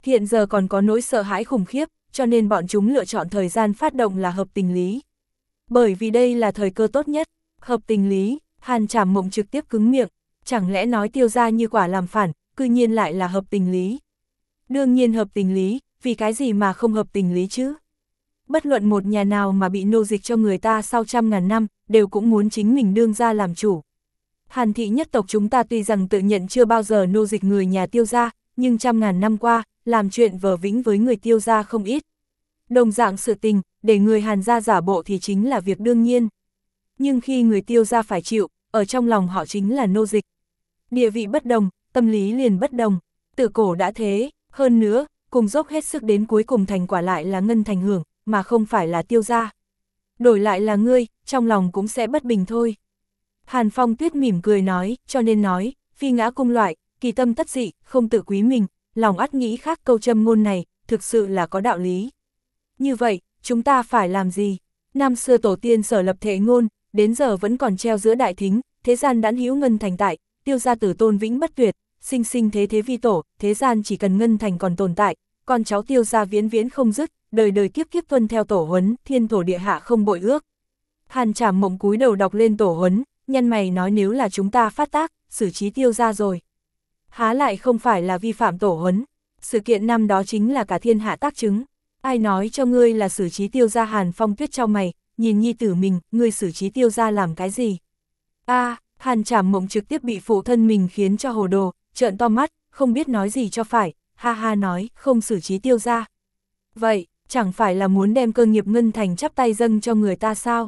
hiện giờ còn có nỗi sợ hãi khủng khiếp, cho nên bọn chúng lựa chọn thời gian phát động là hợp tình lý. Bởi vì đây là thời cơ tốt nhất, hợp tình lý, Hàn Trảm Mộng trực tiếp cứng miệng, chẳng lẽ nói Tiêu gia như quả làm phản, cư nhiên lại là hợp tình lý. Đương nhiên hợp tình lý, vì cái gì mà không hợp tình lý chứ? Bất luận một nhà nào mà bị nô dịch cho người ta sau trăm ngàn năm, đều cũng muốn chính mình đương ra làm chủ. Hàn thị nhất tộc chúng ta tuy rằng tự nhận chưa bao giờ nô dịch người nhà Tiêu gia, nhưng trăm ngàn năm qua, làm chuyện vờ vĩnh với người Tiêu gia không ít. Đồng dạng sự tình, để người Hàn gia giả bộ thì chính là việc đương nhiên. Nhưng khi người Tiêu gia phải chịu, ở trong lòng họ chính là nô dịch. Địa vị bất đồng, tâm lý liền bất đồng, tự cổ đã thế, hơn nữa, cùng dốc hết sức đến cuối cùng thành quả lại là Ngân Thành hưởng, mà không phải là Tiêu gia. Đổi lại là ngươi, trong lòng cũng sẽ bất bình thôi. Hàn Phong Tuyết mỉm cười nói, cho nên nói, phi ngã cung loại, kỳ tâm tất dị, không tự quý mình, lòng ắt nghĩ khác câu châm ngôn này, thực sự là có đạo lý. Như vậy, chúng ta phải làm gì? Năm xưa tổ tiên sở lập thệ ngôn, đến giờ vẫn còn treo giữa đại thính, thế gian đãn hữu Ngân Thành tại, Tiêu gia tử tôn vĩnh bất tuyệt, sinh sinh thế thế vi tổ, thế gian chỉ cần Ngân Thành còn tồn tại, con cháu Tiêu gia viễn viễn không dứt, đời đời kiếp kiếp tuân theo tổ huấn, thiên thổ địa hạ không bội ước. Hàn Trảm Mộng cúi đầu đọc lên tổ huấn, nhăn mày nói nếu là chúng ta phát tác, xử trí Tiêu gia rồi. Há lại không phải là vi phạm tổ huấn, sự kiện năm đó chính là cả thiên hạ tác chứng. Ai nói cho ngươi là xử trí Tiêu gia? Hàn Phong Tuyết trao mày, nhìn nhi tử mình, ngươi xử trí Tiêu gia làm cái gì? Hàn Trảm Mộng trực tiếp bị phụ thân mình khiến cho hồ đồ, trợn to mắt, không biết nói gì cho phải, ha ha nói, không xử trí Tiêu gia. Vậy, chẳng phải là muốn đem cơ nghiệp Ngân Thành chắp tay dâng cho người ta sao?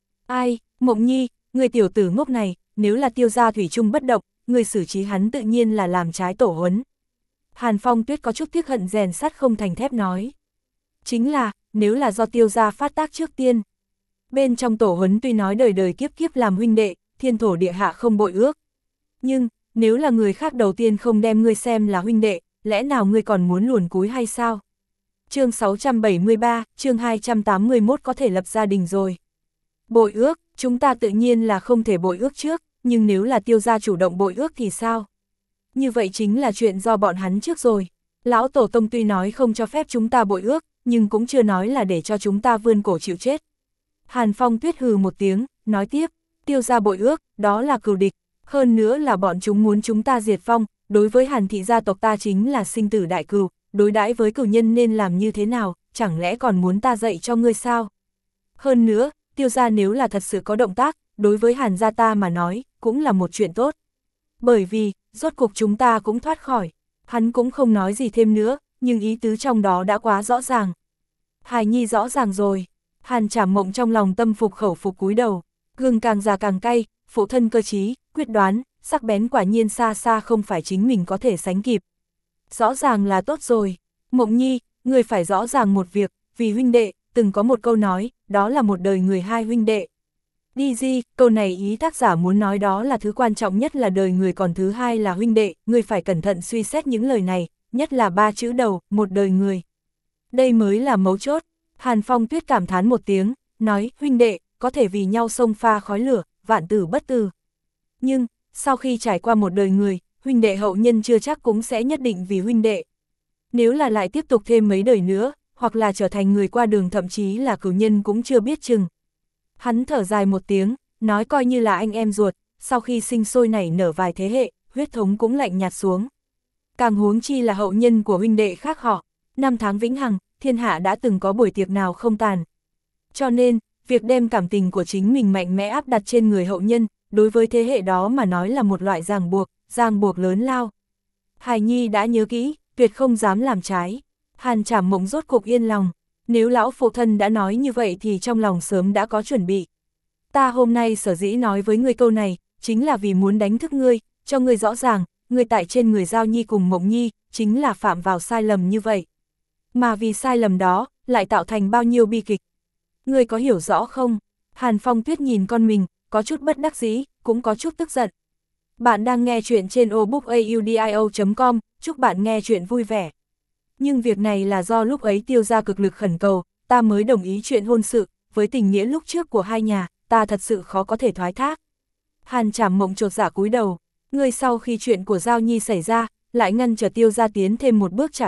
Ai, Mộng nhi, người tiểu tử ngốc này, nếu là Tiêu gia thủy chung bất động, người xử trí hắn tự nhiên là làm trái tổ huấn. Hàn Phong Tuyết có chút tiếc hận rèn sắt không thành thép nói. Chính là, nếu là do Tiêu gia phát tác trước tiên. Bên trong tổ huấn tuy nói đời đời kiếp kiếp làm huynh đệ, thiên thổ địa hạ không bội ước. Nhưng, nếu là người khác đầu tiên không đem ngươi xem là huynh đệ, lẽ nào ngươi còn muốn luồn cúi hay sao? Chương 673, chương 281 có thể lập gia đình rồi. Bội ước, chúng ta tự nhiên là không thể bội ước trước, nhưng nếu là Tiêu gia chủ động bội ước thì sao? Như vậy chính là chuyện do bọn hắn trước rồi. Lão Tổ Tông tuy nói không cho phép chúng ta bội ước, nhưng cũng chưa nói là để cho chúng ta vươn cổ chịu chết. Hàn Phong Tuyết hừ một tiếng, nói tiếp, Tiêu gia bội ước, đó là cừu địch, hơn nữa là bọn chúng muốn chúng ta diệt vong, đối với Hàn thị gia tộc ta chính là sinh tử đại cừu, đối đãi với cừu nhân nên làm như thế nào, chẳng lẽ còn muốn ta dạy cho ngươi sao? Hơn nữa, Tiêu gia nếu là thật sự có động tác, đối với Hàn gia ta mà nói, cũng là một chuyện tốt. Bởi vì, rốt cuộc chúng ta cũng thoát khỏi, hắn cũng không nói gì thêm nữa, nhưng ý tứ trong đó đã quá rõ ràng. Hài nhi rõ ràng rồi. Hàn Trảm Mộng trong lòng tâm phục khẩu phục cúi đầu, gừng càng già càng cay, phụ thân cơ trí, quyết đoán, sắc bén quả nhiên xa xa không phải chính mình có thể sánh kịp. Rõ ràng là tốt rồi. Mộng nhi, người phải rõ ràng một việc, vì huynh đệ, từng có một câu nói, đó là một đời người hai huynh đệ. Đi di, câu này ý tác giả muốn nói đó là thứ quan trọng nhất là đời người, còn thứ hai là huynh đệ, người phải cẩn thận suy xét những lời này, nhất là ba chữ đầu, một đời người. Đây mới là mấu chốt. Hàn Phong Tuyết cảm thán một tiếng, nói, huynh đệ, có thể vì nhau xông pha khói lửa, vạn tử bất tử. Nhưng, sau khi trải qua một đời người, huynh đệ hậu nhân chưa chắc cũng sẽ nhất định vì huynh đệ. Nếu là lại tiếp tục thêm mấy đời nữa, hoặc là trở thành người qua đường, thậm chí là cửu nhân cũng chưa biết chừng. Hắn thở dài một tiếng, nói coi như là anh em ruột, sau khi sinh sôi nảy nở vài thế hệ, huyết thống cũng lạnh nhạt xuống. Càng huống chi là hậu nhân của huynh đệ khác họ, năm tháng vĩnh hằng, thiên hạ đã từng có buổi tiệc nào không tàn. Cho nên, việc đem cảm tình của chính mình mạnh mẽ áp đặt trên người hậu nhân, đối với thế hệ đó mà nói là một loại ràng buộc lớn lao. Hài nhi đã nhớ kỹ, tuyệt không dám làm trái. Hàn Trảm Mộng rốt cục yên lòng, nếu lão phụ thân đã nói như vậy thì trong lòng sớm đã có chuẩn bị. Ta hôm nay sở dĩ nói với ngươi câu này, chính là vì muốn đánh thức ngươi, cho ngươi rõ ràng, ngươi tại trên người Giao Nhi cùng Mộng Nhi, chính là phạm vào sai lầm như vậy. Mà vì sai lầm đó, lại tạo thành bao nhiêu bi kịch. Ngươi có hiểu rõ không? Hàn Phong Tuyết nhìn con mình, có chút bất đắc dĩ, cũng có chút tức giận. Bạn đang nghe chuyện trên obookaudio.com, chúc bạn nghe chuyện vui vẻ. Nhưng việc này là do lúc ấy Tiêu gia cực lực khẩn cầu, ta mới đồng ý chuyện hôn sự, với tình nghĩa lúc trước của hai nhà, ta thật sự khó có thể thoái thác. Hàn Trảm Mộng chột dạ cúi đầu, ngươi sau khi chuyện của Giao Nhi xảy ra, lại ngăn trở Tiêu gia tiến thêm một bước trả thù,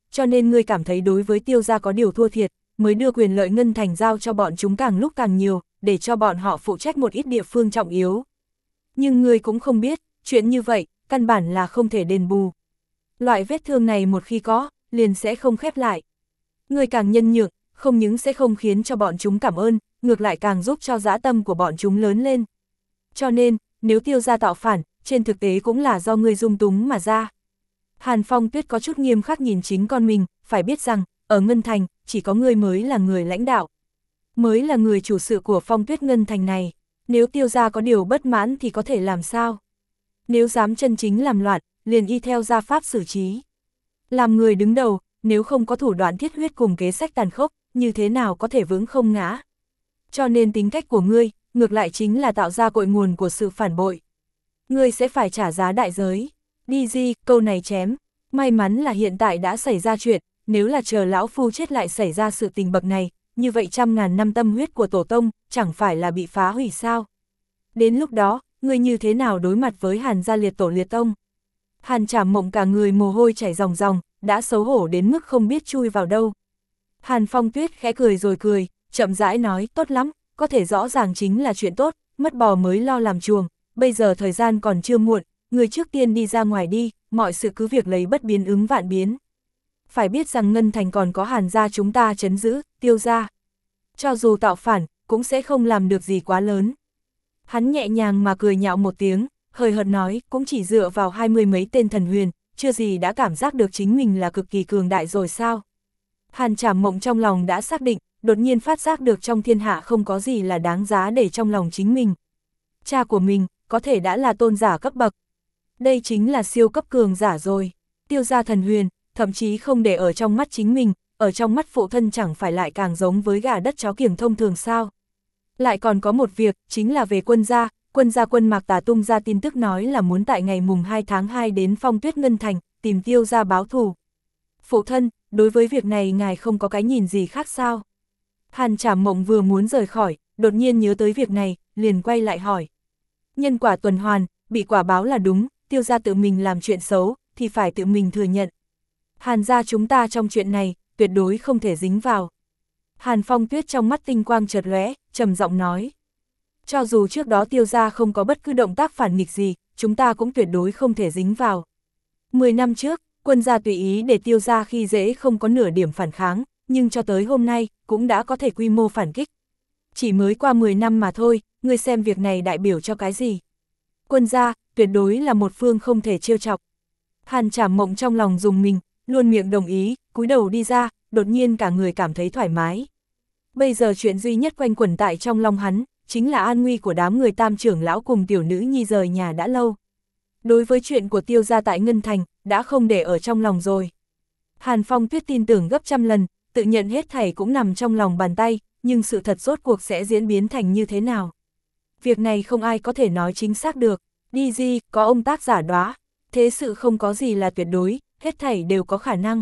cho nên ngươi cảm thấy đối với Tiêu gia có điều thua thiệt, mới đưa quyền lợi Ngân Thành giao cho bọn chúng càng lúc càng nhiều, để cho bọn họ phụ trách một ít địa phương trọng yếu. Nhưng ngươi cũng không biết, chuyện như vậy, căn bản là không thể đền bù. Loại vết thương này một khi có, liền sẽ không khép lại. Ngươi càng nhân nhượng, không những sẽ không khiến cho bọn chúng cảm ơn, ngược lại càng giúp cho dã tâm của bọn chúng lớn lên. Cho nên, nếu Tiêu gia tạo phản, trên thực tế cũng là do ngươi dung túng mà ra. Hàn Phong Tuyết có chút nghiêm khắc nhìn chính con mình, phải biết rằng, ở Ngân Thành, chỉ có ngươi mới là người lãnh đạo. Mới là người chủ sự của Phong Tuyết Ngân Thành này. Nếu Tiêu gia có điều bất mãn thì có thể làm sao? Nếu dám chân chính làm loạn, liền y theo gia pháp xử trí. Làm người đứng đầu, nếu không có thủ đoạn thiết huyết cùng kế sách tàn khốc, như thế nào có thể vững không ngã? Cho nên tính cách của ngươi, ngược lại chính là tạo ra cội nguồn của sự phản bội. Ngươi sẽ phải trả giá đại giới. Đi di, câu này chém. May mắn là hiện tại đã xảy ra chuyện, nếu là chờ lão phu chết lại xảy ra sự tình bậc này, như vậy 100.000 năm tâm huyết của tổ tông, chẳng phải là bị phá hủy sao? Đến lúc đó, ngươi như thế nào đối mặt với Hàn gia liệt tổ liệt tông? Hàn Trảm Mộng cả người mồ hôi chảy ròng ròng, đã xấu hổ đến mức không biết chui vào đâu. Hàn Phong Tuyết khẽ cười rồi cười, chậm rãi nói, tốt lắm, có thể rõ ràng chính là chuyện tốt, mất bò mới lo làm chuồng, bây giờ thời gian còn chưa muộn, người trước tiên đi ra ngoài đi, mọi sự cứ việc lấy bất biến ứng vạn biến. Phải biết rằng Ngân Thành còn có Hàn gia chúng ta trấn giữ, Tiêu gia. Cho dù tạo phản, cũng sẽ không làm được gì quá lớn. Hắn nhẹ nhàng mà cười nhạo một tiếng, hời hợt nói, cũng chỉ dựa vào 20 mấy tên thần huyền, chưa gì đã cảm giác được chính mình là cực kỳ cường đại rồi sao. Hàn Trảm Mộng trong lòng đã xác định, đột nhiên phát giác được trong thiên hạ không có gì là đáng giá để trong lòng chính mình. Cha của mình, có thể đã là tôn giả cấp bậc. Đây chính là siêu cấp cường giả rồi. Tiêu gia thần huyền, thậm chí không để ở trong mắt chính mình, ở trong mắt phụ thân chẳng phải lại càng giống với gà đất chó kiểng thông thường sao. Lại còn có một việc, chính là về quân gia quân Mạc Tà tung ra tin tức nói là muốn tại ngày mùng 2 tháng 2 đến Phong Tuyết Ngân Thành, tìm Tiêu gia báo thù. Phụ thân, đối với việc này ngài không có cái nhìn gì khác sao? Hàn Trảm Mộng vừa muốn rời khỏi, đột nhiên nhớ tới việc này, liền quay lại hỏi. Nhân quả tuần hoàn, bị quả báo là đúng, Tiêu gia tự mình làm chuyện xấu, thì phải tự mình thừa nhận. Hàn gia chúng ta trong chuyện này, tuyệt đối không thể dính vào. Hàn Phong Tuyết trong mắt tinh quang chợt lóe, trầm giọng nói. Cho dù trước đó Tiêu gia không có bất cứ động tác phản nghịch gì, chúng ta cũng tuyệt đối không thể dính vào. 10 năm trước, quân gia tùy ý để Tiêu gia khi dễ không có nửa điểm phản kháng, nhưng cho tới hôm nay, cũng đã có thể quy mô phản kích. Chỉ mới qua 10 năm mà thôi, ngươi xem việc này đại biểu cho cái gì? Quân gia, tuyệt đối là một phương không thể trêu chọc. Hàn Trảm Mộng trong lòng dùng mình, luôn miệng đồng ý, cúi đầu đi ra, đột nhiên cả người cảm thấy thoải mái. Bây giờ chuyện duy nhất quanh quẩn tại trong lòng hắn, chính là an nguy của đám người Tam trưởng lão cùng tiểu nữ nhi rời nhà đã lâu. Đối với chuyện của Tiêu gia tại Ngân Thành, đã không để ở trong lòng rồi. Hàn Phong Tuyết tin tưởng gấp trăm lần, tự nhận hết thảy cũng nằm trong lòng bàn tay, nhưng sự thật rốt cuộc sẽ diễn biến thành như thế nào? Việc này không ai có thể nói chính xác được. Đi di, có ông tác giả đoá. Thế sự không có gì là tuyệt đối, hết thảy đều có khả năng.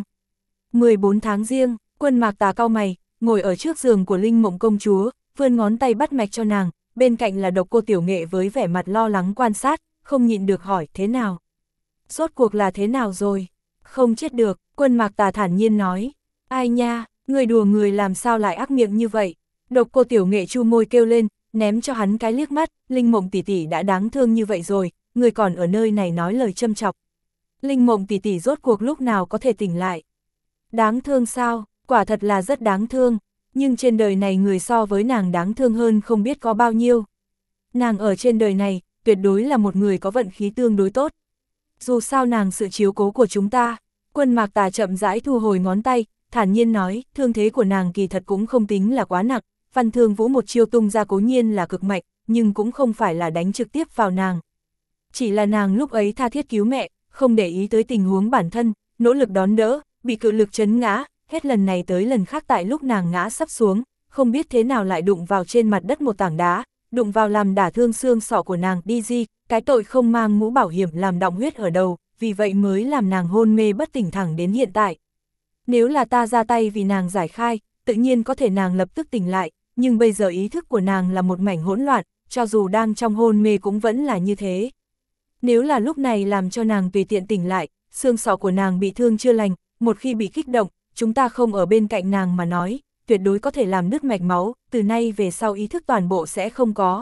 14 tháng Giêng, Quân Mạc Tà cau mày, ngồi ở trước giường của Linh Mộng công chúa, vươn ngón tay bắt mạch cho nàng, bên cạnh là Độc Cô Tiểu Nghệ với vẻ mặt lo lắng quan sát, không nhịn được hỏi thế nào. Rốt cuộc là thế nào rồi? Không chết được, Quân Mạc Tà thản nhiên nói. Ai nha, người đùa người làm sao lại ác miệng như vậy? Độc Cô Tiểu Nghệ chu môi kêu lên, ném cho hắn cái liếc mắt, Linh Mộng tỷ tỷ đã đáng thương như vậy rồi, người còn ở nơi này nói lời châm chọc. Linh Mộng tỷ tỷ rốt cuộc lúc nào có thể tỉnh lại? Đáng thương sao? Quả thật là rất đáng thương, nhưng trên đời này người so với nàng đáng thương hơn không biết có bao nhiêu. Nàng ở trên đời này, tuyệt đối là một người có vận khí tương đối tốt. Dù sao nàng sự chiếu cố của chúng ta. Quân Mạc Tà chậm rãi thu hồi ngón tay, thản nhiên nói, thương thế của nàng kỳ thật cũng không tính là quá nặng, Văn Thương Vũ một chiêu tung ra cố nhiên là cực mạnh, nhưng cũng không phải là đánh trực tiếp vào nàng. Chỉ là nàng lúc ấy tha thiết cứu mẹ, không để ý tới tình huống bản thân, nỗ lực đón đỡ, bị cự lực chấn ngã, hết lần này tới lần khác tại lúc nàng ngã sắp xuống, không biết thế nào lại đụng vào trên mặt đất một tảng đá, đụng vào làm đả thương xương sọ của nàng. Đi di, cái tội không mang mũ bảo hiểm làm đọng huyết ở đầu, vì vậy mới làm nàng hôn mê bất tỉnh thẳng đến hiện tại. Nếu là ta ra tay vì nàng giải khai, tự nhiên có thể nàng lập tức tỉnh lại, nhưng bây giờ ý thức của nàng là một mảnh hỗn loạn, cho dù đang trong hôn mê cũng vẫn là như thế. Nếu là lúc này làm cho nàng tùy tiện tỉnh lại, xương sọ của nàng bị thương chưa lành, một khi bị kích động, chúng ta không ở bên cạnh nàng mà nói, tuyệt đối có thể làm đứt mạch máu, từ nay về sau ý thức toàn bộ sẽ không có.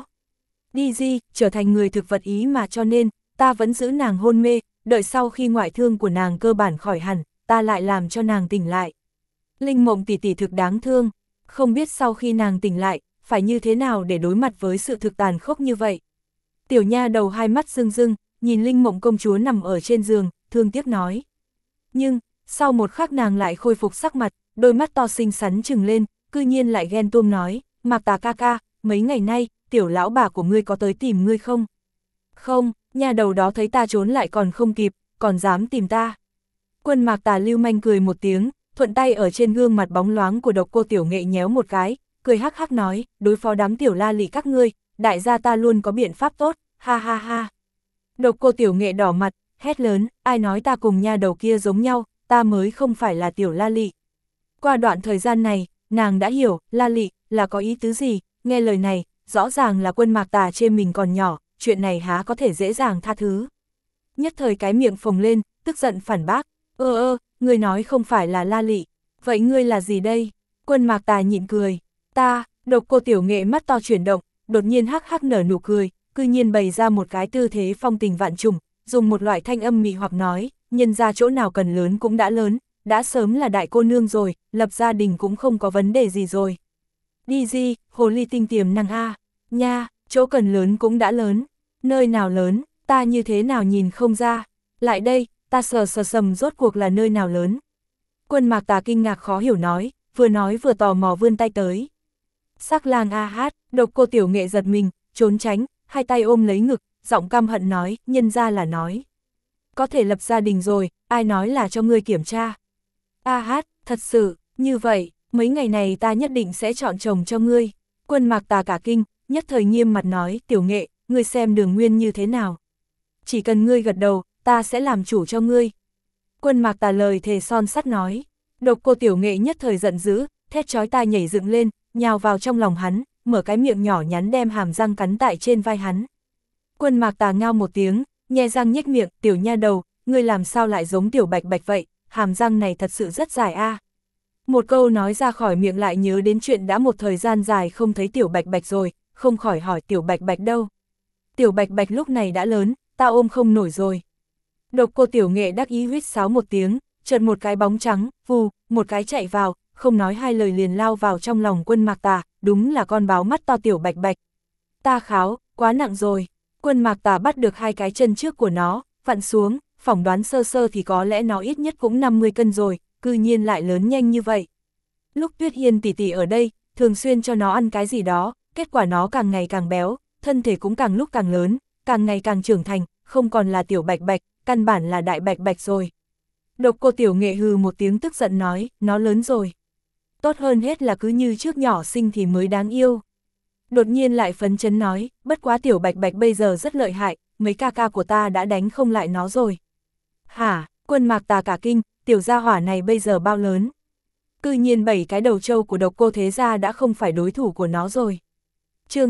DZ trở thành người thực vật ý mà cho nên, ta vẫn giữ nàng hôn mê, đợi sau khi ngoại thương của nàng cơ bản khỏi hẳn, ta lại làm cho nàng tỉnh lại. Linh Mộng tỷ tỷ thực đáng thương, không biết sau khi nàng tỉnh lại, phải như thế nào để đối mặt với sự thực tàn khốc như vậy. Tiểu nha đầu hai mắt rưng rưng, nhìn Linh Mộng công chúa nằm ở trên giường, thương tiếc nói. Nhưng, sau một khắc nàng lại khôi phục sắc mặt, đôi mắt to xinh xắn trừng lên, cư nhiên lại ghen tuông nói, Mạc Tà ca ca, mấy ngày nay, tiểu lão bà của ngươi có tới tìm ngươi không? Không, nha đầu đó thấy ta trốn lại còn không kịp, còn dám tìm ta. Quân Mạc Tà lưu manh cười một tiếng, thuận tay ở trên gương mặt bóng loáng của Độc Cô Tiểu Nghệ nhéo một cái, cười hắc hắc nói, đối phó đám tiểu la lị các ngươi, đại gia ta luôn có biện pháp tốt, ha ha ha. Độc Cô Tiểu Nghệ đỏ mặt, hét lớn, ai nói ta cùng nha đầu kia giống nhau, ta mới không phải là tiểu la lị. Qua đoạn thời gian này, nàng đã hiểu, la lị, là có ý tứ gì, nghe lời này, rõ ràng là Quân Mạc Tà chê mình còn nhỏ, chuyện này há có thể dễ dàng tha thứ. Nhất thời cái miệng phồng lên, tức giận phản bác, ngươi nói không phải là la lị, vậy ngươi là gì đây? Quân Mạc Tà nhịn cười, ta, Độc Cô Tiểu Nghệ mắt to chuyển động, đột nhiên hắc hắc nở nụ cười, cư nhiên bày ra một cái tư thế phong tình vạn trùng, dùng một loại thanh âm mị hoặc nói, nhân ra chỗ nào cần lớn cũng đã lớn, đã sớm là đại cô nương rồi, lập gia đình cũng không có vấn đề gì rồi. DZ, hồ ly tinh tiềm năng a, nha, chỗ cần lớn cũng đã lớn, nơi nào lớn, ta như thế nào nhìn không ra, lại đây, ta sờ sầm rốt cuộc là nơi nào lớn. Quân Mạc Tà kinh ngạc khó hiểu nói vừa tò mò vươn tay tới. Sắc lang a hát, Độc Cô Tiểu Nghệ giật mình, trốn tránh, hai tay ôm lấy ngực, giọng căm hận nói, nhân ra là nói. Có thể lập gia đình rồi, ai nói là cho ngươi kiểm tra. A hát, thật sự, như vậy, mấy ngày này ta nhất định sẽ chọn chồng cho ngươi. Quân Mạc Tà cả kinh, nhất thời nghiêm mặt nói, Tiểu Nghệ, ngươi xem Đường Nguyên như thế nào. Chỉ cần ngươi gật đầu, ta sẽ làm chủ cho ngươi. Quân Mạc Tà lời thề son sắt nói. Độc Cô Tiểu Nghệ nhất thời giận dữ, thét chói tai nhảy dựng lên, nhào vào trong lòng hắn, mở cái miệng nhỏ nhắn đem hàm răng cắn tại trên vai hắn. Quân Mạc Tà ngao một tiếng, nhe răng nhếch miệng, tiểu nha đầu, ngươi làm sao lại giống Tiểu Bạch Bạch vậy, hàm răng này thật sự rất dài a. Một câu nói ra khỏi miệng lại nhớ đến chuyện đã một thời gian dài không thấy Tiểu Bạch Bạch rồi, không khỏi hỏi Tiểu Bạch Bạch đâu. Tiểu Bạch Bạch lúc này đã lớn, ta ôm không nổi rồi. Độc Cô Tiểu Nghệ đắc ý huýt sáo một tiếng, chợt một cái bóng trắng, vù, một cái chạy vào, không nói hai lời liền lao vào trong lòng Quân Mạc Tà, đúng là con báo mắt to Tiểu Bạch Bạch. Ta kháo, quá nặng rồi. Quân Mạc Tà bắt được hai cái chân trước của nó, vặn xuống, phỏng đoán sơ sơ thì có lẽ nó ít nhất cũng 50 cân rồi, cư nhiên lại lớn nhanh như vậy. Lúc Tuyết Hiên tỷ tỷ ở đây, thường xuyên cho nó ăn cái gì đó, kết quả nó càng ngày càng béo, thân thể cũng càng lúc càng lớn, càng ngày càng trưởng thành, không còn là Tiểu Bạch Bạch, căn bản là Đại Bạch Bạch rồi. Độc Cô Tiểu Nghệ hừ một tiếng tức giận nói, nó lớn rồi. Tốt hơn hết là cứ như trước nhỏ xinh thì mới đáng yêu. Đột nhiên lại phấn chấn nói, bất quá Tiểu Bạch Bạch bây giờ rất lợi hại, mấy ca ca của ta đã đánh không lại nó rồi. Hả, Quân Mạc Tà cả kinh, tiểu gia hỏa này bây giờ bao lớn? Cư nhiên 7 cái đầu trâu của Độc Cô thế gia đã không phải đối thủ của nó rồi. Chương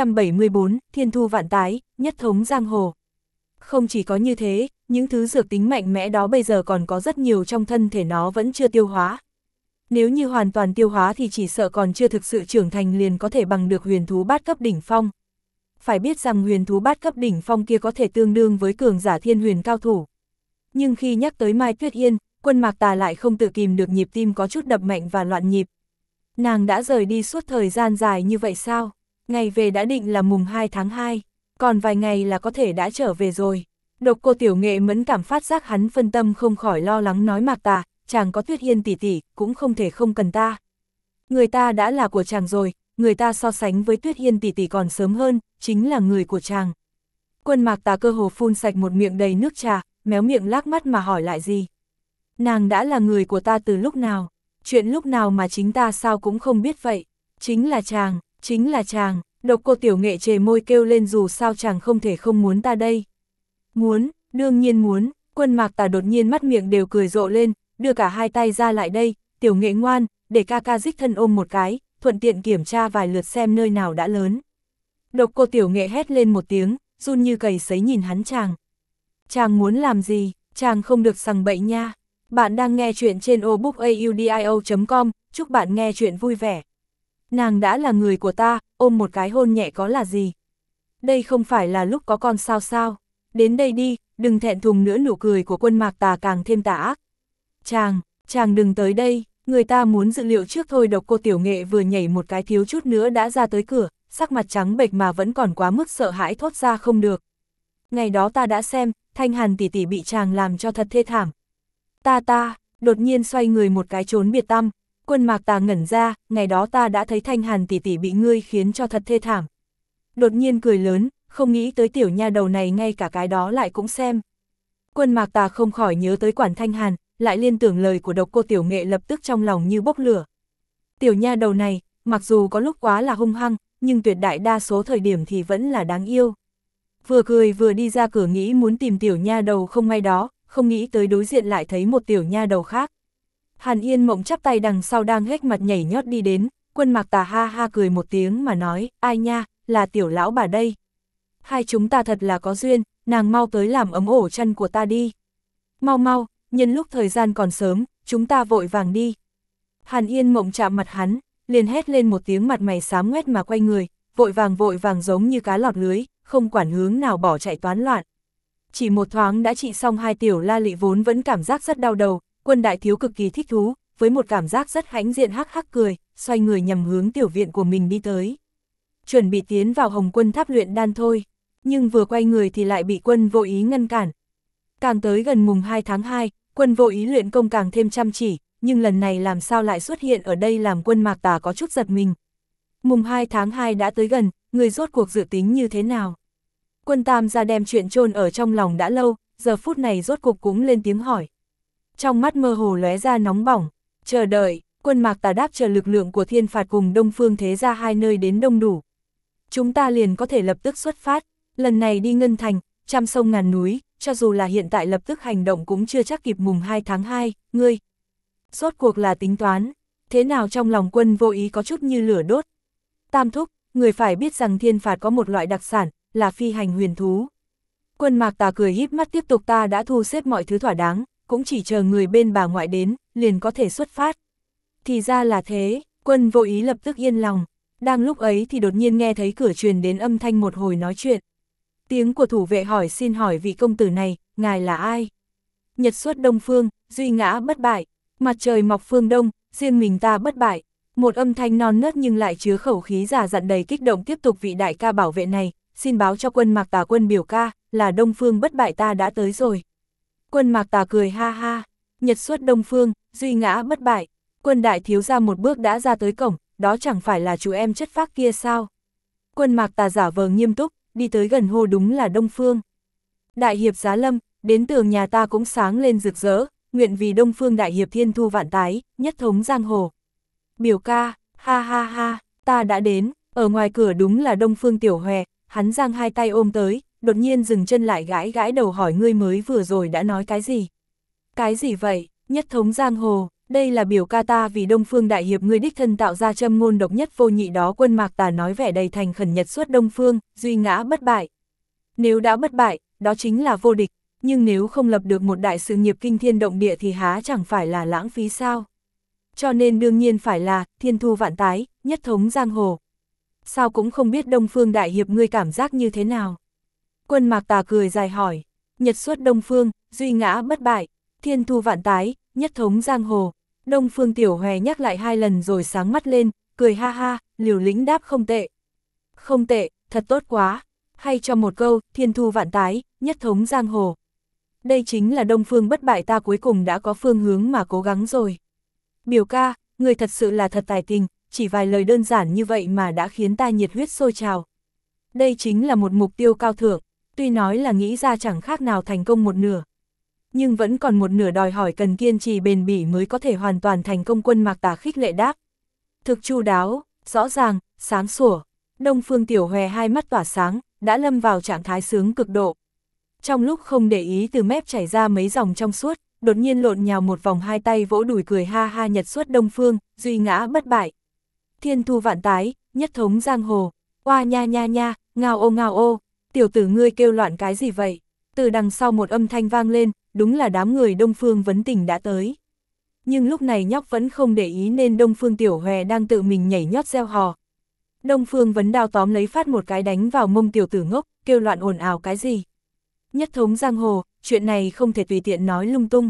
674, Thiên Thu Vạn Tái, nhất thống giang hồ. Không chỉ có như thế, những thứ dược tính mạnh mẽ đó bây giờ còn có rất nhiều trong thân thể nó vẫn chưa tiêu hóa. Nếu như hoàn toàn tiêu hóa thì chỉ sợ còn chưa thực sự trưởng thành liền có thể bằng được huyền thú bát cấp đỉnh phong. Phải biết rằng huyền thú bát cấp đỉnh phong kia có thể tương đương với cường giả thiên huyền cao thủ. Nhưng khi nhắc tới Mai Tuyết Yên, Quân Mạc Tà lại không tự kìm được nhịp tim có chút đập mạnh và loạn nhịp. Nàng đã rời đi suốt thời gian dài như vậy sao? Ngày về đã định là mùng 2 tháng 2, còn vài ngày là có thể đã trở về rồi. Độc Cô Tiểu Nghệ mẫn cảm phát giác hắn phân tâm không khỏi lo lắng nói Mạc Tà, chàng có Tuyết Hiên tỷ tỷ, cũng không thể không cần ta. Người ta đã là của chàng rồi, người ta so sánh với Tuyết Hiên tỷ tỷ còn sớm hơn, chính là người của chàng. Quân Mạc Tà cơ hồ phun sạch một miệng đầy nước trà, méo miệng lác mắt mà hỏi lại gì. Nàng đã là người của ta từ lúc nào? Chuyện lúc nào mà chính ta sao cũng không biết vậy? Chính là chàng, Độc Cô Tiểu Nghệ chề môi kêu lên dù sao chàng không thể không muốn ta đây. Muốn, đương nhiên muốn, Quân Mạc Tà đột nhiên mắt miệng đều cười rộ lên, đưa cả hai tay ra lại đây, Tiểu Nghệ ngoan, để ca ca đích thân ôm một cái, thuận tiện kiểm tra vài lượt xem nơi nào đã lớn. Độc Cô Tiểu Nghệ hét lên một tiếng, run như cầy sấy nhìn hắn chàng. Chàng muốn làm gì, chàng không được sằng bậy nha. Bạn đang nghe chuyện trên obookaudio.com, chúc bạn nghe chuyện vui vẻ. Nàng đã là người của ta, ôm một cái hôn nhẹ có là gì? Đây không phải là lúc có con sao sao? Đến đây đi, đừng thẹn thùng nữa. Nụ cười của Quân Mạc Tà càng thêm tà ác. Chàng đừng tới đây, người ta muốn dự liệu trước thôi. Độc Cô Tiểu Nghệ vừa nhảy một cái thiếu chút nữa đã ra tới cửa, sắc mặt trắng bệch mà vẫn còn quá mức sợ hãi thốt ra không được. Ngày đó ta đã xem, Thanh Hàn tỷ tỷ bị chàng làm cho thật thê thảm. Ta, đột nhiên xoay người một cái trốn biệt tăm. Quân Mạc Tà ngẩn ra, ngày đó ta đã thấy Thanh Hàn tỷ tỷ bị ngươi khiến cho thật thê thảm. Đột nhiên cười lớn, không nghĩ tới tiểu nha đầu này ngay cả cái đó lại cũng xem. Quân Mạc Tà không khỏi nhớ tới Quản Thanh Hàn, lại liên tưởng lời của Độc Cô Tiểu Nghệ, lập tức trong lòng như bốc lửa. Tiểu nha đầu này, mặc dù có lúc quá là hung hăng, nhưng tuyệt đại đa số thời điểm thì vẫn là đáng yêu. Vừa cười vừa đi ra cửa nghĩ muốn tìm tiểu nha đầu không may đó, không nghĩ tới đối diện lại thấy một tiểu nha đầu khác. Hàn Yên Mộng chắp tay đằng sau đang hếch mặt nhảy nhót đi đến, Quân Mạc Tà ha ha cười một tiếng mà nói, ai nha, là tiểu lão bà đây. Hai chúng ta thật là có duyên, nàng mau tới làm ấm ổ chăn của ta đi. Mau, nhân lúc thời gian còn sớm, chúng ta vội vàng đi. Hàn Yên Mộng chạm mặt hắn, liền hét lên một tiếng, mặt mày xám ngoét mà quay người, vội vàng giống như cá lọt lưới, không quản hướng nào bỏ chạy toán loạn. Chỉ một thoáng đã trị xong hai tiểu la lị vốn vẫn cảm giác rất đau đầu, Quân đại thiếu cực kỳ thích thú, với một cảm giác rất hãnh diện hắc hắc cười, xoay người nhằm hướng tiểu viện của mình đi tới. Chuẩn bị tiến vào Hồng Quân Tháp luyện đan thôi, nhưng vừa quay người thì lại bị Quân Vô Ý ngăn cản. Càng tới gần mùng 2 tháng 2, Quân Vô Ý luyện công càng thêm chăm chỉ, nhưng lần này làm sao lại xuất hiện ở đây làm Quân Mạc Tà có chút giật mình. Mùng 2 tháng 2 đã tới gần, người rốt cuộc dự tính như thế nào? Quân Tam gia đem chuyện chôn ở trong lòng đã lâu, giờ phút này rốt cuộc cũng lên tiếng hỏi. Trong mắt mơ hồ lóe ra nóng bỏng, chờ đợi, Quân Mạc Tà đáp chờ lực lượng của Thiên Phạt cùng Đông Phương Thế Gia hai nơi đến đông đủ. Chúng ta liền có thể lập tức xuất phát, lần này đi Ngân Thành, trăm sông ngàn núi, cho dù là hiện tại lập tức hành động cũng chưa chắc kịp. Mùng 2 tháng 2, ngươi. Rốt cuộc là tính toán, thế nào? Trong lòng Quân Vô Ý có chút như lửa đốt. Tam thúc, người phải biết rằng Thiên Phạt có một loại đặc sản, là phi hành huyền thú. Quân Mạc Tà cười híp mắt tiếp tục, ta đã thu xếp mọi thứ thỏa đáng, cũng chỉ chờ người bên bà ngoại đến, liền có thể xuất phát. Thì ra là thế, Quân Vô Ý lập tức yên lòng. Đang lúc ấy thì đột nhiên nghe thấy cửa truyền đến âm thanh một hồi nói chuyện. Tiếng của thủ vệ hỏi, xin hỏi vị công tử này, ngài là ai? Nhật xuất Đông Phương, duy ngã bất bại, mặt trời mọc phương Đông, riêng mình ta bất bại. Một âm thanh non nớt nhưng lại chứa khẩu khí già dặn đầy kích động. Tiếp tục, vị đại ca bảo vệ này, xin báo cho Quân Mạc Tà Quân biểu ca, là Đông Phương bất bại ta đã tới rồi. Quân Mạc Tà cười ha ha, Nhật xuất Đông Phương, duy ngã bất bại. Quân đại thiếu gia một bước đã ra tới cổng, đó chẳng phải là chú em chất phác kia sao? Quân Mạc Tà giả vờ nghiêm túc, đi tới gần hô, đúng là Đông Phương. Đại hiệp giá lâm, đến tường nhà ta cũng sáng lên rực rỡ, nguyện vì Đông Phương đại hiệp thiên thu vạn tái, nhất thống giang hồ. Biểu ca, ha ha ha, ta đã đến. Ở ngoài cửa đúng là Đông Phương Tiểu Hòe, hắn giang hai tay ôm tới, đột nhiên dừng chân lại gãi gãi đầu hỏi, ngươi mới vừa rồi đã nói cái gì? Cái gì vậy? Nhất thống giang hồ, đây là biểu ca ta vì Đông Phương đại hiệp ngươi đích thân tạo ra châm ngôn độc nhất vô nhị đó. Quân Mạc Tà nói vẻ đầy thành khẩn, Nhật xuất Đông Phương, duy ngã bất bại. Nếu đã bất bại, đó chính là vô địch, nhưng nếu không lập được một đại sự nghiệp kinh thiên động địa thì há chẳng phải là lãng phí sao? Cho nên đương nhiên phải là thiên thu vạn tái, nhất thống giang hồ. Sao cũng không biết Đông Phương đại hiệp ngươi cảm giác như thế nào? Quân Mạc Tà cười dài hỏi, Nhật xuất Đông Phương, duy ngã bất bại, thiên thu vạn tái, nhất thống giang hồ. Đông Phương Tiểu Hòe nhắc lại hai lần rồi sáng mắt lên, cười ha ha, liều lĩnh đáp, không tệ. Không tệ, thật tốt quá. Hay cho một câu, thiên thu vạn tái, nhất thống giang hồ. Đây chính là Đông Phương bất bại ta cuối cùng đã có phương hướng mà cố gắng rồi. Biểu ca, người thật sự là thật tài tình, chỉ vài lời đơn giản như vậy mà đã khiến ta nhiệt huyết sôi trào. Đây chính là một mục tiêu cao thượng, tuy nói là nghĩ ra chẳng khác nào thành công một nửa. Nhưng vẫn còn một nửa đòi hỏi cần kiên trì bền bỉ mới có thể hoàn toàn thành công. Quân Mạc Tà khích lệ đáp. Thực chu đáo, rõ ràng, sáng sủa. Đông Phương Tiểu Hòe hai mắt tỏa sáng, đã lâm vào trạng thái sướng cực độ. Trong lúc không để ý từ mép chảy ra mấy dòng trong suốt, đột nhiên lộn nhào một vòng, hai tay vỗ đùi cười ha ha, Nhật xuất Đông Phương, duy ngã bất bại. Thiên thu vạn tái, nhất thống giang hồ. Oa nha nha nha, ngao ô, tiểu tử ngươi kêu loạn cái gì vậy? Từ đằng sau một âm thanh vang lên, đúng là đám người Đông Phương Vấn Tình đã tới. Nhưng lúc này nhóc vẫn không để ý nên Đông Phương Tiểu Hòe đang tự mình nhảy nhót reo hò. Đông Phương Vấn Đao tóm lấy phát một cái đánh vào mông tiểu tử ngốc, kêu loạn ồn ào cái gì. Nhất thống giang hồ, chuyện này không thể tùy tiện nói lung tung.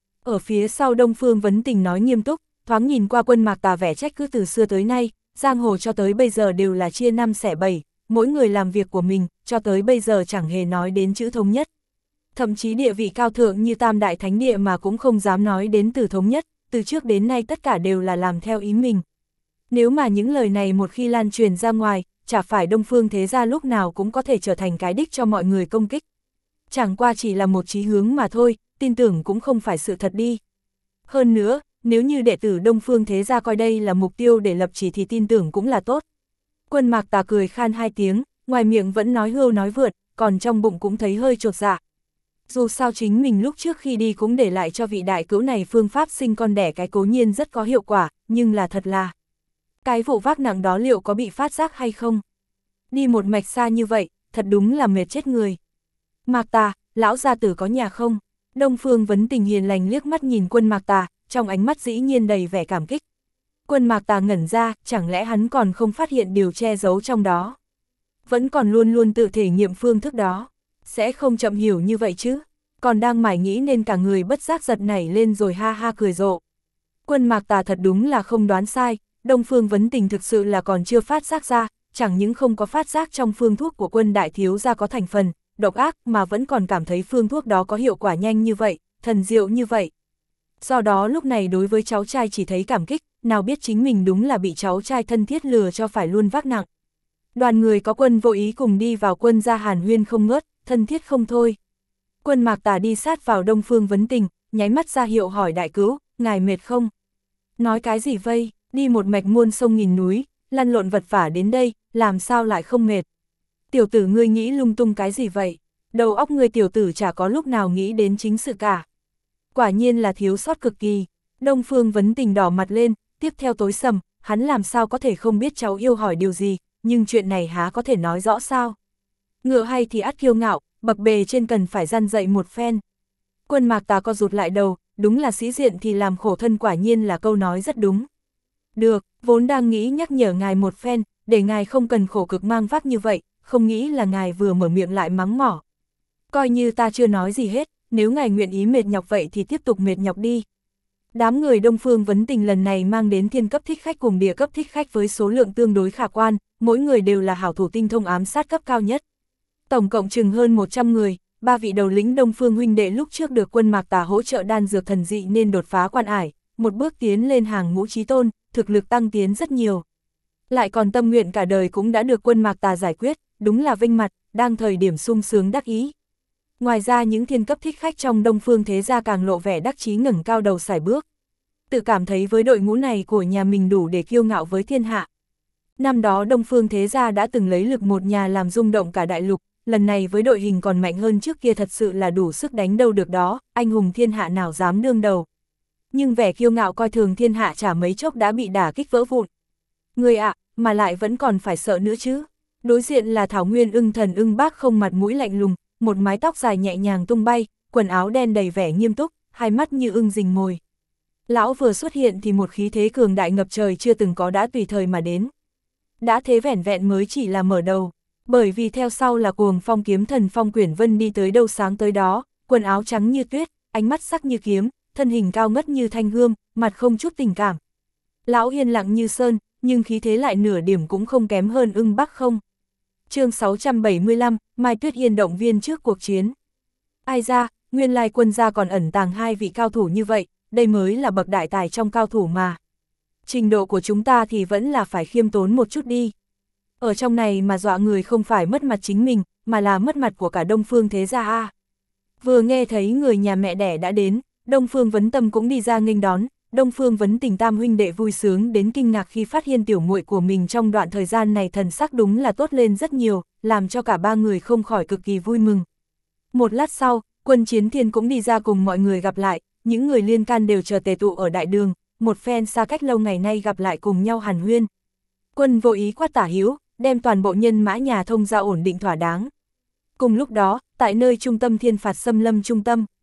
Ở phía sau Đông Phương Vấn Tình nói nghiêm túc, thoáng nhìn qua Quân Mạc Tà vẻ trách cứ từ xưa tới nay, giang hồ cho tới bây giờ đều là chia năm xẻ bảy, mỗi người làm việc của mình, cho tới bây giờ chẳng hề nói đến chữ thống nhất. Thậm chí địa vị cao thượng như Tam Đại Thánh Địa mà cũng không dám nói đến từ thống nhất, từ trước đến nay tất cả đều là làm theo ý mình. Nếu mà những lời này một khi lan truyền ra ngoài, chả phải Đông Phương thế gia lúc nào cũng có thể trở thành cái đích cho mọi người công kích. Chẳng qua chỉ là một chí hướng mà thôi, tin tưởng cũng không phải sự thật đi. Hơn nữa, nếu như đệ tử Đông Phương thế gia coi đây là mục tiêu để lập chỉ thì tin tưởng cũng là tốt. Quân Mạc Tà cười khan hai tiếng, ngoài miệng vẫn nói hưu nói vượt, còn trong bụng cũng thấy hơi chột dạ. Dù sao chính mình lúc trước khi đi cũng để lại cho vị đại cữu này phương pháp sinh con đẻ cái cố nhiên rất có hiệu quả, nhưng là thật là cái vụ vác nặng đó liệu có bị phát giác hay không? Đi một mạch xa như vậy, thật đúng là mệt chết người. Mạc Tà, lão gia tử có nhà không? Đông Phương Vấn Tình hiền lành liếc mắt nhìn Quân Mạc Tà, trong ánh mắt dĩ nhiên đầy vẻ cảm kích. Quân Mạc Tà ngẩn ra, chẳng lẽ hắn còn không phát hiện điều che giấu trong đó? Vẫn còn luôn luôn tự thể nghiệm phương thức đó. Sẽ không chậm hiểu như vậy chứ? Còn đang mải nghĩ nên cả người bất giác giật nảy lên rồi ha ha cười rộ. Quân Mạc Tà thật đúng là không đoán sai, Đông Phương Vấn Tình thực sự là còn chưa phát giác ra, chẳng những không có phát giác trong phương thuốc của Quân đại thiếu gia có thành phần độc ác mà vẫn còn cảm thấy phương thuốc đó có hiệu quả nhanh như vậy, thần diệu như vậy. Do đó lúc này đối với cháu trai chỉ thấy cảm kích, nào biết chính mình đúng là bị cháu trai thân thiết lừa cho phải luôn vác nặng. Đoàn người có Quân Vô Ý cùng đi vào Quân gia hàn huyên không ngớt, thân thiết không thôi. Quân Mạc Tà đi sát vào Đông Phương Vấn Tình, nháy mắt ra hiệu hỏi đại cứu, ngài mệt không? Nói cái gì vây, đi một mạch muôn sông nghìn núi, lăn lộn vật vả đến đây, làm sao lại không mệt? Tiểu tử ngươi nghĩ lung tung cái gì vậy? Đầu óc ngươi tiểu tử chả có lúc nào nghĩ đến chính sự cả. Quả nhiên là thiếu sót cực kỳ. Đông Phương Vấn Tình đỏ mặt lên, tiếp theo tối sầm, hắn làm sao có thể không biết cháu yêu hỏi điều gì, nhưng chuyện này há có thể nói rõ sao? Ngựa hay thì ắt kiêu ngạo, bậc bề trên cần phải răn dậy một phen. Quân Mạc Tà co rụt lại đầu, đúng là sĩ diện thì làm khổ thân, quả nhiên là câu nói rất đúng. Được, vốn đang nghĩ nhắc nhở ngài một phen, để ngài không cần khổ cực mang vác như vậy, không nghĩ là ngài vừa mở miệng lại mắng mỏ. Coi như ta chưa nói gì hết, nếu ngài nguyện ý mệt nhọc vậy thì tiếp tục mệt nhọc đi. Đám người Đông Phương Vấn Tình lần này mang đến thiên cấp thích khách cùng địa cấp thích khách với số lượng tương đối khả quan, mỗi người đều là hảo thủ tinh thông ám sát cấp cao nhất. Tổng cộng chừng hơn 100 người, 3 vị đầu lĩnh Đông Phương huynh đệ lúc trước được Quân Mạc Tà hỗ trợ đan dược thần dị nên đột phá quan ải, một bước tiến lên hàng ngũ chí tôn, thực lực tăng tiến rất nhiều. Lại còn tâm nguyện cả đời cũng đã được Quân Mạc Tà giải quyết, đúng là vinh mặt, đang thời điểm sung sướng đắc ý. Ngoài ra những thiên cấp thích khách trong Đông Phương thế gia càng lộ vẻ đắc chí ngẩng cao đầu sải bước. Tự cảm thấy với đội ngũ này của nhà mình đủ để kiêu ngạo với thiên hạ. Năm đó Đông Phương thế gia đã từng lấy lực một nhà làm rung động cả đại lục, lần này với đội hình còn mạnh hơn trước kia thật sự là đủ sức đánh đâu được đó, anh hùng thiên hạ nào dám đương đầu. Nhưng vẻ kiêu ngạo coi thường thiên hạ chả mấy chốc đã bị đả kích vỡ vụn. Người ạ, mà lại vẫn còn phải sợ nữa chứ. Đối diện là Thảo Nguyên Ưng Thần Ưng Bác không mặt mũi lạnh lùng, một mái tóc dài nhẹ nhàng tung bay, quần áo đen đầy vẻ nghiêm túc, hai mắt như ưng rình mồi. Lão vừa xuất hiện thì một khí thế cường đại ngập trời chưa từng có đã tùy thời mà đến. Đã thế vẻn vẹn mới chỉ là mở đầu, bởi vì theo sau là Cuồng Phong kiếm thần Phong Quyển Vân đi tới đâu sáng tới đó, quần áo trắng như tuyết, ánh mắt sắc như kiếm, thân hình cao ngất như thanh gươm, mặt không chút tình cảm. Lão yên lặng như sơn, nhưng khí thế lại nửa điểm cũng không kém hơn Ưng Bắc không. Chương 675, Mai Tuyết Yên động viên trước cuộc chiến. Ai ra, nguyên lai Quân gia còn ẩn tàng hai vị cao thủ như vậy, đây mới là bậc đại tài trong cao thủ mà. Trình độ của chúng ta thì vẫn là phải khiêm tốn một chút đi. Ở trong này mà dọa người không phải mất mặt chính mình, mà là mất mặt của cả Đông Phương thế gia a. Vừa nghe thấy người nhà mẹ đẻ đã đến, Đông Phương Vấn Tâm cũng đi ra nghênh đón. Đông Phương Vấn Tình tam huynh đệ vui sướng đến kinh ngạc khi phát hiện tiểu muội của mình trong đoạn thời gian này thần sắc đúng là tốt lên rất nhiều, làm cho cả ba người không khỏi cực kỳ vui mừng. Một lát sau, Quân Chiến Thiên cũng đi ra cùng mọi người gặp lại, những người liên can đều chờ tề tụ ở đại đường, một phen xa cách lâu ngày nay gặp lại cùng nhau hàn huyên. Quân Vô Ý quát tả hữu, đem toàn bộ nhân mã nhà thông ra ổn định thỏa đáng. Cùng lúc đó, tại nơi trung tâm Thiên Phạt Xâm Lâm trung tâm,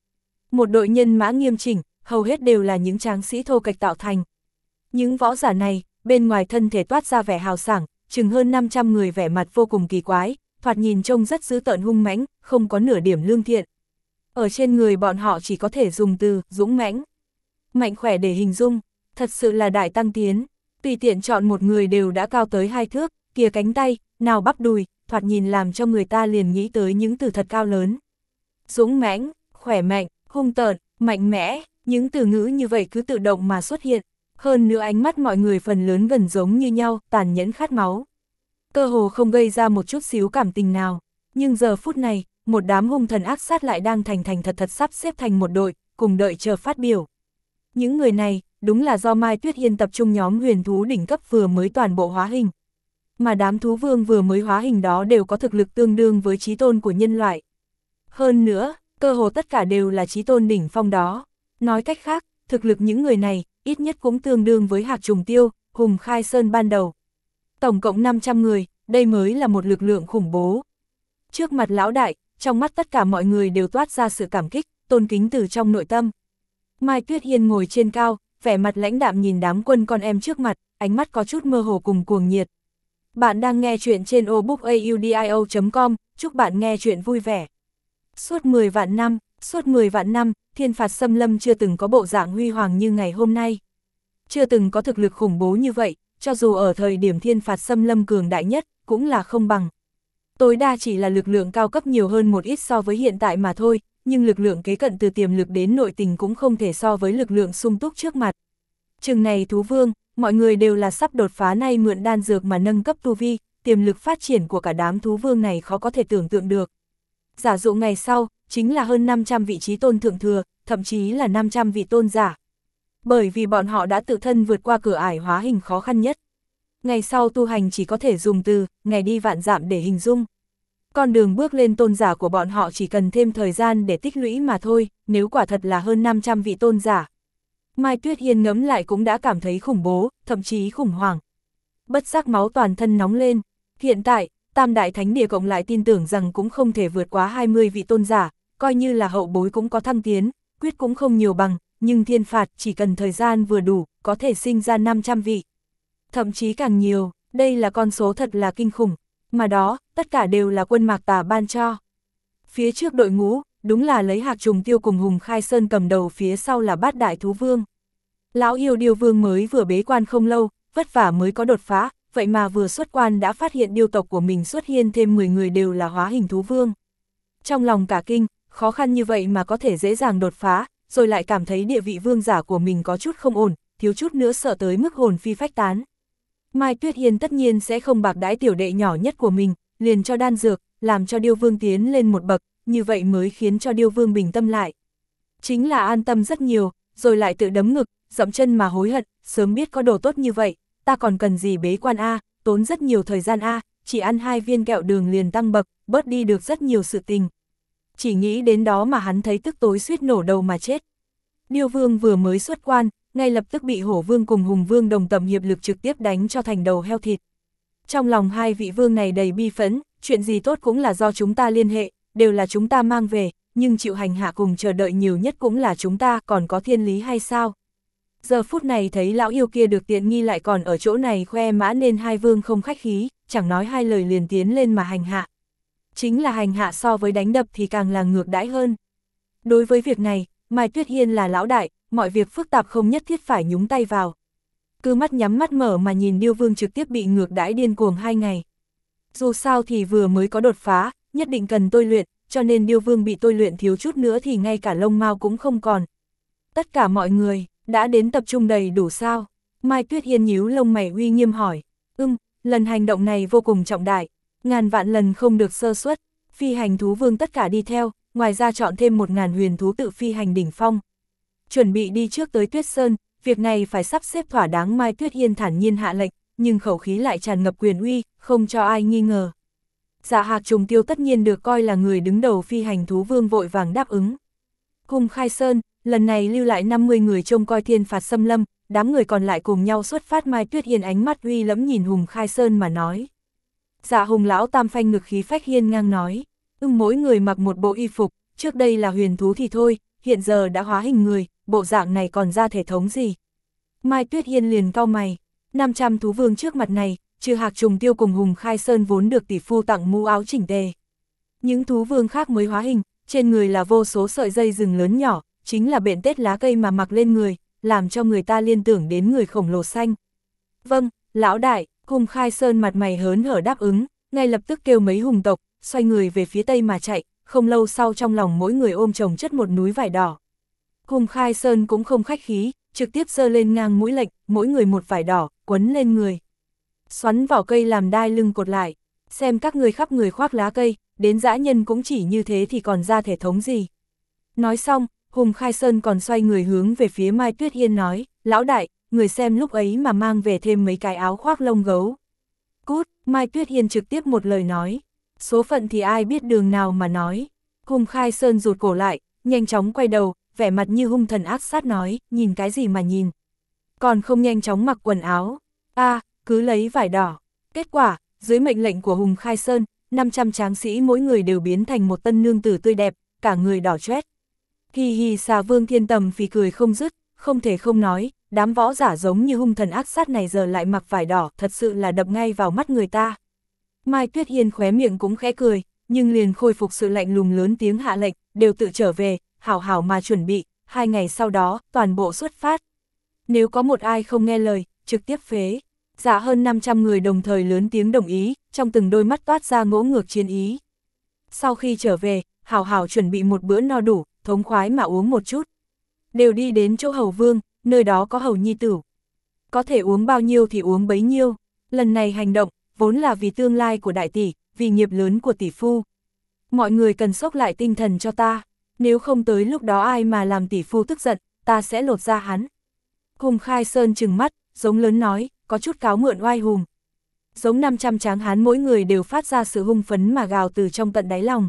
Một đội nhân mã nghiêm chỉnh, hầu hết đều là những tráng sĩ thô kệch tạo thành. Những võ giả này, bên ngoài thân thể toát ra vẻ hào sảng, chừng hơn 500 người vẻ mặt vô cùng kỳ quái, thoạt nhìn trông rất dữ tợn hung mãnh, không có nửa điểm lương thiện. Ở trên người bọn họ chỉ có thể dùng từ dũng mãnh, mạnh khỏe để hình dung, thật sự là đại tăng tiến. Tùy tiện chọn một người đều đã cao tới 2 thước, kia cánh tay, nào bắp đùi, thoạt nhìn làm cho người ta liền nghĩ tới những từ thật cao lớn. Dũng mãnh, khỏe mạnh, hung tợn, mạnh mẽ, những từ ngữ như vậy cứ tự động mà xuất hiện. Hơn nữa ánh mắt mọi người phần lớn gần giống như nhau, tàn nhẫn khát máu. Cơ hồ không gây ra một chút xíu cảm tình nào. Nhưng giờ phút này, một đám hung thần ác sát lại đang thành thật sắp xếp thành một đội, cùng đợi chờ phát biểu. Những người này, đúng là do Mai Tuyết Hiên tập trung nhóm huyền thú đỉnh cấp vừa mới toàn bộ hóa hình. Mà đám thú vương vừa mới hóa hình đó đều có thực lực tương đương với chí tôn của nhân loại. Hơn nữa, cơ hồ tất cả đều là chí tôn đỉnh phong đó. Nói cách khác, thực lực những người này, ít nhất cũng tương đương với Hạc Trùng Tiêu, Hùng Khai Sơn ban đầu. Tổng cộng 500 người, đây mới là một lực lượng khủng bố. Trước mặt lão đại, trong mắt tất cả mọi người đều toát ra sự cảm kích, tôn kính từ trong nội tâm. Mai Tuyết Hiên ngồi trên cao, vẻ mặt lãnh đạm nhìn đám quân con em trước mặt, ánh mắt có chút mơ hồ cùng cuồng nhiệt. Bạn đang nghe chuyện trên obookaudio.com, chúc bạn nghe chuyện vui vẻ. Suốt 10 vạn năm, Thiên Phạt Xâm Lâm chưa từng có bộ dạng huy hoàng như ngày hôm nay. Chưa từng có thực lực khủng bố như vậy, cho dù ở thời điểm Thiên Phạt Xâm Lâm cường đại nhất, cũng là không bằng. Tối đa chỉ là lực lượng cao cấp nhiều hơn một ít so với hiện tại mà thôi, nhưng lực lượng kế cận từ tiềm lực đến nội tình cũng không thể so với lực lượng sung túc trước mặt. Chừng này thú vương, mọi người đều là sắp đột phá nay mượn đan dược mà nâng cấp tu vi, tiềm lực phát triển của cả đám thú vương này khó có thể tưởng tượng được. Giả dụ ngày sau, chính là hơn 500 vị trí tôn thượng thừa, thậm chí là 500 vị tôn giả. Bởi vì bọn họ đã tự thân vượt qua cửa ải hóa hình khó khăn nhất. Ngày sau tu hành chỉ có thể dùng từ, ngày đi vạn dặm để hình dung. Con đường bước lên tôn giả của bọn họ chỉ cần thêm thời gian để tích lũy mà thôi, nếu quả thật là hơn 500 vị tôn giả. Mai Tuyết Hiên ngẫm lại cũng đã cảm thấy khủng bố, thậm chí khủng hoảng. Bất giác máu toàn thân nóng lên. Hiện tại, Tam Đại Thánh Địa cộng lại tin tưởng rằng cũng không thể vượt quá 20 vị tôn giả, coi như là hậu bối cũng có thăng tiến, quyết cũng không nhiều bằng, nhưng thiên phạt chỉ cần thời gian vừa đủ, có thể sinh ra 500 vị. Thậm chí càng nhiều, đây là con số thật là kinh khủng, mà đó, tất cả đều là quân Mạc Tà ban cho. Phía trước đội ngũ, đúng là lấy Hạc Trùng Tiêu cùng Hùng Khai Sơn cầm đầu, phía sau là Bát Đại Thú Vương. Lão yêu điêu vương mới vừa bế quan không lâu, vất vả mới có đột phá, vậy mà vừa xuất quan đã phát hiện điêu tộc của mình xuất hiện thêm 10 người đều là hóa hình thú vương. Trong lòng cả kinh, khó khăn như vậy mà có thể dễ dàng đột phá, rồi lại cảm thấy địa vị vương giả của mình có chút không ổn, thiếu chút nữa sợ tới mức hồn phi phách tán. Mai Tuyết Hiên tất nhiên sẽ không bạc đãi tiểu đệ nhỏ nhất của mình, liền cho đan dược, làm cho điêu vương tiến lên một bậc, như vậy mới khiến cho điêu vương bình tâm lại. Chính là an tâm rất nhiều, rồi lại tự đấm ngực, dậm chân mà hối hận, sớm biết có đồ tốt như vậy, ta còn cần gì bế quan a, tốn rất nhiều thời gian a, chỉ ăn 2 viên kẹo đường liền tăng bậc, bớt đi được rất nhiều sự tình. Chỉ nghĩ đến đó mà hắn thấy tức tối suýt nổ đầu mà chết. Điêu vương vừa mới xuất quan, ngay lập tức bị Hổ Vương cùng Hùng Vương đồng tầm hiệp lực trực tiếp đánh cho thành đầu heo thịt. Trong lòng hai vị vương này đầy bi phẫn, chuyện gì tốt cũng là do chúng ta liên hệ, đều là chúng ta mang về, nhưng chịu hành hạ cùng chờ đợi nhiều nhất cũng là chúng ta, còn có thiên lý hay sao? Giờ phút này thấy lão yêu kia được tiện nghi lại còn ở chỗ này khoe mã nên hai vương không khách khí, chẳng nói hai lời liền tiến lên mà hành hạ. Chính là hành hạ so với đánh đập thì càng là ngược đãi hơn. Đối với việc này, Mai Tuyết Hiên là lão đại, mọi việc phức tạp không nhất thiết phải nhúng tay vào. Cứ mắt nhắm mắt mở mà nhìn điêu vương trực tiếp bị ngược đãi điên cuồng 2 ngày. Dù sao thì vừa mới có đột phá, nhất định cần tôi luyện, cho nên điêu vương bị tôi luyện thiếu chút nữa thì ngay cả lông mao cũng không còn. Tất cả mọi người, đã đến tập trung đầy đủ sao? Mai Tuyết Hiên nhíu lông mày uy nghiêm hỏi. Lần hành động này vô cùng trọng đại, ngàn vạn lần không được sơ suất. Phi hành thú vương tất cả đi theo, ngoài ra chọn thêm 1000 huyền thú tự phi hành đỉnh phong. Chuẩn bị đi trước tới Tuyết Sơn, việc này phải sắp xếp thỏa đáng. Mai Tuyết Hiên thản nhiên hạ lệnh, nhưng khẩu khí lại tràn ngập quyền uy, không cho ai nghi ngờ. Dạ Hạc Trùng Tiêu tất nhiên được coi là người đứng đầu phi hành thú vương vội vàng đáp ứng. Hùng Khai Sơn, lần này lưu lại 50 người trông coi Thiên Phạt Xâm Lâm, đám người còn lại cùng nhau xuất phát. Mai Tuyết Hiên ánh mắt uy lẫm nhìn Hùng Khai Sơn mà nói. Dạ Hùng lão tam phanh ngực khí phách hiên ngang nói. Mỗi người mặc một bộ y phục, trước đây là huyền thú thì thôi, hiện giờ đã hóa hình người, bộ dạng này còn ra thể thống gì. Mai Tuyết Hiên liền cau mày, 500 thú vương trước mặt này, trừ Hạc Trùng Tiêu cùng Hùng Khai Sơn vốn được tỷ phu tặng mũ áo chỉnh tề. Những thú vương khác mới hóa hình, trên người là vô số sợi dây rừng lớn nhỏ, chính là bện tết lá cây mà mặc lên người, làm cho người ta liên tưởng đến người khổng lồ xanh. Vâng, lão đại, Hùng Khai Sơn mặt mày hớn hở đáp ứng, ngay lập tức kêu mấy hùng tộc, xoay người về phía tây mà chạy, không lâu sau trong lòng mỗi người ôm chồng chất một núi vải đỏ. Hùng Khai Sơn cũng không khách khí, trực tiếp giơ lên ngang mũi lệnh, mỗi người một vải đỏ, quấn lên người. Xoắn vỏ cây làm đai lưng cột lại, xem các người khắp người khoác lá cây, đến dã nhân cũng chỉ như thế thì còn ra thể thống gì. Nói xong, Hùng Khai Sơn còn xoay người hướng về phía Mai Tuyết Hiên nói, lão đại, người xem lúc ấy mà mang về thêm mấy cái áo khoác lông gấu. Cút, Mai Tuyết Hiên trực tiếp một lời nói, số phận thì ai biết đường nào mà nói. Hùng Khai Sơn rụt cổ lại, nhanh chóng quay đầu, vẻ mặt như hung thần ác sát nói, nhìn cái gì mà nhìn. Còn không nhanh chóng mặc quần áo, cứ lấy vải đỏ. Kết quả, dưới mệnh lệnh của Hùng Khai Sơn, 500 tráng sĩ mỗi người đều biến thành một tân nương tử tươi đẹp, cả người đỏ chót. Hì hì xà Vương Thiên Tầm phì cười không dứt, không thể không nói, đám võ giả giống như hung thần ác sát này giờ lại mặc vải đỏ, thật sự là đập ngay vào mắt người ta. Mai Tuyết Hiên khóe miệng cũng khẽ cười, nhưng liền khôi phục sự lạnh lùng lớn tiếng hạ lệnh, đều tự trở về, hảo hảo mà chuẩn bị, 2 ngày sau đó, toàn bộ xuất phát. Nếu có một ai không nghe lời, trực tiếp phế. Dạ hơn 500 người đồng thời lớn tiếng đồng ý, trong từng đôi mắt toát ra ngỗ ngược chiến ý. Sau khi trở về, hảo hảo chuẩn bị một bữa no đủ, thống khoái mà uống một chút. Đều đi đến chỗ Hầu Vương, nơi đó có Hầu Nhi Tử. Có thể uống bao nhiêu thì uống bấy nhiêu. Lần này hành động, vốn là vì tương lai của đại tỷ, vì nghiệp lớn của tỷ phu. Mọi người cần xốc lại tinh thần cho ta, nếu không tới lúc đó ai mà làm tỷ phu tức giận, ta sẽ lột ra hắn. Hùng Khai Sơn trừng mắt, giống lớn nói, có chút cáo mượn oai hùng. Giống 500 tráng hán mỗi người đều phát ra sự hung phấn mà gào từ trong tận đáy lòng.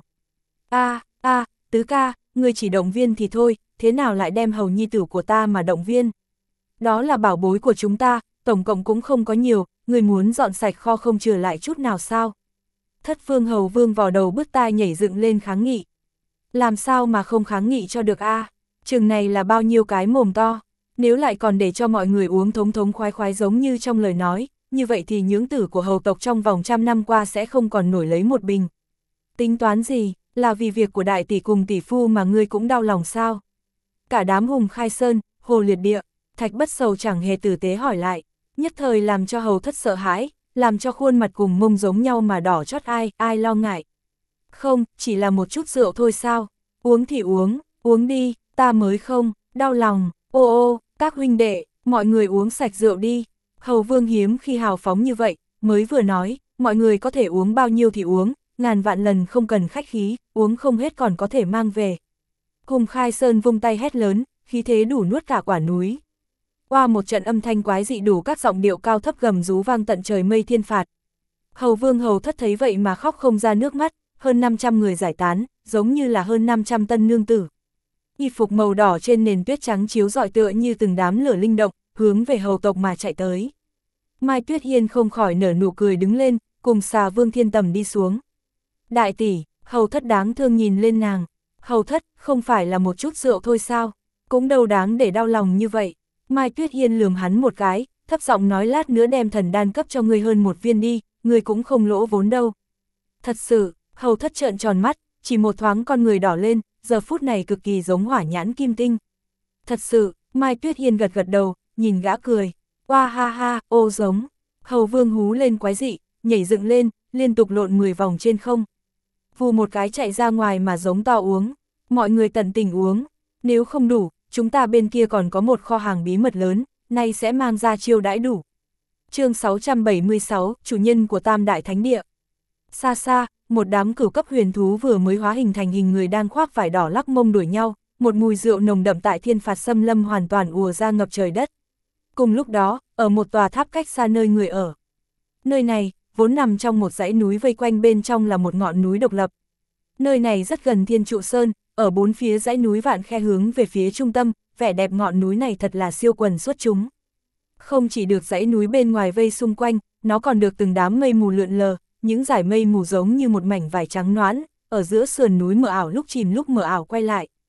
Tứ ca, người chỉ động viên thì thôi, thế nào lại đem Hầu Nhi Tử của ta mà động viên? Đó là bảo bối của chúng ta, tổng cộng cũng không có nhiều, người muốn dọn sạch kho không trừ lại chút nào sao? Thất Phương Hầu Vương vò đầu bứt tai nhảy dựng lên kháng nghị. Làm sao mà không kháng nghị cho được chừng này là bao nhiêu cái mồm to, nếu lại còn để cho mọi người uống thống thống khoái khoái giống như trong lời nói, như vậy thì nhưỡng tử của hầu tộc trong vòng 100 năm qua sẽ không còn nổi lấy một bình. Tính toán gì, là vì việc của đại tỷ cùng tỷ phu mà ngươi cũng đau lòng sao? Cả đám Hùng Khai Sơn, Hồ Liệt Địa, Thạch Bất Sầu chẳng hề tử tế hỏi lại, nhất thời làm cho hầu thất sợ hãi, làm cho khuôn mặt cùng mông giống nhau mà đỏ chót ai lo ngại. Không, chỉ là một chút rượu thôi sao, uống thì uống đi, ta mới không, đau lòng, ô, các huynh đệ, mọi người uống sạch rượu đi. Hầu Vương hiếm khi hào phóng như vậy, mới vừa nói, mọi người có thể uống bao nhiêu thì uống, ngàn vạn lần không cần khách khí, uống không hết còn có thể mang về. Hùng Khai Sơn vung tay hét lớn, khí thế đủ nuốt cả quả núi. Qua một trận âm thanh quái dị đủ các giọng điệu cao thấp gầm rú vang tận trời mây thiên phạt. Hầu Vương hầu thất thấy vậy mà khóc không ra nước mắt, hơn 500 người giải tán, giống như là hơn 500 tân nương tử. Y phục màu đỏ trên nền tuyết trắng chiếu rọi tựa như từng đám lửa linh động, hướng về hầu tộc mà chạy tới. Mai Tuyết Hiên không khỏi nở nụ cười đứng lên, cùng xà Vương Thiên Tầm đi xuống. Đại tỷ, hầu thất đáng thương nhìn lên nàng. Hầu thất, không phải là một chút rượu thôi sao? Cũng đâu đáng để đau lòng như vậy. Mai Tuyết Hiên lườm hắn một cái, thấp giọng nói lát nữa đem thần đan cấp cho ngươi hơn một viên đi, ngươi cũng không lỗ vốn đâu. Thật sự, hầu thất trợn tròn mắt, chỉ một thoáng con người đỏ lên, giờ phút này cực kỳ giống hỏa nhãn kim tinh. Thật sự, Mai Tuyết Hiên gật gật đầu, nhìn gã cười. Oa ha ha, ô giống. Hầu Vương hú lên quái dị, nhảy dựng lên, liên tục lộn 10 vòng trên không. Vù một cái chạy ra ngoài mà giống to uống. Mọi người tận tình uống. Nếu không đủ, chúng ta bên kia còn có một kho hàng bí mật lớn, nay sẽ mang ra chiêu đãi đủ. Chương 676, chủ nhân của Tam Đại Thánh Địa. Xa xa, một đám cửu cấp huyền thú vừa mới hóa hình thành hình người đang khoác vải đỏ lắc mông đuổi nhau, một mùi rượu nồng đậm tại thiên phạt xâm lâm hoàn toàn ùa ra ngập trời đất. Cùng lúc đó, ở một tòa tháp cách xa nơi người ở. Nơi này, vốn nằm trong một dãy núi vây quanh bên trong là một ngọn núi độc lập. Nơi này rất gần Thiên Trụ Sơn, ở bốn phía dãy núi vạn khe hướng về phía trung tâm, vẻ đẹp ngọn núi này thật là siêu quần xuất chúng. Không chỉ được dãy núi bên ngoài vây xung quanh, nó còn được từng đám mây mù lượn lờ, những dải mây mù giống như một mảnh vải trắng nõn, ở giữa sườn núi mờ ảo lúc chìm lúc mờ ảo quay lại.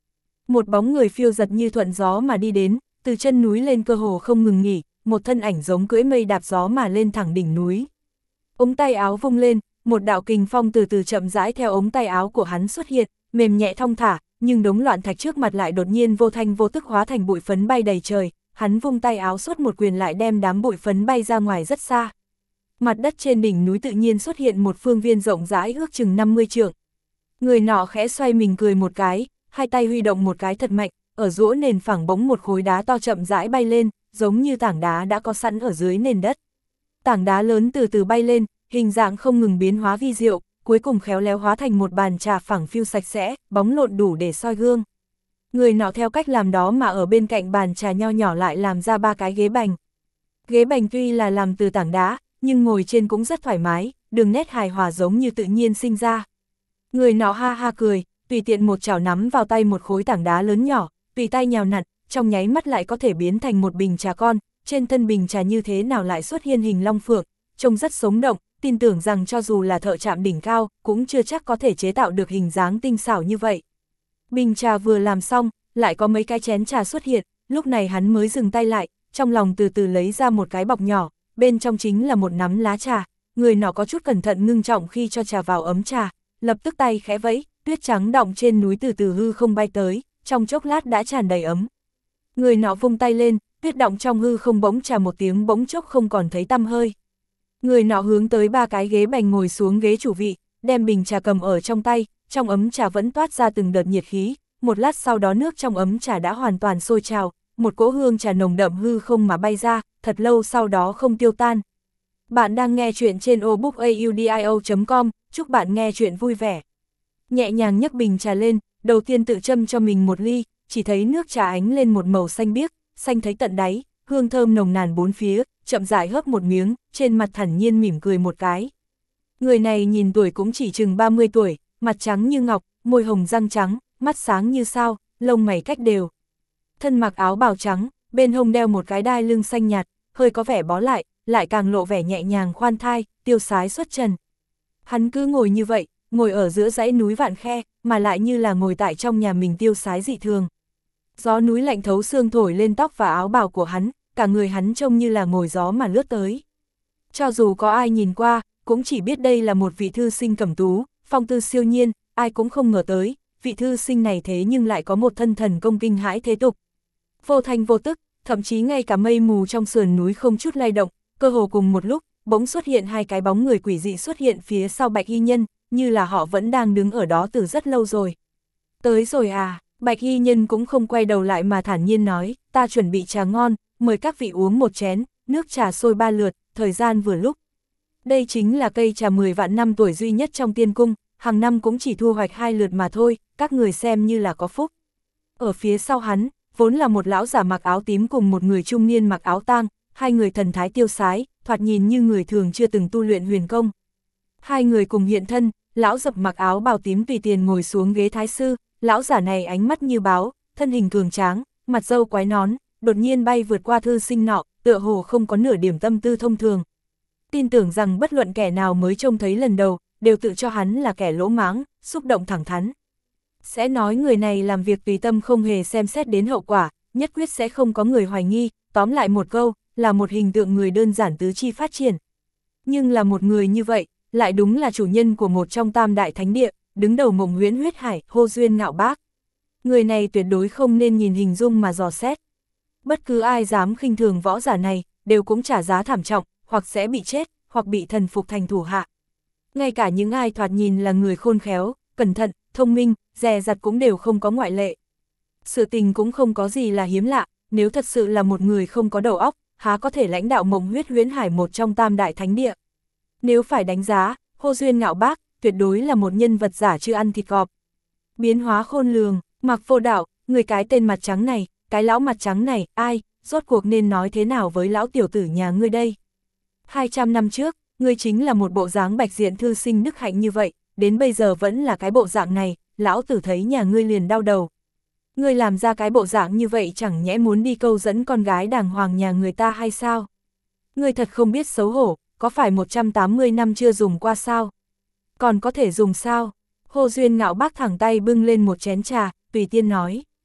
Một bóng người phiêu giật như thuận gió mà đi đến, từ chân núi lên cơ hồ không ngừng nghỉ, một thân ảnh giống cưỡi mây đạp gió mà lên thẳng đỉnh núi. Ống tay áo vung lên, một đạo kình phong từ từ chậm rãi theo ống tay áo của hắn xuất hiện, mềm nhẹ thong thả, nhưng đống loạn thạch trước mặt lại đột nhiên vô thanh vô tức hóa thành bụi phấn bay đầy trời, hắn vung tay áo xuất một quyền lại đem đám bụi phấn bay ra ngoài rất xa. Mặt đất trên đỉnh núi tự nhiên xuất hiện một phương viên rộng rãi ước chừng 50 trượng. Người nọ khẽ xoay mình cười một cái, hai tay huy động một cái thật mạnh, ở giữa nền phẳng bóng một khối đá to chậm rãi bay lên, giống như tảng đá đã có sẵn ở dưới nền đất. Tảng đá lớn từ từ bay lên, hình dạng không ngừng biến hóa vi diệu, cuối cùng khéo léo hóa thành một bàn trà phẳng phiu sạch sẽ, bóng lộn đủ để soi gương. Người nọ theo cách làm đó mà ở bên cạnh bàn trà nho nhỏ lại làm ra 3 cái ghế bành. Ghế bành tuy là làm từ tảng đá, nhưng ngồi trên cũng rất thoải mái, đường nét hài hòa giống như tự nhiên sinh ra. Người nọ ha ha cười, tùy tiện một chảo nắm vào tay một khối tảng đá lớn nhỏ, tùy tay nhào nặn, trong nháy mắt lại có thể biến thành một bình trà con, trên thân bình trà như thế nào lại xuất hiện hình long phượng, trông rất sống động, tin tưởng rằng cho dù là thợ chạm đỉnh cao, cũng chưa chắc có thể chế tạo được hình dáng tinh xảo như vậy. Bình trà vừa làm xong, lại có mấy cái chén trà xuất hiện, lúc này hắn mới dừng tay lại, trong lòng từ từ lấy ra một cái bọc nhỏ, bên trong chính là một nắm lá trà, người nọ có chút cẩn thận ngưng trọng khi cho trà vào ấm trà, lập tức tay khẽ vẫy, tuyết trắng đọng trên núi từ từ hư không bay tới, trong chốc lát đã tràn đầy ấm. Người nọ vung tay lên, tuyết đọng trong hư không bỗng trà một tiếng bỗng chốc không còn thấy tăm hơi. Người nọ hướng tới 3 cái ghế bành ngồi xuống ghế chủ vị, đem bình trà cầm ở trong tay, trong ấm trà vẫn toát ra từng đợt nhiệt khí, một lát sau đó nước trong ấm trà đã hoàn toàn sôi trào, một cỗ hương trà nồng đậm hư không mà bay ra, thật lâu sau đó không tiêu tan. Bạn đang nghe chuyện trên obookaudio.com, chúc bạn nghe chuyện vui vẻ. Nhẹ nhàng nhấc bình trà lên, đầu tiên tự châm cho mình một ly, chỉ thấy nước trà ánh lên một màu xanh biếc, xanh thấy tận đáy, hương thơm nồng nàn bốn phía, chậm rãi hớp một miếng, trên mặt thản nhiên mỉm cười một cái. Người này nhìn tuổi cũng chỉ chừng 30 tuổi, mặt trắng như ngọc, môi hồng răng trắng, mắt sáng như sao, lông mày cách đều. Thân mặc áo bào trắng, bên hông đeo một cái đai lưng xanh nhạt, hơi có vẻ bó lại càng lộ vẻ nhẹ nhàng khoan thai, tiêu sái xuất trần. Hắn cứ ngồi như vậy, ngồi ở giữa dãy núi Vạn Khe, mà lại như là ngồi tại trong nhà mình tiêu sái dị thường. Gió núi lạnh thấu xương thổi lên tóc và áo bào của hắn, cả người hắn trông như là ngồi gió mà lướt tới. Cho dù có ai nhìn qua, cũng chỉ biết đây là một vị thư sinh cẩm tú, phong tư siêu nhiên, ai cũng không ngờ tới, vị thư sinh này thế nhưng lại có một thân thần công kinh hãi thế tục. Vô thanh vô tức, thậm chí ngay cả mây mù trong sườn núi không chút lay động, cơ hồ cùng một lúc, bỗng xuất hiện 2 cái bóng người quỷ dị xuất hiện phía sau Bạch Y Nhân, như là họ vẫn đang đứng ở đó từ rất lâu rồi. Tới rồi à, Bạch Y Nhân cũng không quay đầu lại mà thản nhiên nói, ta chuẩn bị trà ngon, mời các vị uống một chén, nước trà sôi 3 lượt, thời gian vừa lúc. Đây chính là cây trà 10 vạn năm tuổi duy nhất trong tiên cung, hàng năm cũng chỉ thu hoạch 2 lượt mà thôi, các người xem như là có phúc. Ở phía sau hắn, vốn là một lão giả mặc áo tím cùng một người trung niên mặc áo tang, 2 người thần thái tiêu sái, thoạt nhìn như người thường chưa từng tu luyện huyền công. 2 người cùng hiện thân, lão dập mặc áo bào tím tùy tiền ngồi xuống ghế thái sư, lão giả này ánh mắt như báo, thân hình cường tráng, mặt râu quái nón, đột nhiên bay vượt qua thư sinh nọ, tựa hồ không có nửa điểm tâm tư thông thường. Tin tưởng rằng bất luận kẻ nào mới trông thấy lần đầu, đều tự cho hắn là kẻ lỗ mãng, xúc động thẳng thắn. Sẽ nói người này làm việc tùy tâm không hề xem xét đến hậu quả, nhất quyết sẽ không có người hoài nghi, tóm lại một câu, là một hình tượng người đơn giản tứ chi phát triển. Nhưng là một người như vậy, lại đúng là chủ nhân của một trong tam đại thánh địa, đứng đầu Mộng Huyễn Huyết Hải, Hô Duyên Ngạo Bác. Người này tuyệt đối không nên nhìn hình dung mà dò xét. Bất cứ ai dám khinh thường võ giả này, đều cũng trả giá thảm trọng, hoặc sẽ bị chết, hoặc bị thần phục thành thủ hạ. Ngay cả những ai thoạt nhìn là người khôn khéo, cẩn thận, thông minh, dè dặt cũng đều không có ngoại lệ. Sự tình cũng không có gì là hiếm lạ, nếu thật sự là một người không có đầu óc, há có thể lãnh đạo Mộng Huyễn Hải một trong tam đại thánh địa. Nếu phải đánh giá, Hô Duyên Ngạo Bác, tuyệt đối là một nhân vật giả chưa ăn thịt cọp. Biến hóa khôn lường, Mặc Vô Đạo, người cái tên mặt trắng này, cái lão mặt trắng này, ai, rốt cuộc nên nói thế nào với lão tiểu tử nhà ngươi đây? 200 năm trước, ngươi chính là một bộ dáng bạch diện thư sinh đức hạnh như vậy, đến bây giờ vẫn là cái bộ dạng này, lão tử thấy nhà ngươi liền đau đầu. Ngươi làm ra cái bộ dạng như vậy chẳng nhẽ muốn đi câu dẫn con gái đàng hoàng nhà người ta hay sao? Ngươi thật không biết xấu hổ, có phải 180 năm chưa dùng qua sao? Còn có thể dùng sao? Hồ Duyên Ngạo Bác thẳng tay bưng lên một chén trà, tùy tiên nói.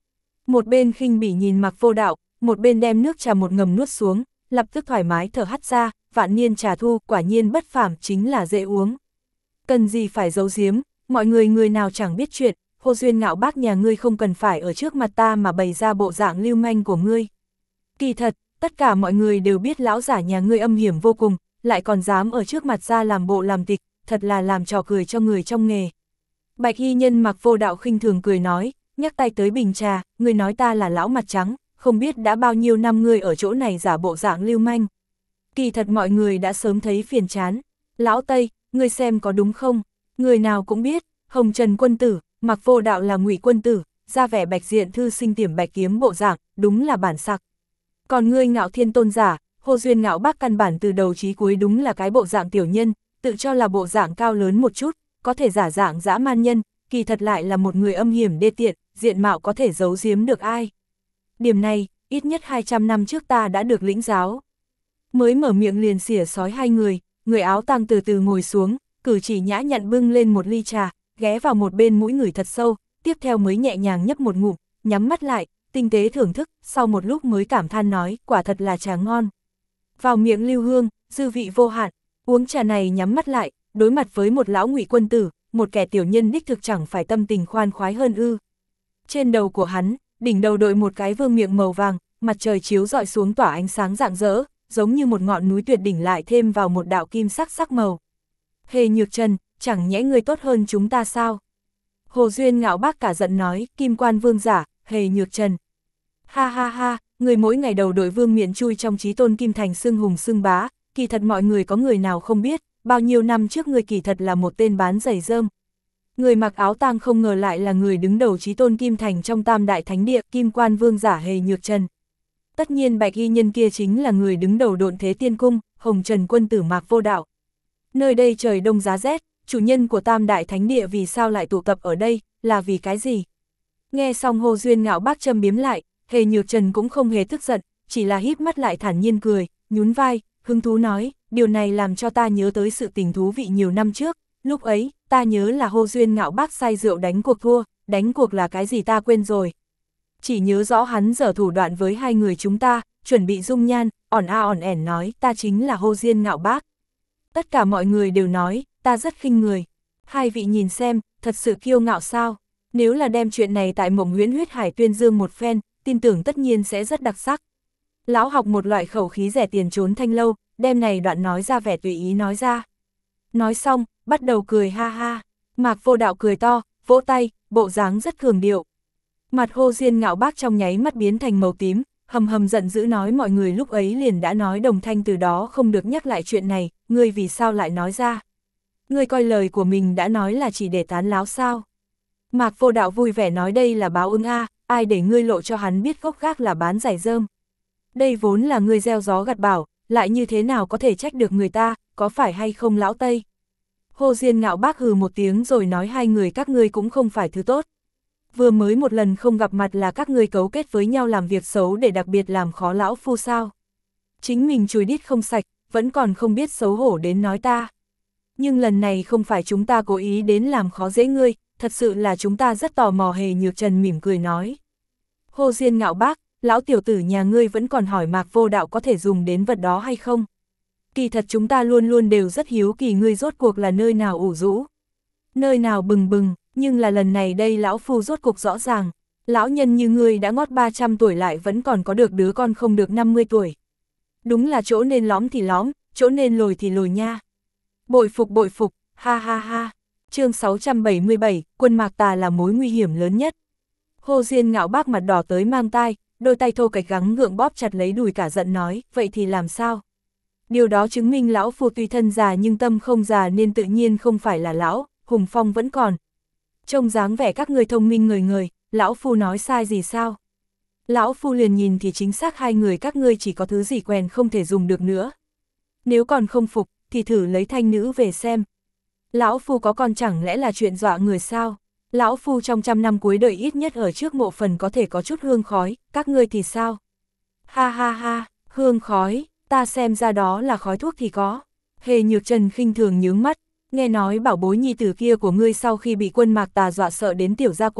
Một bên khinh bỉ nhìn Mạc Vô Đạo, một bên đem nước trà một ngầm nuốt xuống, lập tức thoải mái thở hắt ra, vạn niên trà thu quả nhiên bất phàm, chính là dễ uống. Cần gì phải giấu giếm, mọi người nào chẳng biết chuyện, Hồ Duyên Ngạo Bác nhà ngươi không cần phải ở trước mặt ta mà bày ra bộ dạng lưu manh của ngươi. Kỳ thật, tất cả mọi người đều biết lão giả nhà ngươi âm hiểm vô cùng, lại còn dám ở trước mặt ra làm bộ làm tịch, thật là làm trò cười cho người trong nghề. Bạch y nhân Mạc Vô Đạo khinh thường cười nói, nhắc tay tới bình trà, ngươi nói ta là lão mặt trắng, không biết đã bao nhiêu năm ngươi ở chỗ này giả bộ dạng lưu manh. Kỳ thật mọi người đã sớm thấy phiền chán. Lão Tây, ngươi xem có đúng không? Người nào cũng biết, Hồng Trần quân tử, Mạc Vô Đạo là Ngụy quân tử, ra vẻ bạch diện thư sinh tiềm bạch kiếm bộ dạng, đúng là bản sặc. Còn ngươi Ngạo Thiên tôn giả, Hồ Duyên Ngạo Bác căn bản từ đầu chí cuối đúng là cái bộ dạng tiểu nhân, tự cho là bộ dạng cao lớn một chút, có thể giả dạng dã man nhân, kỳ thật lại là một người âm hiểm đê tiện, diện mạo có thể giấu giếm được ai. Điểm này, ít nhất 200 năm trước ta đã được lĩnh giáo. Mới mở miệng liền xỉa sói hai người áo tang từ từ ngồi xuống, cử chỉ nhã nhặn bưng lên một ly trà, ghé vào một bên mũi người thật sâu, tiếp theo mới nhẹ nhàng nhấp một ngụm, nhắm mắt lại, tinh tế thưởng thức, sau một lúc mới cảm than nói, quả thật là trà ngon. Vào miệng lưu hương, dư vị vô hạn, uống trà này nhắm mắt lại, đối mặt với một lão Ngụy quân tử, một kẻ tiểu nhân đích thực chẳng phải tâm tình khoan khoái hơn ư. Trên đầu của hắn, đỉnh đầu đội một cái vương miệng màu vàng, mặt trời chiếu rọi xuống tỏa ánh sáng rạng rỡ, giống như một ngọn núi tuyệt đỉnh lại thêm vào một đạo kim sắc màu. Hề Nhược Trần, chẳng nhẽ ngươi tốt hơn chúng ta sao? Hồ Duyên Ngạo Bác cả giận nói, Kim Quan vương giả, Hề Nhược Trần. Ha ha ha, người mỗi ngày đầu đội vương miện chui trong chí tôn Kim Thành xưng hùng xưng bá, kỳ thật mọi người có người nào không biết, bao nhiêu năm trước người kỳ thật là một tên bán giày rơm. Người mặc áo tang không ngờ lại là người đứng đầu chí tôn Kim Thành trong Tam Đại Thánh Địa, Kim Quan vương giả Hề Nhược Trần. Tất nhiên bạch y nhân kia chính là người đứng đầu Độn Thế Tiên Cung, Hồng Trần quân tử Mạc Vô Đạo. Nơi đây trời đông giá rét, chủ nhân của Tam Đại Thánh Địa vì sao lại tụ tập ở đây, là vì cái gì? Nghe xong Hồ Duyên Ngạo Bác châm biếm lại, Hề Nhược Trần cũng không hề tức giận, chỉ là híp mắt lại thản nhiên cười, nhún vai, hứng thú nói, điều này làm cho ta nhớ tới sự tình thú vị nhiều năm trước, lúc ấy, ta nhớ là Hồ Duyên Ngạo Bác say rượu đánh cuộc thua, đánh cuộc là cái gì ta quên rồi. Chỉ nhớ rõ hắn giở thủ đoạn với hai người chúng ta, chuẩn bị dung nhan, ỏn ẻn nói, ta chính là Hồ Duyên Ngạo Bác. Tất cả mọi người đều nói, ta rất khinh người. Hai vị nhìn xem, thật sự kiêu ngạo sao? Nếu là đem chuyện này tại Mộng Huyễn Huyết Hải tuyên dương một phen, tin tưởng tất nhiên sẽ rất đặc sắc. Lão học một loại khẩu khí rẻ tiền trốn thanh lâu, đem này đoạn nói ra vẻ tùy ý nói ra. Nói xong, bắt đầu cười ha ha. Mạc Vô Đạo cười to, vỗ tay, bộ dáng rất cường điệu. Mặt Hồ Duyên Ngạo Bác trong nháy mắt biến thành màu tím, hầm giận dữ nói mọi người lúc ấy liền đã nói đồng thanh từ đó không được nhắc lại chuyện này, ngươi vì sao lại nói ra? Ngươi coi lời của mình đã nói là chỉ để tán láo sao? Mạc Vô Đạo vui vẻ nói đây là báo ứng a, ai để ngươi lộ cho hắn biết gốc gác là bán giày rơm. Đây vốn là ngươi gieo gió gặt bão, lại như thế nào có thể trách được người ta, có phải hay không lão Tây? Hồ Duyên Ngạo Bác hừ một tiếng rồi nói hai người các ngươi cũng không phải thứ tốt. Vừa mới một lần không gặp mặt là các ngươi cấu kết với nhau làm việc xấu để đặc biệt làm khó lão phu sao. Chính mình chùi đít không sạch, vẫn còn không biết xấu hổ đến nói ta. Nhưng lần này không phải chúng ta cố ý đến làm khó dễ ngươi, thật sự là chúng ta rất tò mò. Hề Nhược Trần mỉm cười nói. Hồ Duyên Ngạo Bác, lão tiểu tử nhà ngươi vẫn còn hỏi Mạc Vô Đạo có thể dùng đến vật đó hay không. Kỳ thật chúng ta luôn luôn đều rất hiếu kỳ ngươi rốt cuộc là nơi nào ủ rũ, nơi nào bừng bừng, nhưng là lần này đây lão phu rốt cuộc rõ ràng. Lão nhân như ngươi đã ngót 300 tuổi lại vẫn còn có được đứa con không được 50 tuổi. Đúng là chỗ nên lõm thì lõm, chỗ nên lồi thì lồi nha. Bội phục, ha ha ha. Chương 677, quân Mạc Tà là mối nguy hiểm lớn nhất. Hồ Duyên Ngạo Bác mặt đỏ tới mang tai, đôi tay thô kệch gắng gượng bóp chặt lấy đùi cả giận nói, vậy thì làm sao? Điều đó chứng minh lão phu tuy thân già nhưng tâm không già nên tự nhiên không phải là lão, hùng phong vẫn còn. Trông dáng vẻ các người thông minh người, lão phu nói sai gì sao? Lão phu liền nhìn thì chính xác hai người các ngươi chỉ có thứ gì quèn không thể dùng được nữa. Nếu còn không phục, thì thử lấy thanh nữ về xem. Lão phu có con chẳng lẽ là chuyện dọa người sao? Lão phu trong 100 năm cuối đời ít nhất ở trước mộ phần có thể có chút hương khói, các ngươi thì sao? Ha ha ha, hương khói, ta xem ra đó là khói thuốc thì có. Hề Nhược Trần khinh thường nhướng mắt, nghe nói bảo bối nhi tử kia của ngươi sau khi bị quân Mạc Tà dọa sợ đến tiểu ra quần,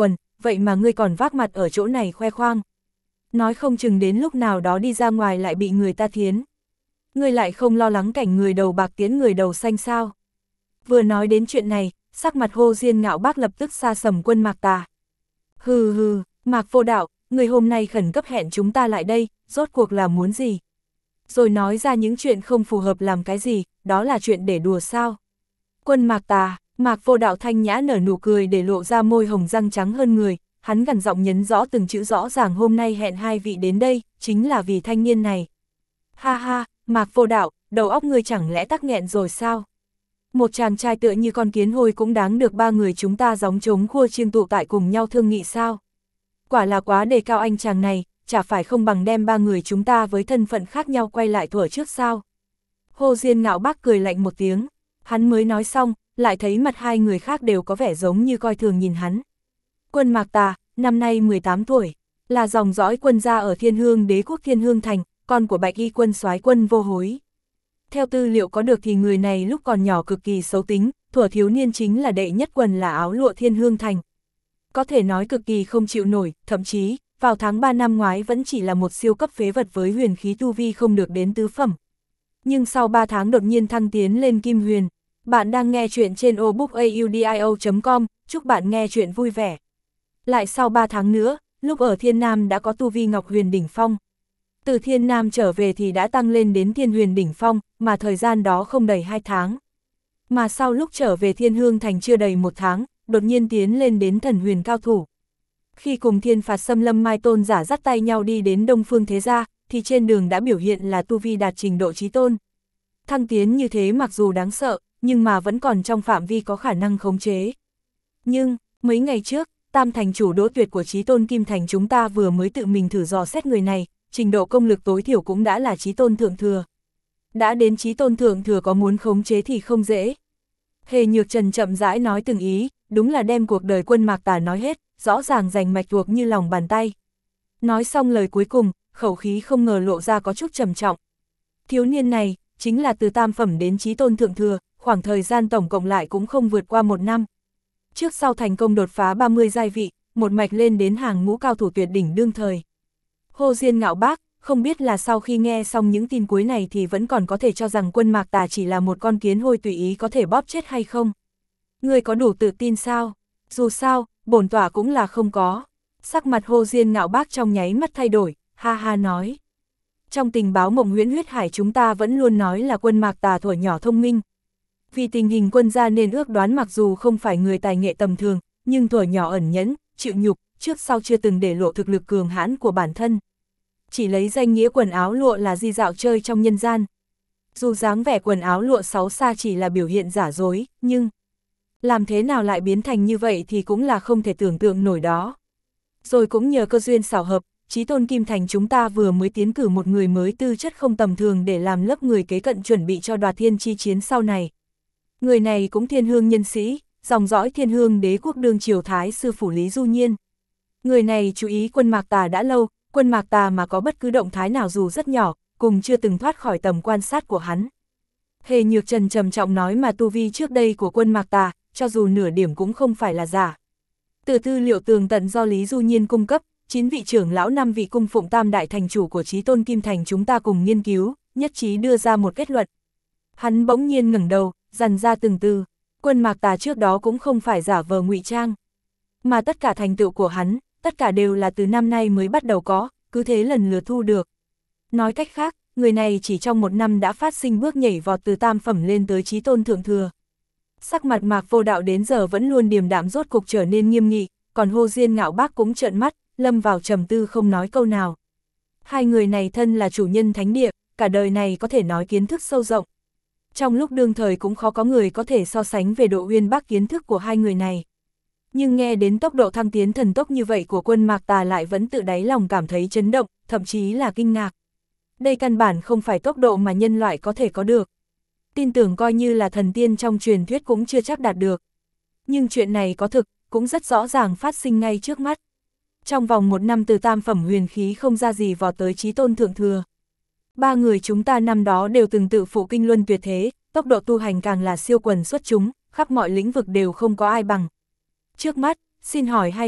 vậy mà ngươi còn vác mặt ở chỗ này khoe khoang. Nói không chừng đến lúc nào đó đi ra ngoài lại bị người ta thiến. Ngươi lại không lo lắng cảnh người đầu bạc tiến người đầu xanh sao? Vừa nói đến chuyện này, sắc mặt Hồ Diên Ngạo Bác lập tức xa sầm Quân Mạc Tà. Hừ hừ, Mạc Vô Đạo, người hôm nay khẩn cấp hẹn chúng ta lại đây, rốt cuộc là muốn gì? Rồi nói ra những chuyện không phù hợp làm cái gì, đó là chuyện để đùa sao? Quân Mạc Tà, Mạc Vô Đạo thanh nhã nở nụ cười để lộ ra môi hồng răng trắng hơn người, hắn gằn giọng nhấn rõ từng chữ rõ ràng hôm nay hẹn hai vị đến đây, chính là vì thanh niên này. Ha ha, Mạc Vô Đạo, đầu óc ngươi chẳng lẽ tắc nghẹn rồi sao? Một chàng trai tựa như con kiến hôi cũng đáng được ba người chúng ta gióng trống khua chiêng tụ tại cùng nhau thương nghị sao? Quả là quá đề cao anh chàng này, chả phải không bằng đem ba người chúng ta với thân phận khác nhau quay lại thuở trước sao? Hồ Diên Ngạo Bác cười lạnh một tiếng, hắn mới nói xong, lại thấy mặt hai người khác đều có vẻ giống như coi thường nhìn hắn. Quân Mạc Tà, năm nay 18 tuổi, là dòng dõi quân gia ở Thiên Hương Đế quốc Thiên Hương Thành, con của Bạch Y quân soái Quân Vô Hối. Theo tư liệu có được thì người này lúc còn nhỏ cực kỳ xấu tính, thuở thiếu niên chính là đệ nhất quần là áo lụa Thiên Hương Thành. Có thể nói cực kỳ không chịu nổi, thậm chí, vào tháng 3 năm ngoái vẫn chỉ là một siêu cấp phế vật với huyền khí tu vi không được đến tứ phẩm. Nhưng sau 3 tháng đột nhiên thăng tiến lên Kim Huyền. Bạn đang nghe chuyện trên obookaudio.com, chúc bạn nghe chuyện vui vẻ. Lại sau 3 tháng nữa, lúc ở Thiên Nam đã có tu vi Ngọc Huyền đỉnh phong. Từ Thiên Nam trở về thì đã tăng lên đến Thiên Huyền đỉnh phong, mà thời gian đó không đầy 2 tháng. Mà sau lúc trở về Thiên Hương Thành chưa đầy 1 tháng, đột nhiên tiến lên đến thần huyền cao thủ. Khi cùng Thiên Phạt Xâm Lâm Mai Tôn giả dắt tay nhau đi đến Đông Phương Thế Gia, thì trên đường đã biểu hiện là tu vi đạt trình độ chí tôn. Thăng tiến như thế mặc dù đáng sợ, nhưng mà vẫn còn trong phạm vi có khả năng khống chế. Nhưng, mấy ngày trước, Tam thành chủ Đỗ Tuyệt của chí tôn Kim Thành chúng ta vừa mới tự mình thử dò xét người này, trình độ công lực tối thiểu cũng đã là chí tôn thượng thừa. Đã đến chí tôn thượng thừa có muốn khống chế thì không dễ. Hề Nhược Trần chậm rãi nói từng ý, đúng là đem cuộc đời Quân Mạc Tà nói hết, rõ ràng rành mạch thuộc như lòng bàn tay. Nói xong lời cuối cùng, khẩu khí không ngờ lộ ra có chút trầm trọng. Thiếu niên này, chính là từ tam phẩm đến chí tôn thượng thừa, khoảng thời gian tổng cộng lại cũng không vượt qua 1 năm. Trước sau thành công đột phá 30 giai vị, một mạch lên đến hàng ngũ cao thủ tuyệt đỉnh đương thời. Hồ Diên Ngạo Bác, không biết là sau khi nghe xong những tin cuối này thì vẫn còn có thể cho rằng Quân Mạc Tà chỉ là một con kiến hôi tùy ý có thể bóp chết hay không? Ngươi có đủ tự tin sao? Dù sao, bổn tỏa cũng là không có. Sắc mặt Hồ Diên Ngạo Bác trong nháy mắt thay đổi, ha ha nói. Trong tình báo Mộng Huyễn Huyết Hải chúng ta vẫn luôn nói là Quân Mạc Tà thuở nhỏ thông minh. Vì tình hình quân gia nên ước đoán mặc dù không phải người tài nghệ tầm thường, nhưng thuở nhỏ ẩn nhẫn, chịu nhục, trước sau chưa từng để lộ thực lực cường hãn của bản thân. Chỉ lấy danh nghĩa quần áo lụa là di dạo chơi trong nhân gian. Dù dáng vẻ quần áo lụa xấu xa chỉ là biểu hiện giả dối, nhưng làm thế nào lại biến thành như vậy thì cũng là không thể tưởng tượng nổi đó. Rồi cũng nhờ cơ duyên xảo hợp, chí tôn Kim Thành chúng ta vừa mới tiến cử một người mới tư chất không tầm thường để làm lớp người kế cận chuẩn bị cho đoạt thiên chi chiến sau này. Người này cũng thiên hương nhân sĩ, dòng dõi Thiên Hương Đế quốc đương triều thái sư phủ Lý Du Nhiên. Người này chú ý Quân Mạc Tà đã lâu, Quân Mạc Tà mà có bất cứ động thái nào dù rất nhỏ, cùng chưa từng thoát khỏi tầm quan sát của hắn. Hề Nhược Trần trầm trọng nói mà tu vi trước đây của Quân Mạc Tà, cho dù nửa điểm cũng không phải là giả. Từ tư liệu tường tận do Lý Du Nhiên cung cấp, 9 vị trưởng lão 5 vị cung phụng tam đại thành chủ của chí tôn Kim Thành chúng ta cùng nghiên cứu, nhất trí đưa ra một kết luận. Hắn bỗng nhiên ngẩng đầu, dằn ra từng từ, Quân Mạc Tà trước đó cũng không phải giả vờ ngụy trang, mà tất cả thành tựu của hắn, tất cả đều là từ năm nay mới bắt đầu có, cứ thế lần lượt thu được. Nói cách khác, người này chỉ trong 1 năm đã phát sinh bước nhảy vọt từ tam phẩm lên tới chí tôn thượng thừa. Sắc mặt Mạc Vô Đạo đến giờ vẫn luôn điềm đạm rốt cục trở nên nghiêm nghị, còn Hồ Diên Ngạo Bác cũng trợn mắt, lâm vào trầm tư không nói câu nào. Hai người này thân là chủ nhân thánh địa, cả đời này có thể nói kiến thức sâu rộng. Trong lúc đương thời cũng khó có người có thể so sánh về độ uyên bác kiến thức của hai người này. Nhưng nghe đến tốc độ thăng tiến thần tốc như vậy của Quân Mạc Tà lại vẫn tự đáy lòng cảm thấy chấn động, thậm chí là kinh ngạc. Đây căn bản không phải tốc độ mà nhân loại có thể có được. Tin tưởng coi như là thần tiên trong truyền thuyết cũng chưa chắc đạt được. Nhưng chuyện này có thực, cũng rất rõ ràng phát sinh ngay trước mắt. Trong vòng 1 năm từ tam phẩm huyền khí không ra gì vọt tới chí tôn thượng thừa. 3 người chúng ta năm đó đều từng tự phụ kinh luân tuyệt thế, tốc độ tu hành càng là siêu quần xuất chúng, khắp mọi lĩnh vực đều không có ai bằng. Trước mắt, xin hỏi hai vị,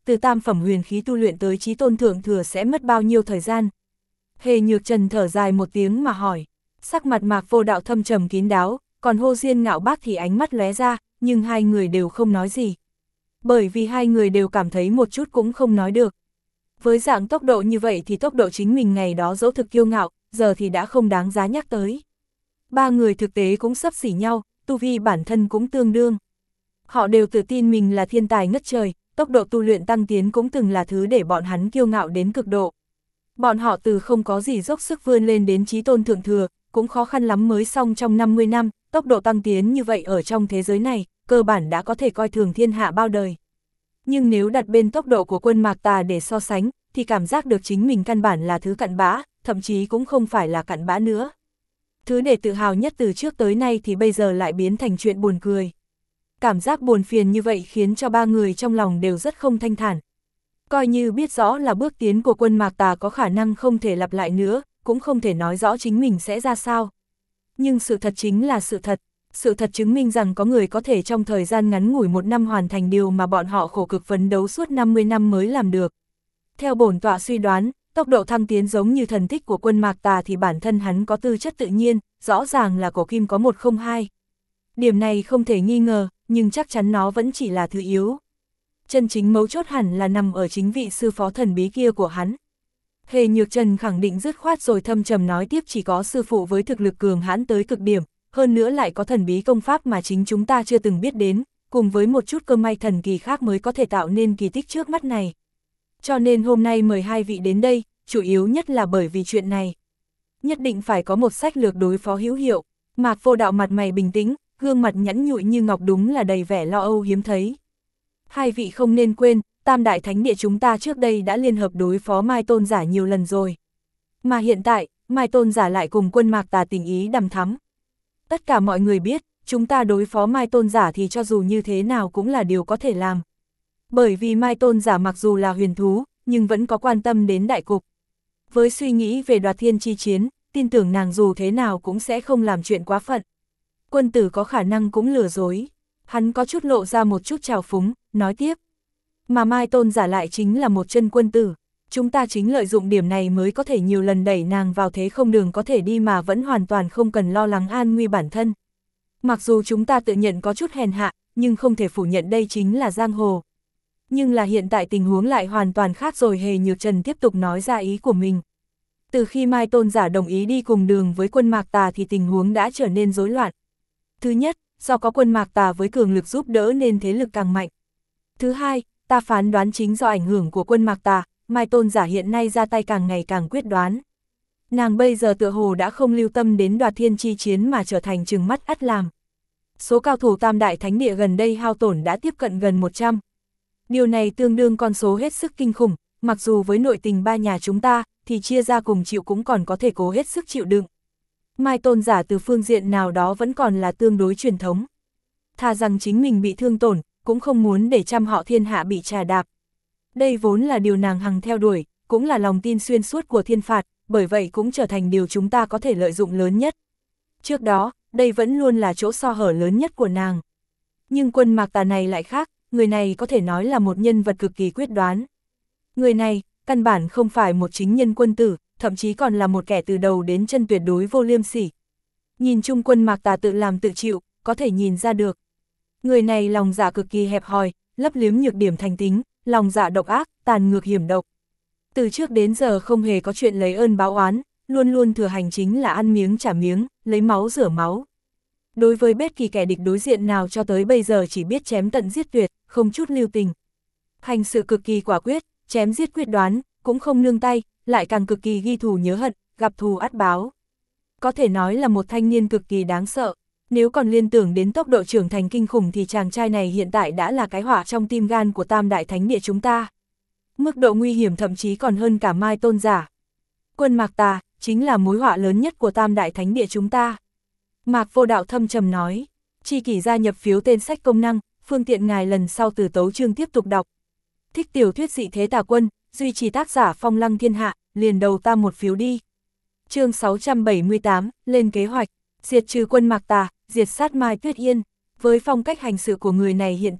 từ tam phẩm huyền khí tu luyện tới chí tôn thượng thừa sẽ mất bao nhiêu thời gian? Hề Nhược Trần thở dài một tiếng mà hỏi, sắc mặt Mạc Vô Đạo thâm trầm kín đáo, còn Hồ Diên Ngạo Bác thì ánh mắt lóe ra, nhưng hai người đều không nói gì. Bởi vì hai người đều cảm thấy một chút cũng không nói được. Với dạng tốc độ như vậy thì tốc độ chính mình ngày đó dẫu thực kiêu ngạo, giờ thì đã không đáng giá nhắc tới. Ba người thực tế cũng xấp xỉ nhau, tu vi bản thân cũng tương đương. Họ đều tự tin mình là thiên tài ngất trời, tốc độ tu luyện tăng tiến cũng từng là thứ để bọn hắn kiêu ngạo đến cực độ. Bọn họ từ không có gì dốc sức vươn lên đến chí tôn thượng thừa, cũng khó khăn lắm mới xong trong 50 năm, tốc độ tăng tiến như vậy ở trong thế giới này, cơ bản đã có thể coi thường thiên hạ bao đời. Nhưng nếu đặt bên tốc độ của quân Mạc Tà để so sánh, thì cảm giác được chính mình căn bản là thứ cặn bã, thậm chí cũng không phải là cặn bã nữa. Thứ để tự hào nhất từ trước tới nay thì bây giờ lại biến thành chuyện buồn cười. Cảm giác buồn phiền như vậy khiến cho ba người trong lòng đều rất không thanh thản. Coi như biết rõ là bước tiến của quân Mạc Tà có khả năng không thể lặp lại nữa, cũng không thể nói rõ chính mình sẽ ra sao. Nhưng sự thật chính là sự thật chứng minh rằng có người có thể trong thời gian ngắn ngủi 1 năm hoàn thành điều mà bọn họ khổ cực phấn đấu suốt 50 năm mới làm được. Theo bổn tọa suy đoán, tốc độ thăng tiến giống như thần tích của quân Mạc Tà thì bản thân hắn có tư chất tự nhiên, rõ ràng là cổ kim có 102. Điểm này không thể nghi ngờ, nhưng chắc chắn nó vẫn chỉ là thứ yếu. Chân chính mấu chốt hẳn là nằm ở chính vị sư phó thần bí kia của hắn. Hề Nhược Trần khẳng định dứt khoát rồi thâm trầm nói tiếp, chỉ có sư phụ với thực lực cường hãn tới cực điểm, hơn nữa lại có thần bí công pháp mà chính chúng ta chưa từng biết đến, cùng với một chút cơ may thần kỳ khác mới có thể tạo nên kỳ tích trước mắt này. Cho nên hôm nay mời hai vị đến đây, chủ yếu nhất là bởi vì chuyện này. Nhất định phải có một sách lược đối phó hữu hiệu. Mạc Vô Đạo mặt mày bình tĩnh, gương mặt nhẵn nhụi như ngọc, đúng là đầy vẻ lo âu hiếm thấy. Hai vị không nên quên, Tam Đại Thánh Địa chúng ta trước đây đã liên hợp đối phó Mai Tôn Giả nhiều lần rồi. Mà hiện tại, Mai Tôn Giả lại cùng quân Mạc Tà tình ý đằm thắm. Tất cả mọi người biết, chúng ta đối phó Mai Tôn Giả thì cho dù như thế nào cũng là điều có thể làm. Bởi vì Mai Tôn Giả mặc dù là huyền thú, nhưng vẫn có quan tâm đến đại cục. Với suy nghĩ về đoạt thiên chi chiến, tin tưởng nàng dù thế nào cũng sẽ không làm chuyện quá phận. Quân tử có khả năng cũng lừa dối. Hắn có chút lộ ra một chút trào phúng, nói tiếp. Mà Mai Tôn Giả lại chính là một chân quân tử. Chúng ta chính lợi dụng điểm này mới có thể nhiều lần đẩy nàng vào thế không đường có thể đi mà vẫn hoàn toàn không cần lo lắng an nguy bản thân. Mặc dù chúng ta tự nhận có chút hèn hạ, nhưng không thể phủ nhận đây chính là giang hồ. Nhưng là hiện tại tình huống lại hoàn toàn khác rồi. Hề Nhược Trần tiếp tục nói ra ý của mình. Từ khi Mai Tôn Giả đồng ý đi cùng đường với quân Mạc Tà thì tình huống đã trở nên rối loạn. Thứ nhất, do có quân Mạc Tà với cường lực giúp đỡ nên thế lực càng mạnh. Thứ hai, ta phán đoán chính do ảnh hưởng của quân Mạc Tà, Mai Tôn Giả hiện nay ra tay càng ngày càng quyết đoán. Nàng bây giờ tựa hồ đã không lưu tâm đến đoạt thiên chi chiến mà trở thành trừng mắt ắt làm. Số cao thủ Tam Đại Thánh Địa gần đây hao tổn đã tiếp cận gần 100. Điều này tương đương con số hết sức kinh khủng, mặc dù với nội tình ba nhà chúng ta, thì chia ra cùng chịu cũng còn có thể cố hết sức chịu đựng. Mai Tôn Giả từ phương diện nào đó vẫn còn là tương đối truyền thống. Thà rằng chính mình bị thương tổn, cũng không muốn để trăm họ thiên hạ bị trà đạp. Đây vốn là điều nàng hằng theo đuổi, cũng là lòng tin xuyên suốt của thiên phạt, bởi vậy cũng trở thành điều chúng ta có thể lợi dụng lớn nhất. Trước đó, đây vẫn luôn là chỗ sơ hở lớn nhất của nàng. Nhưng quân Mạc Tà này lại khác, người này có thể nói là một nhân vật cực kỳ quyết đoán. Người này, căn bản không phải một chính nhân quân tử, thậm chí còn là một kẻ từ đầu đến chân tuyệt đối vô liêm sỉ. Nhìn chung quân Mạc Tà tự làm tự chịu, có thể nhìn ra được. Người này lòng dạ cực kỳ hẹp hòi, lấp liếm nhược điểm thành tính, lòng dạ độc ác, tàn ngược hiểm độc. Từ trước đến giờ không hề có chuyện lấy ơn báo oán, luôn luôn thừa hành chính là ăn miếng trả miếng, lấy máu rửa máu. Đối với bất kỳ kẻ địch đối diện nào cho tới bây giờ chỉ biết chém tận giết tuyệt, không chút lưu tình. Hành sự cực kỳ quả quyết, chém giết quyết đoán, cũng không nương tay, lại càng cực kỳ ghi thù nhớ hận, gặp thù ắt báo. Có thể nói là một thanh niên cực kỳ đáng sợ. Nếu còn liên tưởng đến tốc độ trưởng thành kinh khủng thì chàng trai này hiện tại đã là cái họa trong tim gan của Tam Đại Thánh Địa chúng ta. Mức độ nguy hiểm thậm chí còn hơn cả Mai Tôn Giả. Quân Mạc Tà chính là mối họa lớn nhất của Tam Đại Thánh Địa chúng ta. Mạc Vô Đạo thâm trầm nói, Chi Kỷ gia nhập phiếu tên sách công năng, phương tiện ngài lần sau từ tấu chương tiếp tục đọc. Thích tiểu thuyết dị thế tà quân, duy trì tác giả Phong Lăng Thiên Hạ, liền đầu ta một phiếu đi. Chương 678, lên kế hoạch, diệt trừ quân Mạc Tà, diệt sát Mai Tuyết Yên. Với phong cách hành sự của người này hiện tại,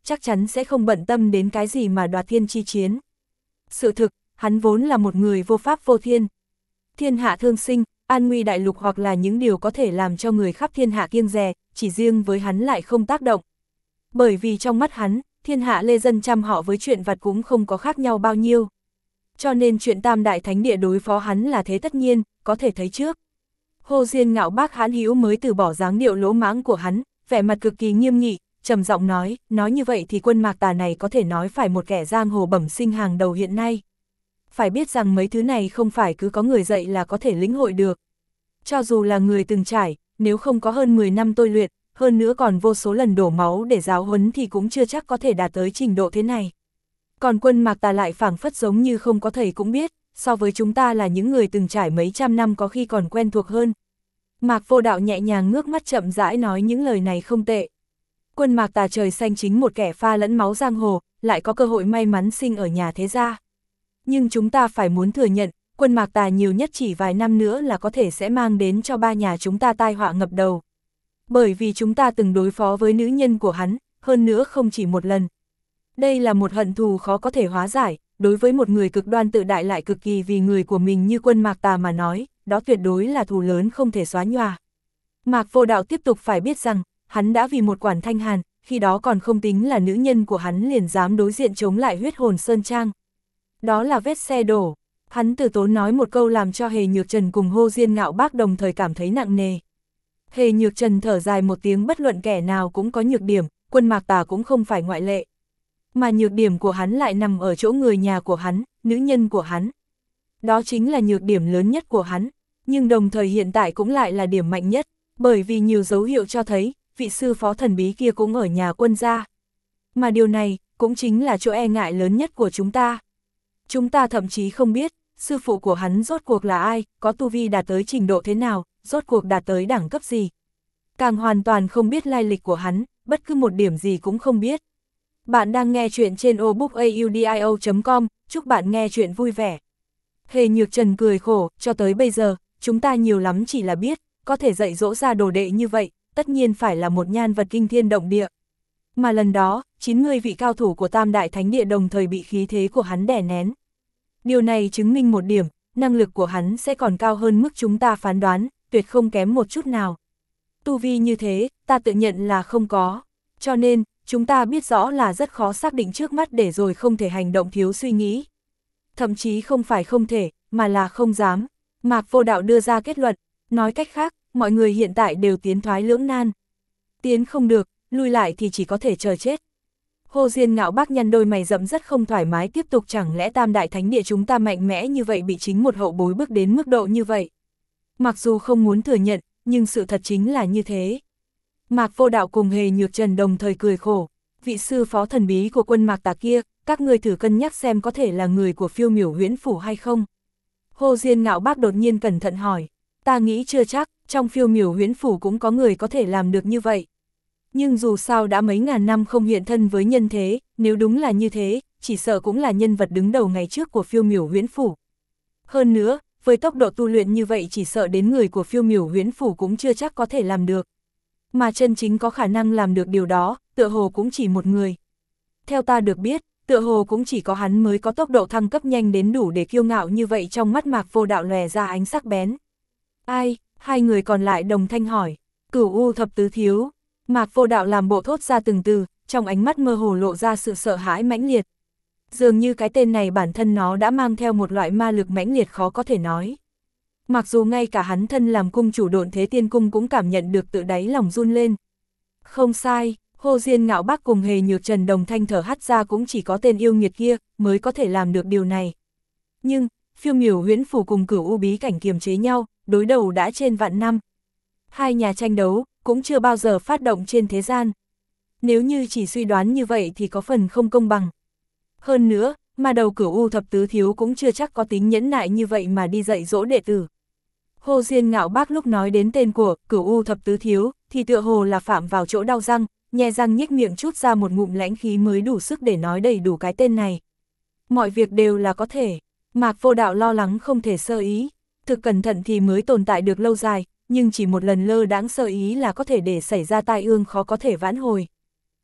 chắc chắn sẽ không bận tâm đến cái gì mà đoạt thiên chi chiến. Sự thực, hắn vốn là một người vô pháp vô thiên. Thiên hạ thương sinh, an nguy đại lục hoặc là những điều có thể làm cho người khắp thiên hạ kiêng dè, chỉ riêng với hắn lại không tác động. Bởi vì trong mắt hắn, thiên hạ lê dân trăm họ với chuyện vặt cũng không có khác nhau bao nhiêu. Cho nên chuyện Tam Đại Thánh Địa đối phó hắn là thế tất nhiên, có thể thấy trước. Hồ Diên Ngạo Bác hãn hữu mới từ bỏ dáng điệu lỗ mãng của hắn, vẻ mặt cực kỳ nghiêm nghị, trầm giọng nói như vậy thì Quân Mạc Tà này có thể nói phải một kẻ giang hồ bẩm sinh hàng đầu hiện nay. Phải biết rằng mấy thứ này không phải cứ có người dạy là có thể lĩnh hội được. Cho dù là người từng trải, nếu không có hơn 10 năm tôi luyện, hơn nữa còn vô số lần đổ máu để giáo huấn thì cũng chưa chắc có thể đạt tới trình độ thế này. Còn Quân Mạc Tà lại phảng phất giống như không có thầy cũng biết, so với chúng ta là những người từng trải mấy trăm năm có khi còn quen thuộc hơn. Mạc Vô Đạo nhẹ nhàng ngước mắt chậm rãi nói những lời này không tệ. Quân Mạc Tà trời xanh chính một kẻ pha lẫn máu giang hồ, lại có cơ hội may mắn sinh ở nhà thế gia. Nhưng chúng ta phải muốn thừa nhận, Quân Mạc Tà nhiều nhất chỉ vài năm nữa là có thể sẽ mang đến cho ba nhà chúng ta tai họa ngập đầu. Bởi vì chúng ta từng đối phó với nữ nhân của hắn, hơn nữa không chỉ một lần. Đây là một hận thù khó có thể hóa giải, đối với một người cực đoan tự đại lại cực kỳ vì người của mình như Quân Mạc Tà mà nói, đó tuyệt đối là thù lớn không thể xóa nhòa. Mạc Vô Đạo tiếp tục phải biết rằng, hắn đã vì một Quản Thanh Hàn, khi đó còn không tính là nữ nhân của hắn liền dám đối diện chống lại Huyết Hồn Sơn Trang. Đó là vết xe đổ. Hắn từ tốn nói một câu làm cho Hề Nhược Trần cùng Hồ Diên Ngạo Bác đồng thời cảm thấy nặng nề. Hề Nhược Trần thở dài một tiếng, bất luận kẻ nào cũng có nhược điểm, Quân Mạc Tà cũng không phải ngoại lệ. Mà nhược điểm của hắn lại nằm ở chỗ người nhà của hắn, nữ nhân của hắn. Đó chính là nhược điểm lớn nhất của hắn, nhưng đồng thời hiện tại cũng lại là điểm mạnh nhất, bởi vì nhiều dấu hiệu cho thấy, vị sư phó thần bí kia cũng ở nhà Quân gia. Mà điều này, cũng chính là chỗ e ngại lớn nhất của chúng ta. Chúng ta thậm chí không biết, sư phụ của hắn rốt cuộc là ai, có tu vi đạt tới trình độ thế nào, rốt cuộc đạt tới đẳng cấp gì. Càng hoàn toàn không biết lai lịch của hắn, bất cứ một điểm gì cũng không biết. Bạn đang nghe chuyện trên obookaudio.com, chúc bạn nghe chuyện vui vẻ. Hề Nhược Trần cười khổ, cho tới bây giờ, chúng ta nhiều lắm chỉ là biết, có thể dạy dỗ ra đồ đệ như vậy, tất nhiên phải là một nhan vật kinh thiên động địa. Mà lần đó, 90 vị cao thủ của Tam Đại Thánh Địa đồng thời bị khí thế của hắn đè nén. Điều này chứng minh một điểm, năng lực của hắn sẽ còn cao hơn mức chúng ta phán đoán, tuyệt không kém một chút nào. Tu vi như thế, ta tự nhận là không có. Cho nên, chúng ta biết rõ là rất khó xác định trước mắt để rồi không thể hành động thiếu suy nghĩ. Thậm chí không phải không thể, mà là không dám. Mạc Vô Đạo đưa ra kết luận, nói cách khác, mọi người hiện tại đều tiến thoái lưỡng nan. Tiến không được, lui lại thì chỉ có thể chờ chết. Hồ Diên Ngạo Bác nhăn đôi mày rậm rất không thoải mái, tiếp tục chẳng lẽ Tam Đại Thánh Địa chúng ta mạnh mẽ như vậy bị chính một hậu bối bước đến mức độ như vậy. Mặc dù không muốn thừa nhận, nhưng sự thật chính là như thế. Mạc Vô Đạo cùng Hề Nhược Trần đồng thời cười khổ, vị sư phó thần bí của Quân Mạc Tà kia, các ngươi thử cân nhắc xem có thể là người của Phiêu Miểu Huyễn Phủ hay không. Hồ Diên Ngạo Bác đột nhiên cẩn thận hỏi, ta nghĩ chưa chắc, trong Phiêu Miểu Huyễn Phủ cũng có người có thể làm được như vậy. Nhưng dù sao đã mấy ngàn năm không hiện thân với nhân thế, nếu đúng là như thế, chỉ sợ cũng là nhân vật đứng đầu ngày trước của Phiêu Miểu Huyễn Phủ. Hơn nữa, với tốc độ tu luyện như vậy chỉ sợ đến người của Phiêu Miểu Huyễn Phủ cũng chưa chắc có thể làm được. Mà chân chính có khả năng làm được điều đó, tựa hồ cũng chỉ một người. Theo ta được biết, tựa hồ cũng chỉ có hắn mới có tốc độ thăng cấp nhanh đến đủ để kiêu ngạo như vậy. Trong mắt Mạc Vô Đạo lòe ra ánh sắc bén. Ai? Hai người còn lại đồng thanh hỏi. Cửu U Thập Tứ Thiếu. Mạc Vô Đạo làm bộ thốt ra từng từ, trong ánh mắt mơ hồ lộ ra sự sợ hãi mãnh liệt. Dường như cái tên này bản thân nó đã mang theo một loại ma lực mãnh liệt khó có thể nói. Mặc dù ngay cả hắn thân làm cung chủ Độn Thế Tiên Cung cũng cảm nhận được tự đáy lòng run lên. Không sai, Hồ Diên Ngạo Bác cùng Hề Nhược Trần đồng thanh thở hắt ra, cũng chỉ có tên yêu nghiệt kia mới có thể làm được điều này. Nhưng, Phiêu Miểu Huyễn Phủ cùng Cửu U Bí Cảnh kiềm chế nhau, đối đầu đã trên vạn năm. Hai nhà tranh đấu, cũng chưa bao giờ phát động trên thế gian. Nếu như chỉ suy đoán như vậy thì có phần không công bằng. Hơn nữa, mà đầu Cửu U Thập Tứ Thiếu cũng chưa chắc có tính nhẫn nại như vậy mà đi dạy dỗ đệ tử. Hồ Diên Ngạo Bác lúc nói đến tên của Cửu U Thập Tứ Thiếu, thì tựa hồ là phạm vào chỗ đau răng, nhe răng nhếch miệng chút ra một ngụm lãnh khí mới đủ sức để nói đầy đủ cái tên này. Mọi việc đều là có thể. Mạc Vô Đạo lo lắng không thể sơ ý. Thực cẩn thận thì mới tồn tại được lâu dài, nhưng chỉ một lần lơ đãng sơ ý là có thể để xảy ra tai ương khó có thể vãn hồi.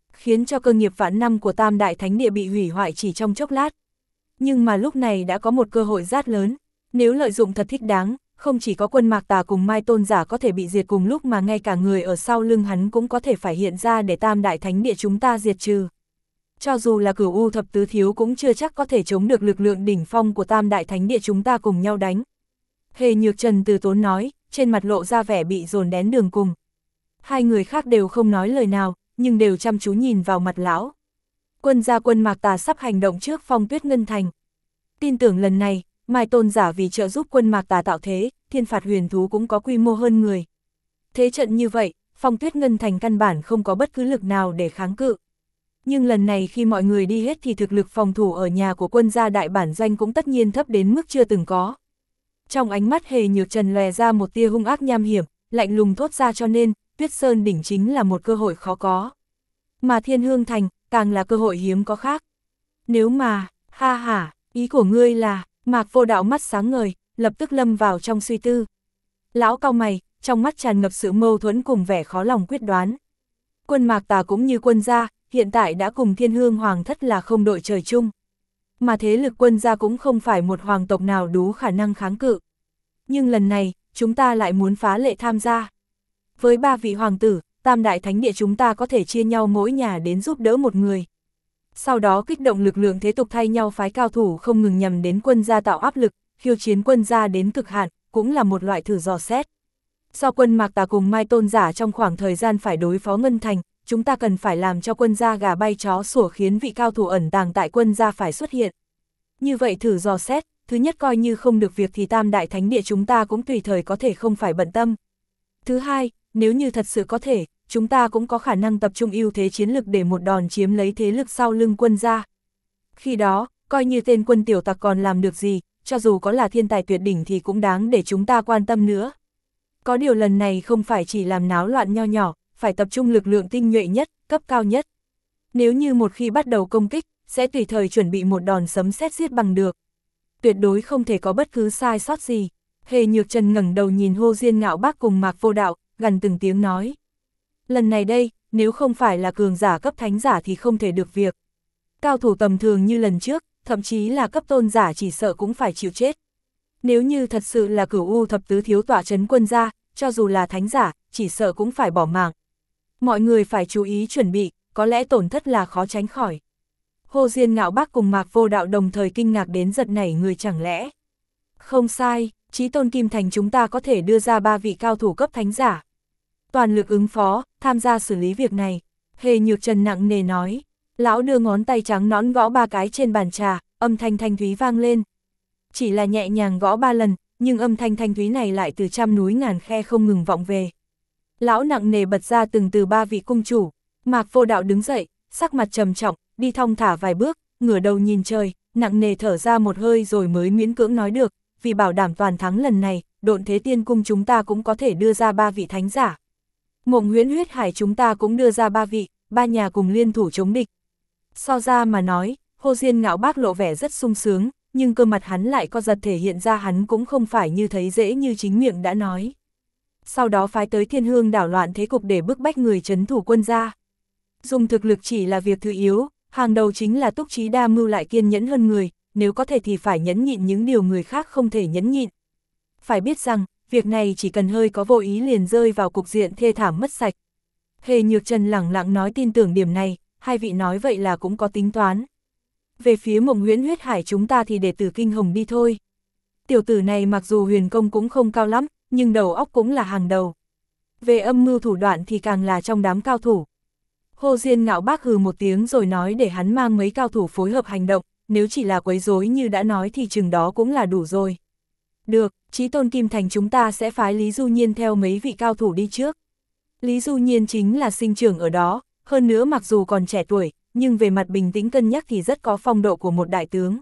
khiến cho cơ nghiệp vạn năm của Tam Đại Thánh Địa bị hủy hoại chỉ trong chốc lát. Nhưng mà lúc này đã có một cơ hội rất lớn, nếu lợi dụng thật thích đáng, không chỉ có Quân Mạc Tà cùng Mai Tôn Giả có thể bị diệt cùng lúc mà ngay cả người ở sau lưng hắn cũng có thể phải hiện ra để Tam Đại Thánh Địa chúng ta diệt trừ. Cho dù là Cửu U Thập Tứ Thiếu cũng chưa chắc có thể chống được lực lượng đỉnh phong của Tam Đại Thánh Địa chúng ta cùng nhau đánh. Hề Nhược Trần từ tốn nói, trên mặt lộ ra vẻ bị dồn đén đường cùng. Hai người khác đều không nói lời nào, nhưng đều chăm chú nhìn vào mặt lão. Quân gia Quân Mạc Tà sắp hành động trước Phong Tuyết Ngân Thành. Tin tưởng lần này, Mai Tôn Giả vì trợ giúp Quân Mạc Tà tạo thế, thiên phạt huyền thú cũng có quy mô hơn người. Thế trận như vậy, Phong Tuyết Ngân Thành căn bản không có bất cứ lực nào để kháng cự. Nhưng lần này khi mọi người đi hết thì thực lực phòng thủ ở nhà của quân gia đại bản doanh cũng tất nhiên thấp đến mức chưa từng có. Trong ánh mắt Hề Nhược Trần lòe ra một tia hung ác nham hiểm, lạnh lùng thốt ra, cho nên, Tuyết Sơn đỉnh chính là một cơ hội khó có. Mà Thiên Hương Thành, càng là cơ hội hiếm có khác. Nếu mà, ha ha, ý của ngươi là, Mạc Vô Đạo mắt sáng ngời, lập tức lâm vào trong suy tư. Lão cau mày, trong mắt tràn ngập sự mâu thuẫn cùng vẻ khó lòng quyết đoán. Quân Mạc Tà cũng như quân gia, hiện tại đã cùng Thiên Hương Hoàng thất là không đội trời chung. Mà thế lực quân gia cũng không phải một hoàng tộc nào đủ khả năng kháng cự. Nhưng lần này, chúng ta lại muốn phá lệ tham gia. Với 3 vị hoàng tử, Tam Đại Thánh Địa chúng ta có thể chia nhau mỗi nhà đến giúp đỡ một người. Sau đó kích động lực lượng thế tục thay nhau phái cao thủ không ngừng nhằm đến quân gia tạo áp lực, khiêu chiến quân gia đến cực hạn, cũng là một loại thử dò xét. Do Quân Mạc Tà cùng Mai Tôn Giả trong khoảng thời gian phải đối phó Ngân Thành, chúng ta cần phải làm cho quân gia gà bay chó sủa, khiến vị cao thủ ẩn tàng tại quân gia phải xuất hiện. Như vậy thử dò xét, thứ nhất coi như không được việc thì Tam Đại Thánh Địa chúng ta cũng tùy thời có thể không phải bận tâm. Thứ hai, nếu như thật sự có thể, chúng ta cũng có khả năng tập trung ưu thế chiến lực để một đòn chiếm lấy thế lực sau lưng quân gia. Khi đó, coi như tên quân tiểu tặc còn làm được gì, cho dù có là thiên tài tuyệt đỉnh thì cũng đáng để chúng ta quan tâm nữa. Có điều lần này không phải chỉ làm náo loạn nho nhỏ, phải tập trung lực lượng tinh nhuệ nhất, cấp cao nhất. Nếu như một khi bắt đầu công kích, sẽ tùy thời chuẩn bị một đòn sấm sét giết bằng được. Tuyệt đối không thể có bất cứ sai sót gì. Hề Nhược Trần ngẩng đầu nhìn Hồ Diên Ngạo Bác cùng Mạc Vô Đạo, gần từng tiếng nói. Lần này đây, nếu không phải là cường giả cấp thánh giả thì không thể được việc. Cao thủ tầm thường như lần trước, thậm chí là cấp tôn giả chỉ sợ cũng phải chịu chết. Nếu như thật sự là Cửu U Thập Tứ Thiếu tọa trấn quân gia, cho dù là thánh giả, chỉ sợ cũng phải bỏ mạng. Mọi người phải chú ý chuẩn bị, có lẽ tổn thất là khó tránh khỏi. Hồ Diên Ngạo Bác cùng Mạc Vô Đạo đồng thời kinh ngạc đến giật nảy người, chẳng lẽ. Không sai, Chí Tôn Kim Thành chúng ta có thể đưa ra 3 vị cao thủ cấp thánh giả. Toàn lực ứng phó, tham gia xử lý việc này. Hề Nhược Trần nặng nề nói. Lão đưa ngón tay trắng nõn gõ 3 cái trên bàn trà, âm thanh thanh thúy vang lên. Chỉ là nhẹ nhàng gõ 3 lần, nhưng âm thanh thanh thúy này lại từ trăm núi ngàn khe không ngừng vọng về. Lão nặng nề bật ra từng từ 3 vị cung chủ. Mạc Vô Đạo đứng dậy, sắc mặt trầm trọng, đi thong thả vài bước, ngửa đầu nhìn trời, nặng nề thở ra một hơi rồi mới miễn cưỡng nói được, vì bảo đảm toàn thắng lần này, Độn Thế Tiên Cung chúng ta cũng có thể đưa ra 3 vị thánh giả. Mộng Huyễn Huyết Hải chúng ta cũng đưa ra 3 vị, 3 nhà cùng liên thủ chống địch. So ra mà nói, Hồ Diên Ngạo Bác lộ vẻ rất sung sướng, nhưng cơ mặt hắn lại co giật thể hiện ra hắn cũng không phải như thấy dễ như chính miệng đã nói. Sau đó phái tới Thiên Hương đảo loạn thế cục để bức bách người trấn thủ quân gia. Dùng thực lực chỉ là việc thứ yếu, hàng đầu chính là túc trí đa mưu lại kiên nhẫn hơn người, nếu có thể thì phải nhẫn nhịn những điều người khác không thể nhẫn nhịn. Phải biết rằng, việc này chỉ cần hơi có vô ý liền rơi vào cục diện thê thảm mất sạch. Hề Nhược Trần lẳng lặng nói tin tưởng điểm này, hai vị nói vậy là cũng có tính toán. Về phía Mộng Huyễn Huyết Hải chúng ta thì để Tử Kinh Hồng đi thôi. Tiểu tử này mặc dù huyền công cũng không cao lắm, nhưng đầu óc cũng là hàng đầu. Về âm mưu thủ đoạn thì càng là trong đám cao thủ. Hồ Diên Ngạo Bác hừ một tiếng rồi nói để hắn mang mấy cao thủ phối hợp hành động, nếu chỉ là quấy rối như đã nói thì chừng đó cũng là đủ rồi. Được, Chí Tôn Kim Thành chúng ta sẽ phái Lý Du Nhiên theo mấy vị cao thủ đi trước. Lý Du Nhiên chính là sinh trưởng ở đó, hơn nữa mặc dù còn trẻ tuổi, nhưng về mặt bình tĩnh cân nhắc thì rất có phong độ của một đại tướng.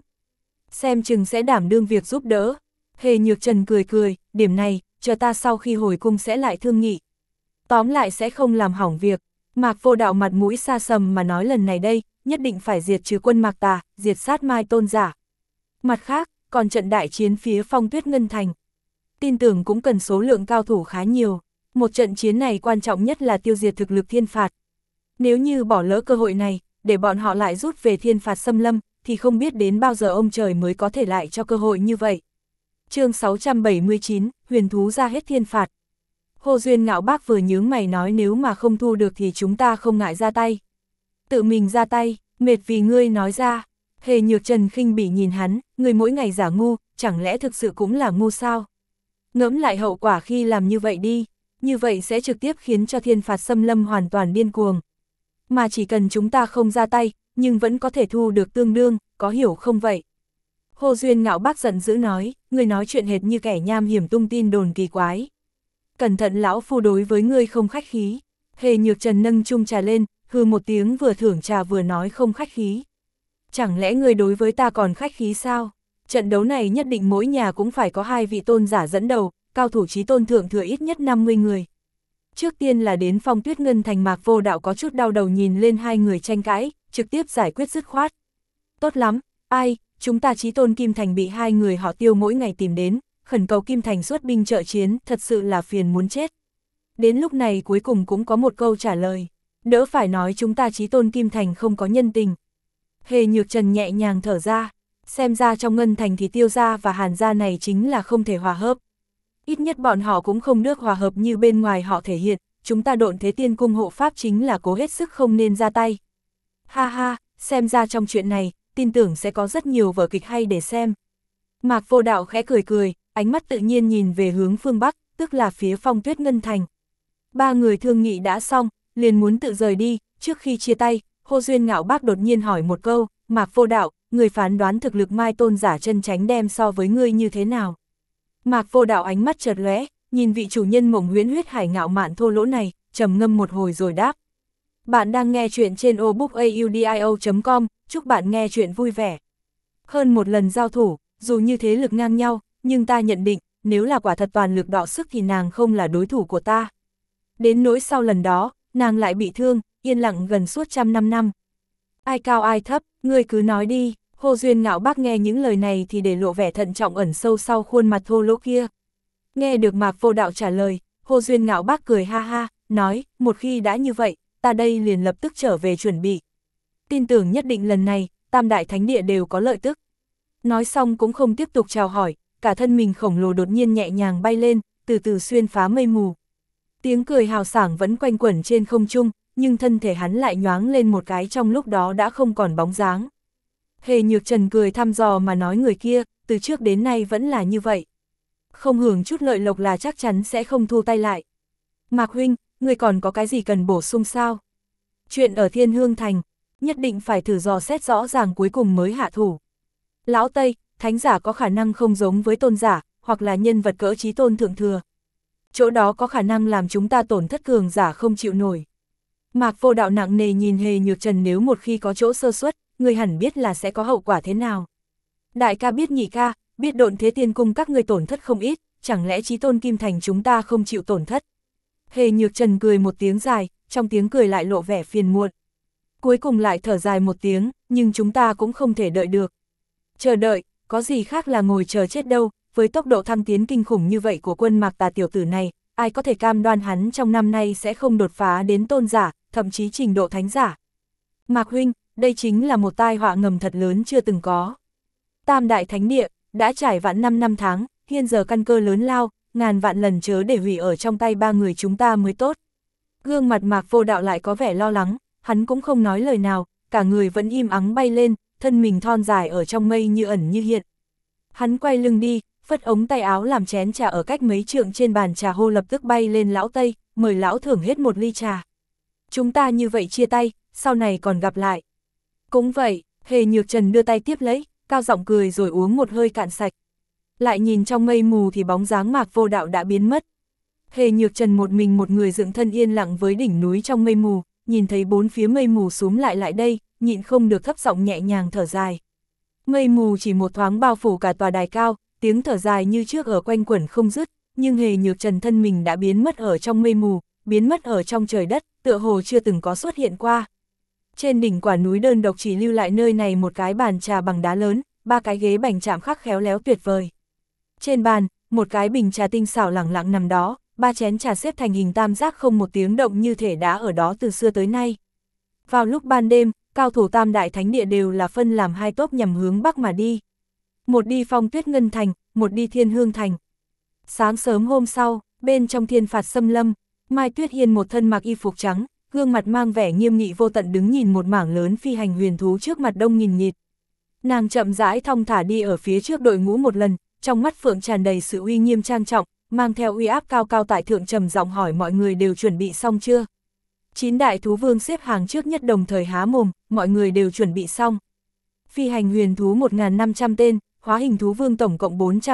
Xem chừng sẽ đảm đương việc giúp đỡ. Hề Nhược Trần cười cười, điểm này, chờ ta sau khi hồi cung sẽ lại thương nghị. Tóm lại sẽ không làm hỏng việc. Mạc Vô Đạo mặt mũi xa sầm mà nói lần này đây, nhất định phải diệt trừ quân Mạc Tà, diệt sát Mai Tôn Giả. Mặt khác, còn trận đại chiến phía Phong Tuyết Ngân Thành. Tin tưởng cũng cần số lượng cao thủ khá nhiều. Một trận chiến này quan trọng nhất là tiêu diệt thực lực thiên phạt. Nếu như bỏ lỡ cơ hội này, để bọn họ lại rút về thiên phạt xâm lâm, thì không biết đến bao giờ ông trời mới có thể lại cho cơ hội như vậy. Chương 679, huyền thú ra hết thiên phạt. Hồ Duyên Ngạo Bác vừa nhướng mày nói nếu mà không thu được thì chúng ta không ngại ra tay. Tự mình ra tay, mệt vì ngươi nói ra. Hề Nhược Trần khinh bỉ nhìn hắn, ngươi mỗi ngày giả ngu, chẳng lẽ thực sự cũng là ngu sao? Ngẫm lại hậu quả khi làm như vậy đi, như vậy sẽ trực tiếp khiến cho thiên phạt xâm lâm hoàn toàn điên cuồng. Mà chỉ cần chúng ta không ra tay, nhưng vẫn có thể thu được tương đương, có hiểu không vậy? Hồ Duyên Ngạo Bác giận dữ nói, ngươi nói chuyện hệt như kẻ nham hiểm tung tin đồn kỳ quái. Cẩn thận lão phu đối với ngươi không khách khí. Hề Nhược Trần nâng chung trà lên, hừ một tiếng vừa thưởng trà vừa nói không khách khí. Chẳng lẽ ngươi đối với ta còn khách khí sao? Trận đấu này nhất định mỗi nhà cũng phải có 2 vị tôn giả dẫn đầu, cao thủ chí tôn thượng thừa ít nhất 50 người. Trước tiên là đến Phong Tuyết Ngân Thành. Mạc Vô Đạo có chút đau đầu nhìn lên hai người tranh cãi, trực tiếp giải quyết dứt khoát. Tốt lắm, ai, chúng ta chí tôn Kim Thành bị 2 người họ Tiêu mỗi ngày tìm đến, khẩn cầu Kim Thành xuất binh trợ chiến, thật sự là phiền muốn chết. Đến lúc này cuối cùng cũng có một câu trả lời, đỡ phải nói chúng ta chí tôn Kim Thành không có nhân tình. Hề Nhược Trần nhẹ nhàng thở ra, xem ra trong Ngân Thành thì Tiêu gia và Hàn gia này chính là không thể hòa hợp. Ít nhất bọn họ cũng không được hòa hợp như bên ngoài họ thể hiện, chúng ta Độn Thế Tiên Cung hộ pháp chính là cố hết sức không nên ra tay. Ha ha, xem ra trong chuyện này, tin tưởng sẽ có rất nhiều vở kịch hay để xem. Mạc Vô Đạo khẽ cười cười, ánh mắt tự nhiên nhìn về hướng phương Bắc, tức là phía Phong Tuyết Ngân Thành. 3 người thương nghị đã xong, liền muốn tự rời đi, trước khi chia tay, Hồ Duyên Ngạo Bác đột nhiên hỏi một câu, Mạc Vô Đạo, người phán đoán thực lực Mai tôn giả chân chánh đem so với ngươi như thế nào? Mạc Vô Đạo ánh mắt chợt lóe, nhìn vị chủ nhân Mộng Huyễn Huyết Hải ngạo mạn thô lỗ này, trầm ngâm một hồi rồi đáp. Bạn đang nghe chuyện trên obookaudio.com, chúc bạn nghe chuyện vui vẻ. Hơn một lần giao thủ, dù như thế lực ngang nhau, nhưng ta nhận định, nếu là quả thật toàn lực đọ sức thì nàng không là đối thủ của ta. Đến nỗi sau lần đó, nàng lại bị thương, yên lặng gần suốt 100 năm. Ai cao ai thấp, ngươi cứ nói đi. Hồ Duyên Ngạo Bác nghe những lời này thì để lộ vẻ thận trọng ẩn sâu sau khuôn mặt thô lỗ kia. Nghe được Mạc Vô Đạo trả lời, Hồ Duyên Ngạo Bác cười ha ha, nói, một khi đã như vậy, ta đây liền lập tức trở về chuẩn bị. Tin tưởng nhất định lần này, Tam Đại Thánh Địa đều có lợi tức. Nói xong cũng không tiếp tục chào hỏi, cả thân mình khổng lồ đột nhiên nhẹ nhàng bay lên, từ từ xuyên phá mây mù. Tiếng cười hào sảng vẫn quanh quẩn trên không trung, nhưng thân thể hắn lại nhoáng lên một cái trong lúc đó đã không còn bóng dáng. Hề Nhược Trần cười thăm dò mà nói người kia, từ trước đến nay vẫn là như vậy. Không hưởng chút lợi lộc là chắc chắn sẽ không thu tay lại. Mạc huynh, người còn có cái gì cần bổ sung sao? Chuyện ở Thiên Hương Thành, nhất định phải thử dò xét rõ ràng cuối cùng mới hạ thủ. Lão Tây, thánh giả có khả năng không giống với tôn giả, hoặc là nhân vật cỡ chí tôn thượng thừa. Chỗ đó có khả năng làm chúng ta tổn thất cường giả không chịu nổi. Mạc Vô Đạo nặng nề nhìn Hề Nhược Trần, nếu một khi có chỗ sơ suất, người hẳn biết là sẽ có hậu quả thế nào. Đại ca biết nhị ca, biết Độn Thế Tiên Cung các người tổn thất không ít, chẳng lẽ chí tôn Kim Thành chúng ta không chịu tổn thất. Hề Nhược Trần cười một tiếng dài, trong tiếng cười lại lộ vẻ phiền muộn. Cuối cùng lại thở dài một tiếng, nhưng chúng ta cũng không thể đợi được. Chờ đợi, có gì khác là ngồi chờ chết đâu, với tốc độ thăng tiến kinh khủng như vậy của quân Mạc Tà tiểu tử này, ai có thể cam đoan hắn trong năm nay sẽ không đột phá đến tôn giả, thậm chí trình độ thánh giả. Mạc huynh, đây chính là một tai họa ngầm thật lớn chưa từng có. Tam Đại Thánh Địa, đã trải vạn 5 năm tháng, hiện giờ căn cơ lớn lao, ngàn vạn lần chớ để hủy ở trong tay 3 người chúng ta mới tốt. Gương mặt Mạc Vô Đạo lại có vẻ lo lắng, hắn cũng không nói lời nào, cả người vẫn im ắng bay lên, thân mình thon dài ở trong mây như ẩn như hiện. Hắn quay lưng đi, phất ống tay áo làm chén trà ở cách mấy trượng trên bàn trà hô lập tức bay lên lão Tây, mời lão thưởng hết một ly trà. Chúng ta như vậy chia tay, sau này còn gặp lại. Cũng vậy, Hề Nhược Trần đưa tay tiếp lấy, cao giọng cười rồi uống một hơi cạn sạch. Lại nhìn trong mây mù thì bóng dáng Mạc Vô Đạo đã biến mất. Hề Nhược Trần một mình một người dựng thân yên lặng với đỉnh núi trong mây mù, nhìn thấy bốn phía mây mù xúm lại đây, nhịn không được thấp giọng nhẹ nhàng thở dài. Mây mù chỉ một thoáng bao phủ cả tòa đài cao, tiếng thở dài như trước ở quanh quẩn không dứt, nhưng Hề Nhược Trần thân mình đã biến mất ở trong mây mù, biến mất ở trong trời đất, tựa hồ chưa từng có xuất hiện qua. Trên đỉnh quả núi đơn độc chỉ lưu lại nơi này một cái bàn trà bằng đá lớn, 3 cái ghế bành chạm khắc khéo léo tuyệt vời. Trên bàn, một cái bình trà tinh xảo lẳng lặng nằm đó, 3 chén trà xếp thành hình tam giác không một tiếng động như thể đã ở đó từ xưa tới nay. Vào lúc ban đêm, cao thủ Tam Đại Thánh Địa đều là phân làm hai tốp nhằm hướng Bắc mà đi. Một đi Phong Tuyết Ngân Thành, một đi Thiên Hương Thành. Sáng sớm hôm sau, bên trong Thiên Phạt Xâm Lâm, Mai Tuyết Hiên một thân mặc y phục trắng, gương mặt mang vẻ nghiêm nghị vô tận đứng nhìn một mảng lớn phi hành huyền thú trước mặt đông nghìn nghịt. Nàng chậm rãi thong thả đi ở phía trước đội ngũ một lần, trong mắt phượng tràn đầy sự uy nghiêm trang trọng, mang theo uy áp cao cao tại thượng, trầm giọng hỏi mọi người đều chuẩn bị xong chưa? 9 đại thú vương xếp hàng trước nhất đồng thời há mồm, mọi người đều chuẩn bị xong. Phi hành huyền thú 1.500 tên, hóa hình thú vương tổng cộng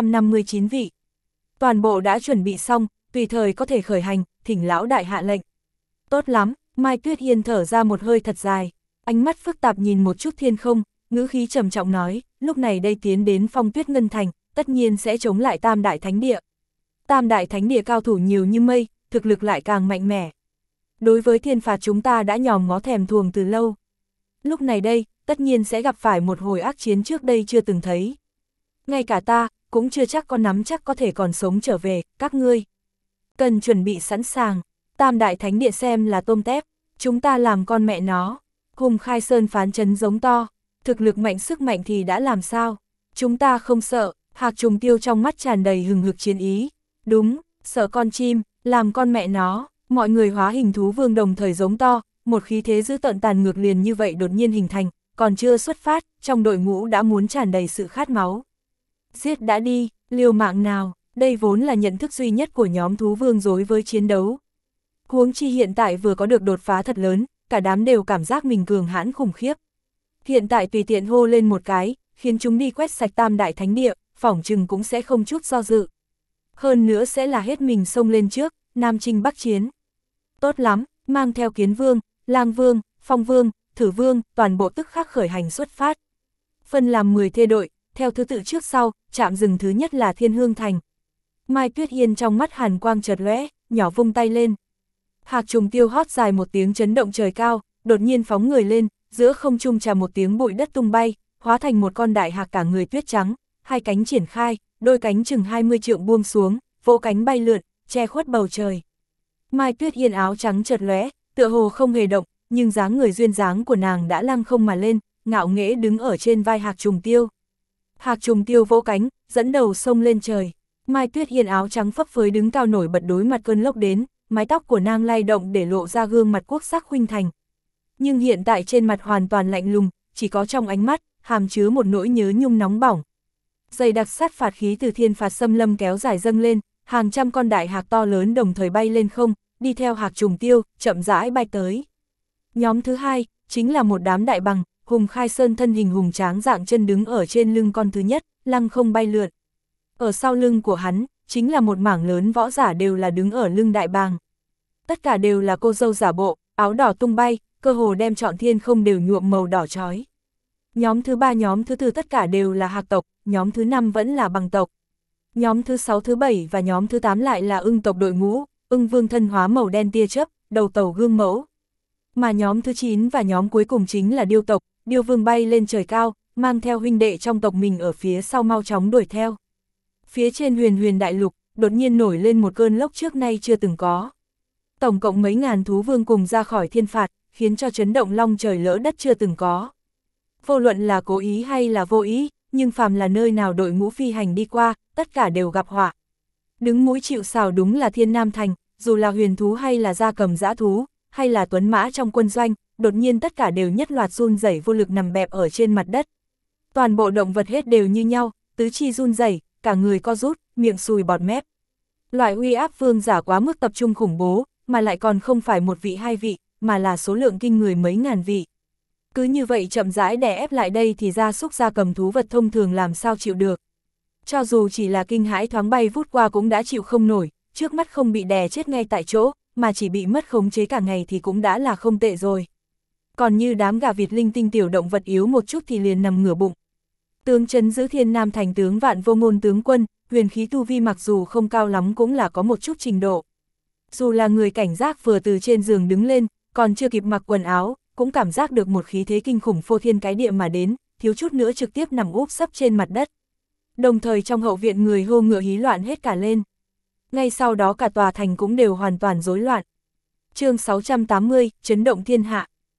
459 vị. Toàn bộ đã chuẩn bị xong, tùy thời có thể khởi hành, thỉnh lão đại hạ lệnh. Tốt lắm, Mai Tuyết Hiên thở ra một hơi thật dài, ánh mắt phức tạp nhìn một chút thiên không, ngữ khí trầm trọng nói, lúc này đây tiến đến Phong Tuyết Ngân Thành, tất nhiên sẽ chống lại Tam Đại Thánh Địa. Tam Đại Thánh Địa cao thủ nhiều như mây, thực lực lại càng mạnh mẽ. Đối với thiên phạt chúng ta đã nhòm ngó thèm thuồng từ lâu. Lúc này đây, tất nhiên sẽ gặp phải một hồi ác chiến trước đây chưa từng thấy. Ngay cả ta, cũng chưa chắc có nắm chắc có thể còn sống trở về, các ngươi cần chuẩn bị sẵn sàng. Tam Đại Thánh Địa xem là tôm tép, chúng ta làm con mẹ nó. Hùng Khai Sơn phán chấn giống to, thực lực mạnh sức mạnh thì đã làm sao? Chúng ta không sợ. Hạc Trùng Tiêu trong mắt tràn đầy hừng hực chiến ý. Đúng, sợ con chim, làm con mẹ nó. Mọi người hóa hình thú vương đồng thời giống to, một khí thế dữ tợn tàn ngược liền như vậy đột nhiên hình thành, còn chưa xuất phát, trong đội ngũ đã muốn tràn đầy sự khát máu. Giết đã đi, liều mạng nào, đây vốn là nhận thức duy nhất của nhóm thú vương đối với chiến đấu. Huống chi hiện tại vừa có được đột phá thật lớn, cả đám đều cảm giác mình cường hãn khủng khiếp. Hiện tại tùy tiện hô lên một cái, khiến chúng đi quét sạch Tam Đại Thánh Địa, phỏng chừng cũng sẽ không chút do dự. Hơn nữa sẽ là hết mình xông lên trước, Nam Chinh Bắc Chiến. Tốt lắm, mang theo Kiến Vương, Lang Vương, Phong Vương, Thử Vương, toàn bộ tức khắc khởi hành xuất phát. Phân làm 10 thê đội, theo thứ tự trước sau, chạm dừng thứ nhất là Thiên Hương Thành. Mai Tuyết Hiên trong mắt hàn quang chợt lóe, nhỏ vung tay lên. Hạc Trùng Tiêu hót dài một tiếng chấn động trời cao, đột nhiên phóng người lên, giữa không trung trà một tiếng bụi đất tung bay, hóa thành một con đại hạc cả người tuyết trắng, hai cánh triển khai, đôi cánh chừng 20 trượng buông xuống, vỗ cánh bay lượn, che khuất bầu trời. Mai Tuyết Hiên áo trắng chợt lóe, tựa hồ không hề động, nhưng dáng người duyên dáng của nàng đã lăng không mà lên, ngạo nghễ đứng ở trên vai Hạc Trùng Tiêu. Hạc Trùng Tiêu vỗ cánh, dẫn đầu xông lên trời. Mai Tuyết Hiên áo trắng phấp phới đứng cao nổi bật đối mặt cơn lốc đến, mái tóc của nàng lay động để lộ ra gương mặt quốc sắc khuynh thành. Nhưng hiện tại trên mặt hoàn toàn lạnh lùng, chỉ có trong ánh mắt, hàm chứa một nỗi nhớ nhung nóng bỏng. Dày đặc sát phạt khí từ Thiên Phạt Xâm Lâm kéo dài dâng lên, hàng trăm con đại hạc to lớn đồng thời bay lên không, đi theo Hạc Trùng Tiêu, chậm rãi bay tới. Nhóm thứ hai, chính là một đám đại bằng, Hùng Khai Sơn thân hình hùng tráng dạng chân đứng ở trên lưng con thứ nhất, lăng không bay lượn. Ở sau lưng của hắn, chính là một mảng lớn võ giả đều là đứng ở lưng đại bàng. Tất cả đều là cô dâu giả bộ, áo đỏ tung bay, cơ hồ đem trọn thiên không đều nhuộm màu đỏ chói. Nhóm thứ ba nhóm thứ tư tất cả đều là hạc tộc, nhóm thứ năm vẫn là bằng tộc. Nhóm thứ 6 thứ 7 và nhóm thứ 8 lại là ưng tộc đội ngũ, ưng vương thân hóa màu đen tia chớp, đầu tàu gương mẫu. Mà nhóm thứ 9 và nhóm cuối cùng chính là điêu tộc, điêu vương bay lên trời cao, mang theo huynh đệ trong tộc mình ở phía sau mau chóng đuổi theo. Phía trên huyền huyền đại lục, đột nhiên nổi lên một cơn lốc trước nay chưa từng có. Tổng cộng mấy ngàn thú vương cùng ra khỏi thiên phạt, khiến cho chấn động long trời lỡ đất chưa từng có. Vô luận là cố ý hay là vô ý, nhưng phàm là nơi nào đội ngũ phi hành đi qua, tất cả đều gặp họa. Đứng mũi chịu sào đúng là Thiên Nam Thành, dù là huyền thú hay là gia cầm dã thú, hay là tuấn mã trong quân doanh, đột nhiên tất cả đều nhất loạt run rẩy vô lực nằm bẹp ở trên mặt đất. Toàn bộ động vật hết đều như nhau, tứ chi run rẩy, cả người co rút, miệng sùi bọt mép. Loại uy áp vương giả quá mức tập trung khủng bố, mà lại còn không phải một vị hai vị, mà là số lượng kinh người mấy ngàn vị. Cứ như vậy chậm rãi đè ép lại đây thì gia súc gia cầm thú vật thông thường làm sao chịu được. Cho dù chỉ là kinh hãi thoáng bay vút qua cũng đã chịu không nổi, trước mắt không bị đè chết ngay tại chỗ, mà chỉ bị mất khống chế cả ngày thì cũng đã là không tệ rồi. Còn như đám gà vịt linh tinh tiểu động vật yếu một chút thì liền nằm ngửa bụng. Tướng trấn giữ Thiên Nam Thành tướng Vạn Vô Ngôn tướng quân, huyền khí tu vi mặc dù không cao lắm cũng là có một chút trình độ. Dù là người cảnh giác vừa từ trên giường đứng lên, còn chưa kịp mặc quần áo, cũng cảm giác được một khí thế kinh khủng phô thiên cái địa mà đến, thiếu chút nữa trực tiếp nằm úp sấp trên mặt đất. Đồng thời trong hậu viện người hô ngựa hí loạn hết cả lên. Ngay sau đó cả tòa thành cũng đều hoàn toàn rối loạn. Chương 680, chấn động thiên hạ.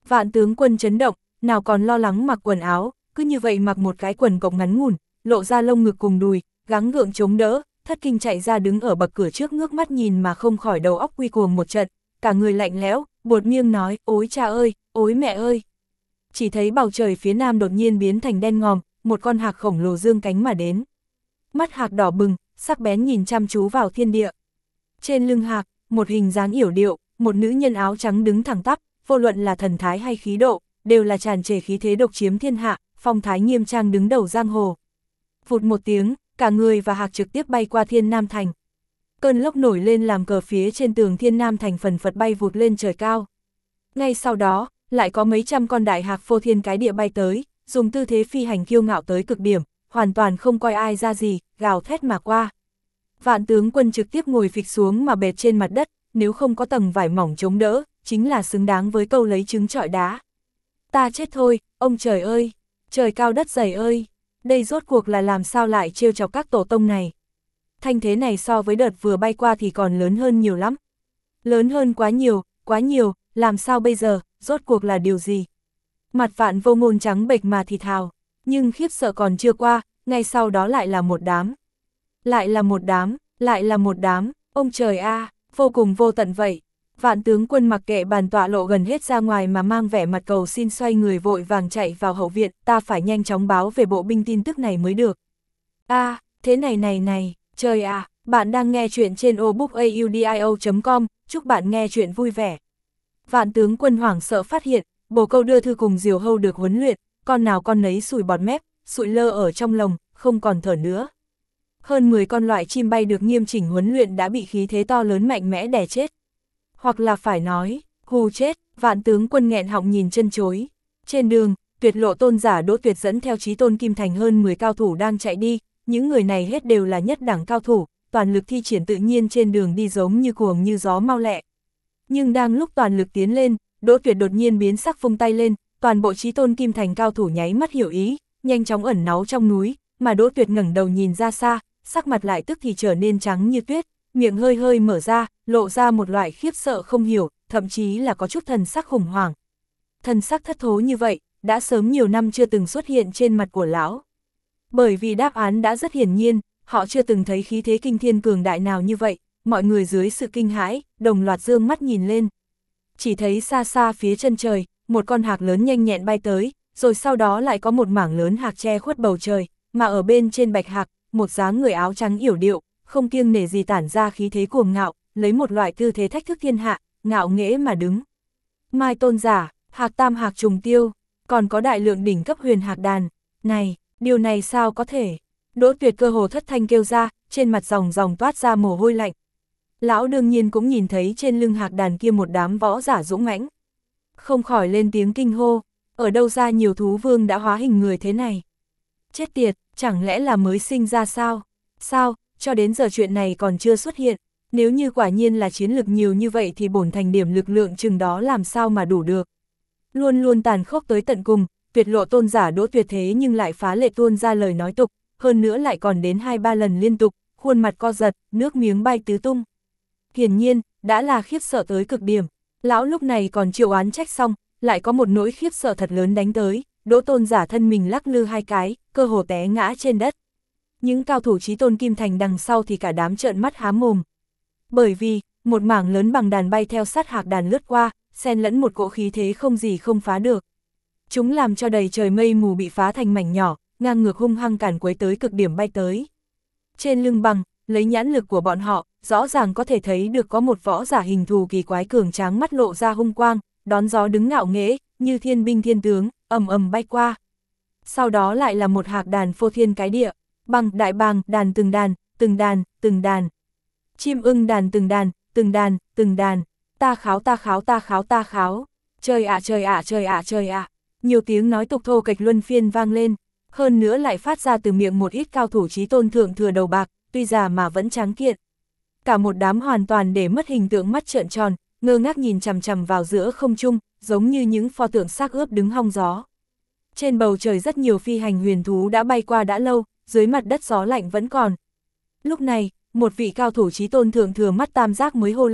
Vạn tướng quân chấn động, nào còn lo lắng mặc quần áo, cứ như vậy mặc một cái quần cộc ngắn ngủn, lộ ra lông ngực cùng đùi, gắng gượng chống đỡ, thất kinh chạy ra đứng ở bậc cửa trước ngước mắt nhìn mà không khỏi đầu óc quy cuồng một trận, cả người lạnh lẽo, buột miệng nói, ối cha ơi, ối mẹ ơi. Chỉ thấy bầu trời phía nam đột nhiên biến thành đen ngòm, một con hạc khổng lồ dương cánh mà đến. Mắt hạc đỏ bừng, sắc bén nhìn chăm chú vào thiên địa. Trên lưng hạc, một hình dáng yểu điệu, một nữ nhân áo trắng đứng thẳng tắp, vô luận là thần thái hay khí độ, đều là tràn trề khí thế độc chiếm thiên hạ, phong thái nghiêm trang đứng đầu giang hồ. Vụt một tiếng, cả người và hạc trực tiếp bay qua Thiên Nam Thành. Cơn lốc nổi lên làm cờ phía trên tường Thiên Nam Thành phần phật bay vụt lên trời cao. Ngay sau đó, lại có mấy trăm con đại hạc phô thiên cái địa bay tới, dùng tư thế phi hành kiêu ngạo tới cực điểm, hoàn toàn không coi ai ra gì, gào thét mà qua. Vạn tướng quân trực tiếp ngồi phịch xuống mà bệt trên mặt đất, nếu không có tầng vải mỏng chống đỡ, chính là xứng đáng với câu lấy trứng trọi đá. Ta chết thôi, ông trời ơi, trời cao đất dày ơi, đây rốt cuộc là làm sao lại trêu chọc các tổ tông này. Thanh thế này so với đợt vừa bay qua thì còn lớn hơn nhiều lắm. Lớn hơn quá nhiều, làm sao bây giờ, rốt cuộc là điều gì? Mặt Vạn Vô Ngôn trắng bệch mà thì thào, nhưng khiếp sợ còn chưa qua, ngay sau đó lại là một đám. Lại là một đám, ông trời a, vô cùng vô tận vậy. Vạn tướng quân mặc kệ bàn tọa lộ gần hết ra ngoài mà mang vẻ mặt cầu xin xoay người vội vàng chạy vào hậu viện, ta phải nhanh chóng báo về bộ binh tin tức này mới được. Thế này, trời ạ, bạn đang nghe chuyện trên obookaudio.com, chúc bạn nghe chuyện vui vẻ. Vạn tướng quân hoảng sợ phát hiện, bồ câu đưa thư cùng diều hâu được huấn luyện, con nào con nấy sùi bọt mép, sụi lơ ở trong lồng, không còn thở nữa. Hơn 10 con loại chim bay được nghiêm chỉnh huấn luyện đã bị khí thế to lớn mạnh mẽ đè chết. Hoặc là phải nói, hù chết, Vạn tướng quân nghẹn họng nhìn chân chối. Trên đường, Tuyệt Lộ tôn giả Đỗ Tuyệt dẫn theo Chí Tôn Kim Thành hơn 10 cao thủ đang chạy đi, những người này hết đều là nhất đẳng cao thủ, toàn lực thi triển tự nhiên trên đường đi giống như cuồng như gió mau lẹ. Nhưng đang lúc toàn lực tiến lên, Đỗ Tuyệt đột nhiên biến sắc vung tay lên, toàn bộ Chí Tôn Kim Thành cao thủ nháy mắt hiểu ý, nhanh chóng ẩn náu trong núi, mà Đỗ Tuyệt ngẩng đầu nhìn ra xa, sắc mặt lại tức thì trở nên trắng như tuyết, miệng hơi hơi mở ra, lộ ra một loại khiếp sợ không hiểu, thậm chí là có chút thần sắc khủng hoảng. Thần sắc thất thố như vậy, đã sớm nhiều năm chưa từng xuất hiện trên mặt của lão. Bởi vì đáp án đã rất hiển nhiên, họ chưa từng thấy khí thế kinh thiên cường đại nào như vậy, mọi người dưới sự kinh hãi, đồng loạt dương mắt nhìn lên. Chỉ thấy xa xa phía chân trời, một con hạc lớn nhanh nhẹn bay tới, rồi sau đó lại có một mảng lớn hạc che khuất bầu trời, mà ở bên trên bạch hạc, một dáng người áo trắng yểu điệu, không kiêng nể gì tản ra khí thế cuồng ngạo, lấy một loại tư thế thách thức thiên hạ, ngạo nghễ mà đứng. Mai tôn giả, hạc tam hạc trùng tiêu, còn có đại lượng đỉnh cấp huyền hạc đàn, này, điều này sao có thể? Đỗ Tuyệt cơ hồ thất thanh kêu ra, trên mặt ròng toát ra mồ hôi lạnh. Lão đương nhiên cũng nhìn thấy trên lưng hạc đàn kia một đám võ giả dũng mãnh, không khỏi lên tiếng kinh hô, ở đâu ra nhiều thú vương đã hóa hình người thế này? Chết tiệt, chẳng lẽ là mới sinh ra sao? Sao, cho đến giờ chuyện này còn chưa xuất hiện, nếu như quả nhiên là chiến lực nhiều như vậy thì bổn thành điểm lực lượng chừng đó làm sao mà đủ được. Luôn luôn tàn khốc tới tận cùng, Tuyệt Lộ tôn giả Đỗ Tuyệt thế nhưng lại phá lệ tuôn ra lời nói tục, hơn nữa lại còn đến 2-3 lần liên tục, khuôn mặt co giật, nước miếng bay tứ tung. Hiển nhiên, đã là khiếp sợ tới cực điểm, lão lúc này còn chịu oán trách xong, lại có một nỗi khiếp sợ thật lớn đánh tới, Đỗ tôn giả thân mình lắc lư hai cái, cơ hồ té ngã trên đất. Những cao thủ Chí Tôn Kim Thành đằng sau thì cả đám trợn mắt há mồm. Bởi vì, một mảng lớn bằng đàn bay theo sát hạc đàn lướt qua, xen lẫn một cỗ khí thế không gì không phá được. Chúng làm cho đầy trời mây mù bị phá thành mảnh nhỏ, ngang ngược hung hăng càn quấy tới cực điểm bay tới. Trên lưng bằng, lấy nhãn lực của bọn họ, rõ ràng có thể thấy được có một võ giả hình thù kỳ quái cường tráng mắt lộ ra hung quang, đón gió đứng ngạo nghễ, như thiên binh thiên tướng, ầm ầm bay qua. Sau đó lại là một hạc đàn phô thiên cái địa, bằng đại bàng, đàn từng đàn, từng đàn, từng đàn. Chim ưng đàn từng đàn, từng đàn, từng đàn. Ta kháo ta kháo ta kháo ta kháo. Trời ạ trời ạ trời ạ trời ạ. Nhiều tiếng nói tục thô kịch luân phiên vang lên, hơn nữa lại phát ra từ miệng một ít cao thủ Chí Tôn thượng thừa đầu bạc, tuy già mà vẫn tráng kiện. Cả một đám hoàn toàn để mất hình tượng mắt trợn tròn, ngơ ngác nhìn chằm chằm vào giữa không trung, giống như những pho tượng xác ướp đứng hong gió. Trên bầu trời rất nhiều phi hành huyền thú đã bay qua đã lâu, dưới mặt đất gió lạnh vẫn còn. Lúc này, một vị cao thủ Chí Tôn thượng thừa mắt tam giác mới hô lên,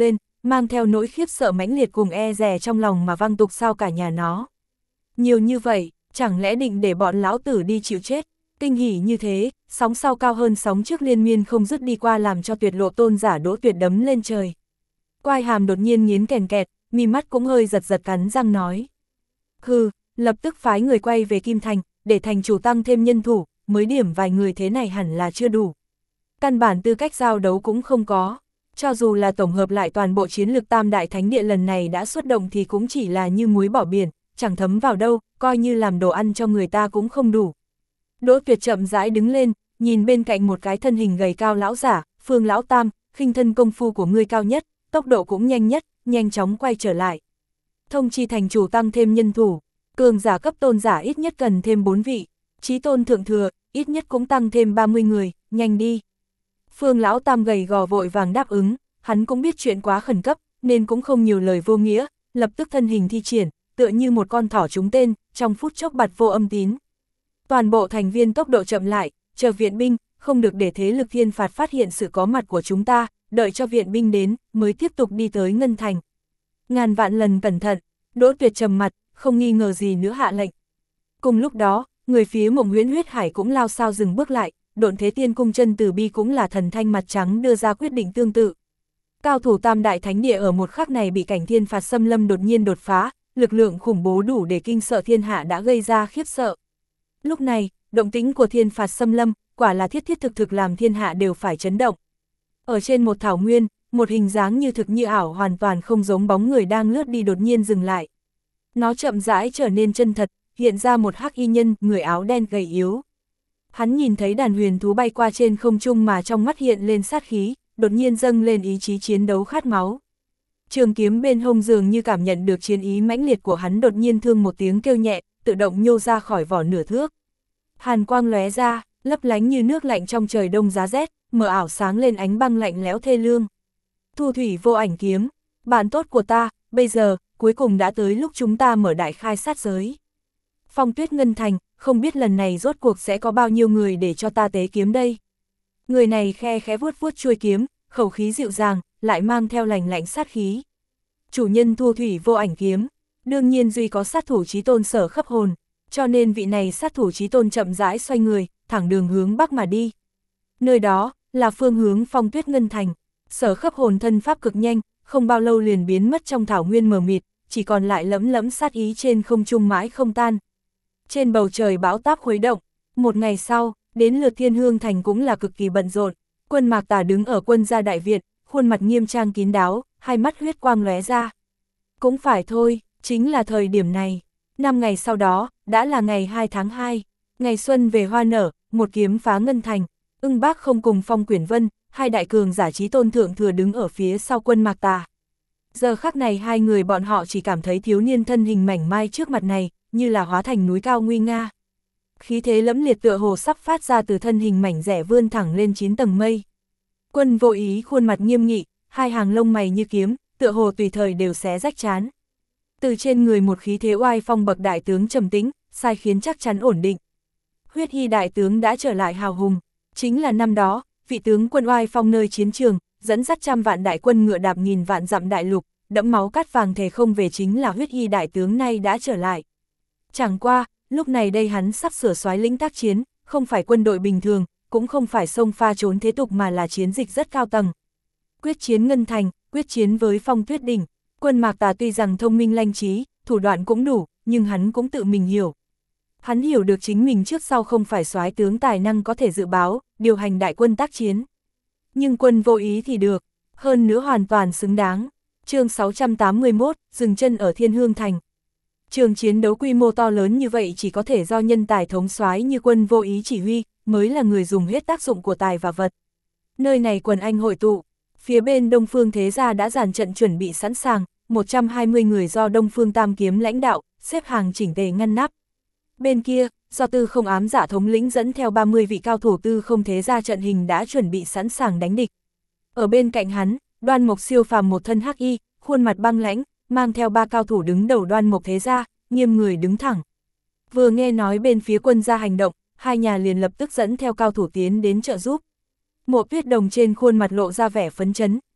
mang theo nỗi khiếp sợ mãnh liệt cùng e dè trong lòng mà văng tục sau cả nhà nó. Nhiều như vậy, chẳng lẽ định để bọn lão tử đi chịu chết? Kinh hỉ như thế, sóng sau cao hơn sóng trước liên miên không dứt đi qua làm cho Tuyệt Lộ tôn giả Đỗ Tuyệt đấm lên trời. Quai hàm đột nhiên nghiến kèn kẹt, mi mắt cũng hơi giật giật cắn răng nói. Hừ, lập tức phái người quay về Kim Thành, để thành chủ tăng thêm nhân thủ, mới điểm vài người thế này hẳn là chưa đủ. Căn bản tư cách giao đấu cũng không có, cho dù là tổng hợp lại toàn bộ chiến lược Tam Đại Thánh Địa lần này đã xuất động thì cũng chỉ là như muối bỏ biển, chẳng thấm vào đâu, coi như làm đồ ăn cho người ta cũng không đủ. Đỗ Tuyệt chậm rãi đứng lên, nhìn bên cạnh một cái thân hình gầy cao lão giả, Phương lão tam, khinh thân công phu của ngươi cao nhất, tốc độ cũng nhanh nhất, nhanh chóng quay trở lại. Thông chi thành chủ tăng thêm nhân thủ, cường giả cấp tôn giả ít nhất cần thêm 4 vị, chí tôn thượng thừa, ít nhất cũng tăng thêm 30 người, nhanh đi. Phương lão tam gầy gò vội vàng đáp ứng, hắn cũng biết chuyện quá khẩn cấp, nên cũng không nhiều lời vô nghĩa, lập tức thân hình thi triển, tựa như một con thỏ trúng tên, trong phút chốc bặt vô âm tín. Toàn bộ thành viên tốc độ chậm lại, chờ viện binh, không được để thế lực thiên phạt phát hiện sự có mặt của chúng ta, đợi cho viện binh đến, mới tiếp tục đi tới Ngân Thành. Ngàn vạn lần cẩn thận, Đỗ Tuyệt trầm mặt, không nghi ngờ gì nữa hạ lệnh. Cùng lúc đó, người phía Mộng Huyễn Huyết Hải cũng lao sao dừng bước lại, Độn Thế Tiên Cung Chân Từ Bi cũng là thần thanh mặt trắng đưa ra quyết định tương tự. Cao thủ Tam Đại Thánh Địa ở một khắc này bị cảnh thiên phạt xâm lâm đột nhiên đột phá, lực lượng khủng bố đủ để kinh sợ thiên hạ đã gây ra khiếp sợ. Lúc này, động tĩnh của thiên phạt xâm lâm, quả là thiết thiết thực thực làm thiên hạ đều phải chấn động. Ở trên một thảo nguyên, một hình dáng như thực như ảo hoàn toàn không giống bóng người đang lướt đi đột nhiên dừng lại. Nó chậm rãi trở nên chân thật, hiện ra một hắc y nhân, người áo đen gầy yếu. Hắn nhìn thấy đàn huyền thú bay qua trên không trung mà trong mắt hiện lên sát khí, đột nhiên dâng lên ý chí chiến đấu khát máu. Trường kiếm bên hông dường như cảm nhận được chiến ý mãnh liệt của hắn, đột nhiên thương một tiếng kêu nhẹ, tự động nhô ra khỏi vỏ nửa thước. Hàn quang lóe ra, lấp lánh như nước lạnh trong trời đông giá rét, mờ ảo sáng lên ánh băng lạnh lẽo thê lương. Thu thủy vô ảnh kiếm, bạn tốt của ta, bây giờ, cuối cùng đã tới lúc chúng ta mở đại khai sát giới. Phong Tuyết Ngân Thành, không biết lần này rốt cuộc sẽ có bao nhiêu người để cho ta tế kiếm đây. Người này khe khẽ vuốt vuốt chuôi kiếm, khẩu khí dịu dàng, lại mang theo lành lạnh sát khí. Chủ nhân Thu thủy vô ảnh kiếm, đương nhiên duy có sát thủ chí tôn Sở Khấp Hồn, cho nên vị này sát thủ chí tôn chậm rãi xoay người, thẳng đường hướng bắc mà đi. Nơi đó, là phương hướng Phong Tuyết Ngân Thành. Sở Khấp Hồn thân pháp cực nhanh, không bao lâu liền biến mất trong thảo nguyên mờ mịt, chỉ còn lại lẫm lẫm sát ý trên không trung mãi không tan. Trên bầu trời bão táp khuấy động, một ngày sau, đến lượt Thiên Hương Thành cũng là cực kỳ bận rộn. Quân Mạc Tà đứng ở quân gia đại viện, khuôn mặt nghiêm trang kín đáo, hai mắt huyết quang lóe ra. Cũng phải thôi, chính là thời điểm này. 5 ngày sau đó, đã là ngày 2 tháng 2, ngày xuân về hoa nở, một kiếm phá Ngân Thành. Ưng Bác Không cùng Phong Quyển Vân, hai đại cường giả chí tôn thượng thừa đứng ở phía sau quân Mạc Tà. Giờ khắc này hai người bọn họ chỉ cảm thấy thiếu niên thân hình mảnh mai trước mặt này, như là hóa thành núi cao nguy nga. Khí thế lẫm liệt tựa hồ sắp phát ra từ thân hình mảnh rẻ vươn thẳng lên 9 tầng mây. Quân Vô Ý khuôn mặt nghiêm nghị, hai hàng lông mày như kiếm, tựa hồ tùy thời đều xé rách trán. Từ trên người một khí thế oai phong bậc đại tướng trầm tĩnh, sai khiến chắc chắn ổn định. Huyết Hy đại tướng đã trở lại hào hùng, chính là năm đó, vị tướng quân oai phong nơi chiến trường, dẫn dắt trăm vạn đại quân ngựa đạp nghìn vạn dặm đại lục, đẫm máu cát vàng thề không về, chính là Huyết Hy đại tướng nay đã trở lại. Chẳng qua, lúc này đây hắn sắp sửa soái lĩnh tác chiến, không phải quân đội bình thường, cũng không phải xông pha trốn thế tục mà là chiến dịch rất cao tầng. Quyết chiến Ngân Thành, quyết chiến với Phong Tuyết Đỉnh. Quân Mạc Tà tuy rằng thông minh lanh trí, thủ đoạn cũng đủ, nhưng hắn cũng tự mình hiểu. Hắn hiểu được chính mình trước sau không phải soái tướng tài năng có thể dự báo, điều hành đại quân tác chiến. Nhưng Quân Vô Ý thì được, hơn nữa hoàn toàn xứng đáng. Chương 681, dừng chân ở Thiên Hương Thành. Trường chiến đấu quy mô to lớn như vậy chỉ có thể do nhân tài thống soái như Quân Vô Ý chỉ huy, mới là người dùng hết tác dụng của tài và vật. Nơi này quần anh hội tụ, phía bên Đông Phương Thế Gia đã dàn trận chuẩn bị sẵn sàng, 120 người do Đông Phương Tam Kiếm lãnh đạo, xếp hàng chỉnh tề ngăn nắp. Bên kia, do Tư Không Ám Giả thống lĩnh dẫn theo 30 vị cao thủ Tư Không Thế Gia trận hình đã chuẩn bị sẵn sàng đánh địch. Ở bên cạnh hắn, Đoan Mộc siêu phàm một thân hắc y, khuôn mặt băng lãnh, mang theo 3 cao thủ đứng đầu Đoan Mộc Thế Gia, nghiêm người đứng thẳng. Vừa nghe nói bên phía quân gia hành động, hai nhà liền lập tức dẫn theo cao thủ tiến đến trợ giúp. Mộ Tuyết Đồng trên khuôn mặt lộ ra vẻ phấn chấn,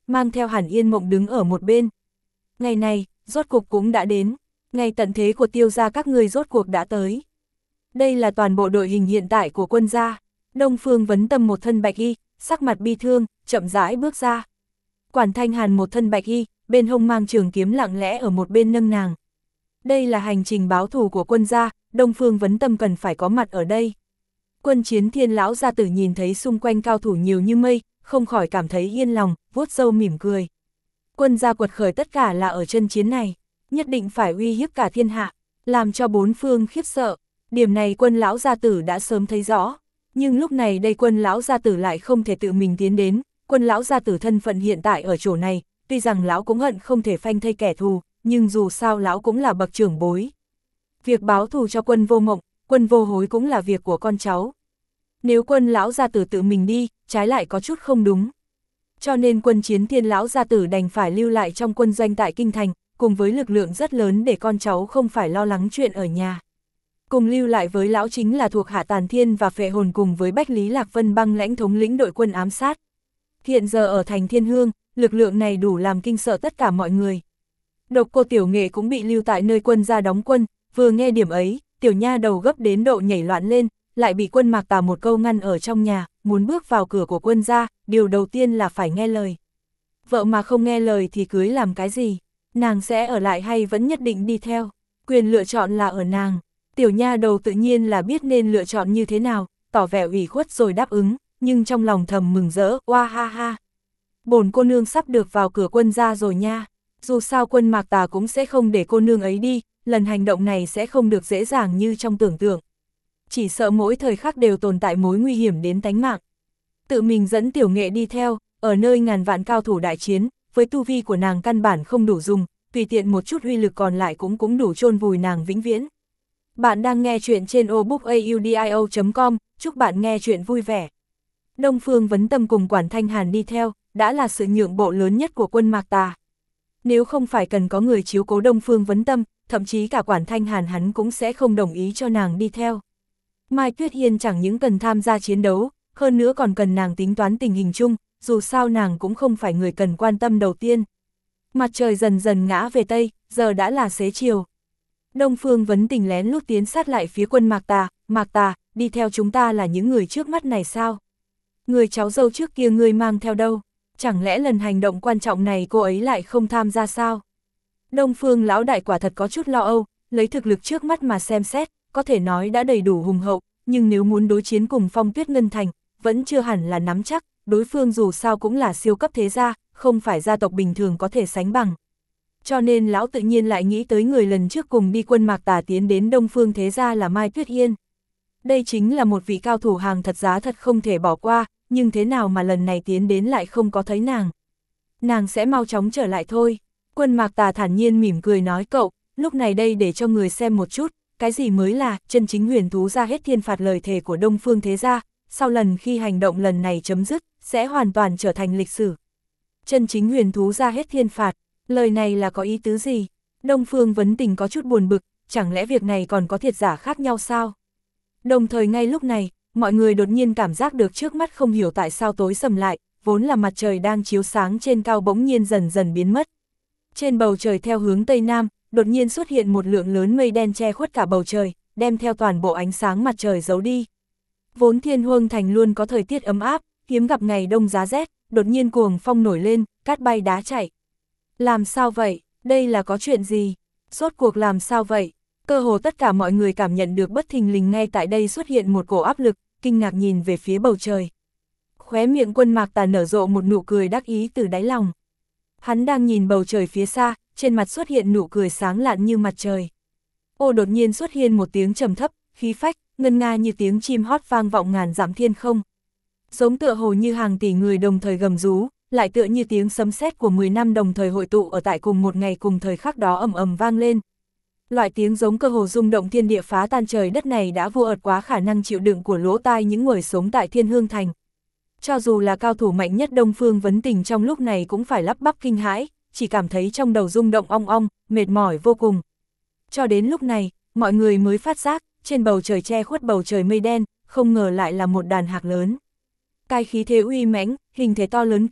mang theo Hàn Yên Mộng đứng ở một bên. Ngày này, rốt cuộc cũng đã đến, ngày tận thế của Tiêu gia các ngươi rốt cuộc đã tới. Đây là toàn bộ đội hình hiện tại của quân gia. Đông Phương Vấn Tâm một thân bạch y, sắc mặt bi thương, chậm rãi bước ra. Quản Thanh Hàn một thân bạch y, bên hông mang trường kiếm lặng lẽ ở một bên nâng nàng. Đây là hành trình báo thù của quân gia, Đông Phương Vấn Tâm cần phải có mặt ở đây. Quân Chiến Thiên lão gia tử nhìn thấy xung quanh cao thủ nhiều như mây, không khỏi cảm thấy yên lòng, vuốt râu mỉm cười. Quân gia quật khởi tất cả là ở chân chiến này, nhất định phải uy hiếp cả thiên hạ, làm cho bốn phương khiếp sợ. Điểm này Quân lão gia tử đã sớm thấy rõ, nhưng lúc này đây Quân lão gia tử lại không thể tự mình tiến đến. Quân lão gia tử thân phận hiện tại ở chỗ này, tuy rằng lão cũng hận không thể phanh thây kẻ thù, nhưng dù sao lão cũng là bậc trưởng bối. Việc báo thù cho Quân Vô Mộng, Quân Vô Hối cũng là việc của con cháu. Nếu Quân lão gia tử tự mình đi, trái lại có chút không đúng. Cho nên Quân Chiến Thiên lão gia tử đành phải lưu lại trong quân doanh tại Kinh Thành, cùng với lực lượng rất lớn để con cháu không phải lo lắng chuyện ở nhà. Cùng lưu lại với lão chính là thuộc hạ Tàn Thiên và Phệ Hồn cùng với Bách Lý Lạc Vân băng lãnh thống lĩnh đội quân ám sát. Hiện giờ ở thành Thiên Hương, lực lượng này đủ làm kinh sợ tất cả mọi người. Độc Cô Tiểu Nghệ cũng bị lưu tại nơi quân gia đóng quân, vừa nghe điểm ấy, tiểu nha đầu gấp đến độ nhảy loạn lên, lại bị Quân Mạc Tà một câu ngăn ở trong nhà, muốn bước vào cửa của quân gia, điều đầu tiên là phải nghe lời. Vợ mà không nghe lời thì cưới làm cái gì, nàng sẽ ở lại hay vẫn nhất định đi theo, quyền lựa chọn là ở nàng. Tiểu nha đầu tự nhiên là biết nên lựa chọn như thế nào, tỏ vẻ ủy khuất rồi đáp ứng, nhưng trong lòng thầm mừng rỡ, oa ha ha. Bổn cô nương sắp được vào cửa quân gia rồi nha, dù sao Quân Mạc Tà cũng sẽ không để cô nương ấy đi, lần hành động này sẽ không được dễ dàng như trong tưởng tượng. Chỉ sợ mỗi thời khắc đều tồn tại mối nguy hiểm đến tánh mạng. Tự mình dẫn Tiểu Nghệ đi theo, ở nơi ngàn vạn cao thủ đại chiến, với tu vi của nàng căn bản không đủ dùng, tùy tiện một chút uy lực còn lại cũng đủ chôn vùi nàng vĩnh viễn. Bạn đang nghe chuyện trên obookaudio.com, chúc bạn nghe chuyện vui vẻ. Đông Phương Vấn Tâm cùng Quản Thanh Hàn đi theo, đã là sự nhượng bộ lớn nhất của Quân Mạc Tà. Nếu không phải cần có người chiếu cố Đông Phương Vấn Tâm, thậm chí cả Quản Thanh Hàn hắn cũng sẽ không đồng ý cho nàng đi theo. Mai Tuyết Hiên chẳng những cần tham gia chiến đấu, hơn nữa còn cần nàng tính toán tình hình chung, dù sao nàng cũng không phải người cần quan tâm đầu tiên. Mặt trời dần dần ngã về Tây, giờ đã là xế chiều. Đông Phương Vấn Tình lén lút tiến sát lại phía Quân Mạc Tà, đi theo chúng ta là những người trước mắt này sao? Người cháu dâu trước kia ngươi mang theo đâu? Chẳng lẽ lần hành động quan trọng này cô ấy lại không tham gia sao? Đông Phương lão đại quả thật có chút lo âu, lấy thực lực trước mắt mà xem xét, có thể nói đã đầy đủ hùng hậu, nhưng nếu muốn đối chiến cùng Phong Tuyết Ngân Thành, vẫn chưa hẳn là nắm chắc, đối phương dù sao cũng là siêu cấp thế gia, không phải gia tộc bình thường có thể sánh bằng. Cho nên lão tự nhiên lại nghĩ tới người lần trước cùng đi Quân Mạc Tà tiến đến Đông Phương thế gia là Mai Tuyết Hiên. Đây chính là một vị cao thủ hàng thật giá thật không thể bỏ qua, nhưng thế nào mà lần này tiến đến lại không có thấy nàng. Nàng sẽ mau chóng trở lại thôi. Quân Mạc Tà thản nhiên mỉm cười nói cậu, lúc này đây để cho người xem một chút, cái gì mới là chân chính huyền thú ra hết thiên phạt lời thề của Đông Phương thế gia, sau lần khi hành động lần này chấm dứt, sẽ hoàn toàn trở thành lịch sử. Chân chính huyền thú ra hết thiên phạt, lời này là có ý tứ gì? Đông Phương Vấn Tình có chút buồn bực, chẳng lẽ việc này còn có thiệt giả khác nhau sao? Đồng thời ngay lúc này, mọi người đột nhiên cảm giác được trước mắt không hiểu tại sao tối sầm lại, vốn là mặt trời đang chiếu sáng trên cao bỗng nhiên dần dần biến mất. Trên bầu trời theo hướng Tây Nam, đột nhiên xuất hiện một lượng lớn mây đen che khuất cả bầu trời, đem theo toàn bộ ánh sáng mặt trời giấu đi. Vốn Thiên Huông Thành luôn có thời tiết ấm áp, hiếm gặp ngày đông giá rét, đột nhiên cuồng phong nổi lên, cát bay đá chạy. Làm sao vậy? Đây là có chuyện gì? Rốt cuộc làm sao vậy? Cơ hồ tất cả mọi người cảm nhận được bất thình lình ngay tại đây xuất hiện một cổ áp lực, kinh ngạc nhìn về phía bầu trời. Khóe miệng Quân Mạc Tà nở rộ một nụ cười đắc ý từ đáy lòng. Hắn đang nhìn bầu trời phía xa, trên mặt xuất hiện nụ cười sáng lạn như mặt trời. Ô đột nhiên xuất hiện một tiếng trầm thấp, khí phách, ngân nga như tiếng chim hót vang vọng ngàn dặm thiên không. Giống tựa hồ như hàng tỷ người đồng thời gầm rú, lại tựa như tiếng sấm sét của 10 năm đồng thời hội tụ ở tại cùng một ngày cùng thời khắc đó ầm ầm vang lên. Loại tiếng giống cơ hồ rung động thiên địa phá tan trời đất này đã vô ợt quá khả năng chịu đựng của lỗ tai những người sống tại Thiên Hương Thành. Cho dù là cao thủ mạnh nhất Đông Phương Vấn Tình trong lúc này cũng phải lắp bắp kinh hãi, chỉ cảm thấy trong đầu rung động ong ong, mệt mỏi vô cùng. Cho đến lúc này, mọi người mới phát giác, trên bầu trời che khuất bầu trời mây đen, không ngờ lại là một đàn hạc lớn. Cái khí thế uy mãnh, hình thể to lớn kia,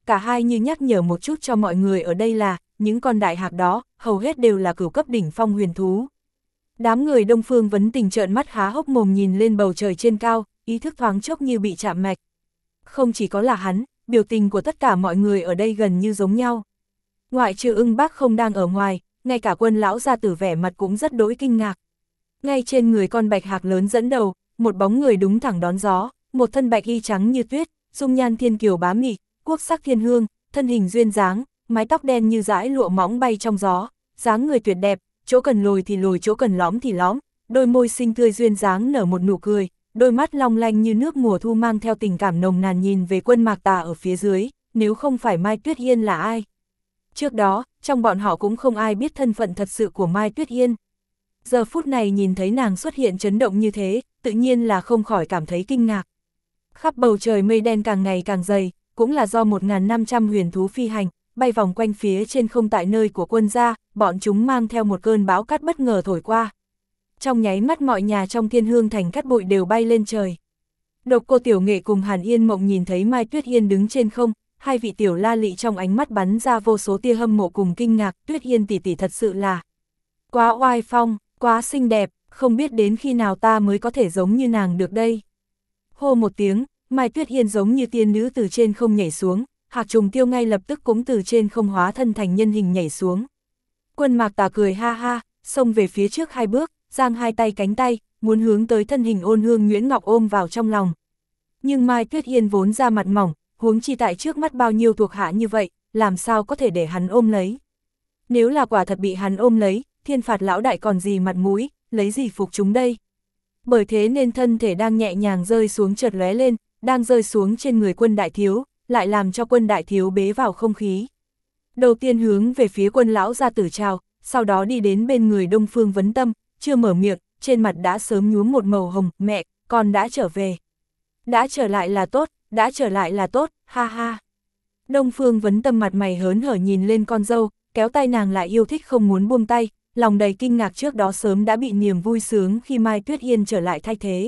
cả hai như nhắc nhở một chút cho mọi người ở đây là, những con đại hạc đó, hầu hết đều là cửu cấp đỉnh phong huyền thú. Đám người Đông Phương Vấn Tình trợn mắt há hốc mồm nhìn lên bầu trời trên cao, ý thức thoáng chốc như bị chạm mạch. Không chỉ có là hắn, biểu tình của tất cả mọi người ở đây gần như giống nhau. Ngoại trừ Ưng Bác không đang ở ngoài, ngay cả Quân lão gia tử vẻ mặt cũng rất đỗi kinh ngạc. Ngay trên người con bạch hạc lớn dẫn đầu, một bóng người đúng thẳng đón gió, một thân bạch y trắng như tuyết, dung nhan thiên kiều bá mị, quốc sắc thiên hương, thân hình duyên dáng, mái tóc đen như dải lụa mỏng bay trong gió, dáng người tuyệt đẹp, chỗ cần lồi thì lồi, chỗ cần lõm thì lõm, đôi môi xinh tươi duyên dáng nở một nụ cười, đôi mắt long lanh như nước mùa thu mang theo tình cảm nồng nàn nhìn về Quân Mạc Tà ở phía dưới, nếu không phải Mai Tuyết Yên là ai? Trước đó, trong bọn họ cũng không ai biết thân phận thật sự của Mai Tuyết Yên. Giờ phút này nhìn thấy nàng xuất hiện chấn động như thế, tự nhiên là không khỏi cảm thấy kinh ngạc. Khắp bầu trời mây đen càng ngày càng dày, cũng là do 1.500 huyền thú phi hành, bay vòng quanh phía trên không tại nơi của Quân gia, bọn chúng mang theo một cơn bão cát bất ngờ thổi qua. Trong nháy mắt mọi nhà trong Thiên Hương thành cát bụi đều bay lên trời. Độc Cô Tiểu Nghệ cùng Hàn Yên Mộng nhìn thấy Mai Tuyết Yên đứng trên không, hai vị tiểu la lị trong ánh mắt bắn ra vô số tia hâm mộ cùng kinh ngạc, Tuyết Yên tỷ tỷ thật sự là quá oai phong, quá xinh đẹp, không biết đến khi nào ta mới có thể giống như nàng được đây. Hô một tiếng, Mai Tuyết Yên giống như tiên nữ từ trên không nhảy xuống, Hạc Trùng Tiêu ngay lập tức cũng từ trên không hóa thân thành nhân hình nhảy xuống. Quân Mạc Tà cười ha ha, xông về phía trước hai bước, giang hai tay cánh tay, muốn hướng tới thân hình ôn hương Nguyễn Ngọc ôm vào trong lòng. Nhưng Mai Tuyết Yên vốn ra mặt mỏng, huống chi tại trước mắt bao nhiêu thuộc hạ như vậy, làm sao có thể để hắn ôm lấy. Nếu là quả thật bị hắn ôm lấy, Thiên Phạt lão đại còn gì mặt mũi, lấy gì phục chúng đây. Bởi thế nên thân thể đang nhẹ nhàng rơi xuống chợt lóe lên, đang rơi xuống trên người Quân đại thiếu, lại làm cho Quân đại thiếu bế vào không khí. Đầu tiên hướng về phía Quân lão gia tử chào, sau đó đi đến bên người Đông Phương Vấn Tâm, chưa mở miệng, trên mặt đã sớm nhuốm một màu hồng, mẹ, con đã trở về. Đã trở lại là tốt, đã trở lại là tốt, ha ha. Đông Phương Vấn Tâm mặt mày hớn hở nhìn lên con dâu, kéo tay nàng lại yêu thích không muốn buông tay, lòng đầy kinh ngạc trước đó sớm đã bị niềm vui sướng khi Mai Tuyết Yên trở lại thay thế.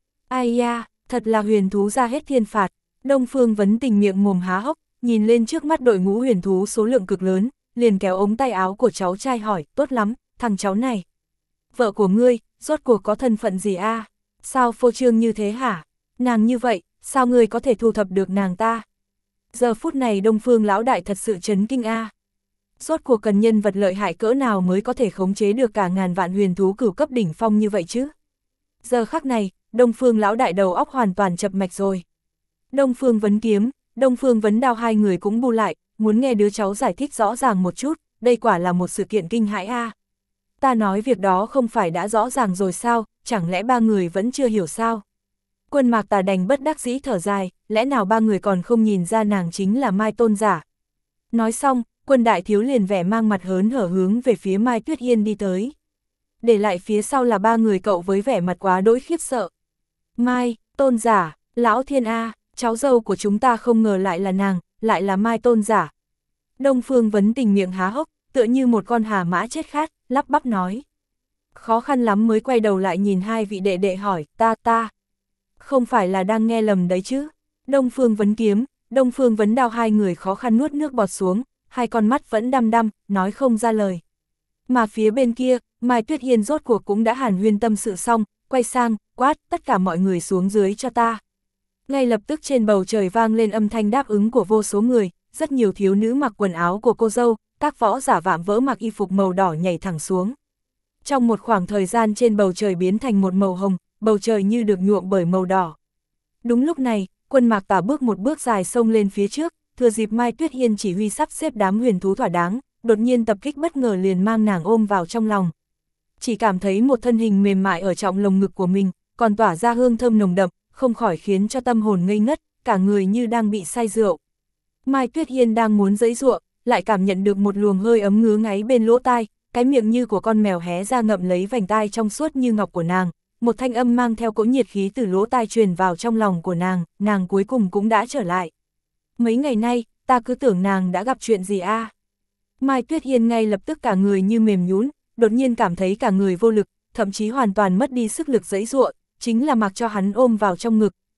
Ai da, thật là huyền thú ra hết thiên phạt. Đông Phương Vấn Tình miệng mồm há hốc, nhìn lên trước mắt đội ngũ huyền thú số lượng cực lớn, liền kéo ống tay áo của cháu trai hỏi, tốt lắm, thằng cháu này. Vợ của ngươi, rốt cuộc có thân phận gì a? Sao phô trương như thế hả? Nàng như vậy, sao ngươi có thể thu thập được nàng ta? Giờ phút này Đông Phương lão đại thật sự chấn kinh a. Rốt cuộc cần nhân vật lợi hại cỡ nào mới có thể khống chế được cả ngàn vạn huyền thú cửu cấp đỉnh phong như vậy chứ? Giờ khắc này, Đông Phương lão đại đầu óc hoàn toàn chập mạch rồi. Đông Phương Vấn Kiếm, Đông Phương Vấn Đao hai người cũng bu lại, muốn nghe đứa cháu giải thích rõ ràng một chút, đây quả là một sự kiện kinh hãi a. Ta nói việc đó không phải đã rõ ràng rồi sao, chẳng lẽ ba người vẫn chưa hiểu sao? Quân Mạc Tà đành bất đắc dĩ thở dài, lẽ nào ba người còn không nhìn ra nàng chính là Mai Tôn giả? Nói xong, Quân đại thiếu liền vẻ mang mặt hớn hở hướng về phía Mai Tuyết Yên đi tới. Để lại phía sau là ba người cậu với vẻ mặt quá đỗi khiếp sợ. Mai, Tôn giả, Lão Thiên A, cháu dâu của chúng ta không ngờ lại là nàng, lại là Mai Tôn giả. Đông Phương Vấn Tình miệng há hốc, tựa như một con hà mã chết khát, lắp bắp nói. Khó khăn lắm mới quay đầu lại nhìn hai vị đệ đệ hỏi, ta. Không phải là đang nghe lầm đấy chứ? Đông Phương Vấn Kiếm, Đông Phương Vấn Đao hai người khó khăn nuốt nước bọt xuống, hai con mắt vẫn đăm đăm, nói không ra lời. Mà phía bên kia, Mai Tuyết Yên rốt cuộc cũng đã hàn huyên tâm sự xong, quay sang, quát, tất cả mọi người xuống dưới cho ta. Ngay lập tức trên bầu trời vang lên âm thanh đáp ứng của vô số người, rất nhiều thiếu nữ mặc quần áo của cô dâu, các võ giả vạm vỡ mặc y phục màu đỏ nhảy thẳng xuống. Trong một khoảng thời gian trên bầu trời biến thành một màu hồng, bầu trời như được nhuộm bởi màu đỏ. Đúng lúc này, Quân Mạc Tà bước một bước dài xông lên phía trước, thừa dịp Mai Tuyết Yên chỉ huy sắp xếp đám huyền thú thỏa đáng, đột nhiên tập kích bất ngờ liền mang nàng ôm vào trong lòng. Chỉ cảm thấy một thân hình mềm mại ở trong lồng ngực của mình, còn tỏa ra hương thơm nồng đậm, không khỏi khiến cho tâm hồn ngây ngất, cả người như đang bị say rượu. Mai Tuyết Yên đang muốn giãy giụa, lại cảm nhận được một luồng hơi ấm ngứa ngáy bên lỗ tai, cái miệng như của con mèo hé ra ngậm lấy vành tai trong suốt như ngọc của nàng, một thanh âm mang theo cỗ nhiệt khí từ lỗ tai truyền vào trong lòng của nàng cuối cùng cũng đã trở lại. Mấy ngày nay, ta cứ tưởng nàng đã gặp chuyện gì a? Mai Tuyết Yên ngay lập tức cả người như mềm nhũn, đột nhiên cảm thấy cả người vô lực, thậm chí hoàn toàn mất đi sức lực giãy giụa, chính là mặc cho hắn ôm vào trong ngực,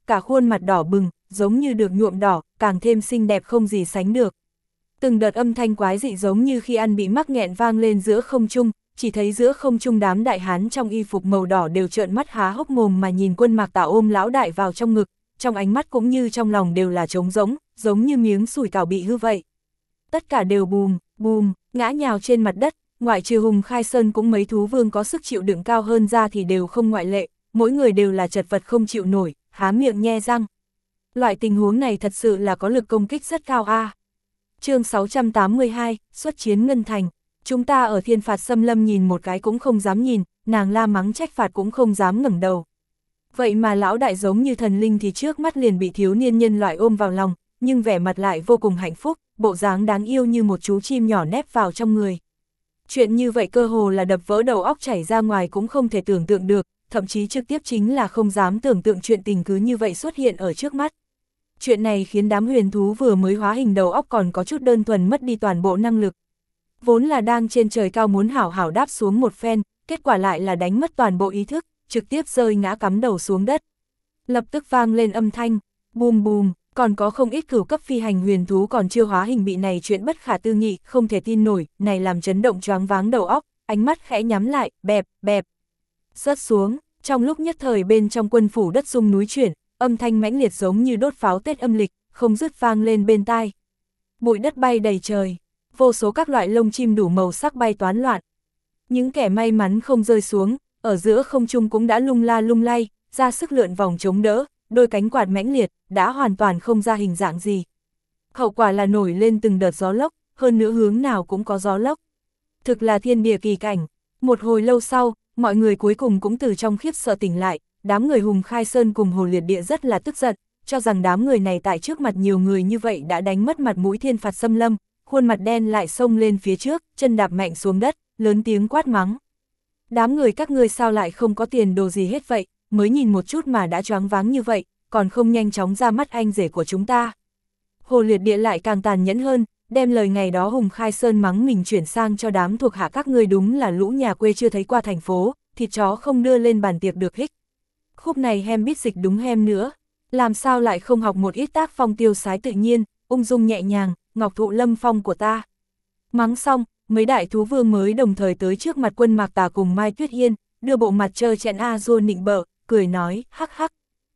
cả khuôn mặt đỏ bừng, giống như được nhuộm đỏ, càng thêm xinh đẹp không gì sánh được. Từng đợt âm thanh quái dị giống như khi ăn bị mắc nghẹn vang lên giữa không trung, chỉ thấy giữa không trung đám đại hán trong y phục màu đỏ đều trợn mắt há hốc mồm mà nhìn Quân Mạc Tà ôm lão đại vào trong ngực, trong ánh mắt cũng như trong lòng đều là trống rỗng, giống như miếng sủi cảo bị hư vậy. Tất cả đều bùm, bùm, ngã nhào trên mặt đất, ngoại trừ Hùng Khai Sơn cũng mấy thú vương có sức chịu đựng cao hơn ra thì đều không ngoại lệ, mỗi người đều là chật vật không chịu nổi, há miệng nhe răng. Loại tình huống này thật sự là có lực công kích rất cao a. Chương 682, xuất chiến Ngân Thành. Chúng ta ở Thiên Phạt Xâm Lâm nhìn một cái cũng không dám nhìn, nàng la mắng trách phạt cũng không dám ngẩng đầu. Vậy mà lão đại giống như thần linh thì trước mắt liền bị thiếu niên nhân loại ôm vào lòng, nhưng vẻ mặt lại vô cùng hạnh phúc, bộ dáng đáng yêu như một chú chim nhỏ nép vào trong người. Chuyện như vậy cơ hồ là đập vỡ đầu óc chảy ra ngoài cũng không thể tưởng tượng được, thậm chí trực tiếp chính là không dám tưởng tượng chuyện tình cứ như vậy xuất hiện ở trước mắt. Chuyện này khiến đám huyền thú vừa mới hóa hình đầu óc còn có chút đơn thuần mất đi toàn bộ năng lực. Vốn là đang trên trời cao muốn hảo hảo đáp xuống một phen, kết quả lại là đánh mất toàn bộ ý thức, trực tiếp rơi ngã cắm đầu xuống đất. Lập tức vang lên âm thanh, bùm bùm, còn có không ít cửu cấp phi hành huyền thú còn chưa hóa hình bị này chuyện bất khả tư nghị, không thể tin nổi, này làm chấn động choáng váng đầu óc, ánh mắt khẽ nhắm lại, bẹp, bẹp. Rớt xuống, trong lúc nhất thời bên trong quân phủ đất rung núi chuyển, âm thanh mãnh liệt giống như đốt pháo Tết âm lịch, không dứt vang lên bên tai. Bụi đất bay đầy trời, vô số các loại lông chim đủ màu sắc bay toán loạn. Những kẻ may mắn không rơi xuống, ở giữa không trung cũng đã lung la lung lay, ra sức lượn vòng chống đỡ, đôi cánh quạt mãnh liệt, đã hoàn toàn không ra hình dạng gì. Hậu quả là nổi lên từng đợt gió lốc, hơn nữa hướng nào cũng có gió lốc. Thực là thiên địa kỳ cảnh. Một hồi lâu sau, mọi người cuối cùng cũng từ trong khiếp sợ tỉnh lại, đám người Hùng Khai Sơn cùng Hồ Liệt Địa rất là tức giận, cho rằng đám người này tại trước mặt nhiều người như vậy đã đánh mất mặt mũi Thiên Phạt Xâm Lâm, khuôn mặt đen lại xông lên phía trước, chân đạp mạnh xuống đất, lớn tiếng quát mắng. Đám người các ngươi sao lại không có tiền đồ gì hết vậy, mới nhìn một chút mà đã choáng váng như vậy, còn không nhanh chóng ra mắt anh rể của chúng ta. Hồ Liệt Địa lại càng tàn nhẫn hơn, đem lời ngày đó Hùng Khai Sơn mắng mình chuyển sang cho đám thuộc hạ các ngươi đúng là lũ nhà quê chưa thấy qua thành phố, thịt chó không đưa lên bàn tiệc được hích. Khúc này hem biết dịch đúng hem nữa, làm sao lại không học một ít tác phong tiêu sái tự nhiên, ung dung nhẹ nhàng, ngọc thụ lâm phong của ta. Mắng xong, mấy đại thú vương mới đồng thời tới trước mặt Quân Mạc Tà cùng Mai Tuyết Yên, đưa bộ mặt trơ chẽn A-dua nịnh bợ, cười nói, hắc hắc.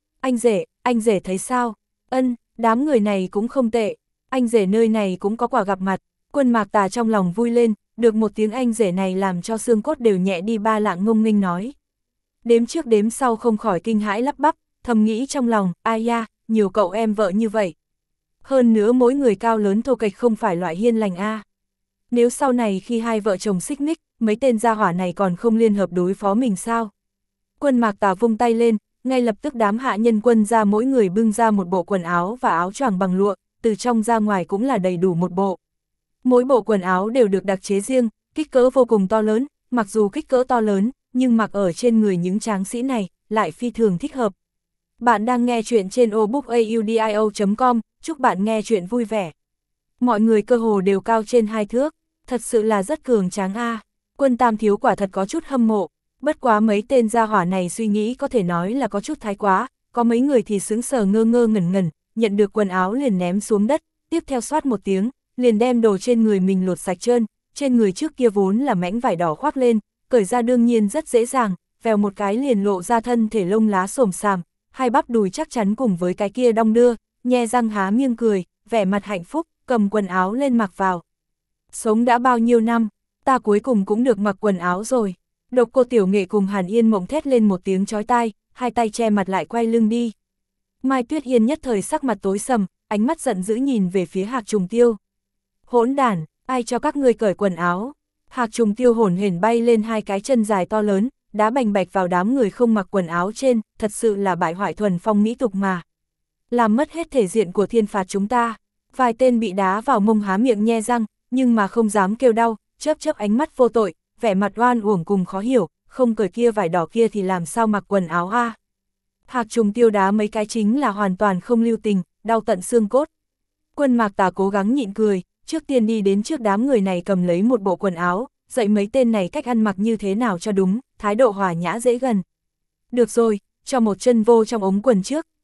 Anh rể thấy sao? Ân, đám người này cũng không tệ, anh rể nơi này cũng có quả gặp mặt. Quân Mạc Tà trong lòng vui lên, được một tiếng anh rể này làm cho xương cốt đều nhẹ đi ba lạng ngông nghênh nói. Đếm trước đếm sau không khỏi kinh hãi lắp bắp, thầm nghĩ trong lòng, ai da, nhiều cậu em vợ như vậy. Hơn nữa mỗi người cao lớn thô kệch không phải loại hiên lành a. Nếu sau này khi hai vợ chồng xích mích, mấy tên gia hỏa này còn không liên hợp đối phó mình sao? Quân Mạc Tà vung tay lên, ngay lập tức đám hạ nhân quân ra mỗi người bưng ra một bộ quần áo và áo choàng bằng lụa, từ trong ra ngoài cũng là đầy đủ một bộ. Mỗi bộ quần áo đều được đặc chế riêng, kích cỡ vô cùng to lớn, mặc dù kích cỡ to lớn, nhưng mặc ở trên người những tráng sĩ này, lại phi thường thích hợp. Bạn đang nghe chuyện trên obookaudio.com, chúc bạn nghe chuyện vui vẻ. Mọi người cơ hồ đều cao trên 2 thước, thật sự là rất cường tráng a. Quân Tam thiếu quả thật có chút hâm mộ, bất quá mấy tên gia hỏa này suy nghĩ có thể nói là có chút thái quá, có mấy người thì sững sờ ngơ ngơ ngẩn ngẩn, nhận được quần áo liền ném xuống đất, tiếp theo xoát một tiếng, liền đem đồ trên người mình lột sạch trơn, trên người trước kia vốn là mảnh vải đỏ khoác lên, cởi ra đương nhiên rất dễ dàng, vèo một cái liền lộ ra thân thể lông lá xồm xàm, hai bắp đùi chắc chắn cùng với cái kia đong đưa, nhe răng há miệng cười, vẻ mặt hạnh phúc, cầm quần áo lên mặc vào. Sống đã bao nhiêu năm, ta cuối cùng cũng được mặc quần áo rồi. Độc Cô Tiểu Nghệ cùng Hàn Yên Mộng thét lên một tiếng chói tai, hai tay che mặt lại quay lưng đi. Mai Tuyết Yên nhất thời sắc mặt tối sầm, ánh mắt giận dữ nhìn về phía Hạc Trùng Tiêu. Hỗn đản, ai cho các ngươi cởi quần áo? Hạc Trùng Tiêu hổn hển bay lên hai cái chân dài to lớn, đá bành bạch vào đám người không mặc quần áo trên, thật sự là bại hoại thuần phong mỹ tục mà. Làm mất hết thể diện của Thiên Phạt chúng ta. Vài tên bị đá vào mông há miệng nhe răng, nhưng mà không dám kêu đau, chớp chớp ánh mắt vô tội, vẻ mặt oan uổng cùng khó hiểu, không cởi kia vải đỏ kia thì làm sao mặc quần áo a? Hạc Trùng Tiêu đá mấy cái chính là hoàn toàn không lưu tình, đau tận xương cốt. Quân Mạc Tà cố gắng nhịn cười, trước tiên đi đến trước đám người này cầm lấy một bộ quần áo, dạy mấy tên này cách ăn mặc như thế nào cho đúng, thái độ hòa nhã dễ gần. Được rồi, cho một chân vô trong ống quần trước,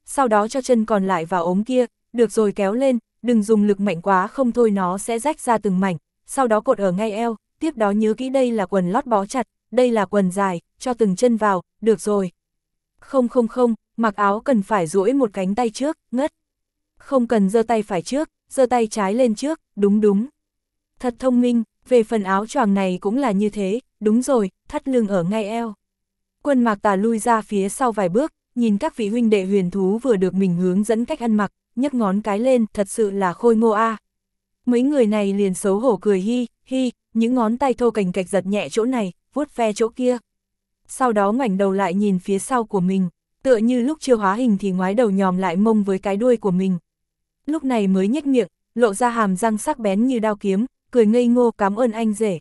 sau đó cho chân còn lại vào ống kia, được rồi kéo lên, đừng dùng lực mạnh quá không thôi nó sẽ rách ra từng mảnh, sau đó cột ở ngay eo, tiếp đó nhớ kỹ đây là quần lót bó chặt, đây là quần dài, cho từng chân vào, được rồi. Không, mặc áo cần phải duỗi một cánh tay trước, ngất. Không cần giơ tay phải trước, giơ tay trái lên trước, đúng. Thật thông minh, về phần áo choàng này cũng là như thế, đúng rồi, thắt lưng ở ngay eo. Quân Mạc Tà lui ra phía sau vài bước, nhìn các vị huynh đệ huyền thú vừa được mình hướng dẫn cách ăn mặc, nhấc ngón cái lên, thật sự là khôi ngô a. Mấy người này liền xấu hổ cười hi, những ngón tay thô cành cạch giật nhẹ chỗ này, vuốt ve chỗ kia. Sau đó ngoảnh đầu lại nhìn phía sau của mình, tựa như lúc chưa hóa hình thì ngoái đầu nhòm lại mông với cái đuôi của mình. Lúc này mới nhếch miệng, lộ ra hàm răng sắc bén như đao kiếm, cười ngây ngô cảm ơn anh rể.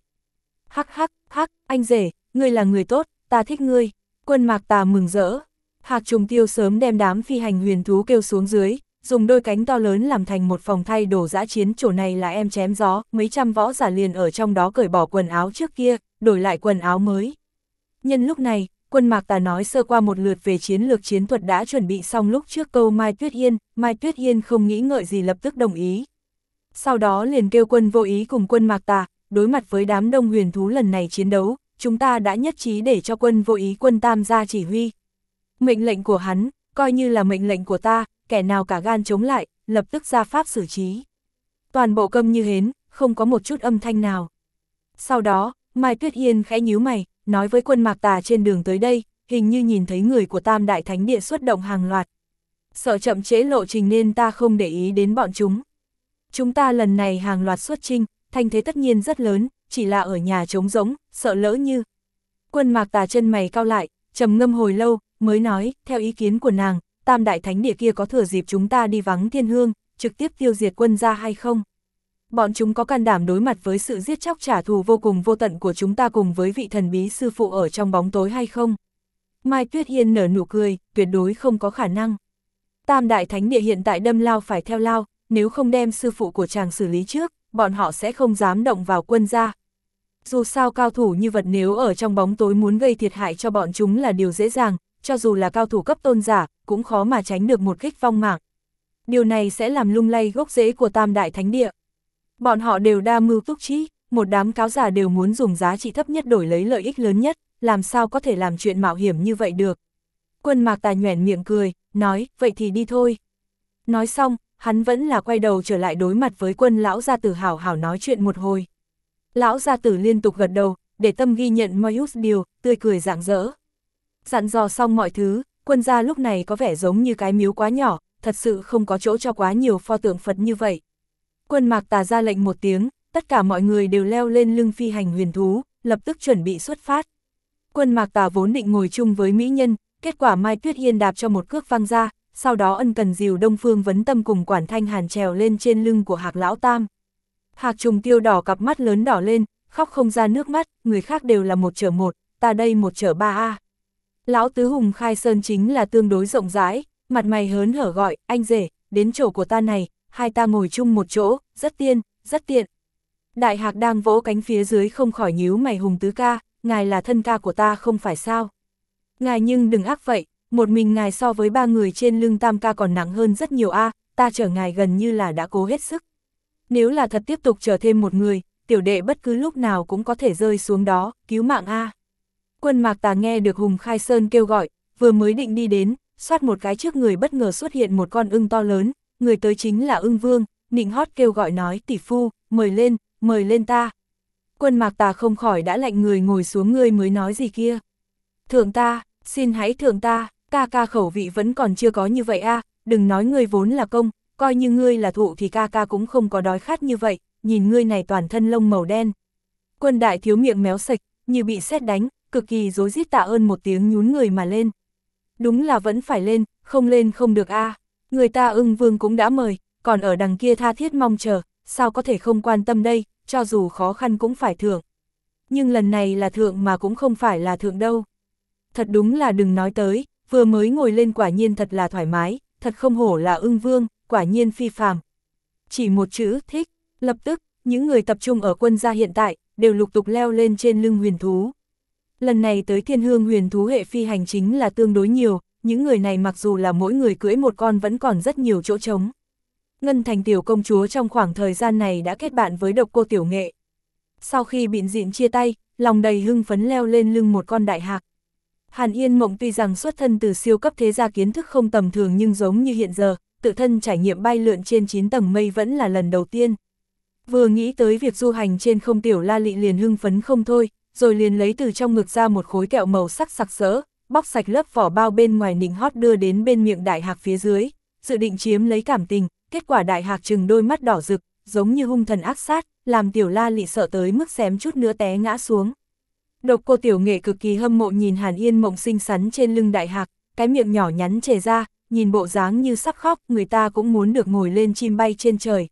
Hắc, anh rể, ngươi là người tốt, ta thích ngươi. Quân Mạc Tà mừng rỡ. Hạc Trùng Tiêu sớm đem đám phi hành huyền thú kêu xuống dưới, dùng đôi cánh to lớn làm thành một phòng thay đồ dã chiến, chỗ này là em chém gió, mấy trăm võ giả liền ở trong đó cởi bỏ quần áo trước kia, đổi lại quần áo mới. Nhân lúc này, Quân Mạc Tà nói sơ qua một lượt về chiến lược chiến thuật đã chuẩn bị xong lúc trước câu Mai Tuyết Yên không nghĩ ngợi gì lập tức đồng ý. Sau đó liền kêu Quân Vô Ý cùng Quân Mạc Tà, đối mặt với đám đông huyền thú lần này chiến đấu, chúng ta đã nhất trí để cho Quân Vô Ý Quân Tam gia chỉ huy. Mệnh lệnh của hắn, coi như là mệnh lệnh của ta, kẻ nào cả gan chống lại, lập tức ra pháp xử trí. Toàn bộ câm như hến, không có một chút âm thanh nào. Sau đó, Mai Tuyết Yên khẽ nhíu mày, nói với Quân Mạc Tà trên đường tới đây, hình như nhìn thấy người của Tam Đại Thánh Địa xuất động hàng loạt. Sợ chậm trễ lộ trình nên ta không để ý đến bọn chúng. Chúng ta lần này hàng loạt xuất chinh, thanh thế tất nhiên rất lớn, chỉ là ở nhà trống rỗng, sợ lỡ như. Quân Mạc Tà chân mày cau lại, trầm ngâm hồi lâu, mới nói, theo ý kiến của nàng, Tam Đại Thánh Địa kia có thừa dịp chúng ta đi vắng thiên hương, trực tiếp tiêu diệt quân gia hay không? Bọn chúng có can đảm đối mặt với sự giết chóc trả thù vô cùng vô tận của chúng ta cùng với vị thần bí sư phụ ở trong bóng tối hay không? Mai Tuyết Yên nở nụ cười, tuyệt đối không có khả năng. Tam Đại Thánh Địa hiện tại đâm lao phải theo lao, nếu không đem sư phụ của chàng xử lý trước, bọn họ sẽ không dám động vào quân gia. Dù sao cao thủ như vật nếu ở trong bóng tối muốn gây thiệt hại cho bọn chúng là điều dễ dàng, cho dù là cao thủ cấp tôn giả, cũng khó mà tránh được một kích vong mạng. Điều này sẽ làm lung lay gốc rễ của Tam Đại Thánh Địa. Bọn họ đều đa mưu túc trí, một đám cáo giả đều muốn dùng giá trị thấp nhất đổi lấy lợi ích lớn nhất, làm sao có thể làm chuyện mạo hiểm như vậy được. Quân Mạc Tà nhoẻn miệng cười, nói, vậy thì đi thôi. Nói xong, hắn vẫn là quay đầu trở lại đối mặt với Quân lão gia tử hảo hảo nói chuyện một hồi. Lão gia tử liên tục gật đầu, để tâm ghi nhận mọi điều, tươi cười rạng rỡ. Dặn dò xong mọi thứ, Quân gia lúc này có vẻ giống như cái miếu quá nhỏ, thật sự không có chỗ cho quá nhiều pho tượng Phật như vậy. Quân Mạc Tà ra lệnh một tiếng, tất cả mọi người đều leo lên lưng phi hành huyền thú, lập tức chuẩn bị xuất phát. Quân Mạc Tà vốn định ngồi chung với mỹ nhân, kết quả Mai Tuyết Yên đạp cho một cước văng ra, sau đó ân cần dìu Đông Phương Vấn Tâm cùng Quản Thanh Hàn trèo lên trên lưng của Hạc Lão Tam. Hạc Trùng Tiêu đỏ cặp mắt lớn đỏ lên, khóc không ra nước mắt, người khác đều là 1+1, ta đây 1+3 a. Lão Tứ Hùng Khai Sơn chính là tương đối rộng rãi, mặt mày hớn hở gọi, anh rể, đến chỗ của ta này, hai ta ngồi chung một chỗ, rất tiện. Đại Hạc đang vỗ cánh phía dưới không khỏi nhíu mày, Hùng tứ ca, ngài là thân ca của ta không phải sao? Ngài nhưng đừng ác vậy, một mình ngài so với 3 người trên lưng Tam ca còn nặng hơn rất nhiều a, ta chở ngài gần như là đã cố hết sức. Nếu là thật tiếp tục chở thêm một người, tiểu đệ bất cứ lúc nào cũng có thể rơi xuống đó, cứu mạng a. Quân Mạc Tà nghe được Hùng Khai Sơn kêu gọi, vừa mới định đi đến, xoát một cái trước người bất ngờ xuất hiện một con ưng to lớn, người tới chính là Ưng Vương, nịnh hót kêu gọi nói, tỷ phu, mời lên ta. Quân Mạc Tà không khỏi đã lạnh người ngồi xuống, ngươi mới nói gì kia. Thượng ta, xin hãy thượng ta, ca ca khẩu vị vẫn còn chưa có như vậy a, đừng nói ngươi vốn là công, coi như ngươi là thụ thì ca ca cũng không có đói khát như vậy, nhìn ngươi này toàn thân lông màu đen. Quân đại thiếu miệng méo sạch, như bị sét đánh, cực kỳ rối rít tạ ơn một tiếng nhún người mà lên. Đúng là vẫn phải lên, không lên không được a. Người ta Ưng Vương cũng đã mời, còn ở đằng kia tha thiết mong chờ, sao có thể không quan tâm đây, cho dù khó khăn cũng phải thưởng. Nhưng lần này là thượng mà cũng không phải là thượng đâu. Thật đúng là đừng nói tới, vừa mới ngồi lên quả nhiên thật là thoải mái, thật không hổ là Ưng Vương, quả nhiên phi phàm. Chỉ một chữ, thích, lập tức, những người tập trung ở quân gia hiện tại, đều lục tục leo lên trên lưng huyền thú. Lần này tới thiên hương huyền thú hệ phi hành chính là tương đối nhiều, những người này mặc dù là mỗi người cưỡi một con vẫn còn rất nhiều chỗ trống. Ngân Thành tiểu công chúa trong khoảng thời gian này đã kết bạn với Độc Cô Tiểu Nghệ. Sau khi Bịn Dịn chia tay, lòng đầy hưng phấn leo lên lưng một con đại hạc. Hàn Yên Mộng tuy rằng xuất thân từ siêu cấp thế gia kiến thức không tầm thường nhưng giống như hiện giờ, tự thân trải nghiệm bay lượn trên 9 tầng mây vẫn là lần đầu tiên. Vừa nghĩ tới việc du hành trên không, Tiểu La Lị liền hưng phấn không thôi, rồi liền lấy từ trong ngực ra một khối kẹo màu sắc sặc sỡ, bóc sạch lớp vỏ bao bên ngoài nịnh hót đưa đến bên miệng đại hạc phía dưới, dự định chiếm lấy cảm tình, kết quả đại hạc trừng đôi mắt đỏ rực, giống như hung thần ác sát, làm Tiểu La Lị sợ tới mức xém chút nữa té ngã xuống. Độc Cô Tiểu Nghệ cực kỳ hâm mộ nhìn Hàn Yên Mộng xinh xắn trên lưng đại hạc, cái miệng nhỏ nhắn chề ra, nhìn bộ dáng như sắp khóc, người ta cũng muốn được ngồi lên chim bay trên trời.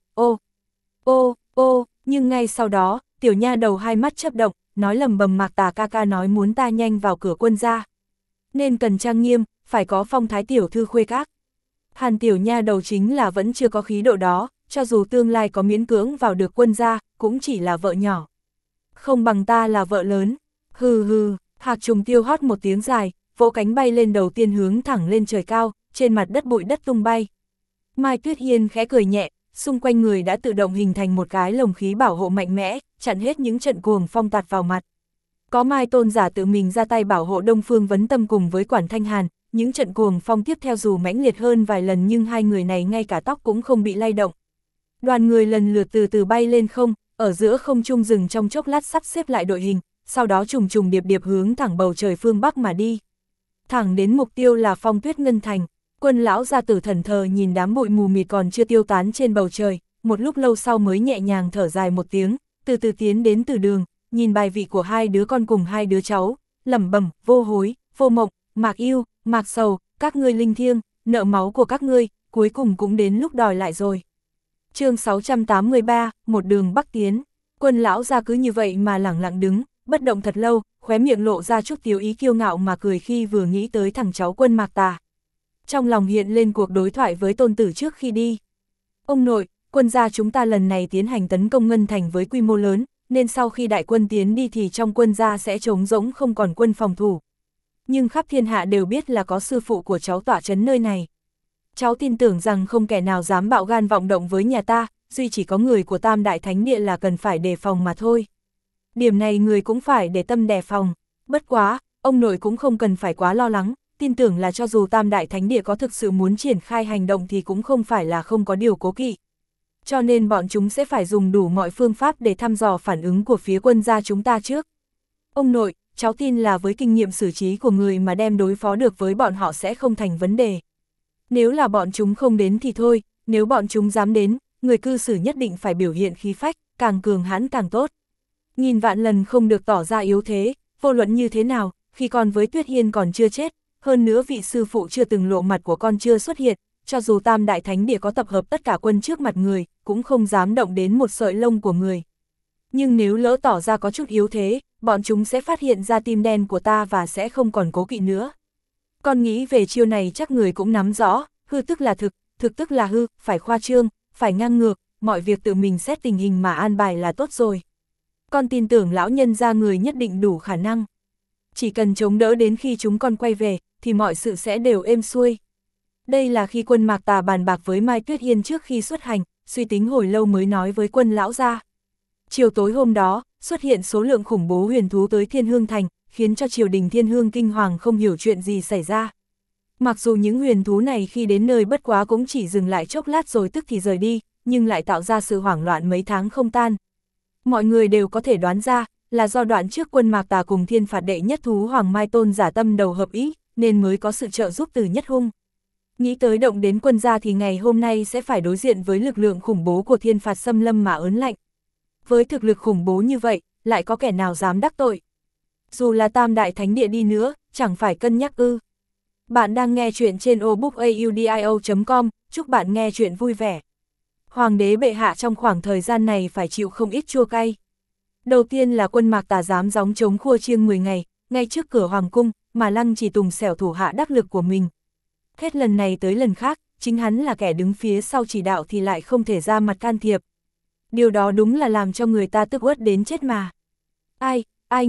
Ô, nhưng ngay sau đó, tiểu nha đầu hai mắt chớp động, nói lầm bầm Mạc Tà ca ca nói muốn ta nhanh vào cửa quân gia. Nên cần trang nghiêm, phải có phong thái tiểu thư khuê các. Hàn tiểu nha đầu chính là vẫn chưa có khí độ đó, cho dù tương lai có miễn cưỡng vào được quân gia, cũng chỉ là vợ nhỏ. Không bằng ta là vợ lớn. Hừ, Hạc Trùng Tiêu hót một tiếng dài, vỗ cánh bay lên đầu tiên hướng thẳng lên trời cao, trên mặt đất bụi đất tung bay. Mai Tuyết Hiên khẽ cười nhẹ, xung quanh người đã tự động hình thành một cái lồng khí bảo hộ mạnh mẽ, chặn hết những trận cuồng phong tạt vào mặt. Có Mai Tôn giả tự mình ra tay bảo hộ Đông Phương Vấn Tâm cùng với Quản Thanh Hàn, những trận cuồng phong tiếp theo dù mãnh liệt hơn vài lần nhưng hai người này ngay cả tóc cũng không bị lay động. Đoàn người lần lượt từ từ bay lên không, ở giữa không trung dừng trong chốc lát sắp xếp lại đội hình, sau đó trùng trùng điệp điệp hướng thẳng bầu trời phương Bắc mà đi. Thẳng đến mục tiêu là Phong Tuyết Ngân Thành. Quân lão gia tử thần thờ nhìn đám bụi mù mịt còn chưa tiêu tán trên bầu trời, một lúc lâu sau mới nhẹ nhàng thở dài một tiếng, từ từ tiến đến từ đường, nhìn bài vị của hai đứa con cùng hai đứa cháu, lẩm bẩm, Vô Hối, Vô Mộng, Mạc Yêu, Mạc Sầu, các ngươi linh thiêng, nợ máu của các ngươi, cuối cùng cũng đến lúc đòi lại rồi. Chương 683, một đường bắc tiến. Quân lão gia cứ như vậy mà lẳng lặng đứng, bất động thật lâu, khóe miệng lộ ra chút tiếu ý kiêu ngạo mà cười khi vừa nghĩ tới thằng cháu Quân Mạc Tà. Trong lòng hiện lên cuộc đối thoại với tôn tử trước khi đi. Ông nội, quân gia chúng ta lần này tiến hành tấn công Ngân Thành với quy mô lớn, nên sau khi đại quân tiến đi thì trong quân gia sẽ trống rỗng không còn quân phòng thủ. Nhưng khắp thiên hạ đều biết là có sư phụ của cháu tọa trấn nơi này. Cháu tin tưởng rằng không kẻ nào dám bạo gan vọng động với nhà ta, duy chỉ có người của Tam Đại Thánh Địa là cần phải đề phòng mà thôi. Điểm này người cũng phải để tâm đề phòng. Bất quá, ông nội cũng không cần phải quá lo lắng, tin tưởng là cho dù Tam Đại Thánh Địa có thực sự muốn triển khai hành động thì cũng không phải là không có điều cố kỵ. Cho nên bọn chúng sẽ phải dùng đủ mọi phương pháp để thăm dò phản ứng của phía quân gia chúng ta trước. Ông nội, cháu tin là với kinh nghiệm xử trí của người mà đem đối phó được với bọn họ sẽ không thành vấn đề. Nếu là bọn chúng không đến thì thôi, nếu bọn chúng dám đến, người cư xử nhất định phải biểu hiện khí phách, càng cường hãn càng tốt. Nghìn vạn lần không được tỏ ra yếu thế, vô luận như thế nào, khi con với Tuyết Hiên còn chưa chết, hơn nữa vị sư phụ chưa từng lộ mặt của con chưa xuất hiện, cho dù Tam Đại Thánh Địa có tập hợp tất cả quân trước mặt người, cũng không dám động đến một sợi lông của người. Nhưng nếu lỡ tỏ ra có chút yếu thế, bọn chúng sẽ phát hiện ra tim đen của ta và sẽ không còn cố kỵ nữa. Con nghĩ về chiêu này chắc người cũng nắm rõ, hư tức là thực, thực tức là hư, phải khoa trương, phải ngang ngược, mọi việc tự mình xét tình hình mà an bài là tốt rồi. Con tin tưởng lão nhân gia người nhất định đủ khả năng. Chỉ cần chống đỡ đến khi chúng con quay về, thì mọi sự sẽ đều êm xuôi. Đây là khi Quân Mạc Tà bàn bạc với Mai Tuyết Hiên trước khi xuất hành, suy tính hồi lâu mới nói với Quân lão gia. Chiều tối hôm đó, xuất hiện số lượng khủng bố huyền thú tới Thiên Hương Thành, khiến cho triều đình Thiên Hương kinh hoàng không hiểu chuyện gì xảy ra. Mặc dù những huyền thú này khi đến nơi bất quá cũng chỉ dừng lại chốc lát rồi tức thì rời đi, nhưng lại tạo ra sự hoảng loạn mấy tháng không tan. Mọi người đều có thể đoán ra, là do đoạn trước Quân Mạc Tà cùng Thiên Phạt đệ nhất thú Hoàng Mai Tôn giả tâm đầu hợp ý, nên mới có sự trợ giúp từ Nhất Hung. Nghĩ tới động đến quân gia thì ngày hôm nay sẽ phải đối diện với lực lượng khủng bố của Thiên Phạt xâm lâm mà ớn lạnh. Với thực lực khủng bố như vậy, lại có kẻ nào dám đắc tội? Dù là Tam Đại Thánh Địa đi nữa, chẳng phải cân nhắc ư. Bạn đang nghe chuyện trên obookaudio.com, chúc bạn nghe chuyện vui vẻ. Hoàng đế bệ hạ trong khoảng thời gian này phải chịu không ít chua cay. Đầu tiên là Quân Mạc Tà dám gióng chống khua chiêng 10 ngày, ngay trước cửa hoàng cung, mà Lăng Chỉ Tùng xẻo thủ hạ đắc lực của mình. Hết lần này tới lần khác, chính hắn là kẻ đứng phía sau chỉ đạo thì lại không thể ra mặt can thiệp. Điều đó đúng là làm cho người ta tức uất đến chết mà. Ai ngờ,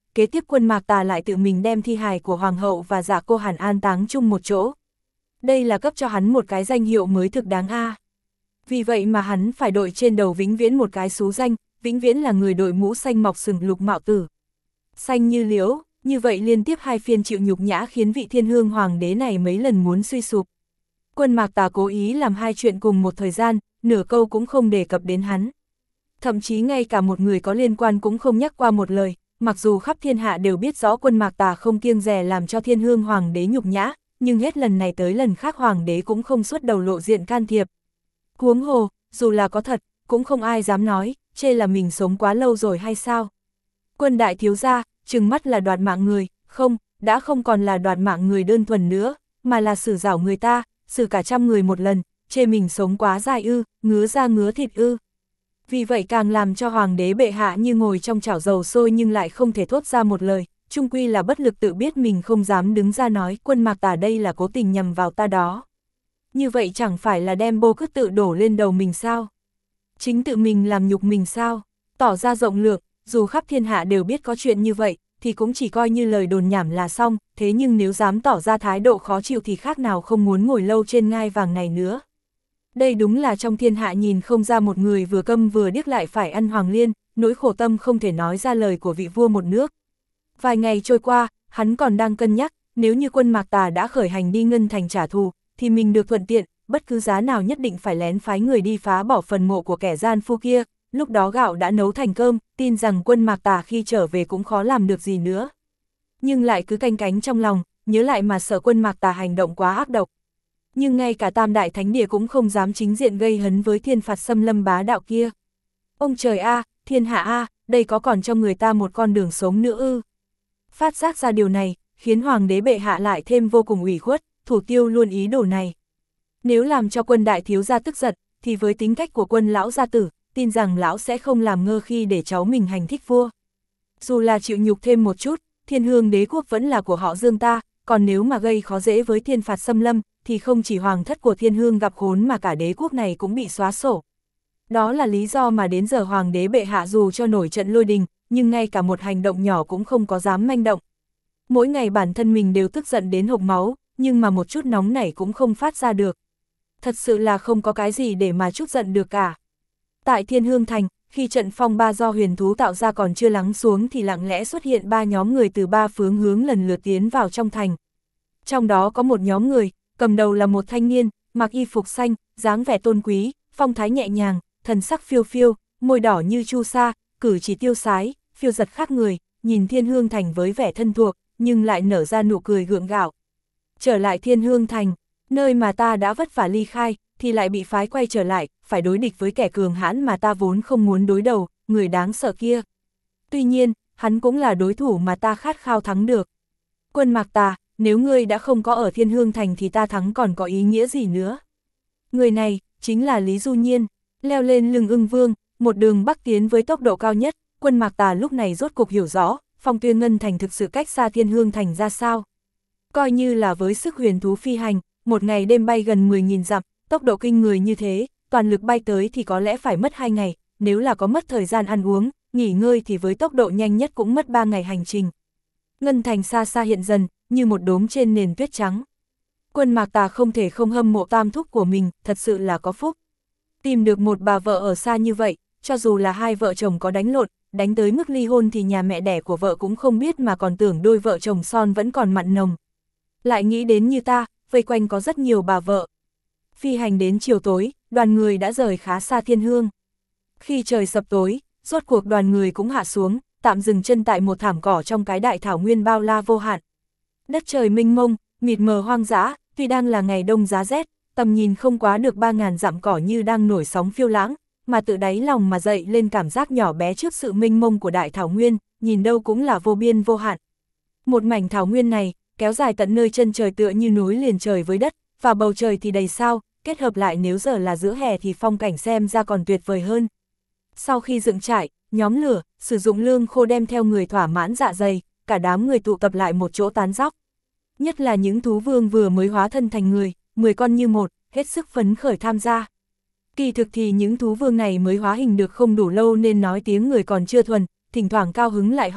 kế tiếp Quân Mạc Tà lại tự mình đem thi hài của Hoàng hậu và Dạ Cô Hàn an táng chung một chỗ. Đây là cấp cho hắn một cái danh hiệu mới thực đáng a. Vì vậy mà hắn phải đội trên đầu vĩnh viễn một cái xú danh, vĩnh viễn là người đội mũ xanh mọc sừng lục mạo tử. Xanh như liễu, như vậy liên tiếp 2 phiên chịu nhục nhã khiến vị Thiên Hương Hoàng đế này mấy lần muốn suy sụp. Quân Mạc Tà cố ý làm 2 chuyện cùng một thời gian, nửa câu cũng không đề cập đến hắn. Thậm chí ngay cả một người có liên quan cũng không nhắc qua một lời, mặc dù khắp thiên hạ đều biết rõ Quân Mạc Tà không kiêng dè làm cho Thiên Hương Hoàng đế nhục nhã, nhưng hết lần này tới lần khác Hoàng đế cũng không xuất đầu lộ diện can thiệp. Huống hồ, dù là có thật, cũng không ai dám nói, chê là mình sống quá lâu rồi hay sao. Quân đại thiếu gia, trừng mắt là đoạt mạng người, không, đã không còn là đoạt mạng người đơn thuần nữa, mà là xử giảo người ta, xử cả 100 người một lần, chê mình sống quá dài ư, ngứa da ngứa thịt ư. Vì vậy càng làm cho Hoàng đế bệ hạ như ngồi trong chảo dầu sôi nhưng lại không thể thốt ra một lời, chung quy là bất lực tự biết mình không dám đứng ra nói Quân Mạc Tà đây là cố tình nhằm vào ta đó. Như vậy chẳng phải là đem bô cứ tự đổ lên đầu mình sao? Chính tự mình làm nhục mình sao? Tỏ ra rộng lượng, dù khắp thiên hạ đều biết có chuyện như vậy, thì cũng chỉ coi như lời đồn nhảm là xong, thế nhưng nếu dám tỏ ra thái độ khó chịu thì khác nào không muốn ngồi lâu trên ngai vàng này nữa. Đây đúng là trong thiên hạ nhìn không ra một người vừa câm vừa điếc lại phải ăn hoàng liên, nỗi khổ tâm không thể nói ra lời của vị vua một nước. Vài ngày trôi qua, hắn còn đang cân nhắc, nếu như Quân Mạc Tà đã khởi hành đi Ngân Thành trả thù, thì mình được thuận tiện, bất cứ giá nào nhất định phải lén phái người đi phá bỏ phần mộ của kẻ gian phu kia, lúc đó gạo đã nấu thành cơm, tin rằng Quân Mạc Tà khi trở về cũng khó làm được gì nữa. Nhưng lại cứ canh cánh trong lòng, nhớ lại mà sợ Quân Mạc Tà hành động quá ác độc. Nhưng ngay cả Tam Đại Thánh Địa cũng không dám chính diện gây hấn với thiên phạt xâm lâm bá đạo kia. Ông trời a, thiên hạ a, đây có còn cho người ta một con đường sống nữa ư? Phát giác ra điều này, khiến Hoàng đế bệ hạ lại thêm vô cùng ủy khuất, thủ tiêu luôn ý đồ này. Nếu làm cho Quân đại thiếu gia tức giận, thì với tính cách của Quân lão gia tử, tin rằng lão sẽ không làm ngơ khi để cháu mình hành thích vua. Dù là chịu nhục thêm một chút, Thiên Hương đế quốc vẫn là của họ Dương ta, còn nếu mà gây khó dễ với thiên phạt xâm lâm, thì không chỉ hoàng thất của Thiên Hương gặp khốn mà cả đế quốc này cũng bị xóa sổ. Đó là lý do mà đến giờ Hoàng đế bệ hạ dù cho nổi trận lôi đình, nhưng ngay cả một hành động nhỏ cũng không có dám manh động. Mỗi ngày bản thân mình đều tức giận đến hộc máu, nhưng mà một chút nóng nảy cũng không phát ra được. Thật sự là không có cái gì để mà trút giận được cả. Tại Thiên Hương Thành, khi trận phong ba do huyền thú tạo ra còn chưa lắng xuống thì lặng lẽ xuất hiện 3 nhóm người từ 3 phương hướng lần lượt tiến vào trong thành. Trong đó có một nhóm người, cầm đầu là một thanh niên, mặc y phục xanh, dáng vẻ tôn quý, phong thái nhẹ nhàng, thần sắc phiêu phiêu, môi đỏ như chu sa, cử chỉ tiêu sái, phiêu giật khác người, nhìn Thiên Hương Thành với vẻ thân thuộc, nhưng lại nở ra nụ cười gượng gạo. Trở lại Thiên Hương Thành, nơi mà ta đã vất vả ly khai, thì lại bị phái quay trở lại, phải đối địch với kẻ cường hãn mà ta vốn không muốn đối đầu, người đáng sợ kia. Tuy nhiên, hắn cũng là đối thủ mà ta khát khao thắng được. Quân Mạc Tà, nếu ngươi đã không có ở Thiên Hương Thành thì ta thắng còn có ý nghĩa gì nữa. Người này, chính là Lý Du Nhiên, leo lên lưng Ưng Vương, một đường bắc tiến với tốc độ cao nhất. Quân Mạc Tà lúc này rốt cục hiểu rõ, Phong Tuyên Ngân Thành thực sự cách xa Thiên Hương Thành ra sao. Coi như là với sức huyền thú phi hành, một ngày đêm bay gần 10.000 dặm, tốc độ kinh người như thế, toàn lực bay tới thì có lẽ phải mất 2 ngày, nếu là có mất thời gian ăn uống, nghỉ ngơi thì với tốc độ nhanh nhất cũng mất 3 ngày hành trình. Ngân Thành xa xa hiện dần, như một đốm trên nền tuyết trắng. Quân Mạc Tà không thể không hâm mộ tam thúc của mình, thật sự là có phúc. Tìm được một bà vợ ở xa như vậy, cho dù là 2 vợ chồng có đánh lộn, đánh tới mức ly hôn thì nhà mẹ đẻ của vợ cũng không biết mà còn tưởng đôi vợ chồng son vẫn còn mặn nồng. Lại nghĩ đến như ta, vây quanh có rất nhiều bà vợ. Phi hành đến chiều tối, đoàn người đã rời khá xa Thiên Hương. Khi trời sập tối, rốt cuộc đoàn người cũng hạ xuống, tạm dừng chân tại một thảm cỏ trong cái đại thảo nguyên bao la vô hạn. Đất trời mênh mông, mịt mờ hoang dã, tuy đang là ngày đông giá rét, tầm nhìn không quá được 3.000 dặm cỏ như đang nổi sóng phiêu lãng, mà tự đáy lòng mà dậy lên cảm giác nhỏ bé trước sự mênh mông của đại thảo nguyên, nhìn đâu cũng là vô biên vô hạn. Một mảnh thảo nguyên này, kéo dài tận nơi chân trời tựa như nối liền trời với đất, và bầu trời thì đầy sao, kết hợp lại nếu giờ là giữa hè thì phong cảnh xem ra còn tuyệt vời hơn. Sau khi dựng trại, nhóm lửa, sử dụng lương khô đem theo người thỏa mãn dạ dày, cả đám người tụ tập lại một chỗ tán dóc. Nhất là những thú vương vừa mới hóa thân thành người, 10 con như một, hết sức phấn khởi tham gia. Kỳ thực thì những thú vương này mới hóa hình được không đủ lâu nên nói tiếng người còn chưa thuần, thỉnh thoảng cao hứng lại hót,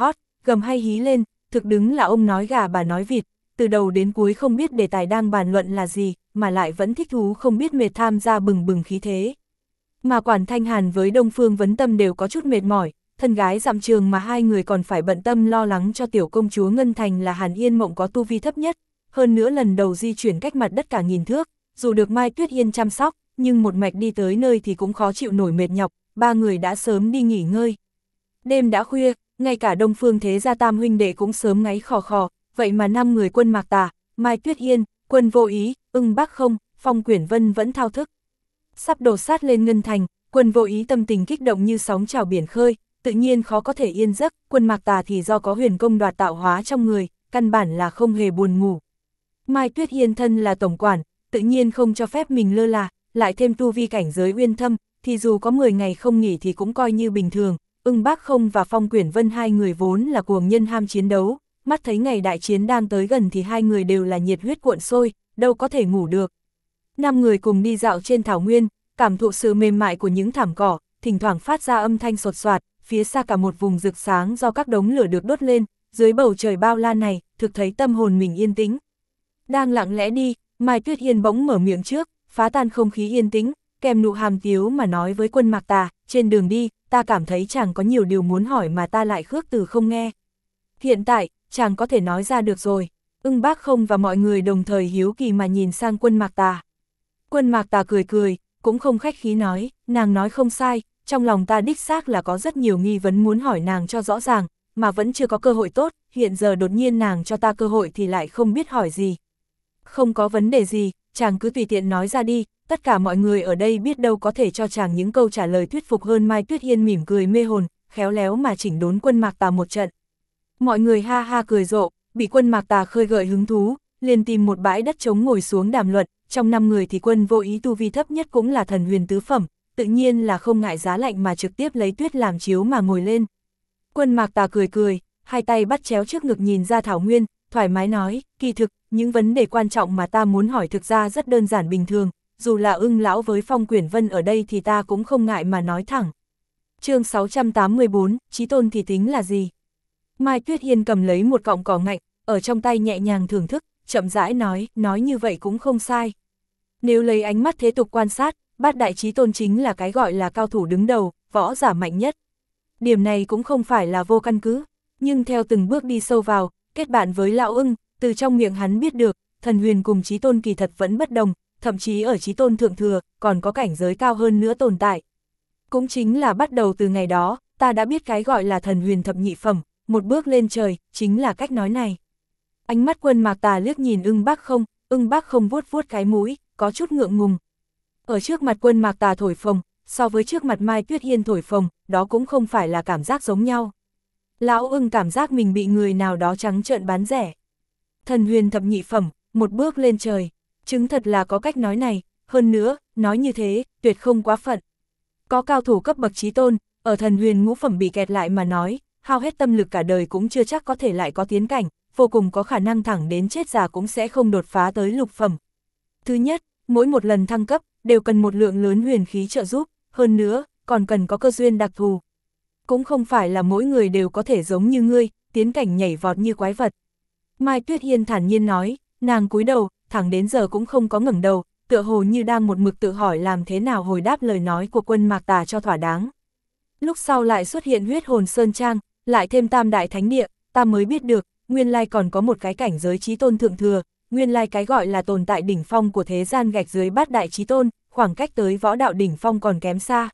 gầm hay hí lên, thực đứng là ông nói gà bà nói vịt, từ đầu đến cuối không biết đề tài đang bàn luận là gì, mà lại vẫn thích thú không biết mệt tham gia bừng bừng khí thế. Mà Quản Thanh Hàn với Đông Phương Vấn Tâm đều có chút mệt mỏi, thân gái dặm trường mà hai người còn phải bận tâm lo lắng cho tiểu công chúa Ngân Thành là Hàn Yên Mộng có tu vi thấp nhất, hơn nữa lần đầu di chuyển cách mặt đất cả nghìn thước, dù được Mai Tuyết Yên chăm sóc, nhưng một mạch đi tới nơi thì cũng khó chịu nổi mệt nhọc, ba người đã sớm đi nghỉ ngơi. Đêm đã khuya, ngay cả Đông Phương Thế gia tam huynh đệ cũng sớm ngáy khò khò, vậy mà 5 người Quân Mạc Tà, Mai Tuyết Yên, Quân Vô Ý, Ưng Bác Không, Phong Quyển Vân vẫn thao thức. Sắp đổ sát lên Ngân Thành, Quân Vô Ý tâm tình kích động như sóng trào biển khơi, tự nhiên khó có thể yên giấc, Quân Mạc Tà thì do có huyền công đoạt tạo hóa trong người, căn bản là không hề buồn ngủ. Mai Tuyết Yên thân là tổng quản, tự nhiên không cho phép mình lơ là, lại thêm tu vi cảnh giới uyên thâm, thì dù có 10 ngày không nghỉ thì cũng coi như bình thường. Ưng Bác Không và Phong Quyển Vân hai người vốn là cuồng nhân ham chiến đấu, mắt thấy ngày đại chiến đang tới gần thì hai người đều là nhiệt huyết cuộn sôi, đâu có thể ngủ được. 5 người cùng đi dạo trên thảo nguyên, cảm thụ sự mềm mại của những thảm cỏ, thỉnh thoảng phát ra âm thanh sột soạt, phía xa cả một vùng rực sáng do các đống lửa được đốt lên, dưới bầu trời bao la này, thực thấy tâm hồn mình yên tĩnh. Đang lặng lẽ đi, Mai Tuyết Yên bỗng mở miệng trước, phá tan không khí yên tĩnh, kèm nụ hàm tiếu mà nói với Quân Mạc Tà, trên đường đi, ta cảm thấy chàng có nhiều điều muốn hỏi mà ta lại khước từ không nghe. Hiện tại, chàng có thể nói ra được rồi. Ưng Bác Không và mọi người đồng thời hiếu kỳ mà nhìn sang Quân Mạc Tà. Quân Mạc Tà cười cười, cũng không khách khí nói, nàng nói không sai, trong lòng ta đích xác là có rất nhiều nghi vấn muốn hỏi nàng cho rõ ràng, mà vẫn chưa có cơ hội tốt, hiện giờ đột nhiên nàng cho ta cơ hội thì lại không biết hỏi gì. Không có vấn đề gì, chàng cứ tùy tiện nói ra đi, tất cả mọi người ở đây biết đâu có thể cho chàng những câu trả lời thuyết phục hơn. Mai Tuyết Yên mỉm cười mê hồn, khéo léo mà chỉnh đốn Quân Mạc Tà một trận. Mọi người ha ha cười rộ, bị Quân Mạc Tà khơi gợi hứng thú, liền tìm một bãi đất trống ngồi xuống đàm luận, trong 5 người thì Quân Vô Ý tu vi thấp nhất cũng là thần huyền tứ phẩm, tự nhiên là không ngại giá lạnh mà trực tiếp lấy tuyết làm chiếu mà ngồi lên. Quân Mạc Tà cười cười, hai tay bắt chéo trước ngực nhìn ra thảo nguyên, thoải mái nói, kỳ thực, những vấn đề quan trọng mà ta muốn hỏi thực ra rất đơn giản bình thường, dù là Ưng lão với Phong Quyển Vân ở đây thì ta cũng không ngại mà nói thẳng. Chương 684, Chí Tôn thì tính là gì? Mai Tuyết Yên cầm lấy một cọng cỏ ngạnh, ở trong tay nhẹ nhàng thưởng thức, chậm rãi nói như vậy cũng không sai. Nếu lấy ánh mắt thế tục quan sát, Bát Đại Chí Tôn chính là cái gọi là cao thủ đứng đầu, võ giả mạnh nhất. Điểm này cũng không phải là vô căn cứ, nhưng theo từng bước đi sâu vào, kết bạn với Lão Ưng, từ trong miệng hắn biết được, thần huyền cùng Chí Tôn kỳ thật vẫn bất đồng, thậm chí ở Chí Tôn thượng thừa, còn có cảnh giới cao hơn nữa tồn tại. Cũng chính là bắt đầu từ ngày đó, ta đã biết cái gọi là thần huyền thập nhị phẩm, một bước lên trời, chính là cách nói này. Ánh mắt Quân Mạc Tà liếc nhìn Ưng Bác Không vuốt vuốt cái mũi, có chút ngượng ngùng. Ở trước mặt Quân Mạc Tà thổi phồng, so với trước mặt Mai Tuyết Yên thổi phồng, đó cũng không phải là cảm giác giống nhau. Lão Ưng cảm giác mình bị người nào đó trắng trợn bán rẻ. Thần huyền thập nhị phẩm, một bước lên trời, chứng thật là có cách nói này, hơn nữa, nói như thế, tuyệt không quá phận. Có cao thủ cấp bậc Chí Tôn, ở thần huyền ngũ phẩm bị kẹt lại mà nói, hao hết tâm lực cả đời cũng chưa chắc có thể lại có tiến cảnh, vô cùng có khả năng thẳng đến chết già cũng sẽ không đột phá tới lục phẩm. Thứ nhất, mỗi một lần thăng cấp, đều cần một lượng lớn huyền khí trợ giúp, hơn nữa, còn cần có cơ duyên đặc thù. Cũng không phải là mỗi người đều có thể giống như ngươi, tiến cảnh nhảy vọt như quái vật. Mai Tuyết Yên thản nhiên nói, nàng cúi đầu, thẳng đến giờ cũng không có ngẩng đầu, tựa hồ như đang một mực tự hỏi làm thế nào hồi đáp lời nói của Quân Mạc Tà cho thỏa đáng. Lúc sau lại xuất hiện Huyết Hồn Sơn Trang, lại thêm Tam Đại Thánh Địa, ta mới biết được, nguyên lai còn có một cái cảnh giới Chí Tôn thượng thừa, nguyên lai cái gọi là tồn tại đỉnh phong của thế gian gạch dưới Bát Đại Chí Tôn, khoảng cách tới võ đạo đỉnh phong còn kém xa.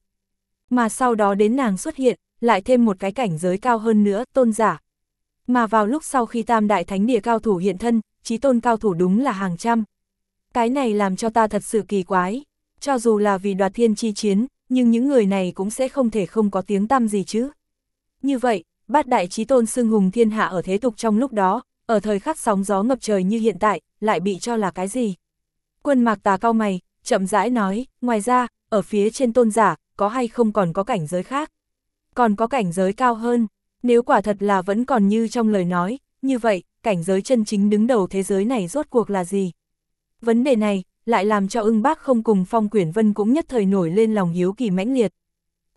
Mà sau đó đến nàng xuất hiện, lại thêm một cái cảnh giới cao hơn nữa, tôn giả. Mà vào lúc sau khi Tam Đại Thánh Địa cao thủ hiện thân, Chí Tôn cao thủ đúng là hàng trăm. Cái này làm cho ta thật sự kỳ quái, cho dù là vì đoạt thiên chi chiến, nhưng những người này cũng sẽ không thể không có tiếng tăm gì chứ. Như vậy, Bát Đại Chí Tôn xưng hùng thiên hạ ở thế tục trong lúc đó, ở thời khắc sóng gió ngập trời như hiện tại, lại bị cho là cái gì? Quân Mạc Tà cau mày, chậm rãi nói, ngoài ra, ở phía trên tôn giả, có hay không còn có cảnh giới khác? Còn có cảnh giới cao hơn, nếu quả thật là vẫn còn như trong lời nói, như vậy, cảnh giới chân chính đứng đầu thế giới này rốt cuộc là gì? Vấn đề này, lại làm cho Ưng Bác Không cùng Phong Quyển Vân cũng nhất thời nổi lên lòng hiếu kỳ mãnh liệt.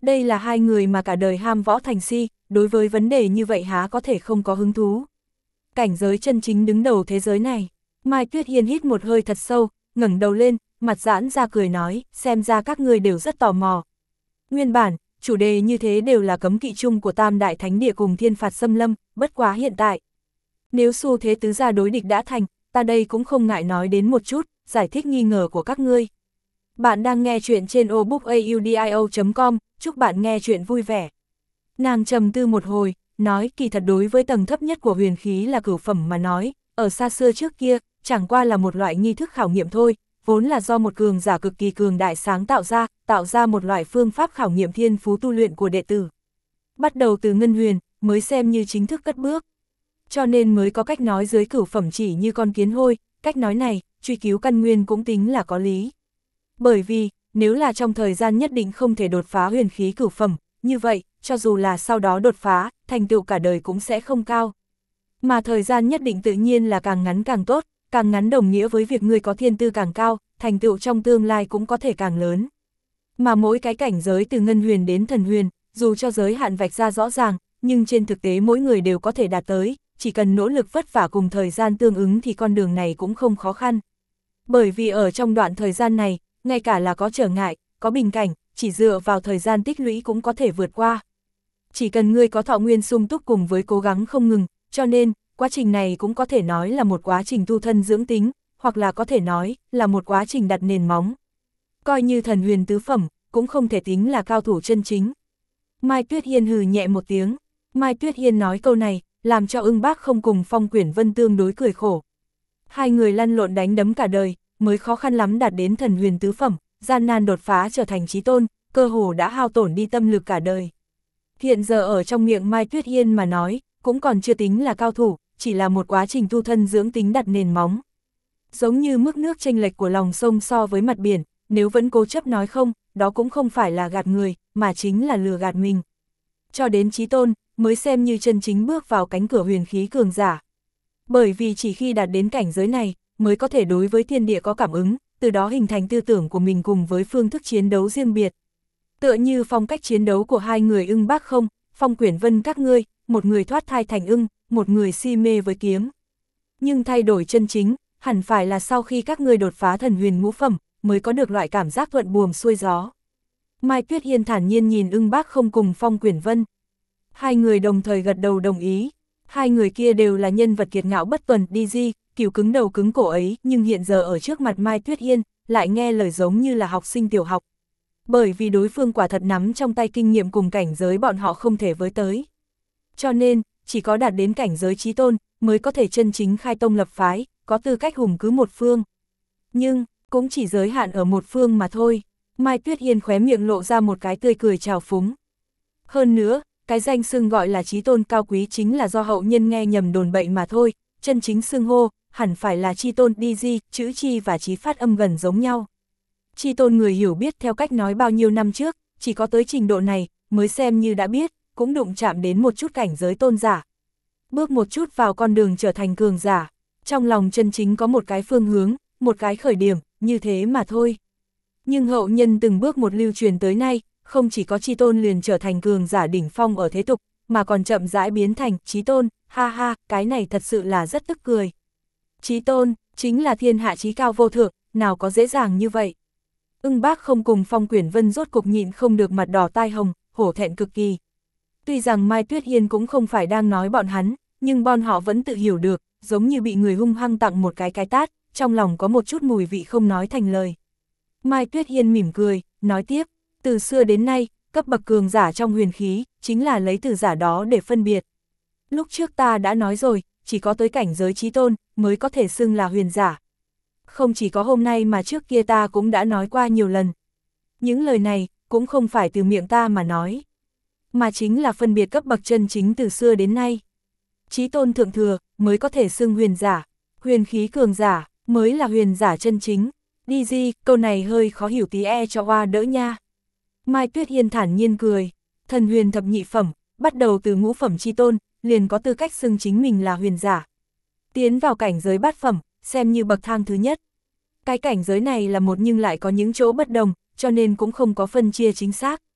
Đây là hai người mà cả đời ham võ thành si, đối với vấn đề như vậy há có thể không có hứng thú. Cảnh giới chân chính đứng đầu thế giới này. Mai Tuyết Hiên hít một hơi thật sâu, ngẩng đầu lên, mặt giãn ra cười nói, xem ra các ngươi đều rất tò mò. Nguyên bản, chủ đề như thế đều là cấm kỵ chung của Tam Đại Thánh Địa cùng Thiên Phạt Xâm Lâm, bất quá hiện tại. Nếu xu thế tứ gia đối địch đã thành, ta đây cũng không ngại nói đến một chút, giải thích nghi ngờ của các ngươi. Bạn đang nghe chuyện trên obookaudio.com, chúc bạn nghe chuyện vui vẻ. Nàng trầm tư một hồi, nói kỳ thật đối với tầng thấp nhất của huyền khí là cửu phẩm mà nói, ở xa xưa trước kia, chẳng qua là một loại nghi thức khảo nghiệm thôi, vốn là do một cường giả cực kỳ cường đại sáng tạo ra một loại phương pháp khảo nghiệm thiên phú tu luyện của đệ tử. Bắt đầu từ ngân huyền, mới xem như chính thức cất bước. Cho nên mới có cách nói dưới cửu phẩm chỉ như con kiến hôi, cách nói này, truy cứu căn nguyên cũng tính là có lý. Bởi vì, nếu là trong thời gian nhất định không thể đột phá huyền khí cửu phẩm, như vậy, cho dù là sau đó đột phá, thành tựu cả đời cũng sẽ không cao. Mà thời gian nhất định tự nhiên là càng ngắn càng tốt, càng ngắn đồng nghĩa với việc người có thiên tư càng cao, thành tựu trong tương lai cũng có thể càng lớn. Mà mỗi cái cảnh giới từ ngân huyền đến thần huyền, dù cho giới hạn vạch ra rõ ràng, nhưng trên thực tế mỗi người đều có thể đạt tới, chỉ cần nỗ lực vất vả cùng thời gian tương ứng thì con đường này cũng không khó khăn. Bởi vì ở trong đoạn thời gian này, ngay cả là có trở ngại, có bình cảnh, chỉ dựa vào thời gian tích lũy cũng có thể vượt qua. Chỉ cần ngươi có thọ nguyên sung túc cùng với cố gắng không ngừng, cho nên, quá trình này cũng có thể nói là một quá trình tu thân dưỡng tính, hoặc là có thể nói là một quá trình đặt nền móng. Coi như thần huyền tứ phẩm, cũng không thể tính là cao thủ chân chính. Mai Tuyết Hiên hừ nhẹ một tiếng. Mai Tuyết Hiên nói câu này, làm cho Ưng Bác không cùng Phong Quyển Vân tương đối cười khổ. Hai người lăn lộn đánh đấm cả đời, mới khó khăn lắm đạt đến thần huyền tứ phẩm, gian nan đột phá trở thành chí tôn, cơ hồ đã hao tổn đi tâm lực cả đời. Hiện giờ ở trong miệng Mai Tuyết Hiên mà nói, cũng còn chưa tính là cao thủ, chỉ là một quá trình tu thân dưỡng tính đặt nền móng. Giống như mức nước chênh lệch của lòng sông so với mặt biển, nếu vẫn cố chấp nói không, đó cũng không phải là gạt người, mà chính là lừa gạt mình. Cho đến chí tôn, mới xem như chân chính bước vào cánh cửa huyền khí cường giả. Bởi vì chỉ khi đạt đến cảnh giới này, mới có thể đối với thiên địa có cảm ứng, từ đó hình thành tư tưởng của mình cùng với phương thức chiến đấu riêng biệt. Tựa như phong cách chiến đấu của hai người Ưng Bác không, Phong Quyển Vân các ngươi, một người thoát thai thành ưng, một người si mê với kiếm. Nhưng thay đổi chân chính, hẳn phải là sau khi các ngươi đột phá thần huyền ngũ phẩm, mới có được loại cảm giác thuận buồm xuôi gió. Mai Tuyết Hiên thản nhiên nhìn Ưng Bác không cùng Phong Quyển Vân. Hai người đồng thời gật đầu đồng ý. Hai người kia đều là nhân vật kiệt ngạo bất tuần, DG, kiểu cứng đầu cứng cổ ấy, nhưng hiện giờ ở trước mặt Mai Tuyết Hiên, lại nghe lời giống như là học sinh tiểu học. Bởi vì đối phương quả thật nắm trong tay kinh nghiệm cùng cảnh giới bọn họ không thể với tới. Cho nên, chỉ có đạt đến cảnh giới chí tôn, mới có thể chân chính khai tông lập phái, có tư cách hùng cứ một phương. Nhưng, cũng chỉ giới hạn ở một phương mà thôi. Mai Tuyết Hiên khóe miệng lộ ra một cái tươi cười trào phúng. Hơn nữa, cái danh xưng gọi là chí tôn cao quý chính là do hậu nhân nghe nhầm đồn bậy mà thôi, chân chính xưng hô, hẳn phải là chi tôn DG, chữ chi và chí phát âm gần giống nhau. Chi tôn người hiểu biết theo cách nói bao nhiêu năm trước, chỉ có tới trình độ này, mới xem như đã biết, cũng đụng chạm đến một chút cảnh giới tôn giả. Bước một chút vào con đường trở thành cường giả, trong lòng chân chính có một cái phương hướng, một cái khởi điểm, như thế mà thôi. Nhưng hậu nhân từng bước một lưu truyền tới nay, không chỉ có chi tôn liền trở thành cường giả đỉnh phong ở thế tục, mà còn chậm rãi biến thành chí tôn, ha ha, cái này thật sự là rất tức cười. Chí tôn, chính là thiên hạ chí cao vô thượng, nào có dễ dàng như vậy. Ưng Bác không cùng Phong Quyển Vân rốt cục nhịn không được mặt đỏ tai hồng, hổ thẹn cực kỳ. Tuy rằng Mai Tuyết Hiên cũng không phải đang nói bọn hắn, nhưng bọn họ vẫn tự hiểu được, giống như bị người hung hăng tặng một cái tát, trong lòng có một chút mùi vị không nói thành lời. Mai Tuyết Hiên mỉm cười, nói tiếp, từ xưa đến nay, cấp bậc cường giả trong huyền khí, chính là lấy từ giả đó để phân biệt. Lúc trước ta đã nói rồi, chỉ có tới cảnh giới chí tôn, mới có thể xưng là huyền giả. Không chỉ có hôm nay mà trước kia ta cũng đã nói qua nhiều lần. Những lời này, cũng không phải từ miệng ta mà nói, mà chính là phân biệt cấp bậc chân chính từ xưa đến nay. Chí tôn thượng thừa, mới có thể xưng huyền giả, huyền khí cường giả, mới là huyền giả chân chính. DG, câu này hơi khó hiểu tí cho hoa đỡ nha. Mai Tuyết Hiên thản nhiên cười, thần huyền thập nhị phẩm, bắt đầu từ ngũ phẩm chi tôn, liền có tư cách xưng chính mình là huyền giả. Tiến vào cảnh giới bát phẩm, xem như bậc thang thứ nhất. Cái cảnh giới này là một nhưng lại có những chỗ bất đồng, cho nên cũng không có phân chia chính xác.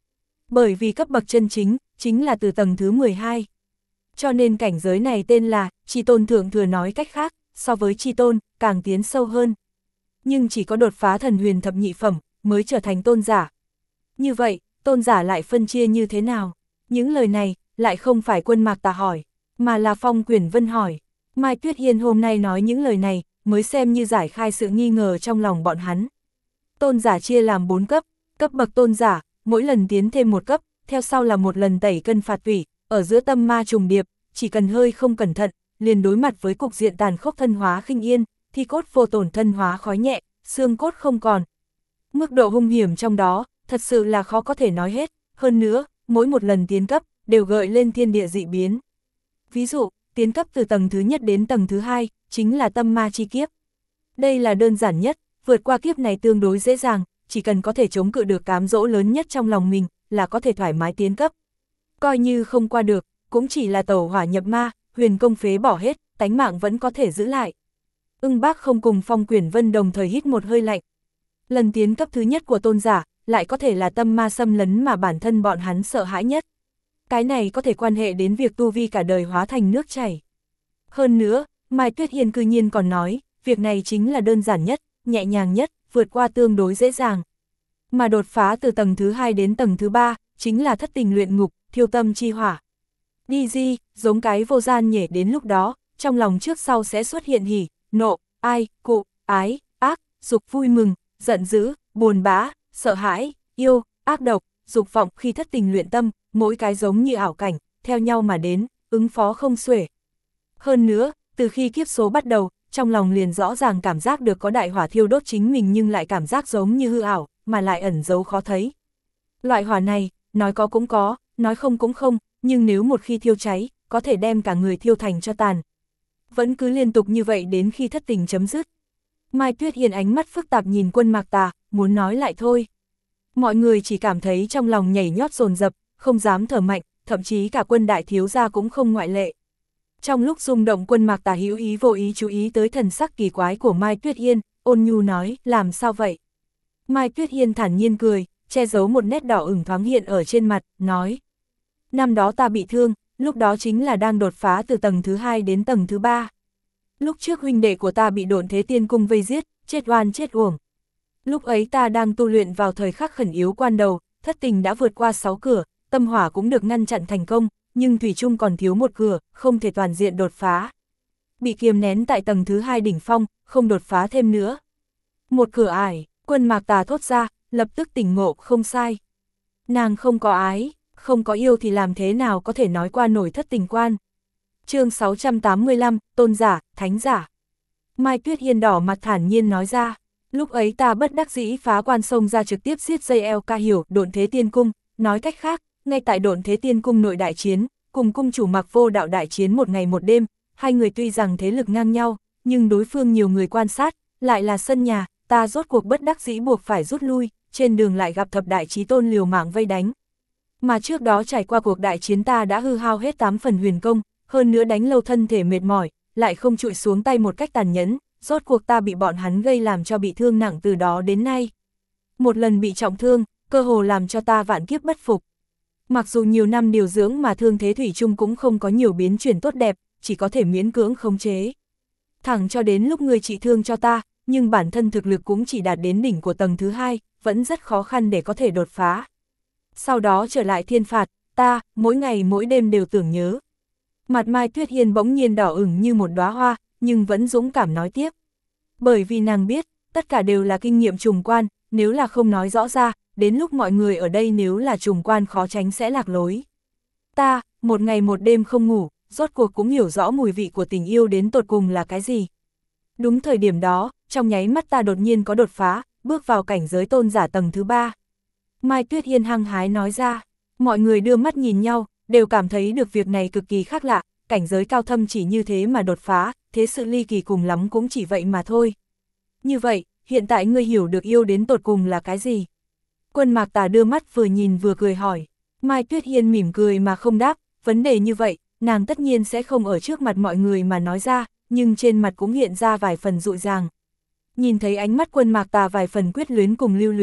Bởi vì cấp bậc chân chính, chính là từ tầng thứ 12. Cho nên cảnh giới này tên là Chi Tôn Thượng Thừa, nói cách khác, so với Chi Tôn, càng tiến sâu hơn. Nhưng chỉ có đột phá thần huyền thập nhị phẩm, mới trở thành tôn giả. Như vậy, tôn giả lại phân chia như thế nào? Những lời này, lại không phải Quân Mạc Tà hỏi, mà là Phong Quyển Vân hỏi. Mai Tuyết Hiên hôm nay nói những lời này, mới xem như giải khai sự nghi ngờ trong lòng bọn hắn. Tôn giả chia làm 4 cấp, cấp bậc tôn giả, mỗi lần tiến thêm một cấp, theo sau là một lần tẩy cân phạt tủy, ở giữa tâm ma trùng điệp, chỉ cần hơi không cẩn thận, liền đối mặt với cục diện tàn khốc thân hóa khinh yên, thi cốt vô tổn thân hóa khói nhẹ, xương cốt không còn. Mức độ hung hiểm trong đó, thật sự là khó có thể nói hết, hơn nữa, mỗi một lần tiến cấp, đều gợi lên thiên địa dị biến. Ví dụ, tiến cấp từ tầng thứ nhất đến tầng thứ 2, chính là tâm ma chi kiếp. Đây là đơn giản nhất, vượt qua kiếp này tương đối dễ dàng, chỉ cần có thể chống cự được cám dỗ lớn nhất trong lòng mình, là có thể thoải mái tiến cấp. Coi như không qua được, cũng chỉ là tẩu hỏa nhập ma, huyền công phế bỏ hết, tánh mạng vẫn có thể giữ lại. Ưng Bác không cùng Phong Quyển Vân đồng thời hít một hơi lạnh. Lần tiến cấp thứ nhất của tôn giả, lại có thể là tâm ma xâm lấn mà bản thân bọn hắn sợ hãi nhất. Cái này có thể quan hệ đến việc tu vi cả đời hóa thành nước chảy. Hơn nữa, Mai Tuyết Hiên cư nhiên còn nói, việc này chính là đơn giản nhất, nhẹ nhàng nhất, vượt qua tương đối dễ dàng. Mà đột phá từ tầng thứ 2 đến tầng thứ 3, chính là thất tình luyện ngục, thiêu tâm chi hỏa. Đi di, giống cái vô gian nhể đến lúc đó, trong lòng trước sau sẽ xuất hiện hỉ, nộ, ai, cụ, ái, ác, dục vui mừng, giận dữ, buồn bã, sợ hãi, yêu, ác độc, dục vọng khi thất tình luyện tâm, mỗi cái giống như ảo cảnh, theo nhau mà đến, ứng phó không xuể. Hơn nữa, từ khi kiếp số bắt đầu, trong lòng liền rõ ràng cảm giác được có đại hỏa thiêu đốt chính mình nhưng lại cảm giác giống như hư ảo, mà lại ẩn giấu khó thấy. Loại hỏa này, nói có cũng có, nói không cũng không, nhưng nếu một khi thiêu cháy, có thể đem cả người thiêu thành cho tàn. Vẫn cứ liên tục như vậy đến khi thất tình chấm dứt. Mai Tuyết Hiên ánh mắt phức tạp nhìn Quân Mạc Tà, muốn nói lại thôi. Mọi người chỉ cảm thấy trong lòng nhảy nhót dồn dập, không dám thở mạnh, thậm chí cả Quân đại thiếu gia cũng không ngoại lệ. Trong lúc rung động, Quân Mạc Tà hữu ý vô ý chú ý tới thần sắc kỳ quái của Mai Tuyết Hiên, ôn nhu nói, làm sao vậy? Mai Tuyết Hiên thản nhiên cười, che giấu một nét đỏ ửng thoáng hiện ở trên mặt, nói. Năm đó ta bị thương, lúc đó chính là đang đột phá từ tầng thứ 2 đến tầng thứ 3. Lúc trước huynh đệ của ta bị Độn Thế Tiên Cung vây giết, chết oan chết uổng. Lúc ấy ta đang tu luyện vào thời khắc khẩn yếu quan đầu, thất tình đã vượt qua 6 cửa, tâm hỏa cũng được ngăn chặn thành công, nhưng thủy chung còn thiếu một cửa, không thể toàn diện đột phá. Bị kiềm nén tại tầng thứ 2 đỉnh phong, không đột phá thêm nữa. Một cửa ải, Quân Mạc Tà thốt ra, lập tức tỉnh ngộ, không sai. Nàng không có ái, không có yêu thì làm thế nào có thể nói qua nổi thất tình quan. Chương 685, tôn giả, thánh giả. Mai Tuyết Hiên đỏ mặt thản nhiên nói ra, lúc ấy ta bất đắc dĩ phá quan sông ra trực tiếp giết dây eo ca hiểu Độn Thế Tiên Cung, nói cách khác, ngay tại Độn Thế Tiên Cung nội đại chiến, cùng cung chủ Mạc Vô Đạo đại chiến một ngày một đêm, hai người tuy rằng thế lực ngang nhau, nhưng đối phương nhiều người quan sát, lại là sân nhà, ta rốt cuộc bất đắc dĩ buộc phải rút lui, trên đường lại gặp thập đại chí tôn liều mạng vây đánh. Mà trước đó trải qua cuộc đại chiến ta đã hư hao hết 8 phần huyền công, hơn nữa đánh lâu thân thể mệt mỏi, lại không trụi xuống tay một cách tàn nhẫn, rốt cuộc ta bị bọn hắn gây làm cho bị thương nặng từ đó đến nay. Một lần bị trọng thương, cơ hồ làm cho ta vạn kiếp bất phục. Mặc dù nhiều năm điều dưỡng mà thương thế thủy chung cũng không có nhiều biến chuyển tốt đẹp, chỉ có thể miễn cưỡng khống chế. Thẳng cho đến lúc người trị thương cho ta, nhưng bản thân thực lực cũng chỉ đạt đến đỉnh của tầng thứ 2, vẫn rất khó khăn để có thể đột phá. Sau đó trở lại thiên phạt, ta, mỗi ngày mỗi đêm đều tưởng nhớ. Mặt Mai Tuyết Hiên bỗng nhiên đỏ ửng như một đóa hoa, nhưng vẫn dũng cảm nói tiếp. Bởi vì nàng biết, tất cả đều là kinh nghiệm trùng quan, nếu là không nói rõ ra, đến lúc mọi người ở đây nếu là trùng quan khó tránh sẽ lạc lối. Ta, một ngày một đêm không ngủ, rốt cuộc cũng hiểu rõ mùi vị của tình yêu đến tột cùng là cái gì. Đúng thời điểm đó, trong nháy mắt ta đột nhiên có đột phá, bước vào cảnh giới tôn giả tầng thứ 3. Mai Tuyết Hiên hăng hái nói ra, mọi người đưa mắt nhìn nhau, đều cảm thấy được việc này cực kỳ khác lạ, cảnh giới cao thâm chỉ như thế mà đột phá, thế sự ly kỳ cùng lắm cũng chỉ vậy mà thôi. Như vậy, hiện tại ngươi hiểu được yêu đến tột cùng là cái gì? Quân Mạc Tà đưa mắt vừa nhìn vừa cười hỏi. Mai Tuyết Hiên mỉm cười mà không đáp, vấn đề như vậy, nàng tất nhiên sẽ không ở trước mặt mọi người mà nói ra, nhưng trên mặt cũng hiện ra vài phần dụi dàng. Nhìn thấy ánh mắt Quân Mạc Tà vài phần quyết luyến cùng lưu luyến,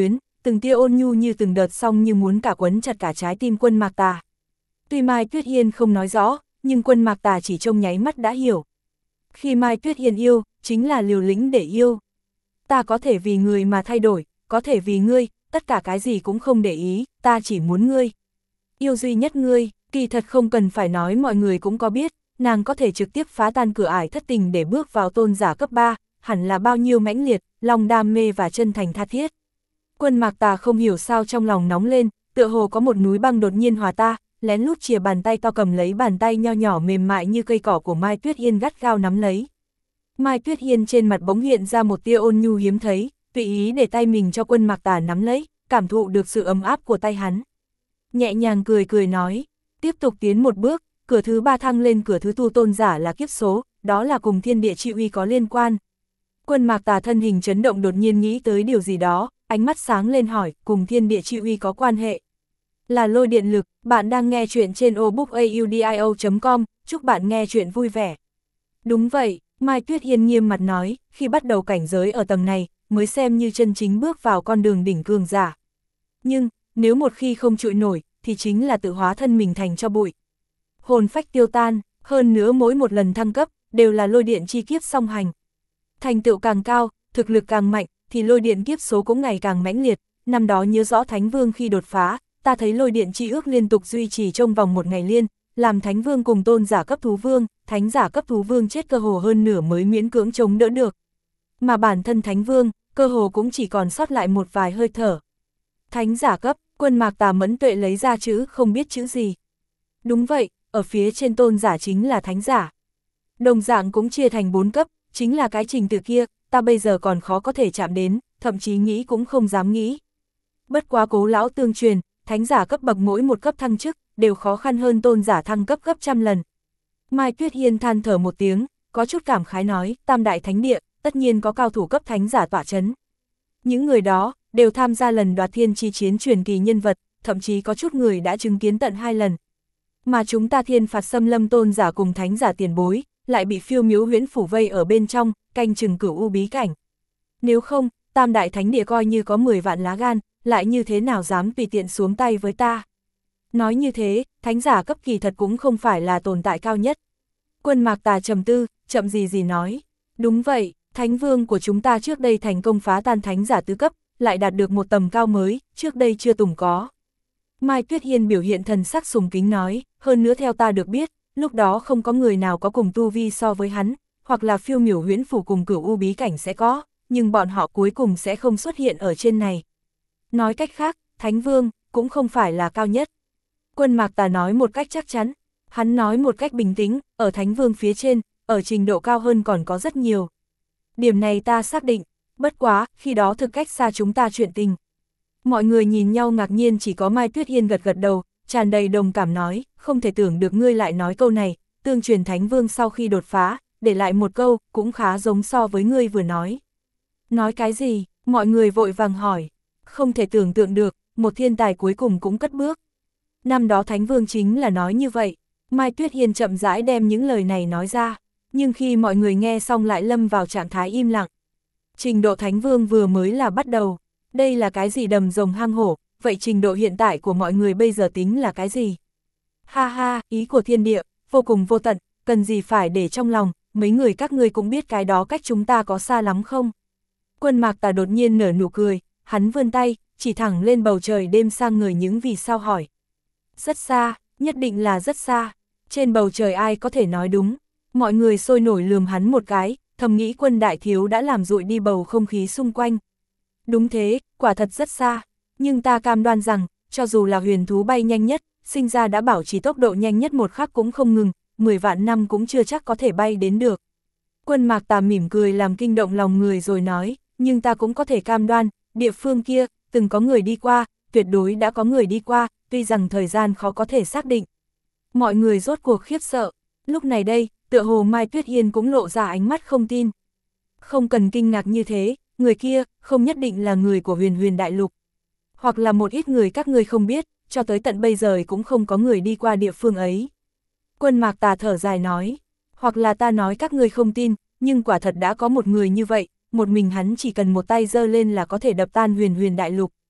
từng tia ôn nhu như từng đợt song như muốn cả quấn chặt cả trái tim Quân Mạc Tà. Tuy Mai Tuyết Hiên không nói rõ, nhưng Quân Mạc Tà chỉ trông nháy mắt đã hiểu. Khi Mai Tuyết Hiên yêu, chính là liều lĩnh để yêu. Ta có thể vì người mà thay đổi, có thể vì ngươi, tất cả cái gì cũng không để ý, ta chỉ muốn ngươi. Yêu duy nhất ngươi, kỳ thật không cần phải nói mọi người cũng có biết, nàng có thể trực tiếp phá tan cửa ải thất tình để bước vào tôn giả cấp 3, hẳn là bao nhiêu mãnh liệt, lòng đam mê và chân thành tha thiết. Quân Mạc Tà không hiểu sao trong lòng nóng lên, tựa hồ có một núi băng đột nhiên hòa ta, lén lút chìa bàn tay to cầm lấy bàn tay nho nhỏ mềm mại như cây cỏ của Mai Tuyết Hiên gắt gao nắm lấy. Mai Tuyết Hiên trên mặt bỗng hiện ra một tia ôn nhu hiếm thấy, tùy ý để tay mình cho Quân Mạc Tà nắm lấy, cảm thụ được sự ấm áp của tay hắn. Nhẹ nhàng cười cười nói, tiếp tục tiến một bước, cửa thứ 3 thăng lên cửa thứ tu tôn giả là kiếp số, đó là cùng thiên địa chi uy có liên quan. Quân Mạc Tà thân hình chấn động đột nhiên nghĩ tới điều gì đó, ánh mắt sáng lên hỏi, cùng thiên địa chi uy có quan hệ. Là lôi điện lực, bạn đang nghe chuyện trên obookaudio.com, chúc bạn nghe chuyện vui vẻ. Đúng vậy, Mai Tuyết Hiên nghiêm mặt nói, khi bắt đầu cảnh giới ở tầng này, mới xem như chân chính bước vào con đường đỉnh cường giả. Nhưng, nếu một khi không trụi nổi, thì chính là tự hóa thân mình thành cho bụi. Hồn phách tiêu tan, hơn nữa mỗi một lần thăng cấp, đều là lôi điện chi kiếp song hành. Thành tựu càng cao, thực lực càng mạnh, thì lôi điện kiếp số cũng ngày càng mãnh liệt. Năm đó nhớ rõ Thánh Vương khi đột phá, ta thấy lôi điện chi ước liên tục duy trì trong vòng một ngày liên, làm Thánh Vương cùng tôn giả cấp thú vương, Thánh giả cấp thú vương chết cơ hồ hơn nửa mới miễn cưỡng chống đỡ được. Mà bản thân Thánh Vương, cơ hồ cũng chỉ còn sót lại một vài hơi thở. Thánh giả cấp, Quân Mạc Tà mẫn tuệ lấy ra chữ không biết chữ gì. Đúng vậy, ở phía trên tôn giả chính là thánh giả. Đồng dạng cũng chia thành 4 cấp, chính là cái trình tự kia, ta bây giờ còn khó có thể chạm đến, thậm chí nghĩ cũng không dám nghĩ. Bất quá Cố lão tương truyền, thánh giả cấp bậc mỗi một cấp thăng chức, đều khó khăn hơn tôn giả thăng cấp gấp trăm lần. Mai Tuyết Hiên than thở một tiếng, có chút cảm khái nói, Tam đại thánh địa, tất nhiên có cao thủ cấp thánh giả tọa chấn. Những người đó, đều tham gia lần đoạt thiên chi chiến truyền kỳ nhân vật, thậm chí có chút người đã chứng kiến tận 2 lần. Mà chúng ta thiên phạt xâm lâm tôn giả cùng thánh giả tiền bối, lại bị phiêu miếu huyễn phủ vây ở bên trong, canh chừng cửu u bí cảnh. Nếu không, Tam đại thánh địa coi như có 10 vạn lá gan, lại như thế nào dám tùy tiện xuống tay với ta. Nói như thế, thánh giả cấp kỳ thật cũng không phải là tồn tại cao nhất. Quân Mạc Tà trầm tư, chậm gì nói. Đúng vậy, Thánh Vương của chúng ta trước đây thành công phá tan thánh giả tứ cấp, lại đạt được một tầm cao mới, trước đây chưa từng có. Mai Tuyết Hiên biểu hiện thần sắc sùng kính nói, hơn nữa theo ta được biết, lúc đó không có người nào có cùng tu vi so với hắn, hoặc là phiêu miểu huyễn phủ cùng cửu u bí cảnh sẽ có, nhưng bọn họ cuối cùng sẽ không xuất hiện ở trên này. Nói cách khác, Thánh Vương cũng không phải là cao nhất. Quân Mạc Tà nói một cách chắc chắn, hắn nói một cách bình tĩnh, ở Thánh Vương phía trên, ở trình độ cao hơn còn có rất nhiều. Điểm này ta xác định, bất quá, khi đó thực cách xa chúng ta chuyện tình. Mọi người nhìn nhau ngạc nhiên, chỉ có Mai Tuyết Hiên gật gật đầu, tràn đầy đồng cảm nói, không thể tưởng được ngươi lại nói câu này, tương truyền Thánh Vương sau khi đột phá, để lại một câu, cũng khá giống so với ngươi vừa nói. Nói cái gì? Mọi người vội vàng hỏi. Không thể tưởng tượng được, một thiên tài cuối cùng cũng cất bước. Năm đó Thánh Vương chính là nói như vậy. Mai Tuyết Hiên chậm rãi đem những lời này nói ra, nhưng khi mọi người nghe xong lại lâm vào trạng thái im lặng. Trình độ Thánh Vương vừa mới là bắt đầu. Đây là cái gì đầm rồng hang hổ, vậy trình độ hiện tại của mọi người bây giờ tính là cái gì? Ha ha, ý của thiên địa, vô cùng vô tận, cần gì phải để trong lòng, mấy người các ngươi cũng biết cái đó cách chúng ta có xa lắm không? Quân Mạc Tà đột nhiên nở nụ cười, hắn vươn tay, chỉ thẳng lên bầu trời đêm sang người những vì sao hỏi. Rất xa, nhất định là rất xa, trên bầu trời ai có thể nói đúng, mọi người sôi nổi lườm hắn một cái, thầm nghĩ Quân đại thiếu đã làm dụi đi bầu không khí xung quanh. Đúng thế, quả thật rất xa, nhưng ta cam đoan rằng, cho dù là huyền thú bay nhanh nhất, sinh ra đã bảo trì tốc độ nhanh nhất một khắc cũng không ngừng, 10 vạn năm cũng chưa chắc có thể bay đến được. Quân Mạc Tà mỉm cười làm kinh động lòng người rồi nói, nhưng ta cũng có thể cam đoan, địa phương kia, từng có người đi qua, tuyệt đối đã có người đi qua, tuy rằng thời gian khó có thể xác định. Mọi người rốt cuộc khiếp sợ, lúc này đây, tựa hồ Mai Tuyết Hiên cũng lộ ra ánh mắt không tin. Không cần kinh ngạc như thế, người kia, không nhất định là người của huyền huyền đại lục. Hoặc là một ít người các ngươi không biết, cho tới tận bây giờ cũng không có người đi qua địa phương ấy. Quân Mạc Tà thở dài nói, hoặc là ta nói các ngươi không tin, nhưng quả thật đã có một người như vậy, một mình hắn chỉ cần một tay giơ lên là có thể đập tan huyền huyền đại lục.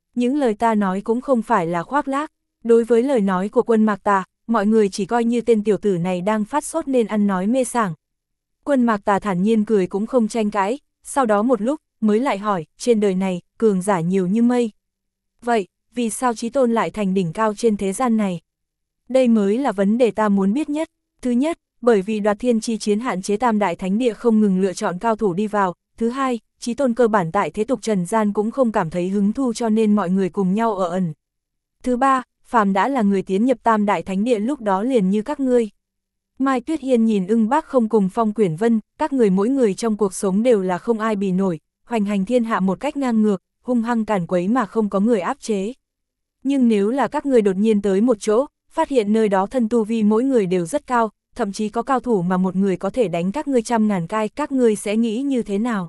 Những lời ta nói cũng không phải là khoác lác, đối với lời nói của Quân Mạc Tà, mọi người chỉ coi như tên tiểu tử này đang phát sốt nên ăn nói mê sảng. Quân Mạc Tà thản nhiên cười cũng không tranh cãi, sau đó một lúc, mới lại hỏi, trên đời này, cường giả nhiều như mây. Vậy, vì sao Chí Tôn lại thành đỉnh cao trên thế gian này? Đây mới là vấn đề ta muốn biết nhất. Thứ nhất, bởi vì Đoạt Thiên chi chiến hạn chế Tam Đại Thánh Địa không ngừng lựa chọn cao thủ đi vào. Thứ hai, Chí Tôn cơ bản tại thế tục trần gian cũng không cảm thấy hứng thu cho nên mọi người cùng nhau ở ẩn. Thứ ba, phàm đã là người tiến nhập Tam Đại Thánh Địa lúc đó liền như các ngươi. Mai Tuyết Hiên nhìn Ưng Bác Không cùng Phong Quyển Vân, các người mỗi người trong cuộc sống đều là không ai bì nổi, hoành hành thiên hạ một cách ngang ngược, hung hăng càn quấy mà không có người áp chế. Nhưng nếu là các người đột nhiên tới một chỗ, phát hiện nơi đó thân tu vi mỗi người đều rất cao, thậm chí có cao thủ mà một người có thể đánh các ngươi trăm ngàn cai, các ngươi sẽ nghĩ như thế nào?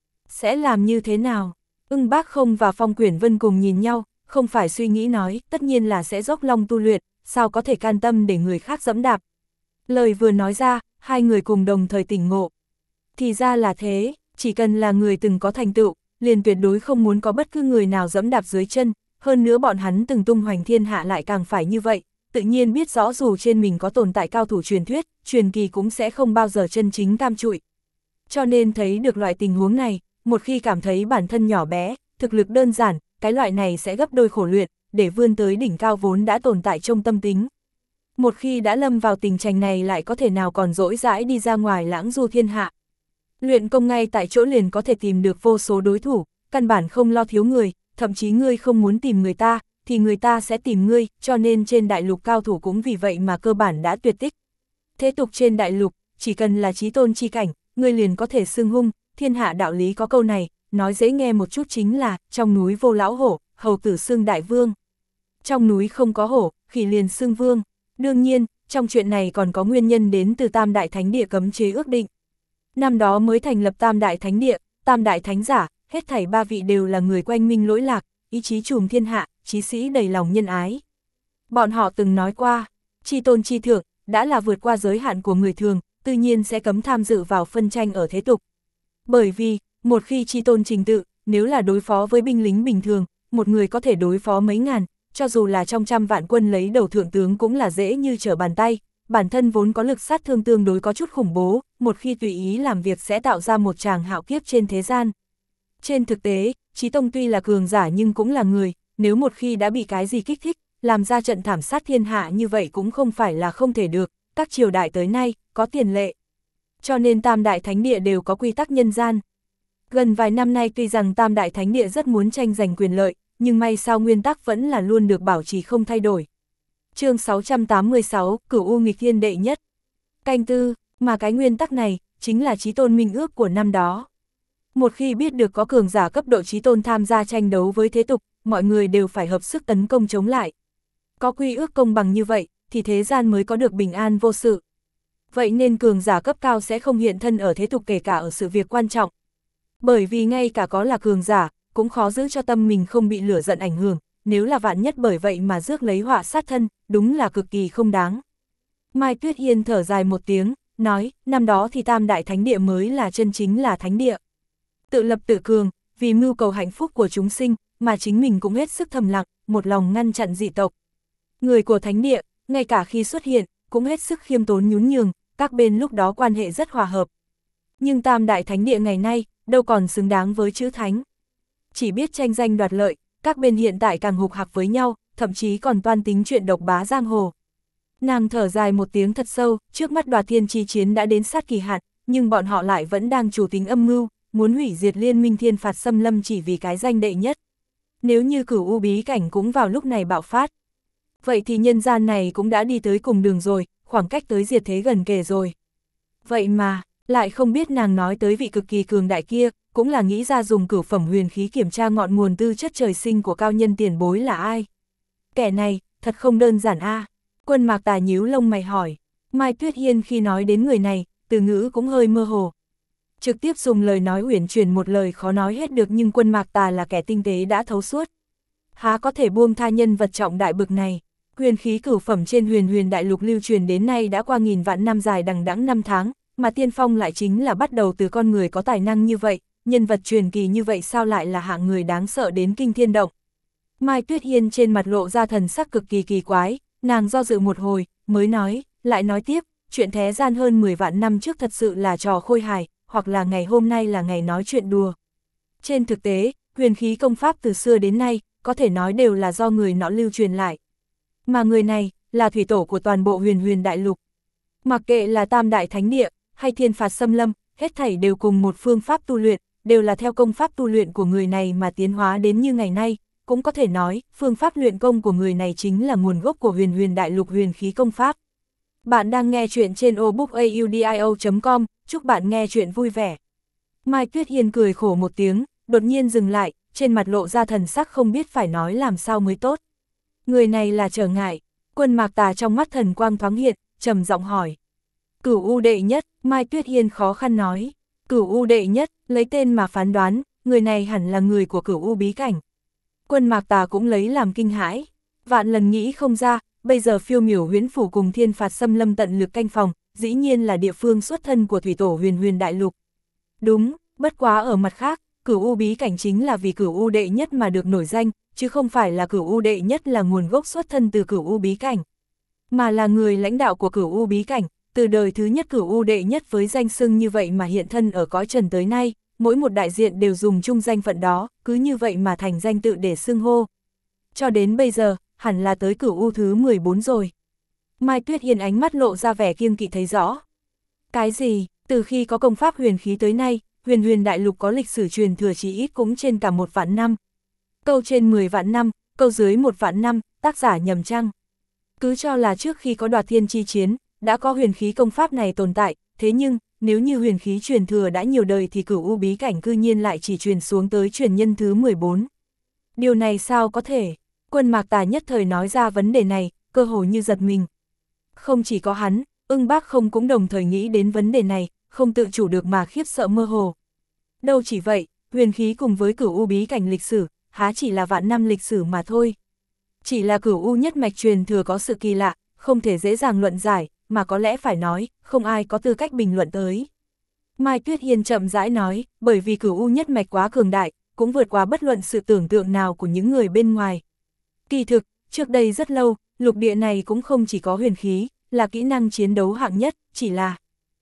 Sẽ làm như thế nào? Ưng Bác Không và Phong Quyển Vân cùng nhìn nhau, không phải suy nghĩ nói, tất nhiên là sẽ dốc lòng tu luyện, sao có thể can tâm để người khác dẫm đạp. Lời vừa nói ra, hai người cùng đồng thời tỉnh ngộ. Thì ra là thế, chỉ cần là người từng có thành tựu, liền tuyệt đối không muốn có bất cứ người nào dẫm đạp dưới chân, hơn nữa bọn hắn từng tung hoành thiên hạ lại càng phải như vậy, tự nhiên biết rõ dù trên mình có tồn tại cao thủ truyền thuyết, truyền kỳ cũng sẽ không bao giờ chân chính cam trụi. Cho nên thấy được loại tình huống này, một khi cảm thấy bản thân nhỏ bé, thực lực đơn giản, cái loại này sẽ gấp đôi khổ luyện, để vươn tới đỉnh cao vốn đã tồn tại trong tâm tính. Một khi đã lâm vào tình trạng này lại có thể nào còn dỗi dãi đi ra ngoài lãng du thiên hạ. Luyện công ngay tại chỗ liền có thể tìm được vô số đối thủ, căn bản không lo thiếu người, thậm chí ngươi không muốn tìm người ta, thì người ta sẽ tìm ngươi, cho nên trên đại lục cao thủ cũng vì vậy mà cơ bản đã tuyệt tích. Thế tục trên đại lục, chỉ cần là chí tôn chi cảnh, ngươi liền có thể xưng hung, thiên hạ đạo lý có câu này, nói dễ nghe một chút chính là, trong núi vô lão hổ, hầu tử xưng đại vương. Trong núi không có hổ, khỉ liền xưng vương. Đương nhiên, trong chuyện này còn có nguyên nhân đến từ Tam Đại Thánh Địa cấm chế ước định. Năm đó mới thành lập Tam Đại Thánh Địa, Tam Đại Thánh Giả, hết thảy ba vị đều là người quanh minh lỗi lạc, ý chí trùm thiên hạ, chí sĩ đầy lòng nhân ái. Bọn họ từng nói qua, chi tôn chi thượng, đã là vượt qua giới hạn của người thường, tự nhiên sẽ cấm tham dự vào phân tranh ở thế tục. Bởi vì, một khi chi tôn trình tự, nếu là đối phó với binh lính bình thường, một người có thể đối phó mấy ngàn, cho dù là trong trăm vạn quân lấy đầu thượng tướng cũng là dễ như trở bàn tay, bản thân vốn có lực sát thương tương đối có chút khủng bố, một khi tùy ý làm việc sẽ tạo ra một tràng hạo kiếp trên thế gian. Trên thực tế, Chí Tông tuy là cường giả nhưng cũng là người, nếu một khi đã bị cái gì kích thích, làm ra trận thảm sát thiên hạ như vậy cũng không phải là không thể được, các triều đại tới nay, có tiền lệ. Cho nên Tam Đại Thánh Địa đều có quy tắc nhân gian. Gần vài năm nay tuy rằng Tam Đại Thánh Địa rất muốn tranh giành quyền lợi, nhưng may sao nguyên tắc vẫn là luôn được bảo trì không thay đổi. Chương 686, Cửu U nghịch thiên đệ nhất. Canh tư, mà cái nguyên tắc này, chính là chí tôn minh ước của năm đó. Một khi biết được có cường giả cấp độ chí tôn tham gia tranh đấu với thế tục, mọi người đều phải hợp sức tấn công chống lại. Có quy ước công bằng như vậy, thì thế gian mới có được bình an vô sự. Vậy nên cường giả cấp cao sẽ không hiện thân ở thế tục kể cả ở sự việc quan trọng. Bởi vì ngay cả có là cường giả, cũng khó giữ cho tâm mình không bị lửa giận ảnh hưởng, nếu là vạn nhất bởi vậy mà rước lấy họa sát thân, đúng là cực kỳ không đáng. Mai Tuyết Hiên thở dài một tiếng, nói, năm đó thì Tam Đại Thánh Địa mới là chân chính là Thánh Địa. Tự lập tự cường, vì mưu cầu hạnh phúc của chúng sinh, mà chính mình cũng hết sức thầm lặng, một lòng ngăn chặn dị tộc. Người của Thánh Địa, ngay cả khi xuất hiện, cũng hết sức khiêm tốn nhún nhường, các bên lúc đó quan hệ rất hòa hợp. Nhưng Tam Đại Thánh Địa ngày nay, đâu còn xứng đáng với chữ Thánh. Chỉ biết tranh danh đoạt lợi, các bên hiện tại càng hục hặc với nhau, thậm chí còn toan tính chuyện độc bá giang hồ. Nàng thở dài một tiếng thật sâu, trước mắt Đoạt Thiên chi chiến đã đến sát kỳ hạn, nhưng bọn họ lại vẫn đang chủ tính âm mưu, muốn hủy diệt liên minh thiên phạt xâm lâm chỉ vì cái danh đệ nhất. Nếu như Cửu U bí cảnh cũng vào lúc này bạo phát, vậy thì nhân gian này cũng đã đi tới cùng đường rồi, khoảng cách tới diệt thế gần kề rồi. Vậy mà, lại không biết nàng nói tới vị cực kỳ cường đại kia, cũng là nghĩ ra dùng cửu phẩm huyền khí kiểm tra ngọn nguồn tư chất trời sinh của cao nhân tiền bối là ai. Kẻ này, thật không đơn giản a. Quân Mạc Tà nhíu lông mày hỏi. Mai Tuyết Hiên khi nói đến người này, từ ngữ cũng hơi mơ hồ. Trực tiếp dùng lời nói uyển chuyển một lời khó nói hết được, nhưng Quân Mạc Tà là kẻ tinh tế đã thấu suốt. Há có thể buông tha nhân vật trọng đại bực này. Huyền khí cửu phẩm trên huyền đại lục lưu truyền đến nay đã qua nghìn vạn năm dài đằng đẵng năm tháng, mà tiên phong lại chính là bắt đầu từ con người có tài năng như vậy, nhân vật truyền kỳ như vậy sao lại là hạng người đáng sợ đến kinh thiên động. Mai Tuyết Hiên trên mặt lộ ra thần sắc cực kỳ kỳ quái, nàng do dự một hồi, mới lại nói tiếp, chuyện thế gian hơn 10 vạn năm trước thật sự là trò khôi hài, hoặc là ngày hôm nay là ngày nói chuyện đùa. Trên thực tế, huyền khí công pháp từ xưa đến nay, có thể nói đều là do người nọ lưu truyền lại. Mà người này, là thủy tổ của toàn bộ huyền huyền đại lục. Mặc kệ là Tam Đại Thánh Địa, hay Thiên Phạt Xâm Lâm, hết thảy đều cùng một phương pháp tu luyện, đều là theo công pháp tu luyện của người này mà tiến hóa đến như ngày nay. Cũng có thể nói, phương pháp luyện công của người này chính là nguồn gốc của huyền huyền đại lục huyền khí công pháp. Bạn đang nghe chuyện trên obookaudio.com, chúc bạn nghe chuyện vui vẻ. Mai Tuyết Hiên cười khổ một tiếng, đột nhiên dừng lại, trên mặt lộ ra thần sắc không biết phải nói làm sao mới tốt. Người này là trở ngại. Quân Mạc Tà trong mắt thần quang thoáng hiện, trầm giọng hỏi. Cửu U đệ nhất, Mai Tuyết Hiên khó khăn nói. Cửu U đệ nhất, lấy tên mà phán đoán, người này hẳn là người của Cửu U bí cảnh. Quân Mạc Tà cũng lấy làm kinh hãi, vạn lần nghĩ không ra, bây giờ Phiêu Miểu Huyễn Phủ cùng Thiên Phạt Xâm Lâm tận lực canh phòng, dĩ nhiên là địa phương xuất thân của thủy tổ huyền huyền đại lục. Đúng, bất quá ở mặt khác, Cửu U bí cảnh chính là vì Cửu U đệ nhất mà được nổi danh, chứ không phải là Cửu U đệ nhất là nguồn gốc xuất thân từ Cửu U bí cảnh, mà là người lãnh đạo của Cửu U bí cảnh, từ đời thứ nhất Cửu U đệ nhất với danh xưng như vậy mà hiện thân ở cõi trần tới nay. Mỗi một đại diện đều dùng chung danh phận đó, cứ như vậy mà thành danh tự để xưng hô. Cho đến bây giờ, hẳn là tới Cửu U thứ 14 rồi. Mai Tuyết Hiên ánh mắt lộ ra vẻ kiêng kỵ thấy rõ. Cái gì, từ khi có công pháp huyền khí tới nay, huyền huyền đại lục có lịch sử truyền thừa chỉ ít cũng trên cả 1 vạn năm. Câu trên 10 vạn năm, câu dưới 1 vạn năm, tác giả nhầm chăng? Cứ cho là trước khi có đoạt thiên chi chiến, đã có huyền khí công pháp này tồn tại, thế nhưng, nếu như huyền khí truyền thừa đã nhiều đời thì Cửu U bí cảnh cư nhiên lại chỉ truyền xuống tới truyền nhân thứ 14. Điều này sao có thể? Quân Mạc Tà nhất thời nói ra vấn đề này, cơ hồ như giật mình. Không chỉ có hắn, Ưng Bác Không cũng đồng thời nghĩ đến vấn đề này, không tự chủ được mà khiếp sợ mơ hồ. Đâu chỉ vậy, huyền khí cùng với Cửu U bí cảnh lịch sử, há chỉ là vạn năm lịch sử mà thôi. Chỉ là Cửu U nhất mạch truyền thừa có sự kỳ lạ, không thể dễ dàng luận giải, mà có lẽ phải nói, không ai có tư cách bình luận tới. Mai Tuyết Hiên chậm rãi nói, bởi vì Cửu U nhất mạch quá cường đại, cũng vượt qua bất luận sự tưởng tượng nào của những người bên ngoài. Kỳ thực, trước đây rất lâu, lục địa này cũng không chỉ có huyền khí, là kỹ năng chiến đấu hạng nhất, chỉ là...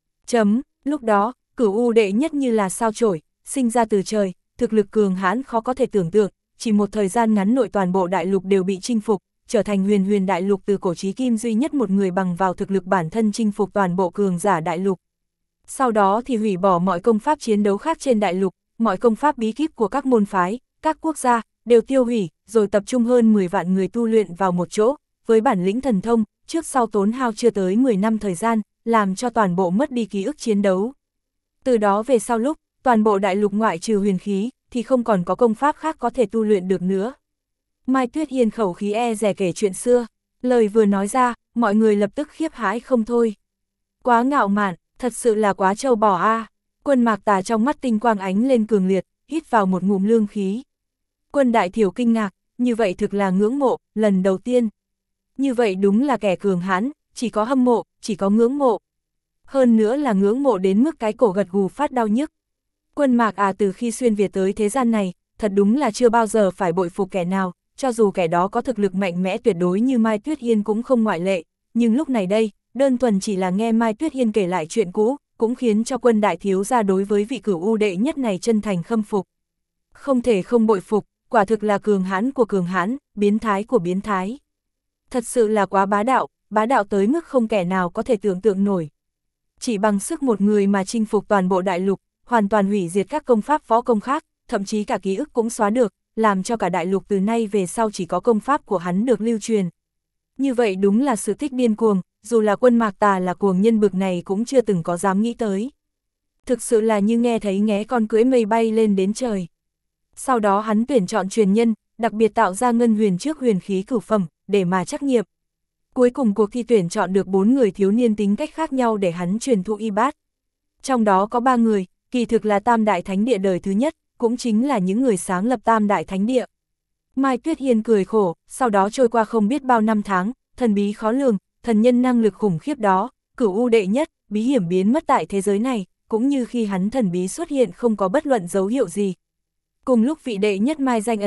lúc đó, Cửu U đệ nhất như là sao chổi, sinh ra từ trời, thực lực cường hãn khó có thể tưởng tượng, chỉ một thời gian ngắn nội toàn bộ đại lục đều bị chinh phục, trở thành huyền huyền đại lục từ cổ chí kim duy nhất một người bằng vào thực lực bản thân chinh phục toàn bộ cường giả đại lục. Sau đó thì hủy bỏ mọi công pháp chiến đấu khác trên đại lục, mọi công pháp bí kíp của các môn phái, các quốc gia, đều tiêu hủy, rồi tập trung hơn 10 vạn người tu luyện vào một chỗ, với bản lĩnh thần thông, trước sau tốn hao chưa tới 10 năm thời gian, làm cho toàn bộ mất đi ký ức chiến đấu. Từ đó về sau lúc, toàn bộ đại lục ngoại trừ huyền khí, thì không còn có công pháp khác có thể tu luyện được nữa. Mai Tuyết Hiên khẩu khí e dè kể chuyện xưa, lời vừa nói ra, mọi người lập tức khiếp hãi không thôi. Quá ngạo mạn, thật sự là quá trâu bò a. Quân Mạc Tà trong mắt tinh quang ánh lên cường liệt, hít vào một ngụm lương khí. Quân Đại Thiểu kinh ngạc, như vậy thực là ngưỡng mộ, lần đầu tiên. Như vậy đúng là kẻ cường hãn, chỉ có hâm mộ, chỉ có ngưỡng mộ. Hơn nữa là ngưỡng mộ đến mức cái cổ gật gù phát đau nhức. Quân Mạc từ khi xuyên Việt tới thế gian này, thật đúng là chưa bao giờ phải bội phục kẻ nào, cho dù kẻ đó có thực lực mạnh mẽ tuyệt đối như Mai Tuyết Hiên cũng không ngoại lệ, nhưng lúc này đây, đơn thuần chỉ là nghe Mai Tuyết Hiên kể lại chuyện cũ, cũng khiến cho Quân đại thiếu gia đối với vị Cửu U đệ nhất này chân thành khâm phục. Không thể không bội phục, quả thực là cường hãn của cường hãn, biến thái của biến thái. Thật sự là quá bá đạo tới mức không kẻ nào có thể tưởng tượng nổi. Chỉ bằng sức một người mà chinh phục toàn bộ đại lục, hoàn toàn hủy diệt các công pháp võ công khác, thậm chí cả ký ức cũng xóa được, làm cho cả đại lục từ nay về sau chỉ có công pháp của hắn được lưu truyền. Như vậy đúng là sự thích điên cuồng, dù là Quân Mạc Tà là cuồng nhân bực này cũng chưa từng có dám nghĩ tới. Thực sự là như nghe thấy nghé con cưỡi mây bay lên đến trời. Sau đó hắn tuyển chọn truyền nhân, đặc biệt tạo ra ngân huyền trước huyền khí cửu phẩm, để mà trắc nghiệm. Cuối cùng cuộc thi tuyển chọn được 4 người thiếu niên tính cách khác nhau để hắn truyền thụ y bát. Trong đó có 3 người, kỳ thực là Tam Đại Thánh Địa đời thứ nhất, cũng chính là những người sáng lập Tam Đại Thánh Địa. Mai Tuyết Hiên cười khổ, sau đó trôi qua không biết bao năm tháng, thần bí khó lường, thần nhân năng lực khủng khiếp đó, Cửu U đệ nhất, bí hiểm biến mất tại thế giới này, cũng như khi hắn thần bí xuất hiện không có bất luận dấu hiệu gì. Cùng lúc vị đệ nhất mai danh ẩn tích,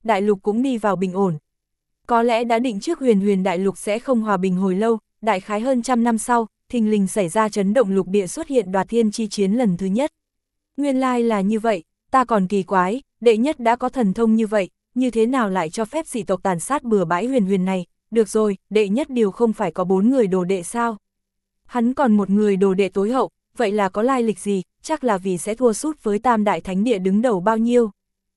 đại lục cũng đi vào bình ổn. Có lẽ đã định trước huyền đại lục sẽ không hòa bình hồi lâu, đại khái hơn 100 năm sau, thình lình xảy ra chấn động lục địa xuất hiện Đoạt Thiên chi chiến lần thứ nhất. Nguyên lai là như vậy, ta còn kỳ quái, đệ nhất đã có thần thông như vậy, như thế nào lại cho phép dị tộc tàn sát bừa bãi huyền này, được rồi, đệ nhất điều không phải có 4 người đồ đệ sao? Hắn còn một người đồ đệ tối hậu, vậy là có lai lịch gì, chắc là vì sẽ thua sút với Tam Đại Thánh Địa đứng đầu bao nhiêu.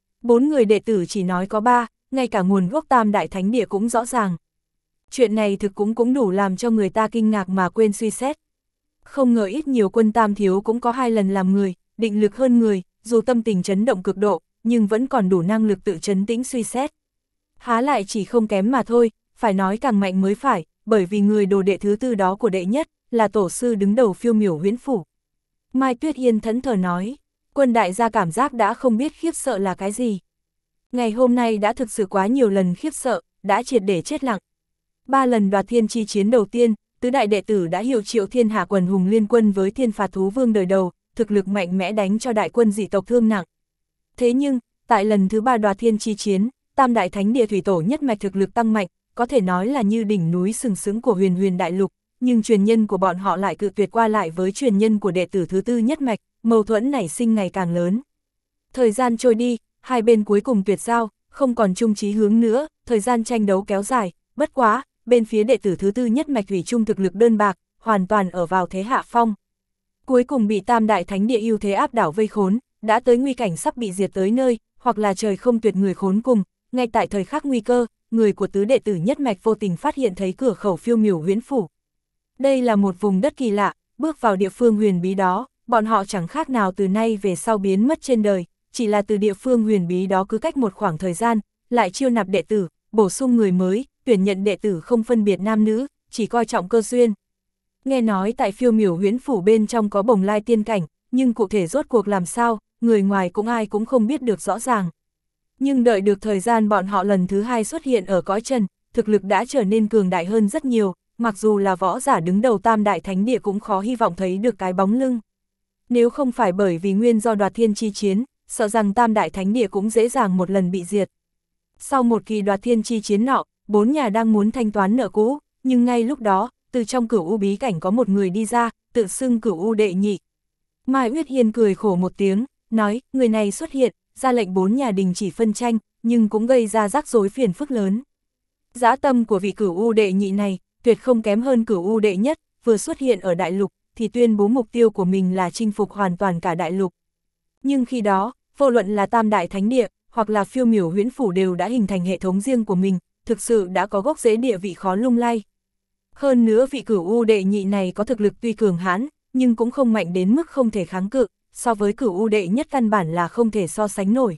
4 người đệ tử chỉ nói có 3, ngay cả nguồn gốc Tam Đại Thánh Địa cũng rõ ràng. Chuyện này thực cũng đủ làm cho người ta kinh ngạc mà quên suy xét. Không ngờ ít nhiều quân Tam Thiếu cũng có 2 lần làm người, định lực hơn người, dù tâm tình chấn động cực độ, nhưng vẫn còn đủ năng lực tự trấn tĩnh suy xét. Há lại chỉ không kém mà thôi, phải nói càng mạnh mới phải, bởi vì người đồ đệ thứ tư đó của đệ nhất, là tổ sư đứng đầu Phiêu Miểu Huyễn Phủ. Mai Tuyết Yên thẫn thờ nói, quân đại gia cảm giác đã không biết khiếp sợ là cái gì. Ngày hôm nay đã thực sự quá nhiều lần khiếp sợ, đã triệt để chết lặng. 3 lần Đoạt Thiên chi chiến đầu tiên, tứ đại đệ tử đã hiệu triệu thiên hạ quần hùng liên quân với Thiên Phạt Thú Vương đời đầu, thực lực mạnh mẽ đánh cho đại quân dị tộc thương nặng. Thế nhưng, tại lần thứ 3 Đoạt Thiên chi chiến, Tam Đại Thánh Địa thủy tổ nhất mạch thực lực tăng mạnh, có thể nói là như đỉnh núi sừng sững của huyền đại lục, nhưng truyền nhân của bọn họ lại cự tuyệt qua lại với truyền nhân của đệ tử thứ tư nhất mạch, mâu thuẫn nảy sinh ngày càng lớn. Thời gian trôi đi, hai bên cuối cùng tuyệt giao, không còn chung chí hướng nữa, thời gian tranh đấu kéo dài, bất quá, bên phía đệ tử thứ tư nhất mạch thủy chung thực lực đơn bạc, hoàn toàn ở vào thế hạ phong. Cuối cùng bị Tam Đại Thánh Địa ưu thế áp đảo vây khốn, đã tới nguy cảnh sắp bị diệt tới nơi, hoặc là trời không tuyệt người khốn cùng, ngay tại thời khắc nguy cơ, người của tứ đệ tử nhất mạch vô tình phát hiện thấy cửa khẩu Phiêu Miểu Huyễn Phủ. Đây là một vùng đất kỳ lạ, bước vào địa phương huyền bí đó, bọn họ chẳng khác nào từ nay về sau biến mất trên đời, chỉ là từ địa phương huyền bí đó cứ cách một khoảng thời gian, lại chiêu nạp đệ tử, bổ sung người mới, tuyển nhận đệ tử không phân biệt nam nữ, chỉ coi trọng cơ duyên. Nghe nói tại Phiêu Miểu Huyễn Phủ bên trong có bồng lai tiên cảnh, nhưng cụ thể rốt cuộc làm sao, người ngoài cũng ai cũng không biết được rõ ràng. Nhưng đợi được thời gian bọn họ lần thứ 2 xuất hiện ở cõi trần, thực lực đã trở nên cường đại hơn rất nhiều, mặc dù là võ giả đứng đầu Tam Đại Thánh Địa cũng khó hy vọng thấy được cái bóng lưng. Nếu không phải bởi vì nguyên do Đoạt Thiên chi chiến, sợ rằng Tam Đại Thánh Địa cũng dễ dàng một lần bị diệt. Sau một kỳ Đoạt Thiên chi chiến nọ, 4 nhà đang muốn thanh toán nợ cũ, nhưng ngay lúc đó, từ trong Cửu U bí cảnh có một người đi ra, tự xưng Cửu U đệ nhị. Mai Uyết Hiên cười khổ một tiếng, nói, người này xuất hiện, ra lệnh 4 nhà đình chỉ phân tranh, nhưng cũng gây ra rắc rối phiền phức lớn. Dã tâm của vị Cửu U đệ nhị này, tuyệt không kém hơn Cửu U đệ nhất, vừa xuất hiện ở đại lục, thì tuyên bố mục tiêu của mình là chinh phục hoàn toàn cả đại lục. Nhưng khi đó, vô luận là Tam Đại Thánh Địa, hoặc là Phiêu Miểu Huyễn Phủ đều đã hình thành hệ thống riêng của mình, thực sự đã có gốc rễ địa vị khó lung lay. Hơn nữa vị Cửu U đệ nhị này có thực lực tuy cường hãn, nhưng cũng không mạnh đến mức không thể kháng cự, so với Cửu U đệ nhất căn bản là không thể so sánh nổi.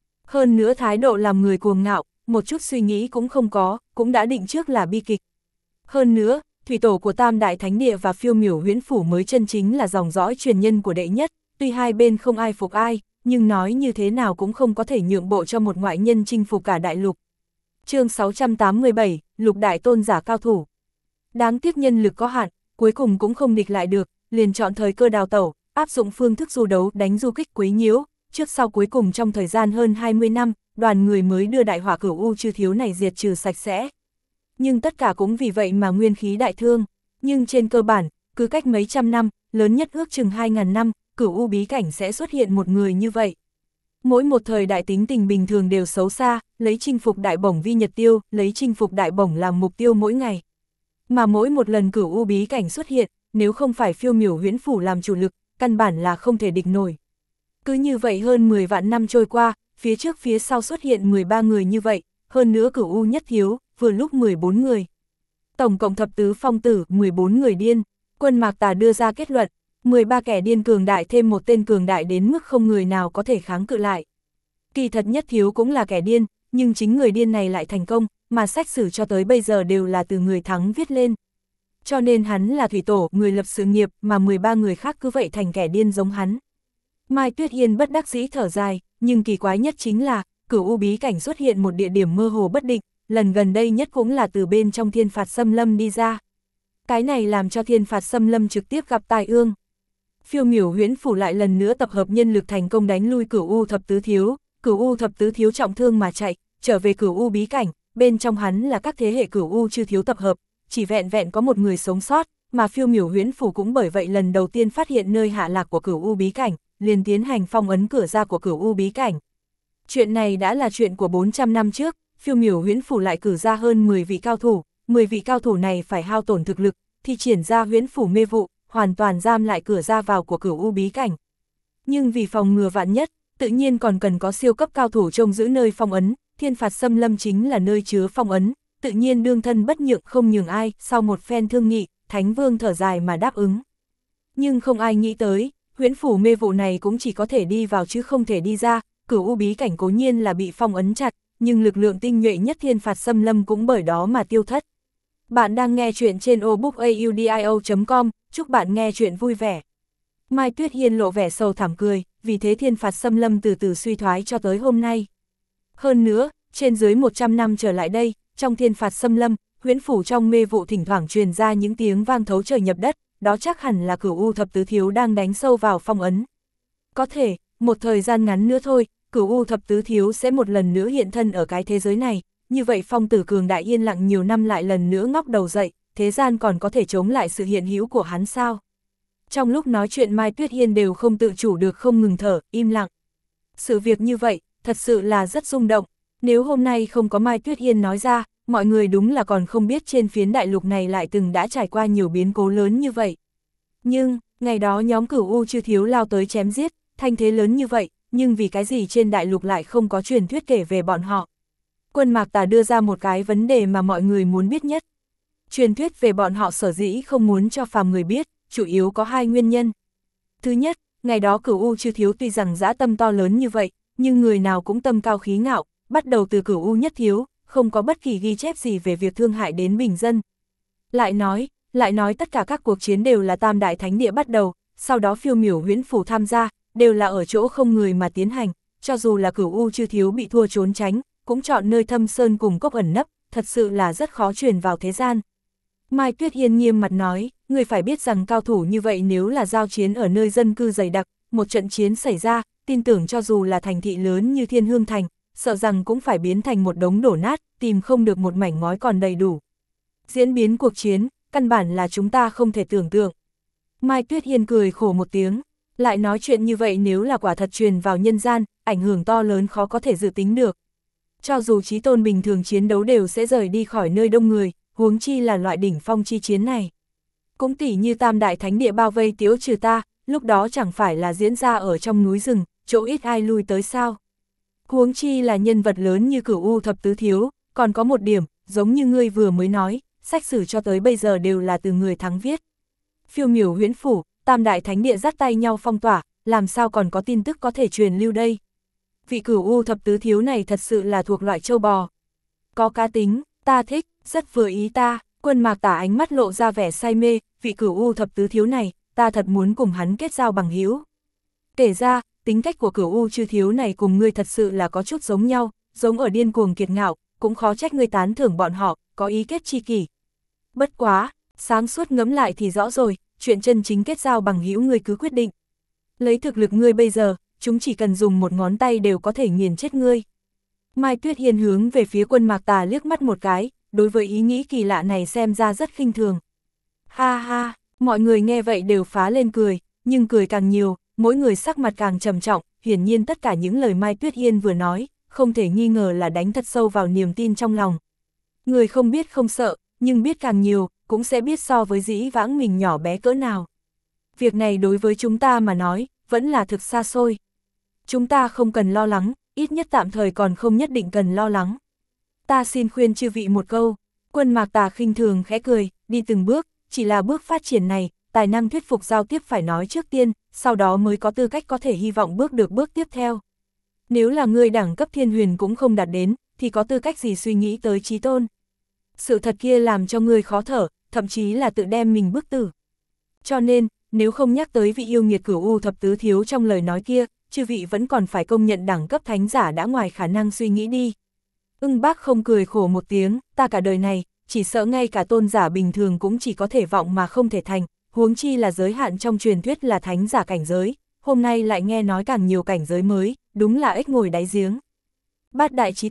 Hơn nữa thái độ làm người cuồng ngạo, một chút suy nghĩ cũng không có, cũng đã định trước là bi kịch. Hơn nữa, thủy tổ của Tam Đại Thánh Địa và Phiêu Miểu Huyễn Phủ mới chân chính là dòng dõi truyền nhân của đệ nhất, tuy hai bên không ai phục ai, nhưng nói như thế nào cũng không có thể nhượng bộ cho một ngoại nhân chinh phục cả đại lục. Chương 687, Lục Đại Tôn giả cao thủ. Đáng tiếc nhân lực có hạn, cuối cùng cũng không địch lại được, liền chọn thời cơ đào tẩu, áp dụng phương thức du đấu đánh du kích quấy nhiễu, trước sau cuối cùng trong thời gian hơn 20 năm, đoàn người mới đưa đại hỏa Cửu U chư thiếu này diệt trừ sạch sẽ. Nhưng tất cả cũng vì vậy mà nguyên khí đại thương, nhưng trên cơ bản, cứ cách mấy trăm năm, lớn nhất ước chừng 2.000 năm, Cửu U bí cảnh sẽ xuất hiện một người như vậy. Mỗi một thời đại tính tình bình thường đều xấu xa, lấy chinh phục đại bổng vi nhật tiêu, lấy chinh phục đại bổng làm mục tiêu mỗi ngày. Mà mỗi một lần Cửu U bí cảnh xuất hiện, nếu không phải Phiêu Miểu Huyễn Phủ làm chủ lực, căn bản là không thể địch nổi. Cứ như vậy hơn 10 vạn năm trôi qua, phía trước phía sau xuất hiện 13 người như vậy, hơn nữa Cửu U nhất thiếu, vừa lúc 14 người. Tổng cộng thập tứ phong tử, 14 người điên, Quân Mạc Tà đưa ra kết luận, 13 kẻ điên cường đại thêm một tên cường đại đến mức không người nào có thể kháng cự lại. Kỳ thật nhất thiếu cũng là kẻ điên, nhưng chính người điên này lại thành công, mà sách sử cho tới bây giờ đều là từ người thắng viết lên. Cho nên hắn là thủy tổ, người lập sự nghiệp, mà 13 người khác cứ vậy thành kẻ điên giống hắn. Mai Tuyết Yên bất đắc dĩ thở dài, nhưng kỳ quái nhất chính là, Cửu U bí cảnh xuất hiện một địa điểm mơ hồ bất định, lần gần đây nhất cũng là từ bên trong Thiên Phạt Xâm Lâm đi ra. Cái này làm cho Thiên Phạt Xâm Lâm trực tiếp gặp tai ương. Phiêu Miểu Huyễn Phủ lại lần nữa tập hợp nhân lực thành công đánh lui Cửu U thập tứ thiếu, Cửu U thập tứ thiếu trọng thương mà chạy, trở về Cửu U bí cảnh, bên trong hắn là các thế hệ Cửu U chư thiếu tập hợp, chỉ vẹn vẹn có một người sống sót, mà Phiêu Miểu Huyễn Phủ cũng bởi vậy lần đầu tiên phát hiện nơi hạ lạc của Cửu U bí cảnh, liền tiến hành phong ấn cửa ra của Cửu U bí cảnh. Chuyện này đã là chuyện của 400 năm trước, Phiêu Miểu Huyễn Phủ lại cử ra hơn 10 vị cao thủ, 10 vị cao thủ này phải hao tổn thực lực, thì triển ra Huyễn Phủ mê vụ, hoàn toàn giam lại cửa ra vào của Cửu U bí cảnh. Nhưng vì phòng ngừa vạn nhất, tự nhiên còn cần có siêu cấp cao thủ trông giữ nơi phong ấn, Thiên Phạt Xâm Lâm chính là nơi chứa phong ấn, tự nhiên đương thân bất nhượng không nhường ai, sau một phen thương nghị, Thánh Vương thở dài mà đáp ứng. Nhưng không ai nghĩ tới, Huyễn Phủ mê vụ này cũng chỉ có thể đi vào chứ không thể đi ra, Cửu U bí cảnh cố nhiên là bị phong ấn chặt, nhưng lực lượng tinh nhuệ nhất Thiên Phạt Xâm Lâm cũng bởi đó mà tiêu thất. Bạn đang nghe chuyện trên obookaudio.com, chúc bạn nghe chuyện vui vẻ. Mai Tuyết Hiên lộ vẻ sầu thảm cười, vì thế Thiên Phạt Xâm Lâm từ từ suy thoái cho tới hôm nay. Hơn nữa, trên dưới 100 năm trở lại đây, trong Thiên Phạt Xâm Lâm, Huyễn Phủ trong mê vụ thỉnh thoảng truyền ra những tiếng vang thấu trời nhập đất, đó chắc hẳn là Cửu U thập tứ thiếu đang đánh sâu vào phong ấn. Có thể, một thời gian ngắn nữa thôi, Cửu U thập tứ thiếu sẽ một lần nữa hiện thân ở cái thế giới này, như vậy phong tử cường đại yên lặng nhiều năm lại lần nữa ngóc đầu dậy, thế gian còn có thể chống lại sự hiện hữu của hắn sao? Trong lúc nói chuyện Mai Tuyết Hiên đều không tự chủ được không ngừng thở, im lặng. Sự việc như vậy, thật sự là rất rung động, nếu hôm nay không có Mai Tuyết Hiên nói ra, mọi người đúng là còn không biết trên phiến đại lục này lại từng đã trải qua nhiều biến cố lớn như vậy. Nhưng, ngày đó nhóm Cửu U chư thiếu lao tới chém giết, thanh thế lớn như vậy, nhưng vì cái gì trên đại lục lại không có truyền thuyết kể về bọn họ? Quân Mạc Tà đưa ra một cái vấn đề mà mọi người muốn biết nhất. Truyền thuyết về bọn họ sở dĩ không muốn cho phàm người biết, chủ yếu có hai nguyên nhân. Thứ nhất, ngày đó Cửu U chư thiếu tuy rằng dã tâm to lớn như vậy, nhưng người nào cũng tâm cao khí ngạo, bắt đầu từ Cửu U nhất thiếu, không có bất kỳ ghi chép gì về việc thương hại đến bình dân. Lại nói tất cả các cuộc chiến đều là Tam Đại Thánh Địa bắt đầu, sau đó Phiêu Miểu Huyễn Phủ tham gia, đều là ở chỗ không người mà tiến hành, cho dù là Cửu U chư thiếu bị thua trốn tránh, cũng chọn nơi thâm sơn cùng cốc ẩn nấp, thật sự là rất khó truyền vào thế gian. Mai Tuyết Hiên nghiêm mặt nói, người phải biết rằng cao thủ như vậy nếu là giao chiến ở nơi dân cư dày đặc, một trận chiến xảy ra, tin tưởng cho dù là thành thị lớn như Thiên Hương Thành, sợ rằng cũng phải biến thành một đống đổ nát, tìm không được một mảnh ngói còn đầy đủ. Diễn biến cuộc chiến, căn bản là chúng ta không thể tưởng tượng. Mai Tuyết Hiên cười khổ một tiếng, lại nói chuyện như vậy nếu là quả thật truyền vào nhân gian, ảnh hưởng to lớn khó có thể dự tính được. Cho dù chí tôn bình thường chiến đấu đều sẽ rời đi khỏi nơi đông người, huống chi là loại đỉnh phong chi chiến này. Cũng tỉ như Tam Đại Thánh Địa bao vây tiếu trừ ta, lúc đó chẳng phải là diễn ra ở trong núi rừng, chỗ ít ai lui tới sao. Huống chi là nhân vật lớn như Cửu U thập tứ thiếu, còn có một điểm, giống như ngươi vừa mới nói, sách sử cho tới bây giờ đều là từ người thắng viết. Phiêu Miểu Huyễn Phủ, Tam Đại Thánh Địa dắt tay nhau phong tỏa, làm sao còn có tin tức có thể truyền lưu đây? Vị Cửu U thập tứ thiếu này thật sự là thuộc loại châu bò. Có cá tính, ta thích, rất vừa ý ta. Quân Mạc Tà ánh mắt lộ ra vẻ say mê, vị Cửu U thập tứ thiếu này, ta thật muốn cùng hắn kết giao bằng hữu. Kể ra, tính cách của Cửu U chư thiếu này cùng ngươi thật sự là có chút giống nhau, giống ở điên cuồng kiệt ngạo, cũng khó trách ngươi tán thưởng bọn họ, có ý kết tri kỷ. Bất quá, sáng suốt ngẫm lại thì rõ rồi, chuyện chân chính kết giao bằng hữu ngươi cứ quyết định. Lấy thực lực ngươi bây giờ, chúng chỉ cần dùng một ngón tay đều có thể nghiền chết ngươi. Mai Tuyết Hiên hướng về phía Quân Mạc Tà liếc mắt một cái, đối với ý nghĩ kỳ lạ này xem ra rất khinh thường. Ha ha, mọi người nghe vậy đều phá lên cười, nhưng cười càng nhiều, mỗi người sắc mặt càng trầm trọng, hiển nhiên tất cả những lời Mai Tuyết Hiên vừa nói, không thể nghi ngờ là đánh thật sâu vào niềm tin trong lòng. Người không biết không sợ, nhưng biết càng nhiều, cũng sẽ biết so với dĩ vãng mình nhỏ bé cỡ nào. Việc này đối với chúng ta mà nói, vẫn là thực xa xôi. Chúng ta không cần lo lắng, ít nhất tạm thời còn không nhất định cần lo lắng. Ta xin khuyên chư vị một câu. Quân Mạc Tà khinh thường khẽ cười, đi từng bước, chỉ là bước phát triển này, tài năng thuyết phục giao tiếp phải nói trước tiên, sau đó mới có tư cách có thể hy vọng bước được bước tiếp theo. Nếu là ngươi đẳng cấp thiên huyền cũng không đạt đến, thì có tư cách gì suy nghĩ tới chí tôn. Sự thật kia làm cho ngươi khó thở, thậm chí là tự đem mình bức tử. Cho nên, nếu không nhắc tới vị yêu nghiệt Cửu U thập tứ thiếu trong lời nói kia, chư vị vẫn còn phải công nhận đẳng cấp thánh giả đã ngoài khả năng suy nghĩ đi. Ưng Bác không cười khổ một tiếng, ta cả đời này, chỉ sợ ngay cả tôn giả bình thường cũng chỉ có thể vọng mà không thể thành, huống chi là giới hạn trong truyền thuyết là thánh giả cảnh giới, hôm nay lại nghe nói càng nhiều cảnh giới mới, đúng là ếch ngồi đáy giếng. Bát đại chí tôn,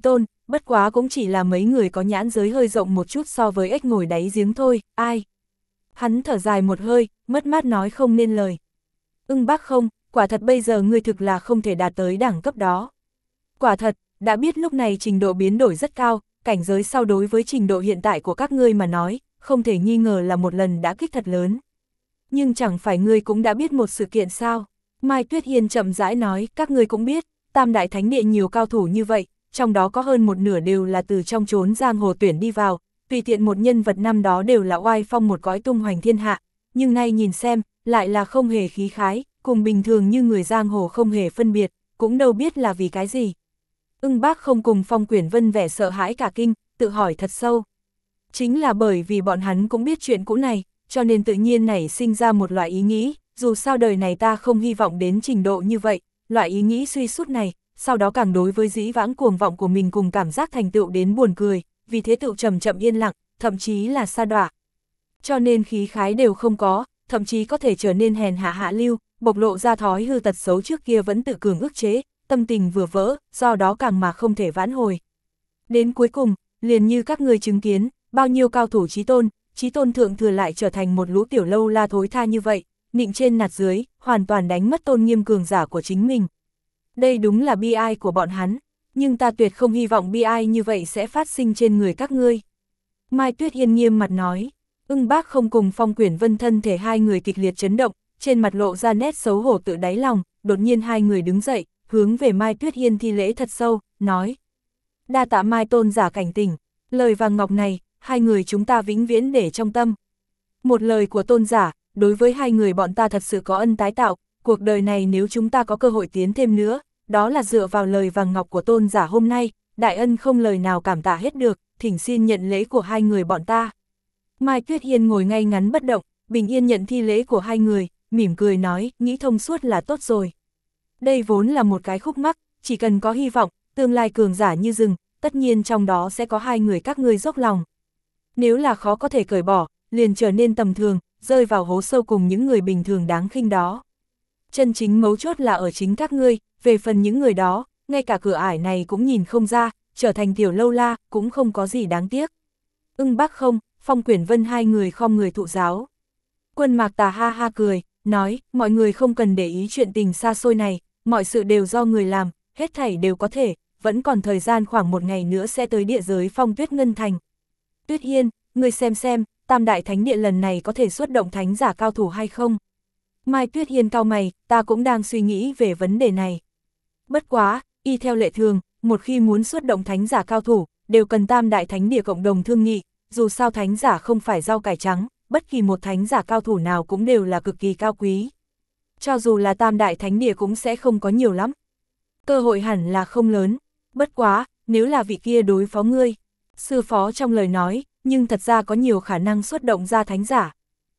bất quá cũng chỉ là mấy người có nhãn giới hơi rộng một chút so với ếch ngồi đáy giếng thôi, ai. Hắn thở dài một hơi, mất mát nói không nên lời. Bác không, quả thật bây giờ ngươi thực là không thể đạt tới đẳng cấp đó. Quả thật, đã biết lúc này trình độ biến đổi rất cao, cảnh giới sau đối với trình độ hiện tại của các ngươi mà nói, không thể nghi ngờ là một lần đã kích thật lớn. Nhưng chẳng phải ngươi cũng đã biết một sự kiện sao? Mai Tuyết Hiên chậm rãi nói, các ngươi cũng biết, Tam Đại Thánh Địa nhiều cao thủ như vậy, trong đó có hơn một nửa đều là từ trong chốn giang hồ tuyển đi vào, tùy tiện một nhân vật năm đó đều là oai phong một cõi tung hoành thiên hạ, nhưng nay nhìn xem, lại là không hề khí khái, cùng bình thường như người giang hồ không hề phân biệt, cũng đâu biết là vì cái gì. Bác không cùng Phong Quyển Vân vẻ sợ hãi cả kinh, tự hỏi thật sâu. Chính là bởi vì bọn hắn cũng biết chuyện cũ này, cho nên tự nhiên nảy sinh ra một loại ý nghĩ, dù sao đời này ta không hy vọng đến trình độ như vậy, loại ý nghĩ suy sút này, sau đó càng đối với dĩ vãng cuồng vọng của mình cùng cảm giác thành tựu đến buồn cười, vì thế tựu chậm chậm yên lặng, thậm chí là sa đọa. Cho nên khí khái đều không có, thậm chí có thể trở nên hèn hạ hạ lưu, bộc lộ ra thói hư tật xấu trước kia vẫn tự cường ức chế, tâm tình vừa vỡ, do đó càng mà không thể vãn hồi. Đến cuối cùng, liền như các người chứng kiến, bao nhiêu cao thủ chí tôn thượng thừa lại trở thành một lũ tiểu lâu la thối tha như vậy, nịnh trên nạt dưới, hoàn toàn đánh mất tôn nghiêm cường giả của chính mình. Đây đúng là bi ai của bọn hắn, nhưng ta tuyệt không hy vọng bi ai như vậy sẽ phát sinh trên người các ngươi. Mai Tuyết Hiên nghiêm mặt nói, bác không cùng Phong Quyển Vân thân thể hai người kịch liệt chấn động, trên mặt lộ ra nét xấu hổ tự đáy lòng, đột nhiên hai người đứng dậy, hướng về Mai Tuyết Hiên thi lễ thật sâu, nói. Đa tạ Mai tôn giả cảnh tỉnh, lời vàng ngọc này, hai người chúng ta vĩnh viễn để trong tâm. Một lời của tôn giả, đối với hai người bọn ta thật sự có ân tái tạo, cuộc đời này nếu chúng ta có cơ hội tiến thêm nữa, đó là dựa vào lời vàng ngọc của tôn giả hôm nay, đại ân không lời nào cảm tạ hết được, thỉnh xin nhận lễ của hai người bọn ta. Mai Tuyết Hiên ngồi ngay ngắn bất động, bình yên nhận thi lễ của hai người, mỉm cười nói, nghĩ thông suốt là tốt rồi. Đây vốn là một cái khúc mắc, chỉ cần có hy vọng, tương lai cường giả như rừng, tất nhiên trong đó sẽ có hai người các ngươi dốc lòng. Nếu là khó có thể cởi bỏ, liền trở nên tầm thường, rơi vào hố sâu cùng những người bình thường đáng khinh đó. Chân chính mấu chốt là ở chính các ngươi, về phần những người đó, ngay cả cửa ải này cũng nhìn không ra, trở thành tiểu lâu la, cũng không có gì đáng tiếc. Bác không, Phong Quyển Vân hai người khom người thụ giáo. Quân Mạc Tà ha ha cười, nói, mọi người không cần để ý chuyện tình xa xôi này, mọi sự đều do người làm, hết thảy đều có thể, vẫn còn thời gian khoảng một ngày nữa sẽ tới địa giới Phong Tuyết Ngân Thành. Tuyết Hiên, ngươi xem, Tam Đại Thánh Địa lần này có thể xuất động thánh giả cao thủ hay không? Mai Tuyết Hiên cau mày, ta cũng đang suy nghĩ về vấn đề này. Bất quá, y theo lệ thường, một khi muốn xuất động thánh giả cao thủ, đều cần Tam Đại Thánh Địa cộng đồng thương nghị, dù sao thánh giả không phải rau cải trắng, bất kỳ một thánh giả cao thủ nào cũng đều là cực kỳ cao quý. Cho dù là Tam Đại Thánh Địa cũng sẽ không có nhiều lắm. Cơ hội hẳn là không lớn, bất quá, nếu là vị kia đối phó ngươi, sư phó trong lời nói, nhưng thật ra có nhiều khả năng xuất động ra thánh giả.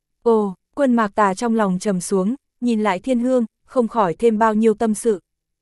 Ồ, Quân Mạc Tà trong lòng trầm xuống, nhìn lại Thiên Hương, không khỏi thêm bao nhiêu tâm sự.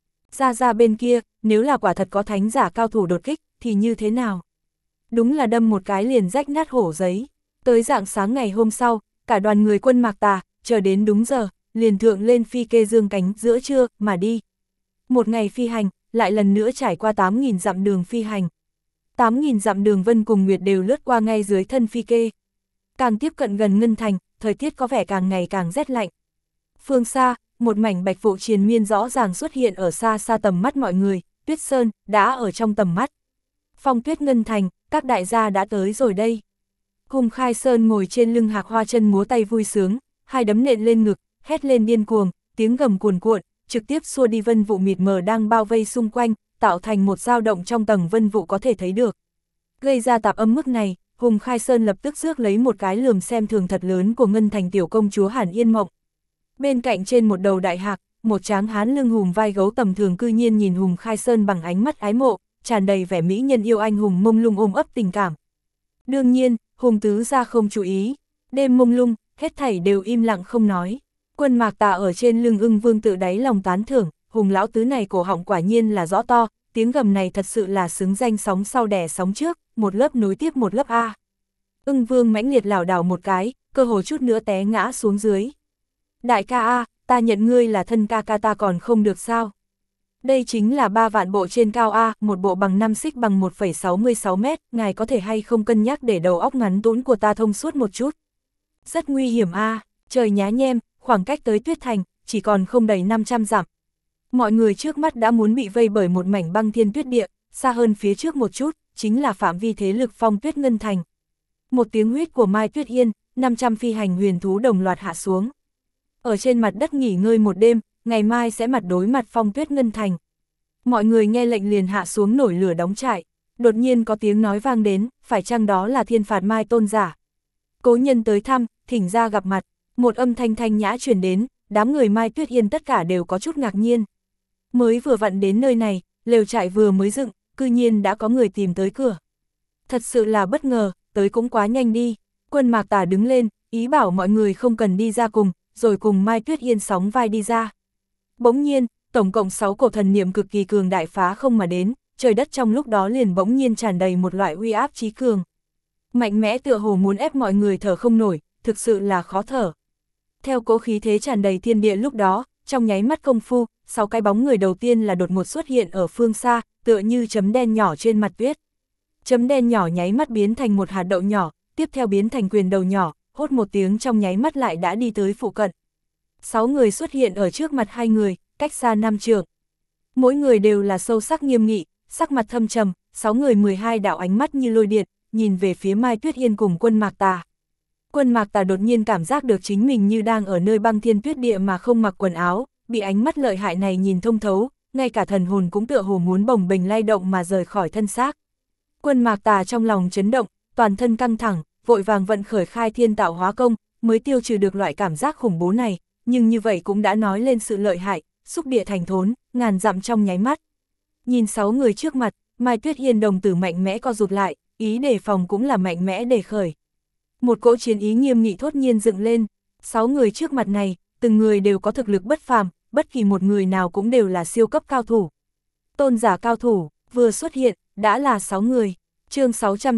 Ra bên kia, nếu là quả thật có thánh giả cao thủ đột kích, thì như thế nào? Đúng là đâm một cái liền rách nát hổ giấy. Tới rạng sáng ngày hôm sau, cả đoàn người Quân Mạc Tà, chờ đến đúng giờ, liền thượng lên phi kê dương cánh giữa trưa, mà đi. Một ngày phi hành, lại lần nữa trải qua 8.000 dặm đường phi hành. 8.000 dặm đường Vân cùng Nguyệt đều lướt qua ngay dưới thân phi kê. Càng tiếp cận gần Ngân Thành, thời tiết có vẻ càng ngày càng rét lạnh. Phương xa, một mảnh bạch vụ triền miên rõ ràng xuất hiện ở xa xa tầm mắt mọi người, Tuyết Sơn, đã ở trong tầm mắt. Phong Tuyết Ngân Thành, các đại gia đã tới rồi đây. Hùng Khai Sơn ngồi trên lưng Hạc Hoa chân múa tay vui sướng, hai đấm nện lên ngực, hét lên điên cuồng, tiếng gầm cuồn cuộn, trực tiếp xua đi vân vụ mịt mờ đang bao vây xung quanh, tạo thành một dao động trong tầng vân vụ có thể thấy được. Gây ra tạp âm mức này, Hùng Khai Sơn lập tức rước lấy một cái lườm xem thường thật lớn của Ngân Thành tiểu công chúa Hàn Yên Mộng. Bên cạnh trên một đầu đại hạc, một tráng hán lưng hùm vai gấu tầm thường cư nhiên nhìn Hùng Khai Sơn bằng ánh mắt ái mộ, tràn đầy vẻ mỹ nhân yêu anh hùng mông lung ôm ấp tình cảm. Đương nhiên, Hùng tứ gia không chú ý, đêm mông lung, hết thảy đều im lặng không nói. Quân Mạc Tà ở trên lưng Ưng Vương tự đáy lòng tán thưởng, Hùng lão tứ này cổ họng quả nhiên là rõ to, tiếng gầm này thật sự là xứng danh sóng sau đẻ sóng trước, một lớp nối tiếp một lớp A. Ưng Vương mãnh liệt lảo đảo một cái, cơ hồ chút nữa té ngã xuống dưới. Đại ca A, ta nhận ngươi là thân ca ca ta còn không được sao? Đây chính là 3 vạn bộ trên cao A, một bộ bằng 5 xích bằng 1,66 mét, ngài có thể hay không cân nhắc để đầu óc ngắn tũn của ta thông suốt một chút. Rất nguy hiểm A, trời nhá nhem, khoảng cách tới Tuyết Thành, chỉ còn không đầy 500 dặm. Mọi người trước mắt đã muốn bị vây bởi một mảnh băng thiên tuyết địa, xa hơn phía trước một chút, chính là phạm vi thế lực Phong Tuyết Ngân Thành. Một tiếng huýt của Mai Tuyết Yên, 500 phi hành huyền thú đồng loạt hạ xuống. Ở trên mặt đất nghỉ ngơi một đêm, ngày mai sẽ mặt đối mặt Phong Tuyết Ngân Thành. Mọi người nghe lệnh liền hạ xuống nổi lửa đóng trại. Đột nhiên có tiếng nói vang đến, phải chăng đó là Thiên Phạt Mai Tôn giả. Cố nhân tới thăm, thỉnh ra gặp mặt, một âm thanh thanh nhã truyền đến, đám người Mai Tuyết Yên tất cả đều có chút ngạc nhiên. Mới vừa vặn đến nơi này, lều trại vừa mới dựng, cư nhiên đã có người tìm tới cửa. Thật sự là bất ngờ, tới cũng quá nhanh đi. Quân Mạc Tà đứng lên, ý bảo mọi người không cần đi ra cùng, rồi cùng Mai Tuyết Yên sóng vai đi ra. Bỗng nhiên, tổng cộng 6 cổ thần niệm cực kỳ cường đại phá không mà đến, trời đất trong lúc đó liền bỗng nhiên tràn đầy một loại uy áp chí cường. Mạnh mẽ tựa hồ muốn ép mọi người thở không nổi, thực sự là khó thở. Theo cỗ khí thế tràn đầy thiên địa lúc đó, trong nháy mắt công phu, 6 cái bóng người đầu tiên là đột ngột xuất hiện ở phương xa, tựa như chấm đen nhỏ trên mặt tuyết. Chấm đen nhỏ nháy mắt biến thành một hạt đậu nhỏ, tiếp theo biến thành quyền đầu nhỏ, hốt một tiếng trong nháy mắt lại đã đi tới phụ cận. 6 người xuất hiện ở trước mặt hai người, cách xa 5 trượng. Mỗi người đều là sâu sắc nghiêm nghị, sắc mặt thâm trầm, 6 người 12 đạo ánh mắt như lôi điện, nhìn về phía Mai Tuyết Yên cùng Quân Mạc Tà. Quân Mạc Tà đột nhiên cảm giác được chính mình như đang ở nơi băng thiên tuyết địa mà không mặc quần áo, bị ánh mắt lợi hại này nhìn thông thấu, ngay cả thần hồn cũng tựa hồ muốn bồng bềnh lay động mà rời khỏi thân xác. Quân Mạc Tà trong lòng chấn động, toàn thân căng thẳng, vội vàng vận khởi khai thiên tạo hóa công, mới tiêu trừ được loại cảm giác khủng bố này, nhưng như vậy cũng đã nói lên sự lợi hại, xúc địa thành thốn, ngàn dặm trong nháy mắt. Nhìn 6 người trước mặt, Mai Tuyết Yên đồng tử mạnh mẽ co rụt lại, ý đề phòng cũng là mạnh mẽ đề khởi. Một cỗ chiến ý nghiêm nghị thốt nhiên dựng lên, 6 người trước mặt này, từng người đều có thực lực bất phàm, bất kỳ một người nào cũng đều là siêu cấp cao thủ. Tôn giả cao thủ, vừa xuất hiện, đã là 6 người. Chương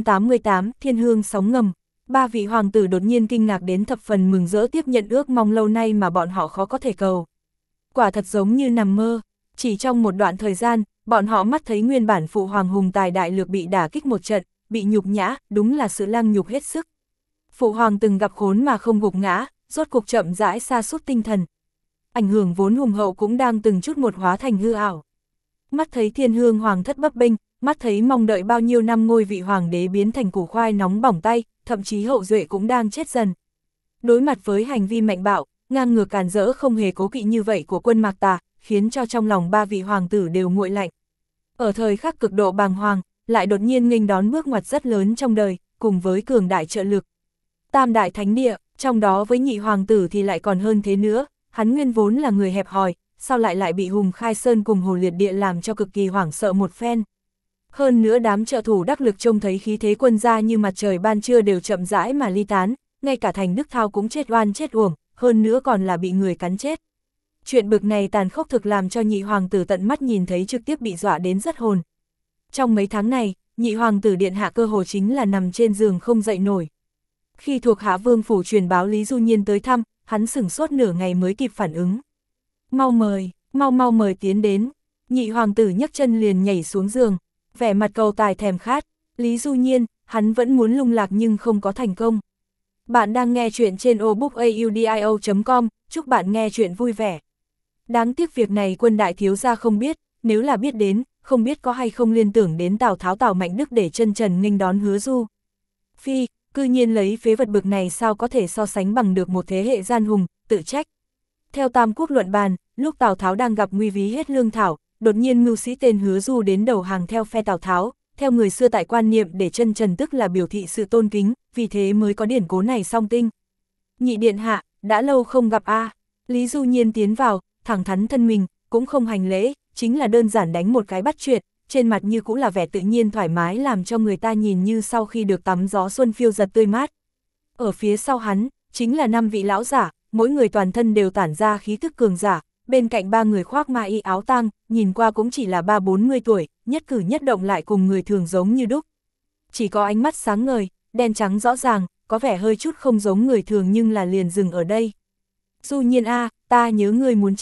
688, Thiên Hương sóng ngầm. 3 vị hoàng tử đột nhiên kinh ngạc đến thập phần mừng rỡ tiếp nhận ước mong lâu nay mà bọn họ khó có thể cầu. Quả thật giống như nằm mơ, chỉ trong một đoạn thời gian, bọn họ mắt thấy nguyên bản phụ hoàng hùng tài đại lược bị đả kích một trận, bị nhục nhã, đúng là sự lăng nhục hết sức. Phụ hoàng từng gặp khốn mà không gục ngã, rốt cuộc chậm rãi sa sút tinh thần. Ảnh hưởng vốn hùng hậu cũng đang từng chút một hóa thành hư ảo. Mắt thấy Thiên Hương hoàng thất bấp bênh, mắt thấy mong đợi bao nhiêu năm ngôi vị hoàng đế biến thành củ khoai nóng bỏng tay, thậm chí hậu duệ cũng đang chết dần. Đối mặt với hành vi mạnh bạo, ngang ngược càn rỡ không hề cố kỵ như vậy của Quân Mạc Tà, khiến cho trong lòng 3 vị hoàng tử đều nguội lạnh. Ở thời khắc cực độ bàng hoàng, lại đột nhiên nghênh đón bước ngoặt rất lớn trong đời, cùng với cường đại trợ lực. Tam đại thánh địa, trong đó với nhị hoàng tử thì lại còn hơn thế nữa, hắn nguyên vốn là người hẹp hòi, sao lại bị Hùng Khai Sơn cùng Hồ Liệt Địa làm cho cực kỳ hoảng sợ một phen. Hơn nữa đám trợ thủ đắc lực trông thấy khí thế quân gia như mặt trời ban trưa đều chậm rãi mà ly tán, ngay cả Thành Đức Thao cũng chết oan chết uổng, hơn nữa còn là bị người cắn chết. Chuyện bực này tàn khốc thực làm cho nhị hoàng tử tận mắt nhìn thấy trực tiếp bị dọa đến rất hồn. Trong mấy tháng này, nhị hoàng tử điện hạ cơ hồ chính là nằm trên giường không dậy nổi. Khi thuộc hạ vương phủ truyền báo Lý Du Nhiên tới thăm, hắn sửng sốt nửa ngày mới kịp phản ứng. Mau mời tiến đến. Nhị hoàng tử nhấc chân liền nhảy xuống giường, vẻ mặt cầu tài thèm khát. Lý Du Nhiên, hắn vẫn muốn lung lạc nhưng không có thành công. Bạn đang nghe chuyện trên obookaudio.com, chúc bạn nghe chuyện vui vẻ. Đáng tiếc việc này Quân đại thiếu gia không biết, nếu là biết đến, không biết có hay không liên tưởng đến Tào Tháo Tào Mạnh Đức để chân trần nghênh đón Hứa Du. Phi, cư nhiên lấy phế vật bực này sao có thể so sánh bằng được một thế hệ gian hùng, tự trách. Theo Tam Quốc luận bàn, lúc Tào Tháo đang gặp nguy ví hết lương thảo, đột nhiên mưu sĩ tên Hứa Du đến đầu hàng theo phe Tào Tháo, theo người xưa tại quan niệm để chân trần tức là biểu thị sự tôn kính, vì thế mới có điển cố này song tinh. Nhị điện hạ, đã lâu không gặp a. Lý Du Nhiên tiến vào, thẳng thắn thân mình, cũng không hành lễ, chính là đơn giản đánh một cái bắt chuyện, trên mặt như cũng là vẻ tự nhiên thoải mái làm cho người ta nhìn như sau khi được tắm gió xuân phiêu giật tươi mát. Ở phía sau hắn, chính là 5 vị lão giả, mỗi người toàn thân đều tản ra khí thức cường giả, bên cạnh 3 người khoác ma y áo tang, nhìn qua cũng chỉ là 30-40 tuổi, nhất cử nhất động lại cùng người thường giống như đúc. Chỉ có ánh mắt sáng ngời, đen trắng rõ ràng, có vẻ hơi chút không giống người thường nhưng là liền dừng ở đây. Du Nhiên a, ta nhớ ngươi muốn chết.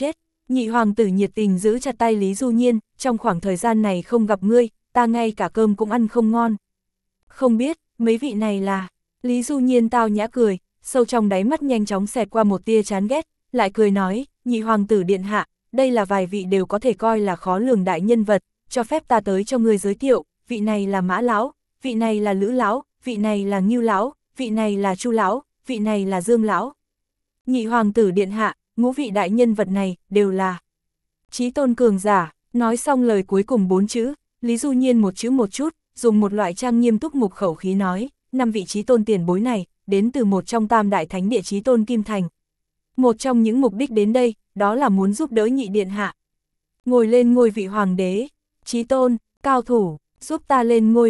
Nhị hoàng tử nhiệt tình giữ chặt tay Lý Du Nhiên, trong khoảng thời gian này không gặp ngươi, ta ngay cả cơm cũng ăn không ngon. Không biết, mấy vị này là... Lý Du Nhiên tao nhã cười, sâu trong đáy mắt nhanh chóng xẹt qua một tia chán ghét, lại cười nói, nhị hoàng tử điện hạ, đây là vài vị đều có thể coi là khó lường đại nhân vật, cho phép ta tới cho ngươi giới thiệu, vị này là Mã lão, vị này là Lữ lão, vị này là Ngưu lão, vị này là Chu lão, vị này là Dương lão. Nhị hoàng tử điện hạ, ngũ vị đại nhân vật này đều là chí tôn cường giả. Nói xong lời cuối cùng 4 chữ, Lý Du Nhiên một chữ một chút, dùng một loại trang nghiêm túc mục khẩu khí nói, 5 vị chí tôn tiền bối này, đến từ một trong tam đại thánh địa chí tôn Kim Thành. Một trong những mục đích đến đây, đó là muốn giúp đỡ nhị điện hạ ngồi lên ngôi vị hoàng đế. Chí tôn, cao thủ, giúp ta lên ngôi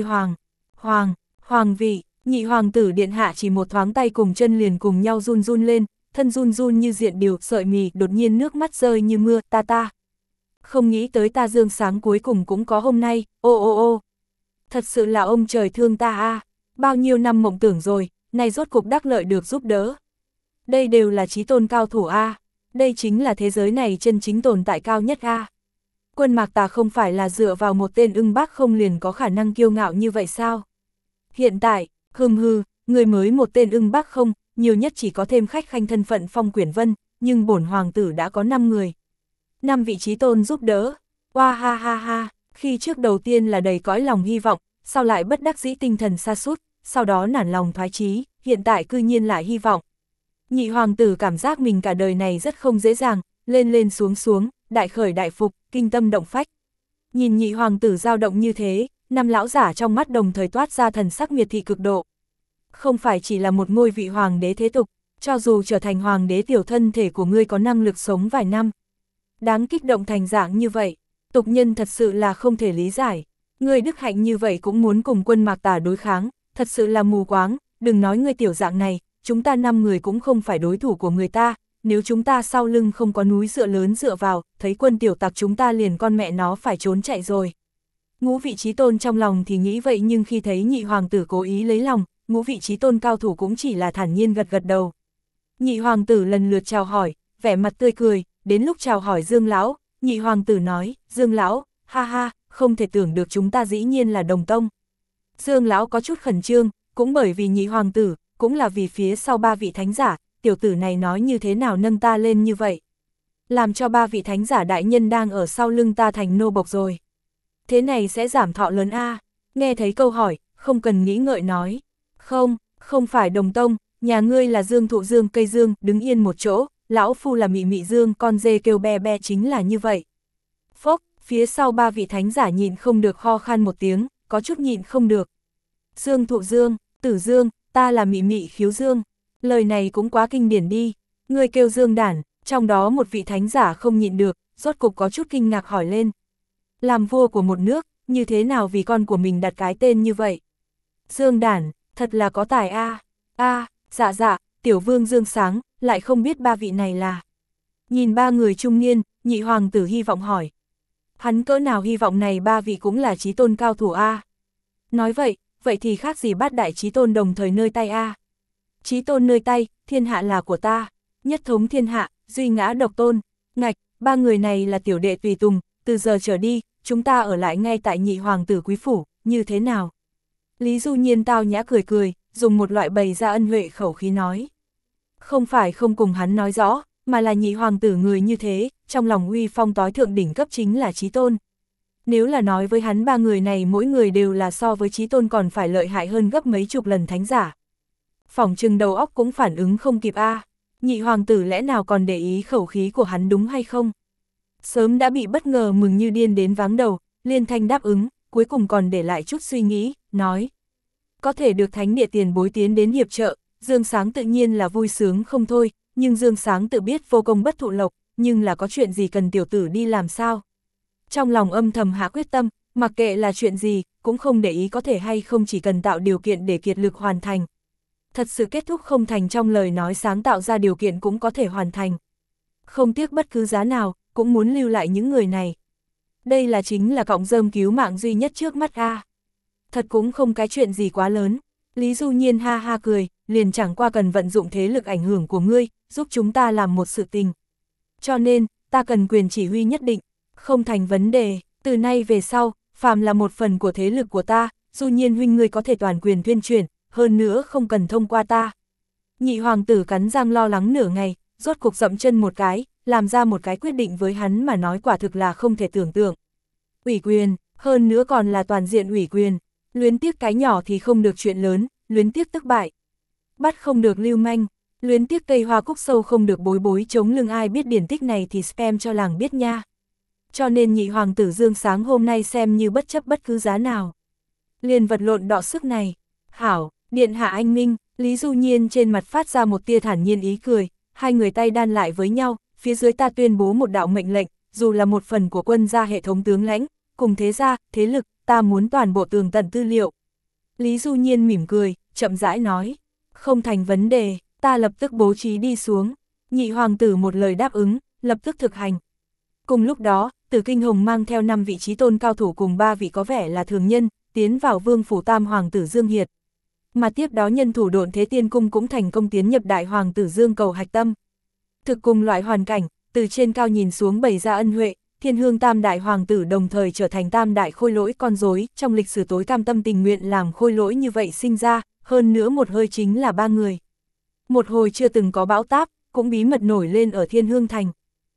hoàng vị. Nhị hoàng tử điện hạ chỉ một thoáng tay cùng chân liền cùng nhau run run lên, thân run run như diện điều, sợi mì, đột nhiên nước mắt rơi như mưa, ta. Không nghĩ tới ta Dương Sáng cuối cùng cũng có hôm nay, ô. Thật sự là ông trời thương ta a, bao nhiêu năm mộng tưởng rồi, nay rốt cục đắc lợi được giúp đỡ. Đây đều là chí tôn cao thủ a, đây chính là thế giới này chân chính tồn tại cao nhất a. Quân Mạc Tà không phải là dựa vào một tên ưng bác không liền có khả năng kiêu ngạo như vậy sao? Hiện tại, người mới một tên ưng bác không, nhiều nhất chỉ có thêm khách khanh thân phận Phong Quyển Vân, nhưng bổn hoàng tử đã có 5 người. 5 vị chí tôn giúp đỡ. Oa ha, khi trước đầu tiên là đầy cõi lòng hy vọng, sau lại bất đắc dĩ tinh thần sa sút, sau đó nản lòng thoái chí, hiện tại cư nhiên lại hy vọng. Nhị hoàng tử cảm giác mình cả đời này rất không dễ dàng, lên xuống, đại khởi đại phục, kinh tâm động phách. Nhìn nhị hoàng tử dao động như thế, 5 lão giả trong mắt đồng thời toát ra thần sắc miệt thị cực độ. Không phải chỉ là một ngôi vị hoàng đế thế tục, cho dù trở thành hoàng đế tiểu thân thể của ngươi có năng lực sống vài năm. Đáng kích động thành dạng như vậy, tục nhân thật sự là không thể lý giải. Ngươi đức hạnh như vậy cũng muốn cùng Quân Mạc Tà đối kháng, thật sự là mù quáng, đừng nói ngươi tiểu dạng này, chúng ta 5 người cũng không phải đối thủ của người ta, nếu chúng ta sau lưng không có núi dựa lớn dựa vào, thấy quân tiểu tặc chúng ta liền con mẹ nó phải trốn chạy rồi. Ngũ vị chí tôn trong lòng thì nghĩ vậy, nhưng khi thấy nhị hoàng tử cố ý lấy lòng, ngũ vị chí tôn cao thủ cũng chỉ là thản nhiên gật đầu. Nhị hoàng tử lần lượt chào hỏi, vẻ mặt tươi cười, đến lúc chào hỏi Dương lão, nhị hoàng tử nói, Dương lão, ha, không thể tưởng được chúng ta dĩ nhiên là đồng tông. Dương lão có chút khẩn trương, cũng bởi vì nhị hoàng tử, cũng là vì phía sau 3 vị thánh giả, tiểu tử này nói như thế nào nâng ta lên như vậy. Làm cho 3 vị thánh giả đại nhân đang ở sau lưng ta thành nô bộc rồi. Thế này sẽ giảm thọ lớn a. Nghe thấy câu hỏi, không cần nghĩ ngợi nói. Không phải đồng tông, nhà ngươi là dương thụ dương cây dương, đứng yên một chỗ, lão phu là mị mị dương, con dê kêu be chính là như vậy. Phốc, phía sau 3 vị thánh giả nhịn không được ho khan một tiếng, có chút nhịn không được. Dương thụ dương, tử dương, ta là mị mị khiếu dương. Lời này cũng quá kinh điển đi, ngươi kêu dương đản, trong đó một vị thánh giả không nhịn được, rốt cục có chút kinh ngạc hỏi lên. Làm vua của một nước, như thế nào vì con của mình đặt cái tên như vậy? Dương đản, thật là có tài a. Dạ, tiểu vương Dương Sáng, lại không biết 3 vị này là. Nhìn 3 người trung niên, nhị hoàng tử hy vọng hỏi. Hắn cỡ nào hy vọng này 3 vị cũng là chí tôn cao thủ a. Nói vậy thì khác gì bát đại chí tôn đồng thời nơi tay a. Chí tôn nơi tay, thiên hạ là của ta, nhất thống thiên hạ, duy ngã độc tôn. Ngạch, 3 người này là tiểu đệ tùy tùng, từ giờ trở đi, chúng ta ở lại ngay tại nhị hoàng tử quý phủ, như thế nào? Lý Du Nhiên tao nhã cười, dùng một loại bày ra ân huệ khẩu khí nói. Không phải không cùng hắn nói rõ, mà là nhị hoàng tử người như thế, trong lòng uy phong tối thượng đỉnh cấp chính là chí tôn. Nếu là nói với hắn 3 người này mỗi người đều là so với chí tôn còn phải lợi hại hơn gấp mấy chục lần thánh giả. Phỏng chừng đầu óc cũng phản ứng không kịp a. Nhị hoàng tử lẽ nào còn để ý khẩu khí của hắn đúng hay không? Sớm đã bị bất ngờ mừng như điên đến váng đầu, liên thanh đáp ứng, cuối cùng còn để lại chút suy nghĩ, nói. Có thể được thánh địa tiền bối tiến đến hiệp trợ, Dương Sáng tự nhiên là vui sướng không thôi, nhưng Dương Sáng tự biết vô công bất thụ lộc, nhưng là có chuyện gì cần tiểu tử đi làm sao? Trong lòng âm thầm hạ quyết tâm, mặc kệ là chuyện gì, cũng không để ý có thể hay không, chỉ cần tạo điều kiện để kiệt lực hoàn thành. Thật sự kết thúc không thành trong lời nói sáng tạo ra điều kiện cũng có thể hoàn thành. Không tiếc bất cứ giá nào, cũng muốn lưu lại những người này. Đây là chính là cọng rơm cứu mạng duy nhất trước mắt a. Thật cũng không cái chuyện gì quá lớn. Lý Du Nhiên ha cười, liền chẳng qua cần vận dụng thế lực ảnh hưởng của ngươi, giúp chúng ta làm một sự tình. Cho nên, ta cần quyền chỉ huy nhất định, không thành vấn đề, từ nay về sau, phàm là một phần của thế lực của ta, Du Nhiên huynh ngươi có thể toàn quyền tuyên truyền, hơn nữa không cần thông qua ta. Nhị hoàng tử cắn răng lo lắng nửa ngày, rốt cuộc dậm chân một cái, làm ra một cái quyết định với hắn mà nói quả thực là không thể tưởng tượng. Ủy quyền, hơn nữa còn là toàn diện ủy quyền, luyến tiếc cái nhỏ thì không được chuyện lớn, luyến tiếc tức bại. Bắt không được lưu manh, luyến tiếc cây hoa cúc sâu không được bối bối chống lưng, ai biết điển tích này thì spam cho làng biết nha. Cho nên nhị hoàng tử Dương Sáng hôm nay xem như bất chấp bất cứ giá nào. Liền vật lộn đọ sức này. Hảo, điện hạ anh minh, Lý Du Nhiên trên mặt phát ra một tia thản nhiên ý cười, hai người tay đan lại với nhau, phía dưới ta tuyên bố một đạo mệnh lệnh, dù là một phần của quân gia hệ thống tướng lãnh, cùng thế gia, thế lực, ta muốn toàn bộ tường tận tư liệu. Lý Du Nhiên mỉm cười, chậm rãi nói, không thành vấn đề, ta lập tức bố trí đi xuống. Nhị hoàng tử một lời đáp ứng, lập tức thực hành. Cùng lúc đó, Tử Kinh Hồng mang theo 5 vị trí tôn cao thủ cùng 3 vị có vẻ là thường nhân, tiến vào vương phủ tam hoàng tử Dương Hiệt. Mà tiếp đó nhân thủ Độn Thế Tiên Cung cũng thành công tiến nhập đại hoàng tử Dương Cầu hạch tâm. Thực cùng loại hoàn cảnh, từ trên cao nhìn xuống bày ra ân huệ, Thiên Hương tam đại hoàng tử đồng thời trở thành tam đại khôi lỗi con rối, trong lịch sử tối cam tâm tình nguyện làm khôi lỗi như vậy sinh ra, hơn nữa một hơi chính là 3 người. Một hồi chưa từng có bão táp, cũng bí mật nổi lên ở Thiên Hương thành.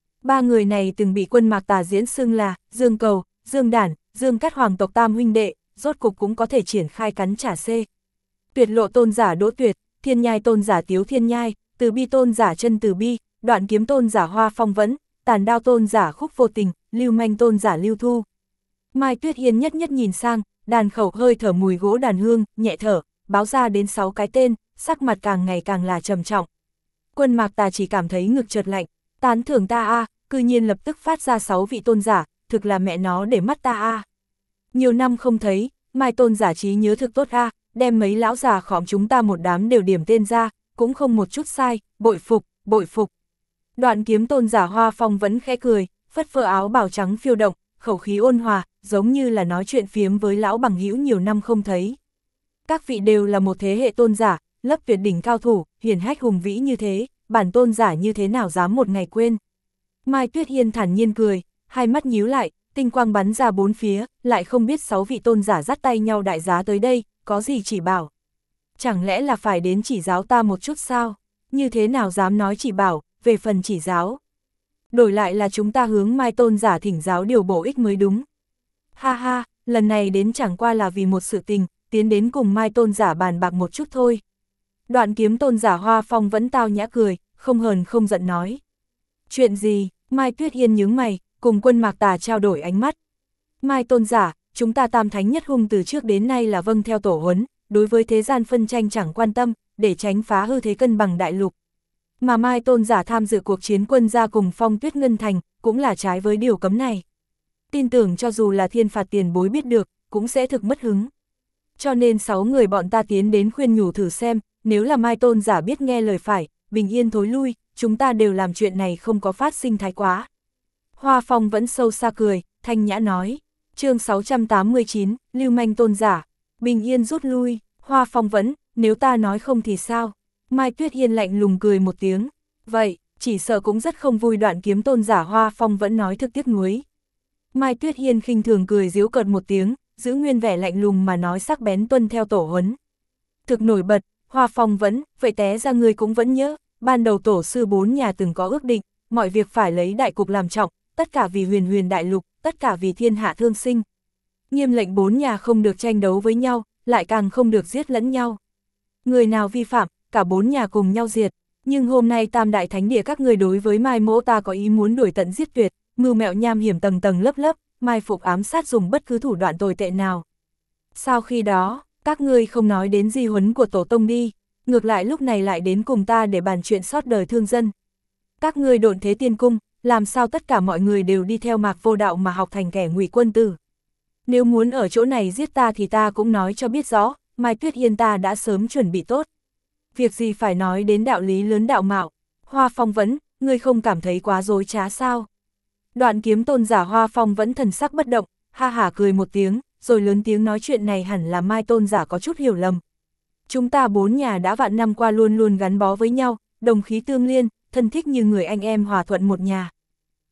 3 người này từng bị quân Mạc Tà diễn xưng là Dương Cầu, Dương Đản, Dương Cát hoàng tộc tam huynh đệ, rốt cục cũng có thể triển khai cắn trả xê. Tuyệt lộ tôn giả Đỗ Tuyệt, Thiên Nhai tôn giả Tiếu Thiên Nhai, Từ Bi tôn giả Chân Từ Bi, Đoạn Kiếm tôn giả Hoa Phong Vẫn, Tàn Đao tôn giả Khúc Vô Tình, Lưu Manh tôn giả Lưu Thu. Mai Tuyết Hiên nhất nhất nhìn sang, đàn khẩu hơi thở mùi gỗ đàn hương, nhẹ thở, báo ra đến 6 cái tên, sắc mặt càng ngày càng là trầm trọng. Quân Mạc Tà chỉ cảm thấy ngực chợt lạnh, tán thưởng ta a, cư nhiên lập tức phát ra 6 vị tôn giả, thực là mẹ nó để mắt ta a. Nhiều năm không thấy, Mai tôn giả trí nhớ thực tốt a, đem mấy lão già khóm chúng ta một đám đều điểm tên ra, cũng không một chút sai, bội phục, bội phục. Đoạn Kiếm tôn giả Hoa Phong vẫn khẽ cười, phất phơ áo bào trắng phiêu động, khẩu khí ôn hòa, giống như là nói chuyện phiếm với lão bằng hữu nhiều năm không thấy. Các vị đều là một thế hệ tôn giả, lớp tuyệt đỉnh cao thủ, hiển hách hùng vĩ như thế, bản tôn giả như thế nào dám một ngày quên. Mai Tuyết Hiên thản nhiên cười, hai mắt nhíu lại, tinh quang bắn ra bốn phía, lại không biết 6 vị tôn giả dắt tay nhau đại giá tới đây, có gì chỉ bảo. Chẳng lẽ là phải đến chỉ giáo ta một chút sao? Như thế nào dám nói chỉ bảo, về phần chỉ giáo. Đổi lại là chúng ta hướng Mai tôn giả thỉnh giáo điều bổ ích mới đúng. Ha ha, lần này đến chẳng qua là vì một sự tình, tiến đến cùng Mai tôn giả bàn bạc một chút thôi. Đoạn Kiếm tôn giả Hoa Phong vẫn tao nhã cười, không hờn không giận nói. Chuyện gì? Mai Tuyết Hiên nhướng mày, cùng Quân Mạc Tà trao đổi ánh mắt. Mai tôn giả, chúng ta tam thánh nhất hung từ trước đến nay là vâng theo tổ huấn, đối với thế gian phân tranh chẳng quan tâm, để tránh phá hư thế cân bằng đại lục. Mà Mai tôn giả tham dự cuộc chiến quân gia cùng Phong Tuyết Ngân Thành, cũng là trái với điều cấm này. Tin tưởng cho dù là thiên phạt tiền bối biết được, cũng sẽ thực mất hứng. Cho nên 6 người bọn ta tiến đến khuyên nhủ thử xem, nếu là Mai tôn giả biết nghe lời phải, bình yên thối lui, chúng ta đều làm chuyện này không có phát sinh thái quá. Hoa Phong vẫn sâu xa cười, thanh nhã nói, chương 689, Lưu Manh tôn giả, bình yên rút lui. Hoa Phong vẫn, nếu ta nói không thì sao? Mai Tuyết Hiên lạnh lùng cười một tiếng, vậy, chỉ sợ cũng rất không vui. Đoạn Kiếm tôn giả Hoa Phong vẫn nói thực tiếc nuối. Mai Tuyết Hiên khinh thường cười giễu cợt một tiếng, giữ nguyên vẻ lạnh lùng mà nói sắc bén tuân theo tổ huấn. Thực nổi bật, Hoa Phong vẫn, vậy té ra người cũng vẫn nhớ, ban đầu tổ sư 4 nhà từng có ước định, mọi việc phải lấy đại cục làm trọng, tất cả vì huyền huyền đại lục, tất cả vì thiên hạ thương sinh. Nghiêm lệnh 4 nhà không được tranh đấu với nhau, lại càng không được giết lẫn nhau. Người nào vi phạm, cả 4 nhà cùng nhau diệt. Nhưng hôm nay tam đại thánh địa các người đối với Mai mỗ ta có ý muốn đuổi tận giết tuyệt, mưu mẹo nham hiểm tầng tầng lớp lớp, mai phục ám sát dùng bất cứ thủ đoạn tồi tệ nào. Sau khi đó, các ngươi không nói đến di huấn của tổ tông đi, ngược lại lúc này lại đến cùng ta để bàn chuyện sót đời thương dân. Các ngươi Độn Thế Tiên Cung, làm sao tất cả mọi người đều đi theo Mạc Vô Đạo mà học thành kẻ ngụy quân tử. Nếu muốn ở chỗ này giết ta thì ta cũng nói cho biết rõ, Mai Tuyết Hiên ta đã sớm chuẩn bị tốt. Việc gì phải nói đến đạo lý lớn đạo mạo. Hoa Phong vẫn, ngươi không cảm thấy quá dối trá sao? Đoạn Kiếm tôn giả Hoa Phong vẫn thần sắc bất động, ha hả cười một tiếng, rồi lớn tiếng nói chuyện này hẳn là Mai tôn giả có chút hiểu lầm. Chúng ta 4 nhà đã vạn năm qua luôn luôn gắn bó với nhau, đồng khí tương liên, thân thích như người anh em hòa thuận một nhà.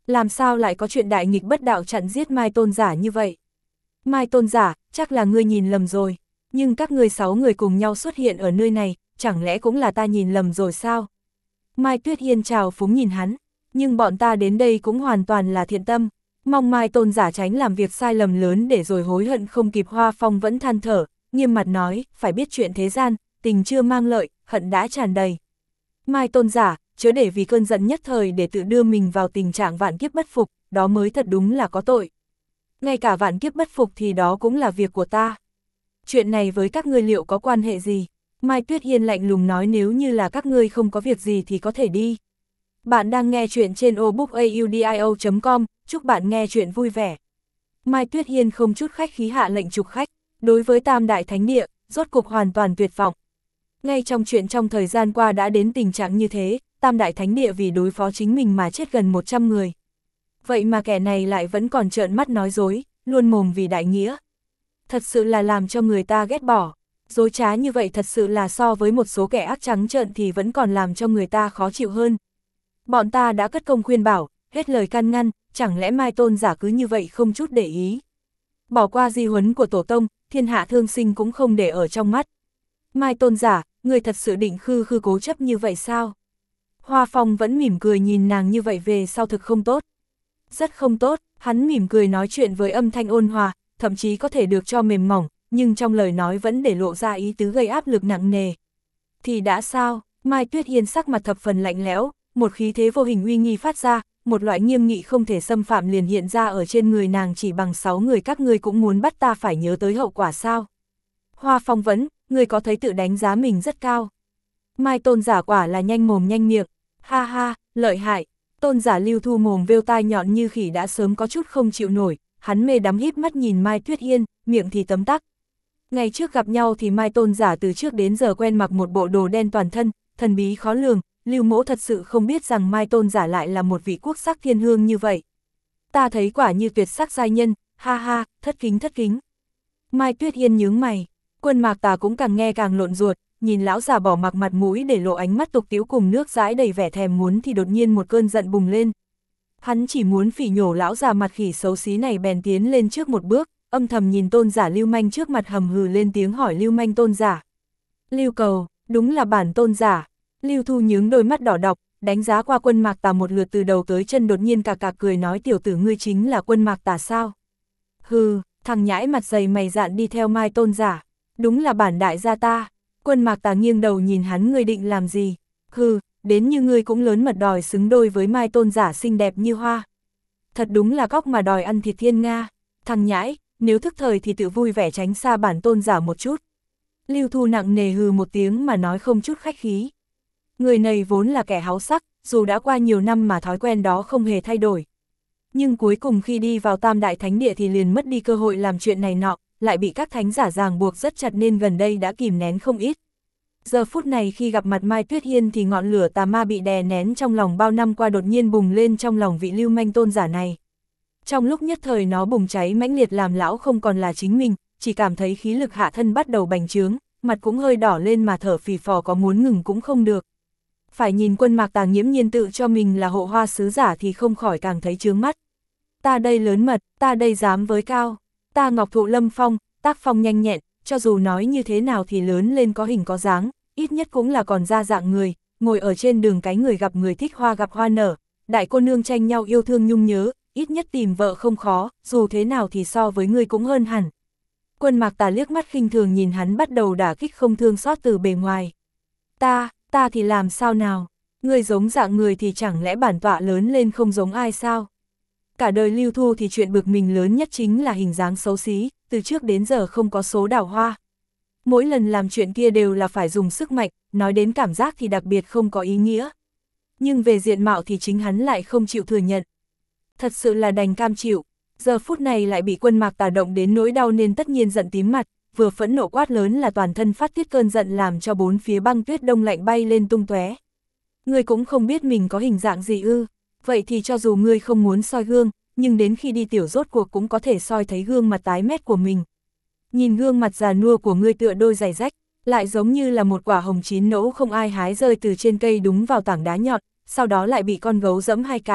Làm sao lại có chuyện đại nghịch bất đạo chặn giết Mai Tôn Giả như vậy? Mai Tôn Giả, chắc là ngươi nhìn lầm rồi, nhưng các ngươi 6 người cùng nhau xuất hiện ở nơi này, chẳng lẽ cũng là ta nhìn lầm rồi sao? Mai Tuyết Hiên trào phúng nhìn hắn, nhưng bọn ta đến đây cũng hoàn toàn là thiện tâm, mong Mai Tôn Giả tránh làm việc sai lầm lớn để rồi hối hận không kịp. Hoa Phong vẫn than thở, nghiêm mặt nói, phải biết chuyện thế gian, tình chưa mang lợi, hận đã tràn đầy. Mai Tôn Giả, chớ để vì cơn giận nhất thời để tự đưa mình vào tình trạng vạn kiếp bất phục, đó mới thật đúng là có tội. Ngay cả vạn kiếp bất phục thì đó cũng là việc của ta. Chuyện này với các ngươi liệu có quan hệ gì? Mai Tuyết Hiên lạnh lùng nói, nếu như là các ngươi không có việc gì thì có thể đi. Bạn đang nghe chuyện trên audiobookaudio.com, chúc bạn nghe chuyện vui vẻ. Mai Tuyết Hiên không chút khách khí hạ lệnh trục khách, đối với Tam Đại Thánh Địa, rốt cục hoàn toàn tuyệt vọng. Ngay trong chuyện trong thời gian qua đã đến tình trạng như thế, Tam Đại Thánh Địa vì đối phó chính mình mà chết gần 100 người. Vậy mà kẻ này lại vẫn còn trợn mắt nói dối, luôn mồm vì đại nghĩa. Thật sự là làm cho người ta ghét bỏ. Dối trá như vậy thật sự là so với một số kẻ ác trắng trợn thì vẫn còn làm cho người ta khó chịu hơn. Bọn ta đã cất công khuyên bảo, hết lời can ngăn, chẳng lẽ Mai Tôn Giả cứ như vậy không chút để ý. Bỏ qua di huấn của tổ tông, thiên hạ thương sinh cũng không để ở trong mắt. Mai Tôn Giả, người thật sự định khư cố chấp như vậy sao? Hoa Phong vẫn mỉm cười nhìn nàng như vậy về sau thực không tốt. Rất không tốt, hắn mỉm cười nói chuyện với âm thanh ôn hòa, thậm chí có thể được cho mềm mỏng, nhưng trong lời nói vẫn để lộ ra ý tứ gây áp lực nặng nề. Thì đã sao? Mai Tuyết Hiên sắc mặt thập phần lạnh lẽo, một khí thế vô hình uy nghi phát ra, một loại nghiêm nghị không thể xâm phạm liền hiện ra ở trên người nàng. Chỉ bằng 6 người các ngươi cũng muốn bắt ta phải nhớ tới hậu quả sao? Hoa Phong vấn, ngươi có thấy tự đánh giá mình rất cao? Mai Tôn Giả quả là nhanh mồm nhanh miệng, ha ha, lợi hại. Tôn Giả Lưu Thu mồm vêu tai nhọn như khỉ đã sớm có chút không chịu nổi, hắn mê đắm híp mắt nhìn Mai Tuyết Hiên, miệng thì tấm tắc. Ngày trước gặp nhau thì Mai Tôn Giả từ trước đến giờ quen mặc một bộ đồ đen toàn thân, thần bí khó lường, Lưu Mỗ thật sự không biết rằng Mai Tôn Giả lại là một vị quốc sắc thiên hương như vậy. Ta thấy quả như tuyệt sắc giai nhân, ha ha, thất kính thất kính. Mai Tuyết Hiên nhướng mày, Quân Mạc Tà cũng càng nghe càng lộn ruột, nhìn lão già bỏ mặc mặt mũi để lộ ánh mắt tục tiếu cùng nước dãi đầy vẻ thèm muốn thì đột nhiên một cơn giận bùng lên. Hắn chỉ muốn phỉ nhổ lão già mặt khỉ xấu xí này, bèn tiến lên trước một bước, âm thầm nhìn Tôn Giả Lưu Manh trước mặt, hầm hừ lên tiếng hỏi Lưu Manh Tôn Giả. Lưu Cầu, đúng là bản Tôn Giả. Lưu Thu nhướng đôi mắt đỏ độc, đánh giá qua Quân Mạc Tà một lượt từ đầu tới chân, đột nhiên cà cười nói, tiểu tử ngươi chính là Quân Mạc Tà sao? Hừ, thằng nhãi mặt dày mày dạn đi theo Mai Tôn Giả, đúng là bản đại gia ta. Quân Mạc Tà nghiêng đầu nhìn hắn, ngươi định làm gì? Hừ, đến như ngươi cũng lớn mật đòi xứng đôi với Mai Tôn Giả xinh đẹp như hoa. Thật đúng là góc mà đòi ăn thịt thiên nga. Thằng nhãi, nếu thức thời thì tự vui vẻ tránh xa bản Tôn Giả một chút. Lưu Thu nặng nề hừ một tiếng mà nói không chút khách khí. Người này vốn là kẻ háo sắc, dù đã qua nhiều năm mà thói quen đó không hề thay đổi. Nhưng cuối cùng khi đi vào Tam Đại Thánh Địa thì liền mất đi cơ hội làm chuyện này nọ, lại bị các thánh giả ràng buộc rất chặt nên gần đây đã kìm nén không ít. Giờ phút này khi gặp mặt Mai Tuyết Hiên thì ngọn lửa tà ma bị đè nén trong lòng bao năm qua đột nhiên bùng lên trong lòng vị Lưu Manh Tôn Giả này. Trong lúc nhất thời nó bùng cháy mãnh liệt, làm lão không còn là chính mình, chỉ cảm thấy khí lực hạ thân bắt đầu bành trướng, mặt cũng hơi đỏ lên mà thở phì phò, có muốn ngừng cũng không được. Phải nhìn Quân Mạc Tà nghiễm nhiên tự cho mình là hộ hoa sứ giả thì không khỏi càng thấy chướng mắt. Ta đây lớn mật, ta đây dám với cao, ta ngọc thụ lâm phong, tác phong nhanh nhẹn, cho dù nói như thế nào thì lớn lên có hình có dáng, ít nhất cũng là còn ra dạng người, ngồi ở trên đường cái người gặp người thích hoa gặp hoa nở, đại cô nương tranh nhau yêu thương nhung nhớ, ít nhất tìm vợ không khó, dù thế nào thì so với ngươi cũng hơn hẳn. Quân Mạc Tà liếc mắt khinh thường nhìn hắn, bắt đầu đả kích không thương xót từ bề ngoài. Ta thì làm sao nào? Ngươi giống dạng người thì chẳng lẽ bản tọa lớn lên không giống ai sao? Cả đời Lưu Thu thì chuyện bực mình lớn nhất chính là hình dáng xấu xí, từ trước đến giờ không có số đào hoa. Mỗi lần làm chuyện kia đều là phải dùng sức mạnh, nói đến cảm giác thì đặc biệt không có ý nghĩa. Nhưng về diện mạo thì chính hắn lại không chịu thừa nhận. Thật sự là đành cam chịu, giờ phút này lại bị Quân Mạc Tà động đến nỗi đau nên tất nhiên giận tím mặt, vừa phẫn nộ quát lớn là toàn thân phát tiết cơn giận làm cho bốn phía băng tuyết đông lạnh bay lên tung tóe. Ngươi cũng không biết mình có hình dạng gì ư? Vậy thì cho dù ngươi không muốn soi gương, nhưng đến khi đi tiểu rốt cuộc cũng có thể soi thấy gương mặt tái mét của mình. Nhìn gương mặt già nua của ngươi tựa đôi giày rách, lại giống như là một quả hồng chín nỗ không ai hái rơi từ trên cây đúng vào tảng đá nhọn, sau đó lại bị con gấu giẫm 2 cái,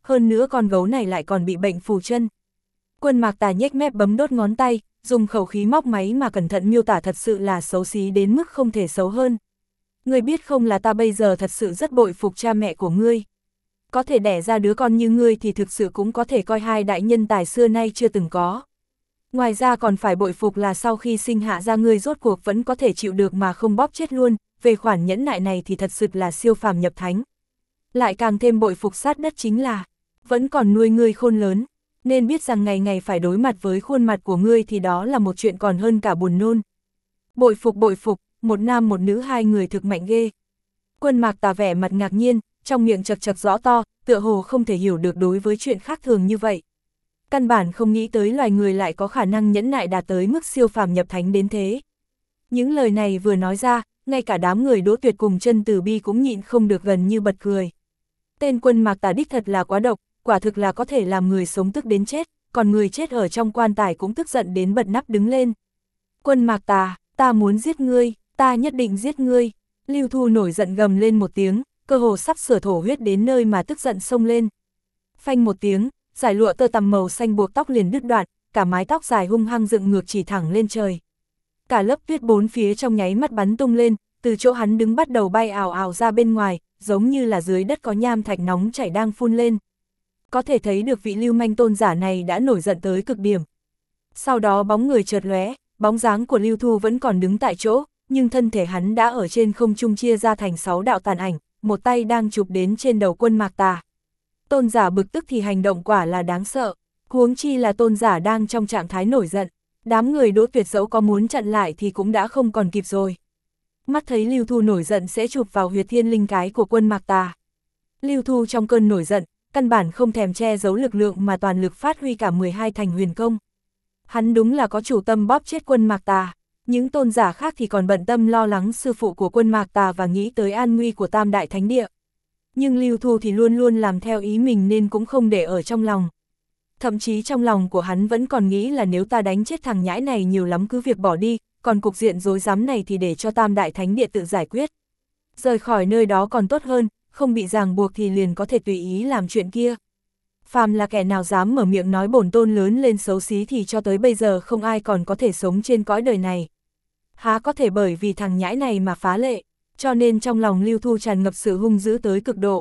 hơn nữa con gấu này lại còn bị bệnh phù chân. Quân Mạc Tà nhếch mép bấm đốt ngón tay, dùng khẩu khí móc máy mà cẩn thận miêu tả thật sự là xấu xí đến mức không thể xấu hơn. Ngươi biết không, là ta bây giờ thật sự rất bội phục cha mẹ của ngươi. Có thể đẻ ra đứa con như ngươi thì thực sự cũng có thể coi hai đại nhân tài xưa nay chưa từng có. Ngoài ra còn phải bội phục là sau khi sinh hạ ra ngươi rốt cuộc vẫn có thể chịu được mà không bóp chết luôn, về khoản nhẫn nại này thì thật sự là siêu phàm nhập thánh. Lại càng thêm bội phục sát đất chính là, vẫn còn nuôi ngươi khôn lớn, nên biết rằng ngày ngày phải đối mặt với khuôn mặt của ngươi thì đó là một chuyện còn hơn cả buồn nôn. Bội phục, một nam một nữ hai người thực mạnh ghê. Quân Mạc Tà vẻ mặt ngạc nhiên, trong miệng chật chật rõ to, tựa hồ không thể hiểu được đối với chuyện khác thường như vậy. Căn bản không nghĩ tới loài người lại có khả năng nhẫn nại đạt tới mức siêu phàm nhập thánh đến thế. Những lời này vừa nói ra, ngay cả đám người Đỗ Tuyệt cùng Chân Tử Bi cũng nhịn không được gần như bật cười. Tên Quân Mạc Tà đích thật là quá độc, quả thực là có thể làm người sống tức đến chết, còn người chết ở trong quan tài cũng tức giận đến bật nắp đứng lên. Quân Mạc Tà, ta muốn giết ngươi, ta nhất định giết ngươi. Lưu Thu nổi giận gầm lên một tiếng, cơ hồ sắp sửa thổ huyết đến nơi mà tức giận xông lên. Phanh một tiếng, giải lụa tơ tằm màu xanh buộc tóc liền đứt đoạn, cả mái tóc dài hung hăng dựng ngược chỉ thẳng lên trời. Cả lớp tuyết bốn phía trong nháy mắt bắn tung lên, từ chỗ hắn đứng bắt đầu bay ào ào ra bên ngoài, giống như là dưới đất có nham thạch nóng chảy đang phun lên. Có thể thấy được vị lưu manh tôn giả này đã nổi giận tới cực điểm. Sau đó bóng người chợt lóe, bóng dáng của Lưu Thu vẫn còn đứng tại chỗ, nhưng thân thể hắn đã ở trên không trung chia ra thành 6 đạo tàn ảnh, một tay đang chụp đến trên đầu Quân Mạc Tà. Tôn giả bực tức thì hành động quả là đáng sợ, huống chi là tôn giả đang trong trạng thái nổi giận, đám người Đỗ Tuyệt dẫu có muốn chặn lại thì cũng đã không còn kịp rồi. Mắt thấy Lưu Thu nổi giận sẽ chụp vào huyệt thiên linh cái của Quân Mạc Tà. Lưu Thu trong cơn nổi giận, căn bản không thèm che giấu lực lượng mà toàn lực phát huy cả 12 thành huyền công. Hắn đúng là có chủ tâm bóp chết Quân Mạc Tà, những tôn giả khác thì còn bận tâm lo lắng sư phụ của Quân Mạc Tà và nghĩ tới an nguy của Tam Đại Thánh Địa. Nhưng Lưu Thu thì luôn luôn làm theo ý mình nên cũng không để ở trong lòng. Thậm chí trong lòng của hắn vẫn còn nghĩ là nếu ta đánh chết thằng nhãi này nhiều lắm cứ việc bỏ đi, còn cục diện rối rắm này thì để cho Tam Đại Thánh Địa tự giải quyết. Rời khỏi nơi đó còn tốt hơn, không bị ràng buộc thì liền có thể tùy ý làm chuyện kia. Phàm là kẻ nào dám mở miệng nói bổn tôn lớn lên xấu xí thì cho tới bây giờ không ai còn có thể sống trên cõi đời này. Há có thể bởi vì thằng nhãi này mà phá lệ, cho nên trong lòng Lưu Thu tràn ngập sự hung dữ tới cực độ.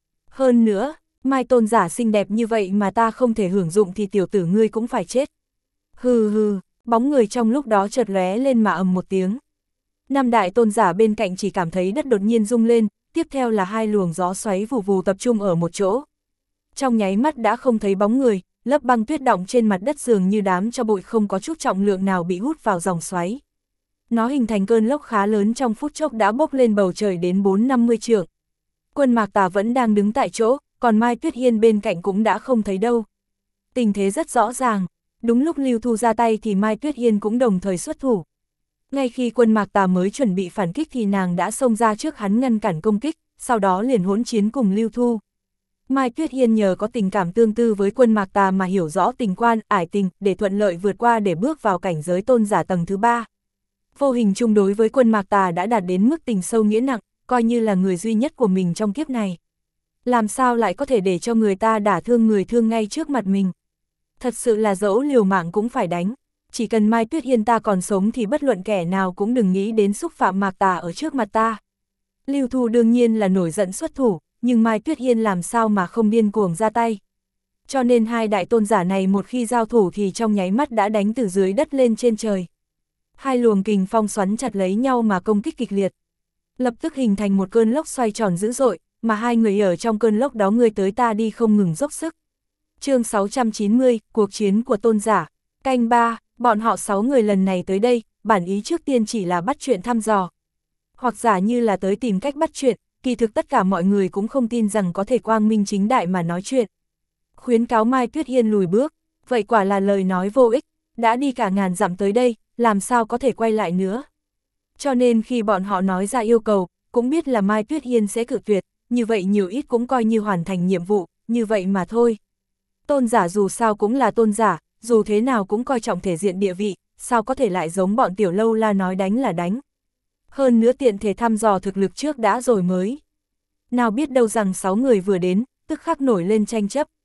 Hơn nữa, mai tôn giả xinh đẹp như vậy mà ta không thể hưởng dụng thì tiểu tử ngươi cũng phải chết. Hừ hừ, bóng người trong lúc đó chợt lóe lên mà ầm một tiếng. Năm đại tôn giả bên cạnh chỉ cảm thấy đất đột nhiên rung lên, tiếp theo là hai luồng gió xoáy vù vù tập trung ở một chỗ. Trong nháy mắt đã không thấy bóng người, lớp băng tuyết đọng trên mặt đất dường như đám cho bụi không có chút trọng lượng nào bị hút vào dòng xoáy. Nó hình thành cơn lốc khá lớn trong phút chốc đã bốc lên bầu trời đến 4-50 trượng. Quân Mạc Tà vẫn đang đứng tại chỗ, còn Mai Tuyết Hiên bên cạnh cũng đã không thấy đâu. Tình thế rất rõ ràng, đúng lúc Lưu Thu ra tay thì Mai Tuyết Hiên cũng đồng thời xuất thủ. Ngay khi Quân Mạc Tà mới chuẩn bị phản kích thì nàng đã xông ra trước hắn ngăn cản công kích, sau đó liền hỗn chiến cùng Lưu Thu. Mai Tuyết Hiên nhờ có tình cảm tương tư với Quân Mạc Tà mà hiểu rõ tình quan, ải tình, để thuận lợi vượt qua để bước vào cảnh giới tôn giả tầng thứ 3. Vô hình chung đối với Quân Mạc Tà đã đạt đến mức tình sâu nghĩa nặng, coi như là người duy nhất của mình trong kiếp này. Làm sao lại có thể để cho người ta đả thương người thương ngay trước mặt mình? Thật sự là dẫu liều mạng cũng phải đánh. Chỉ cần Mai Tuyết Hiên ta còn sống thì bất luận kẻ nào cũng đừng nghĩ đến xúc phạm Mạc Tà ở trước mặt ta. Lưu Thu đương nhiên là nổi giận xuất thủ, nhưng Mai Tuyết Hiên làm sao mà không điên cuồng ra tay. Cho nên hai đại tôn giả này một khi giao thủ thì trong nháy mắt đã đánh từ dưới đất lên trên trời. Hai luồng kình phong xoắn chặt lấy nhau mà công kích kịch liệt. Lập tức hình thành một cơn lốc xoay tròn dữ dội, mà hai người ở trong cơn lốc đó người tới ta đi không ngừng dốc sức. Chương 690, cuộc chiến của tôn giả. Canh 3, bọn họ 6 người lần này tới đây, bản ý trước tiên chỉ là bắt chuyện thăm dò. Hoặc giả như là tới tìm cách bắt chuyện, kỳ thực tất cả mọi người cũng không tin rằng có thể quang minh chính đại mà nói chuyện. Khuyến cáo Mai Tuyết Hiên lùi bước, vậy quả là lời nói vô ích, đã đi cả ngàn dặm tới đây, làm sao có thể quay lại nữa. Cho nên khi bọn họ nói ra yêu cầu, cũng biết là Mai Tuyết Hiên sẽ cự tuyệt, như vậy nhiều ít cũng coi như hoàn thành nhiệm vụ, như vậy mà thôi. Tôn giả dù sao cũng là tôn giả, dù thế nào cũng coi trọng thể diện địa vị, sao có thể lại giống bọn tiểu lâu la nói đánh là đánh. Hơn nữa tiện thể thăm dò thực lực trước đã rồi mới. Nào biết đâu rằng 6 người vừa đến, tức khắc nổi lên tranh chấp,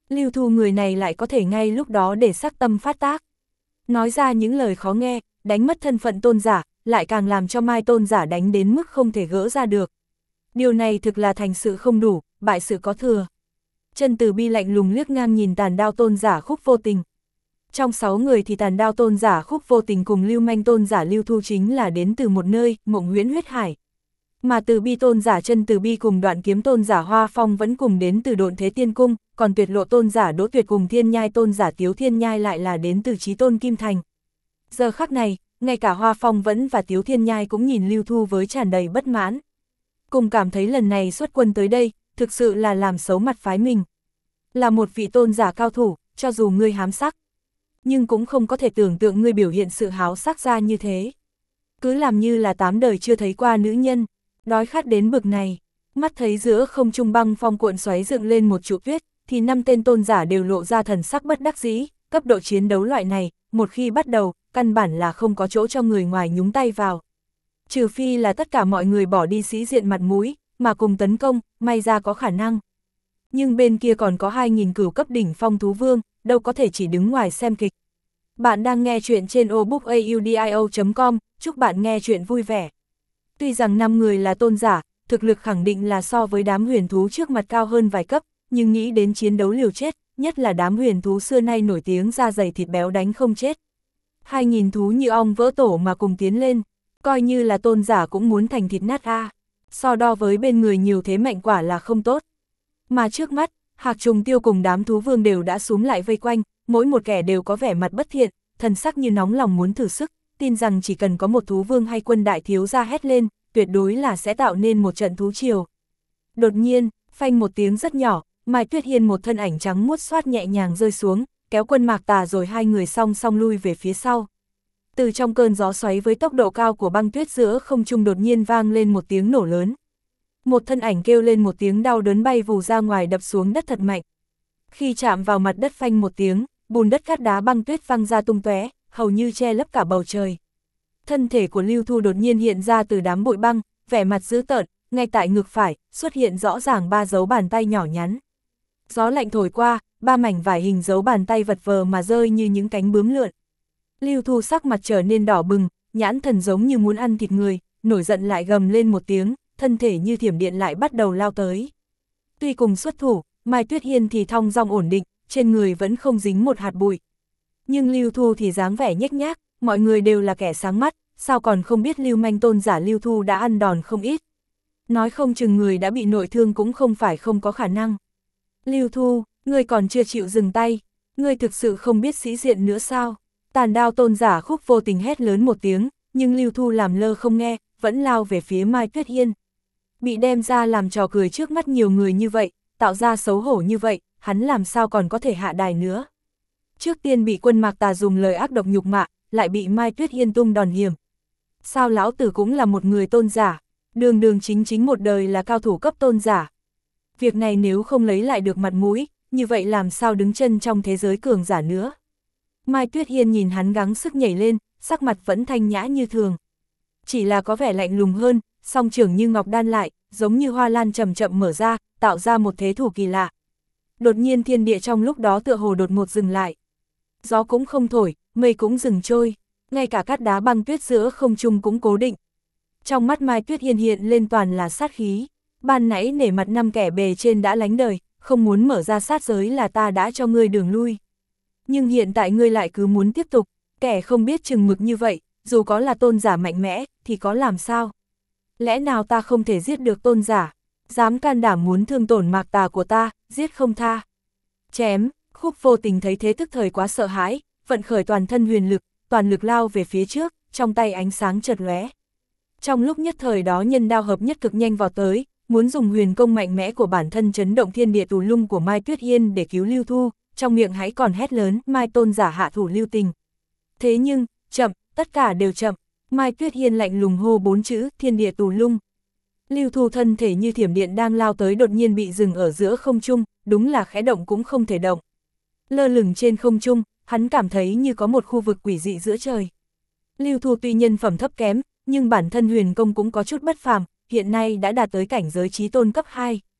Lưu Thu người này lại có thể ngay lúc đó để sắc tâm phát tác. Nói ra những lời khó nghe, đánh mất thân phận tôn giả, lại càng làm cho Mai tôn giả đánh đến mức không thể gỡ ra được. Điều này thực là thành sự không đủ, bại sự có thừa. Chân Từ Bi lạnh lùng liếc ngang nhìn Tàn Đao tôn giả Khúc Vô Tình. Trong 6 người thì Tàn Đao tôn giả Khúc Vô Tình cùng Lưu Manh tôn giả Lưu Thu chính là đến từ một nơi, Mộng Huyễn Huyết Hải. Mà Từ Bi tôn giả Chân Từ Bi cùng Đoạn Kiếm tôn giả Hoa Phong vẫn cùng đến từ Độn Thế Tiên Cung, còn Tuyệt Lộ tôn giả Đỗ Tuyệt cùng Thiên Nhai tôn giả Tiếu Thiên Nhai lại là đến từ Chí Tôn Kim Thành. Giờ khắc này, ngay cả Hoa Phong vẫn và Tiếu Thiên Nhai cũng nhìn Lưu Thu với tràn đầy bất mãn. Cùng cảm thấy lần này xuất quân tới đây, thực sự là làm xấu mặt phái mình. Là một vị tôn giả cao thủ, cho dù ngươi hám sắc, nhưng cũng không có thể tưởng tượng ngươi biểu hiện sự háo sắc ra như thế. Cứ làm như là 8 đời chưa thấy qua nữ nhân, đói khát đến bực này. Mắt thấy giữa không trung băng phong cuộn xoáy dựng lên một trụ tuyết, thì 5 tên tôn giả đều lộ ra thần sắc bất đắc dĩ. Cấp độ chiến đấu loại này, một khi bắt đầu, căn bản là không có chỗ cho người ngoài nhúng tay vào. Trừ phi là tất cả mọi người bỏ đi sĩ diện mặt mũi, mà cùng tấn công, may ra có khả năng. Nhưng bên kia còn có 2.000 cửu cấp đỉnh phong thú vương, đâu có thể chỉ đứng ngoài xem kịch. Bạn đang nghe chuyện trên obookaudio.com, chúc bạn nghe chuyện vui vẻ. Tuy rằng 5 người là tôn giả, thực lực khẳng định là so với đám huyền thú trước mặt cao hơn vài cấp, nhưng nghĩ đến chiến đấu liều chết, nhất là đám huyền thú xưa nay nổi tiếng da dày thịt béo đánh không chết. 2.000 thú như ong vỡ tổ mà cùng tiến lên, coi như là tôn giả cũng muốn thành thịt nát a. So đo với bên người nhiều thế mạnh quả là không tốt. Mà trước mắt, Hạc Trùng Tiêu cùng đám thú vương đều đã xúm lại vây quanh, mỗi một kẻ đều có vẻ mặt bất thiện, thần sắc như nóng lòng muốn thử sức, tin rằng chỉ cần có một thú vương hay quân đại thiếu gia hét lên, tuyệt đối là sẽ tạo nên một trận thú triều. Đột nhiên, phanh một tiếng rất nhỏ, Mai Tuyết Hiên một thân ảnh trắng muốt xoát nhẹ nhàng rơi xuống, kéo Quân Mạc Tà rồi hai người song song lui về phía sau. Từ trong cơn gió xoáy với tốc độ cao của băng tuyết giữa không trung đột nhiên vang lên một tiếng nổ lớn. Một thân ảnh kêu lên một tiếng đau đớn bay vù ra ngoài đập xuống đất thật mạnh. Khi chạm vào mặt đất phanh một tiếng, bùn đất cát đá băng tuyết văng ra tung tóe, hầu như che lấp cả bầu trời. Thân thể của Lưu Thu đột nhiên hiện ra từ đám bụi băng, vẻ mặt dữ tợn, ngay tại ngực phải, xuất hiện rõ ràng 3 dấu bàn tay nhỏ nhắn. Gió lạnh thổi qua, 3 mảnh vải hình dấu bàn tay vật vờ mà rơi như những cánh bướm lượn. Lưu Thu sắc mặt trở nên đỏ bừng, nhãn thần giống như muốn ăn thịt người, nổi giận lại gầm lên một tiếng, thân thể như thiểm điện lại bắt đầu lao tới. Tuy cùng xuất thủ, Mai Tuyết Hiên thì thong dong ổn định, trên người vẫn không dính một hạt bụi. Nhưng Lưu Thu thì dáng vẻ nhếch nhác, mọi người đều là kẻ sáng mắt, sao còn không biết Lưu Manh tôn giả Lưu Thu đã ăn đòn không ít. Nói không chừng người đã bị nội thương cũng không phải không có khả năng. Lưu Thu, ngươi còn chưa chịu dừng tay, ngươi thực sự không biết sĩ diện nữa sao? Tàn Đao tôn giả Khúc Vô Tình hét lớn một tiếng, nhưng Lưu Thu làm lơ không nghe, vẫn lao về phía Mai Tuyết Hiên. Bị đem ra làm trò cười trước mắt nhiều người như vậy, tạo ra xấu hổ như vậy, hắn làm sao còn có thể hạ đài nữa. Trước tiên bị Quân Mạc Tà dùng lời ác độc nhục mạ, lại bị Mai Tuyết Hiên tung đòn hiểm. Sao lão tử cũng là một người tôn giả, đường đường chính chính một đời là cao thủ cấp tôn giả. Việc này nếu không lấy lại được mặt mũi, như vậy làm sao đứng chân trong thế giới cường giả nữa. Mai Tuyết Hiên nhìn hắn gắng sức nhảy lên, sắc mặt vẫn thanh nhã như thường. Chỉ là có vẻ lạnh lùng hơn, song trưởng như ngọc đan lại, giống như hoa lan chậm chậm mở ra, tạo ra một thế thủ kỳ lạ. Đột nhiên thiên địa trong lúc đó tựa hồ đột ngột dừng lại. Gió cũng không thổi, mây cũng dừng trôi, ngay cả cát đá băng tuyết giữa không trung cũng cố định. Trong mắt Mai Tuyết Hiên hiện lên toàn là sát khí. Ban nãy nể mặt 5 kẻ bề trên đã lánh đời, không muốn mở ra sát giới là ta đã cho ngươi đường lui. Nhưng hiện tại ngươi lại cứ muốn tiếp tục, kẻ không biết chừng mực như vậy, dù có là tôn giả mạnh mẽ, thì có làm sao? Lẽ nào ta không thể giết được tôn giả? Dám can đảm muốn thương tổn Mạc Tà của ta, giết không tha. Chém, Khúc Vô Tình thấy thế tức thời quá sợ hãi, vận khởi toàn thân huyền lực, toàn lực lao về phía trước, trong tay ánh sáng chợt lóe. Trong lúc nhất thời đó nhân đao hợp nhất cực nhanh vào tới, muốn dùng huyền công mạnh mẽ của bản thân chấn động thiên địa tù lung của Mai Tuyết Hiên để cứu Lưu Thu, trong miệng hãy còn hét lớn, Mai tôn giả hạ thủ lưu tình. Thế nhưng, chậm, tất cả đều chậm, Mai Tuyết Hiên lạnh lùng hô 4 chữ, thiên địa tù lung. Lưu Thu thân thể như thiểm điện đang lao tới đột nhiên bị dừng ở giữa không trung, đúng là khẽ động cũng không thể động. Lơ lửng trên không trung, hắn cảm thấy như có một khu vực quỷ dị giữa trời. Lưu Thu tuy nhân phẩm thấp kém, nhưng bản thân huyền công cũng có chút bất phàm, hiện nay đã đạt tới cảnh giới chí tôn cấp 2.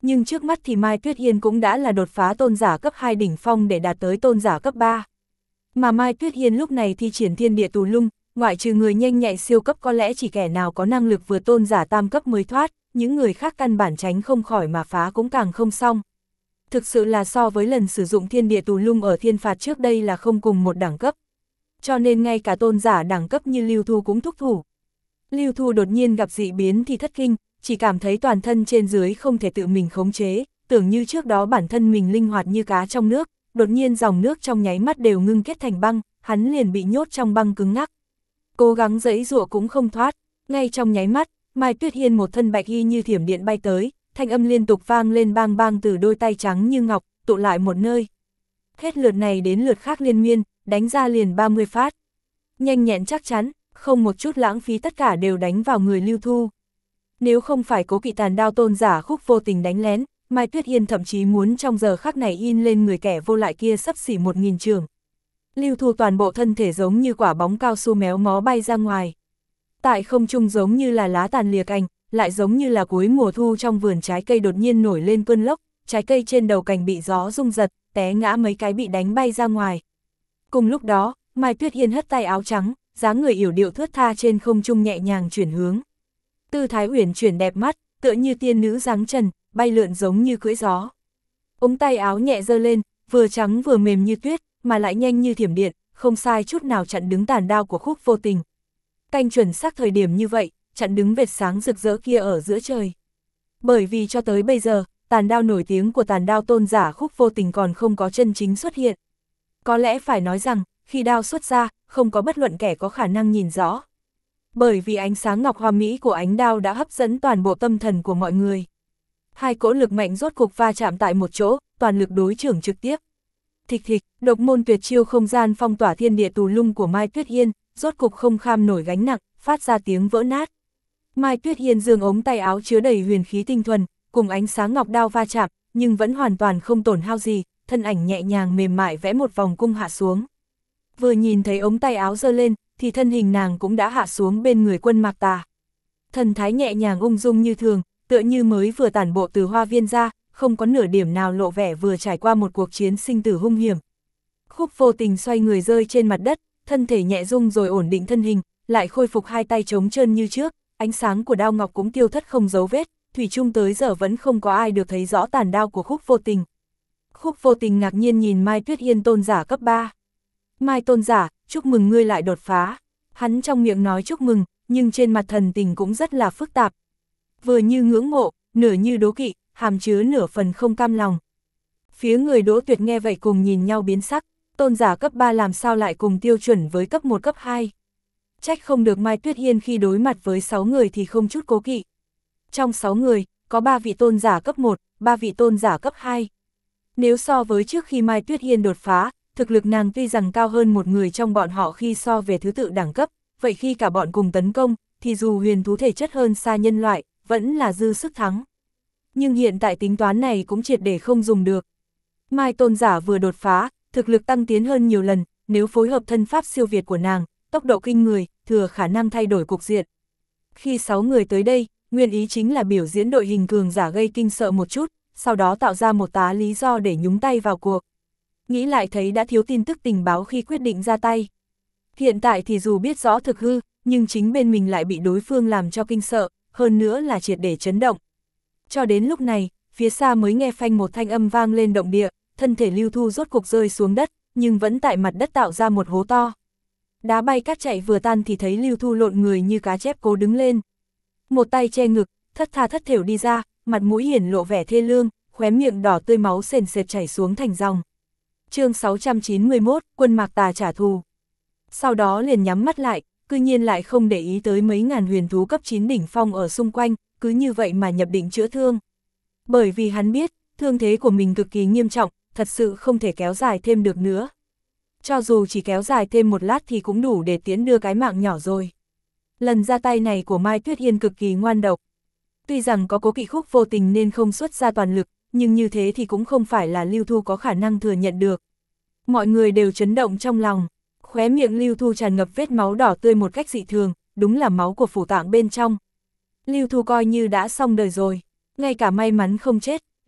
Nhưng trước mắt thì Mai Tuyết Hiên cũng đã là đột phá tôn giả cấp 2 đỉnh phong để đạt tới tôn giả cấp 3. Mà Mai Tuyết Hiên lúc này thi triển thiên địa tù lung, ngoại trừ người nhanh nhạy siêu cấp có lẽ chỉ kẻ nào có năng lực vừa tôn giả tam cấp mới thoát, những người khác căn bản tránh không khỏi mà phá cũng càng không xong. Thực sự là so với lần sử dụng thiên địa tù lung ở thiên phạt trước đây là không cùng một đẳng cấp. Cho nên ngay cả tôn giả đẳng cấp như Lưu Thu cũng thúc thủ. Lưu Thu đột nhiên gặp dị biến thì thất kinh, chỉ cảm thấy toàn thân trên dưới không thể tự mình khống chế, tưởng như trước đó bản thân mình linh hoạt như cá trong nước, đột nhiên dòng nước trong nháy mắt đều ngưng kết thành băng, hắn liền bị nhốt trong băng cứng ngắc. Cố gắng giãy giụa cũng không thoát, ngay trong nháy mắt, Mai Tuyết Hiên một thân bạch y như thiểm điện bay tới, thanh âm liên tục vang lên bang bang từ đôi tay trắng như ngọc, tụ lại một nơi. Hết lượt này đến lượt khác liên miên, đánh ra liền 30 phát. Nhanh nhẹn chắc chắn, không một chút lãng phí, tất cả đều đánh vào người Lưu Thu. Nếu không phải Cố Kỵ tàn đao tôn giả Khúc vô tình đánh lén, Mai Tuyết Hiên thậm chí muốn trong giờ khắc này in lên người kẻ vô lại kia xấp xỉ 1000 trường. Lưu Thu toàn bộ thân thể giống như quả bóng cao su méo mó bay ra ngoài. Tại không trung giống như là lá tàn lìa cành, lại giống như là cuối mùa thu trong vườn trái cây đột nhiên nổi lên cơn lốc, trái cây trên đầu cành bị gió rung giật, té ngã mấy cái bị đánh bay ra ngoài. Cùng lúc đó, Mai Tuyết Hiên hất tay áo trắng, dáng người yểu điệu thướt tha trên không trung nhẹ nhàng chuyển hướng. Tư thái uyển chuyển đẹp mắt, tựa như tiên nữ dáng trần, bay lượn giống như cưỡi gió. Ống tay áo nhẹ giơ lên, vừa trắng vừa mềm như tuyết, mà lại nhanh như thiểm điện, không sai chút nào chặn đứng tàn đao của Khúc vô tình. Canh chuẩn xác thời điểm như vậy, chặn đứng vệt sáng rực rỡ kia ở giữa trời. Bởi vì cho tới bây giờ, tàn đao nổi tiếng của tàn đao tôn giả Khúc vô tình còn không có chân chính xuất hiện. Có lẽ phải nói rằng, khi đao xuất ra, không có bất luận kẻ có khả năng nhìn rõ. Bởi vì ánh sáng ngọc hoa mỹ của ánh đao đã hấp dẫn toàn bộ tâm thần của mọi người. Hai cỗ lực mạnh rốt cục va chạm tại một chỗ, toàn lực đối chưởng trực tiếp. Thịch thịch, độc môn tuyệt chiêu không gian phong tỏa thiên địa tù lung của Mai Tuyết Hiên, rốt cục không kham nổi gánh nặng, phát ra tiếng vỡ nát. Mai Tuyết Hiên giương ống tay áo chứa đầy huyền khí tinh thuần, cùng ánh sáng ngọc đao va chạm, nhưng vẫn hoàn toàn không tổn hao gì, thân ảnh nhẹ nhàng mềm mại vẽ một vòng cung hạ xuống. Vừa nhìn thấy ống tay áo giơ lên, thì thân hình nàng cũng đã hạ xuống bên người Quân Mạc Tà. Thần thái nhẹ nhàng ung dung như thường, tựa như mới vừa tản bộ từ hoa viên ra, không có nửa điểm nào lộ vẻ vừa trải qua một cuộc chiến sinh tử hung hiểm. Khúc vô tình xoay người rơi trên mặt đất, thân thể nhẹ rung rồi ổn định thân hình, lại khôi phục hai tay trống trơn như trước, ánh sáng của đao ngọc cũng tiêu thất không dấu vết, thủy chung tới giờ vẫn không có ai được thấy rõ tàn đao của Khúc vô tình. Khúc vô tình ngạc nhiên nhìn Mai Tuyết Hiên tôn giả cấp 3. Mai tôn giả, chúc mừng ngươi lại đột phá. Hắn trong miệng nói chúc mừng, nhưng trên mặt thần tình cũng rất là phức tạp. Vừa như ngưỡng mộ, nửa như đố kỵ, hàm chứa nửa phần không cam lòng. Phía người Đỗ Tuyệt nghe vậy cùng nhìn nhau biến sắc, tôn giả cấp 3 làm sao lại cùng tiêu chuẩn với cấp 1 cấp 2. Trách không được Mai Tuyết Hiên khi đối mặt với 6 người thì không chút cố kỵ. Trong 6 người, có 3 vị tôn giả cấp 1, 3 vị tôn giả cấp 2. Nếu so với trước khi Mai Tuyết Hiên đột phá, thực lực nàng tuy rằng cao hơn một người trong bọn họ khi so về thứ tự đẳng cấp, vậy khi cả bọn cùng tấn công, thì dù huyền thú thể chất hơn xa nhân loại, vẫn là dư sức thắng. Nhưng hiện tại tính toán này cũng triệt để không dùng được. Mai tôn giả vừa đột phá, thực lực tăng tiến hơn nhiều lần, nếu phối hợp thân pháp siêu việt của nàng, tốc độ kinh người, thừa khả năng thay đổi cục diện. Khi 6 người tới đây, nguyên ý chính là biểu diễn đội hình cường giả gây kinh sợ một chút, sau đó tạo ra một tá lý do để nhúng tay vào cuộc. Nghĩ lại thấy đã thiếu tin tức tình báo khi quyết định ra tay. Hiện tại thì dù biết rõ thực hư, nhưng chính bên mình lại bị đối phương làm cho kinh sợ, hơn nữa là triệt để chấn động. Cho đến lúc này, phía xa mới nghe phanh một thanh âm vang lên động địa, thân thể Lưu Thu rốt cục rơi xuống đất, nhưng vẫn tại mặt đất tạo ra một hố to. Đá bay cát chạy vừa tan thì thấy Lưu Thu lộn người như cá chép cố đứng lên. Một tay che ngực, thất tha thất thểu đi ra, mặt mũi hiển lộ vẻ thê lương, khóe miệng đỏ tươi máu sền sệt chảy xuống thành dòng. Chương 691, Quân Mạc Tà trả thù. Sau đó liền nhắm mắt lại, cư nhiên lại không để ý tới mấy ngàn huyền thú cấp 9 đỉnh phong ở xung quanh, cứ như vậy mà nhập định chữa thương. Bởi vì hắn biết, thương thế của mình cực kỳ nghiêm trọng, thật sự không thể kéo dài thêm được nữa. Cho dù chỉ kéo dài thêm một lát thì cũng đủ để tiến đưa cái mạng nhỏ rồi. Lần ra tay này của Mai Tuyết Hiên cực kỳ ngoan độc. Tuy rằng có Cố Kỵ Khúc vô tình nên không xuất ra toàn lực, nhưng như thế thì cũng không phải là Lưu Thu có khả năng thừa nhận được. Mọi người đều chấn động trong lòng, khóe miệng Lưu Thu tràn ngập vết máu đỏ tươi một cách dị thường, đúng là máu của phủ tạng bên trong. Lưu Thu coi như đã xong đời rồi, ngay cả may mắn không chết,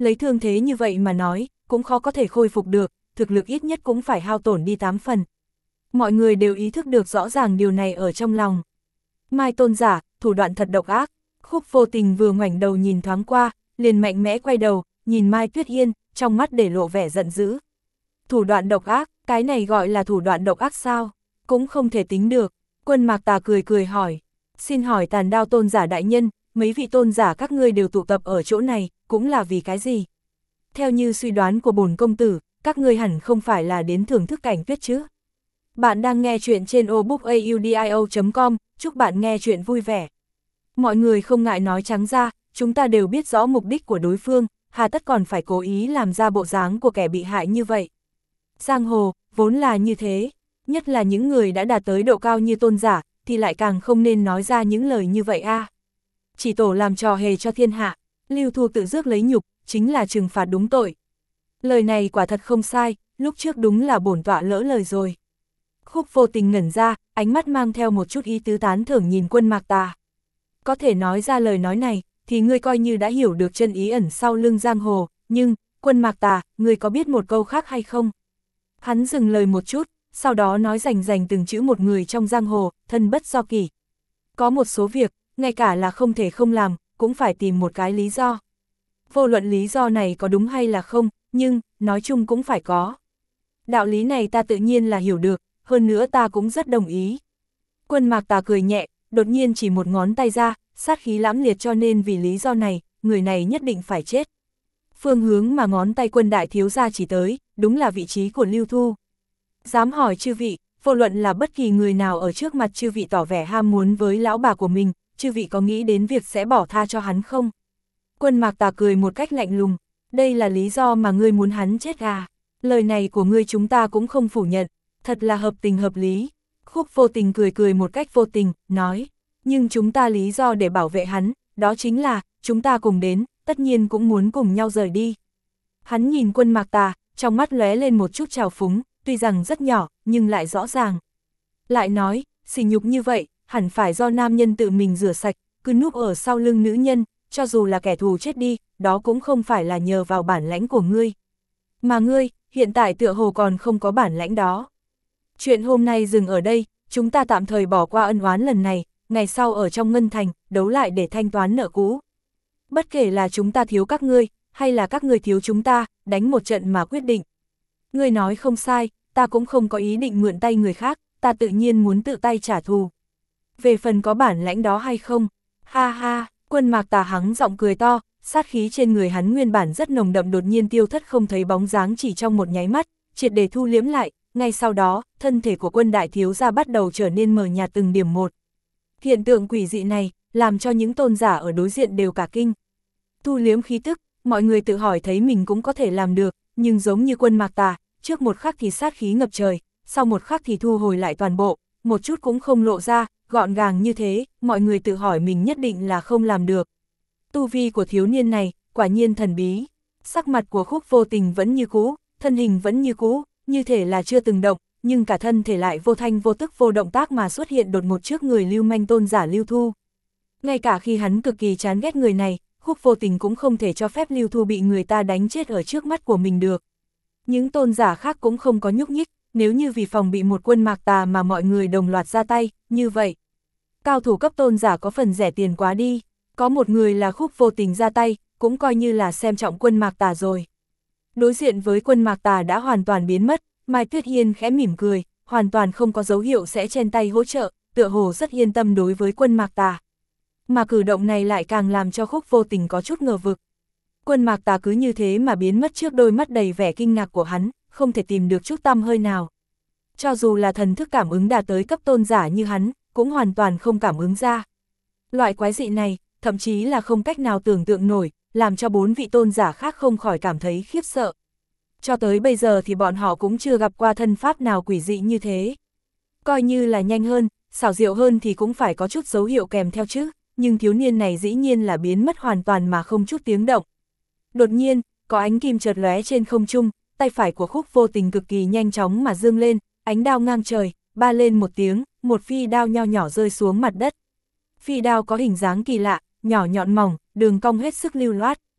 lấy thương thế như vậy mà nói, cũng khó có thể khôi phục được, thực lực ít nhất cũng phải hao tổn đi 8 phần. Mọi người đều ý thức được rõ ràng điều này ở trong lòng. Mai tôn giả, thủ đoạn thật độc ác. Khúc Vô Tình vừa ngoảnh đầu nhìn thoáng qua, liền mạnh mẽ quay đầu, nhìn Mai Tuyết Yên, trong mắt để lộ vẻ giận dữ. Thủ đoạn độc ác, cái này gọi là thủ đoạn độc ác sao? Cũng không thể tính được. Quân Mạc Tà cười cười hỏi. Xin hỏi Tàn Đao tôn giả đại nhân, mấy vị tôn giả các ngươi đều tụ tập ở chỗ này, cũng là vì cái gì? Theo như suy đoán của bổn công tử, các ngươi hẳn không phải là đến thưởng thức cảnh tuyết chứ? Bạn đang nghe chuyện trên obookaudio.com, chúc bạn nghe chuyện vui vẻ. Mọi người không ngại nói trắng ra, chúng ta đều biết rõ mục đích của đối phương, hà tất còn phải cố ý làm ra bộ dáng của kẻ bị hại như vậy. Giang hồ, vốn là như thế, nhất là những người đã đạt tới độ cao như tôn giả, thì lại càng không nên nói ra những lời như vậy a. Chỉ tổ làm trò hề cho thiên hạ, Lưu Thu tự rước lấy nhục, chính là trừng phạt đúng tội. Lời này quả thật không sai, lúc trước đúng là bổn tọa lỡ lời rồi. Khúc Vô Tình ngẩn ra, ánh mắt mang theo một chút ý tứ tán thưởng nhìn Quân Mạc Tà. Có thể nói ra lời nói này, thì ngươi coi như đã hiểu được chân ý ẩn sau lưng giang hồ, nhưng, Quân Mạc Tà, ngươi có biết một câu khác hay không? Hắn dừng lời một chút, sau đó nói rành rành từng chữ một người trong giang hồ, thân bất do kỷ. Có một số việc, ngay cả là không thể không làm, cũng phải tìm một cái lý do. Vô luận lý do này có đúng hay là không, nhưng, nói chung cũng phải có. Đạo lý này ta tự nhiên là hiểu được, hơn nữa ta cũng rất đồng ý. Quân Mạc Tà cười nhẹ, đột nhiên chỉ một ngón tay ra, sát khí lãm liệt, cho nên vì lý do này, người này nhất định phải chết. Phương hướng mà ngón tay Quân đại thiếu gia chỉ tới, đúng là vị trí của Lưu Thu. Dám hỏi chư vị, vô luận là bất kỳ người nào ở trước mặt chư vị tỏ vẻ ham muốn với lão bà của mình, chư vị có nghĩ đến việc sẽ bỏ tha cho hắn không? Quân Mạc Tà cười một cách lạnh lùng, đây là lý do mà ngươi muốn hắn chết à? Lời này của ngươi chúng ta cũng không phủ nhận, thật là hợp tình hợp lý. Khúc Vô Tình cười cười một cách vô tình, nói, nhưng chúng ta lý do để bảo vệ hắn, đó chính là, chúng ta cùng đến, tất nhiên cũng muốn cùng nhau rời đi. Hắn nhìn Quân Mạc Tà, trong mắt lóe lên một chút trào phúng, tuy rằng rất nhỏ, nhưng lại rõ ràng. Lại nói, sỉ nhục như vậy, hẳn phải do nam nhân tự mình rửa sạch, cứ núp ở sau lưng nữ nhân, cho dù là kẻ thù chết đi, đó cũng không phải là nhờ vào bản lãnh của ngươi. Mà ngươi, hiện tại tựa hồ còn không có bản lãnh đó. Chuyện hôm nay dừng ở đây, chúng ta tạm thời bỏ qua ân oán lần này, ngày sau ở trong Ngân Thành, đấu lại để thanh toán nợ cũ. Bất kể là chúng ta thiếu các ngươi, hay là các ngươi thiếu chúng ta, đánh một trận mà quyết định. Ngươi nói không sai, ta cũng không có ý định mượn tay người khác, ta tự nhiên muốn tự tay trả thù. Về phần có bản lãnh đó hay không, ha ha, Quân Mạc Tà hắng giọng cười to, sát khí trên người hắn nguyên bản rất nồng đậm đột nhiên tiêu thất không thấy bóng dáng chỉ trong một nháy mắt, triệt để thu liếm lại, ngay sau đó, thân thể của Quân đại thiếu gia bắt đầu trở nên mờ nhạt từng điểm một. Hiện tượng quỷ dị này, làm cho những tôn giả ở đối diện đều cả kinh. Thu liếm khí tức, mọi người tự hỏi thấy mình cũng có thể làm được, nhưng giống như Quân Mạc Tà, trước một khắc thì sát khí ngập trời, sau một khắc thì thu hồi lại toàn bộ, một chút cũng không lộ ra, gọn gàng như thế, mọi người tự hỏi mình nhất định là không làm được. Tu vi của thiếu niên này, quả nhiên thần bí. Sắc mặt của Khúc Vô Tình vẫn như cũ, thân hình vẫn như cũ, như thể là chưa từng động, nhưng cả thân thể lại vô thanh vô tức vô động tác mà xuất hiện đột ngột trước người lưu manh tôn giả Lưu Thu. Ngay cả khi hắn cực kỳ chán ghét người này, Khúc Vô Tình cũng không thể cho phép Lưu Thu bị người ta đánh chết ở trước mắt của mình được. Những tôn giả khác cũng không có nhúc nhích, nếu như vì phòng bị một Quân Mạc Tà mà mọi người đồng loạt ra tay, như vậy. Cao thủ cấp tôn giả có phần rẻ tiền quá đi, có một người là Khúc Vô Tình ra tay, cũng coi như là xem trọng Quân Mạc Tà rồi. Đối diện với Quân Mạc Tà đã hoàn toàn biến mất, Mai Tuyết Yên khẽ mỉm cười, hoàn toàn không có dấu hiệu sẽ chen tay hỗ trợ, tựa hồ rất yên tâm đối với Quân Mạc Tà. Mà cử động này lại càng làm cho Khúc Vô Tình có chút ngờ vực. Quân Mạc Tà cứ như thế mà biến mất trước đôi mắt đầy vẻ kinh ngạc của hắn, không thể tìm được chút tăm hơi nào. Cho dù là thần thức cảm ứng đạt tới cấp tôn giả như hắn, cũng hoàn toàn không cảm ứng ra. Loại quái dị này, thậm chí là không cách nào tưởng tượng nổi, làm cho 4 vị tôn giả khác không khỏi cảm thấy khiếp sợ. Cho tới bây giờ thì bọn họ cũng chưa gặp qua thân pháp nào quỷ dị như thế. Coi như là nhanh hơn, xảo diệu hơn thì cũng phải có chút dấu hiệu kèm theo chứ, nhưng thiếu niên này dĩ nhiên là biến mất hoàn toàn mà không chút tiếng động. Đột nhiên, có ánh kim chợt lóe trên không trung, tay phải của Khúc Vô Tình cực kỳ nhanh chóng mà dương lên, ánh đao ngang trời, ba lên một tiếng, một phi đao nho nhỏ rơi xuống mặt đất. Phi đao có hình dáng kỳ lạ, nhỏ nhọn mỏng, đường cong hết sức lưu loát.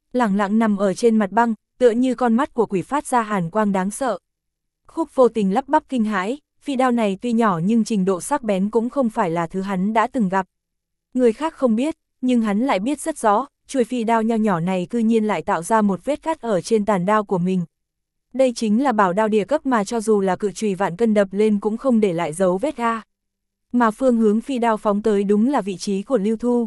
lẳng lặng nằm ở trên mặt băng, tựa như con mắt của quỷ phát ra hàn quang đáng sợ. Khúc Vô Tình lắp bắp kinh hãi, phi đao này tuy nhỏ nhưng trình độ sắc bén cũng không phải là thứ hắn đã từng gặp. Người khác không biết, nhưng hắn lại biết rất rõ, chuôi phi đao nho nhỏ này cư nhiên lại tạo ra một vết cắt ở trên tàn đao của mình. Đây chính là bảo đao địa cấp mà cho dù là cự chùy vạn cân đập lên cũng không để lại dấu vết ga. Mà phương hướng phi đao phóng tới đúng là vị trí của Lưu Thu.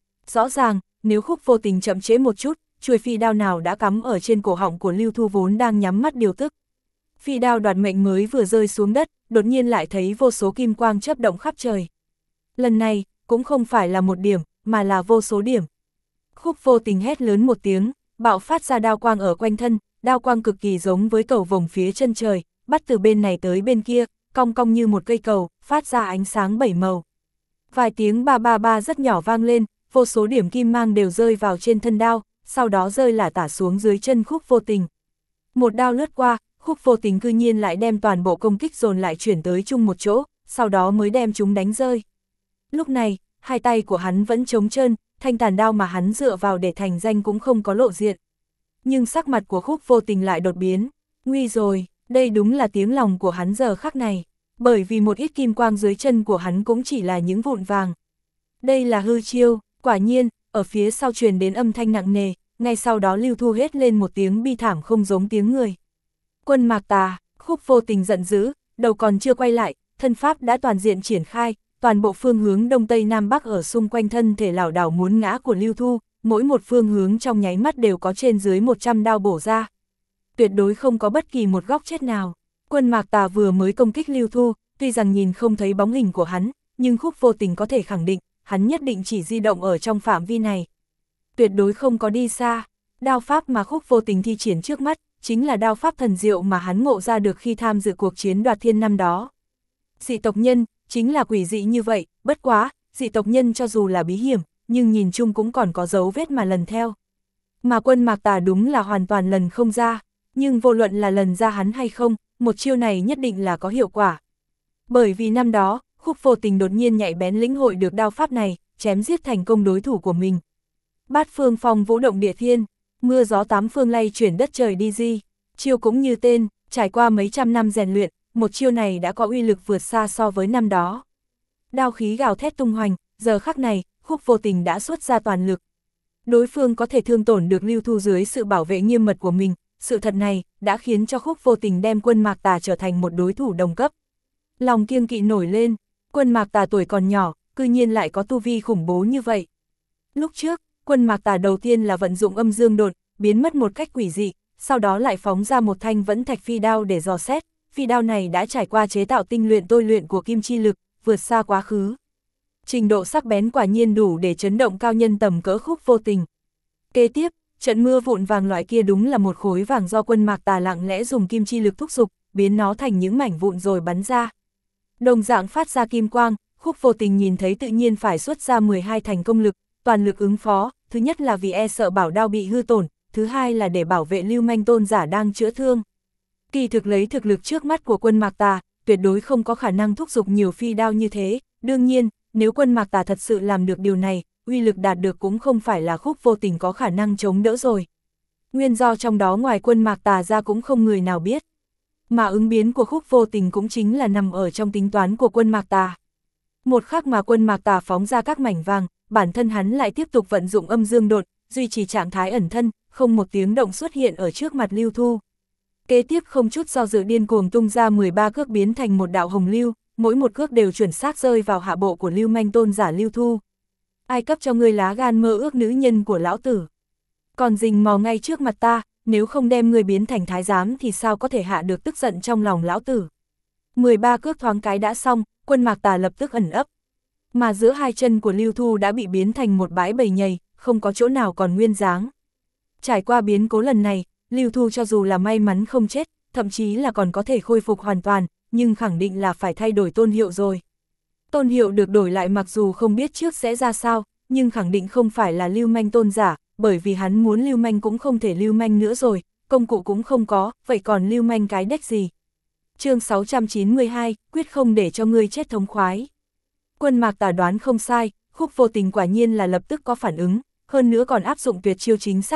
Rõ ràng, nếu Khúc Vô Tình chậm trễ một chút, chuôi phi đao nào đã cắm ở trên cổ họng của Lưu Thu vốn đang nhắm mắt điều tức. Phi đao đoạt mệnh mới vừa rơi xuống đất, đột nhiên lại thấy vô số kim quang chớp động khắp trời. Lần này, cũng không phải là một điểm, mà là vô số điểm. Khúc Vô Tình hét lớn một tiếng, bạo phát ra đao quang ở quanh thân, đao quang cực kỳ giống với cầu vồng phía chân trời, bắt từ bên này tới bên kia, cong cong như một cây cầu, phát ra ánh sáng bảy màu. Vài tiếng ba ba ba rất nhỏ vang lên, vô số điểm kim mang đều rơi vào trên thân đao, sau đó rơi lả tả xuống dưới chân Khúc Vô Tình. Một đao lướt qua, Khúc Vô Tình cư nhiên lại đem toàn bộ công kích dồn lại chuyển tới chung một chỗ, sau đó mới đem chúng đánh rơi. Lúc này, hai tay của hắn vẫn trống trơn, thanh tàn đao mà hắn dựa vào để thành danh cũng không có lộ diện. Nhưng sắc mặt của Khúc Vô Tình lại đột biến, nguy rồi, đây đúng là tiếng lòng của hắn giờ khắc này, bởi vì một ít kim quang dưới chân của hắn cũng chỉ là những vụn vàng. Đây là hư chiêu, quả nhiên, ở phía sau truyền đến âm thanh nặng nề, ngay sau đó Lưu Thu hét lên một tiếng bi thảm không giống tiếng người. Quân Mạc Tà, Khúc Vô Tình giận dữ, đầu còn chưa quay lại, thân pháp đã toàn diện triển khai, toàn bộ phương hướng đông tây nam bắc ở xung quanh thân thể lảo đảo muốn ngã của Lưu Thu, mỗi một phương hướng trong nháy mắt đều có trên dưới 100 đao bổ ra. Tuyệt đối không có bất kỳ một góc chết nào. Quân Mạc Tà vừa mới công kích Lưu Thu, tuy rằng nhìn không thấy bóng hình của hắn, nhưng Khúc Vô Tình có thể khẳng định, hắn nhất định chỉ di động ở trong phạm vi này. Tuyệt đối không có đi xa. Đao pháp mà Khúc Vô Tình thi triển trước mắt, chính là đao pháp thần diệu mà hắn ngộ ra được khi tham dự cuộc chiến đoạt thiên năm đó. Dị tộc nhân, chính là quỷ dị như vậy, bất quá, dị tộc nhân cho dù là bí hiểm, nhưng nhìn chung cũng còn có dấu vết mà lần theo. Mà Quân Mạc Tà đúng là hoàn toàn lần không ra, nhưng vô luận là lần ra hắn hay không, một chiêu này nhất định là có hiệu quả. Bởi vì năm đó, Khúc Vô Tình đột nhiên nhạy bén lĩnh hội được đao pháp này, chém giết thành công đối thủ của mình. Bát phương phong vũ động địa thiên, mưa gió tám phương lay chuyển đất trời đi di, chiêu cũng như tên, trải qua mấy trăm năm rèn luyện, một chiêu này đã có uy lực vượt xa so với năm đó. Đao khí gào thét tung hoành, giờ khắc này, Khúc Vô Tình đã xuất ra toàn lực. Đối phương có thể thương tổn được Lưu Thu dưới sự bảo vệ nghiêm mật của mình, sự thật này đã khiến cho Khúc Vô Tình đem Quân Mạc Tà trở thành một đối thủ đồng cấp. Lòng kiêng kỵ nổi lên, Quân Mạc Tà tuổi còn nhỏ, cư nhiên lại có tu vi khủng bố như vậy. Lúc trước, Quân Mạc Tà đầu tiên là vận dụng âm dương đột, biến mất một cách quỷ dị, sau đó lại phóng ra một thanh vẫn thạch phi đao để dò xét, phi đao này đã trải qua chế tạo tinh luyện tôi luyện của kim chi lực, vượt xa quá khứ. Trình độ sắc bén quả nhiên đủ để chấn động cao nhân tầm cỡ Khúc Vô Tình. Kế tiếp, trận mưa vụn vàng loại kia đúng là một khối vàng do Quân Mạc Tà lặng lẽ dùng kim chi lực thúc giục, biến nó thành những mảnh vụn rồi bắn ra. Đồng dạng phát ra kim quang, Khúc Vô Tình nhìn thấy tự nhiên phải xuất ra 12 thành công lực, toàn lực ứng phó, thứ nhất là vì e sợ bảo đao bị hư tổn, thứ hai là để bảo vệ Lưu Manh tôn giả đang chữa thương. Kỳ thực lấy thực lực trước mắt của Quân Mạc Tà, tuyệt đối không có khả năng thúc giục nhiều phi đao như thế, đương nhiên, nếu Quân Mạc Tà thật sự làm được điều này, uy lực đạt được cũng không phải là Khúc Vô Tình có khả năng chống đỡ rồi. Nguyên do trong đó ngoài Quân Mạc Tà ra cũng không người nào biết. Mà ứng biến của Khúc Vô Tình cũng chính là nằm ở trong tính toán của Quân Mạc Tà. Một khắc mà Quân Mạc Tà phóng ra các mảnh vàng, bản thân hắn lại tiếp tục vận dụng âm dương đột, duy trì trạng thái ẩn thân, không một tiếng động xuất hiện ở trước mặt Lưu Thu. Kế tiếp không chút do dự điên cuồng tung ra 13 cước biến thành một đạo hồng lưu, mỗi một cước đều chuẩn xác rơi vào hạ bộ của Lưu Manh tôn giả Lưu Thu. Ai cấp cho ngươi lá gan mơ ước nữ nhân của lão tử? Còn rình mò ngay trước mặt ta, nếu không đem ngươi biến thành thái giám thì sao có thể hạ được tức giận trong lòng lão tử? 13 cước thoáng cái đã xong, Quân Mạc Tà lập tức ẩn ấp. Mà giữa hai chân của Lưu Thu đã bị biến thành một bãi bầy nhầy, không có chỗ nào còn nguyên dáng. Trải qua biến cố lần này, Lưu Thu cho dù là may mắn không chết, thậm chí là còn có thể khôi phục hoàn toàn, nhưng khẳng định là phải thay đổi tôn hiệu rồi. Tôn hiệu được đổi lại mặc dù không biết trước sẽ ra sao, nhưng khẳng định không phải là Lưu Manh tôn giả, bởi vì hắn muốn lưu manh cũng không thể lưu manh nữa rồi, công cụ cũng không có, vậy còn lưu manh cái đếch gì? Chương 692, quyết không để cho ngươi chết thống khoái. Quân Mạc Tà đoán không sai, Khúc Vô Tình quả nhiên là lập tức có phản ứng, hơn nữa còn áp dụng tuyệt chiêu chính xác nhất,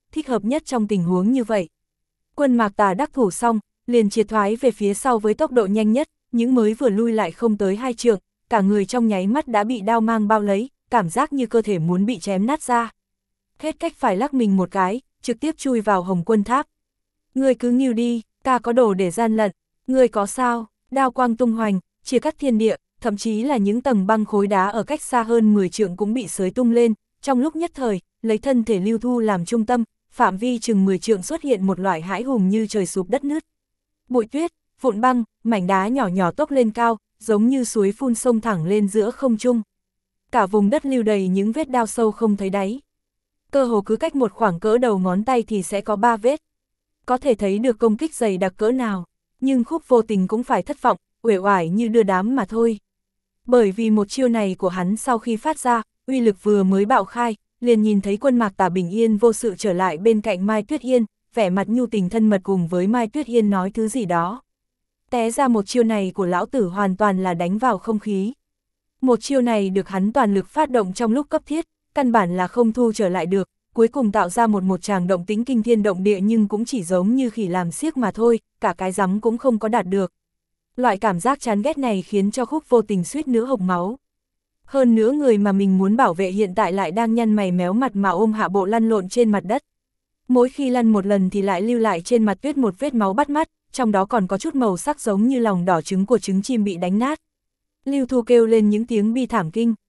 thích hợp nhất trong tình huống như vậy. Quân Mạc Tà đắc thủ xong, liền triệt thoái về phía sau với tốc độ nhanh nhất, những mới vừa lui lại không tới 2 trượng, cả người trong nháy mắt đã bị đao mang bao lấy, cảm giác như cơ thể muốn bị chém nát ra. Hết cách phải lắc mình một cái, trực tiếp chui vào Hồng Quân Tháp. Người cứ nghiêu đi, ca có đồ để gian lận, người có sao, đao quang tung hoành, chia cắt thiên địa, thậm chí là những tầng băng khối đá ở cách xa hơn 10 trượng cũng bị xới tung lên, trong lúc nhất thời, lấy thân thể Lưu Thu làm trung tâm, phạm vi chừng 10 trượng xuất hiện một loại hãi hùng như trời sụp đất nứt. Bụi tuyết, vụn băng, mảnh đá nhỏ nhỏ tốc lên cao, giống như suối phun sông thẳng lên giữa không trung. Cả vùng đất lưu đầy những vết đao sâu không thấy đáy. Cơ hồ cứ cách một khoảng cỡ đầu ngón tay thì sẽ có 3 vết. Có thể thấy được công kích dày đặc cỡ nào, nhưng Khúc Vô Tình cũng phải thất vọng, uể oải như đưa đám mà thôi. Bởi vì một chiêu này của hắn sau khi phát ra, uy lực vừa mới bạo khai, liền nhìn thấy Quân Mạc Tà bình yên vô sự trở lại bên cạnh Mai Tuyết Yên, vẻ mặt nhu tình thân mật cùng với Mai Tuyết Yên nói thứ gì đó. Té ra một chiêu này của lão tử hoàn toàn là đánh vào không khí. Một chiêu này được hắn toàn lực phát động trong lúc cấp thiết, căn bản là không thu trở lại được, cuối cùng tạo ra một tràng động tĩnh kinh thiên động địa nhưng cũng chỉ giống như khỉ làm xiếc mà thôi, cả cái rắm cũng không có đạt được. Loại cảm giác chán ghét này khiến cho Khúc Vô Tình suýt nữa hộc máu. Hơn nữa người mà mình muốn bảo vệ hiện tại lại đang nhăn mày méo mặt mà ôm hạ bộ lăn lộn trên mặt đất. Mỗi khi lăn một lần thì lại lưu lại trên mặt tuyết một vết máu bắt mắt, trong đó còn có chút màu sắc giống như lòng đỏ trứng của trứng chim bị đánh nát. Lưu Thu kêu lên những tiếng bi thảm kinh.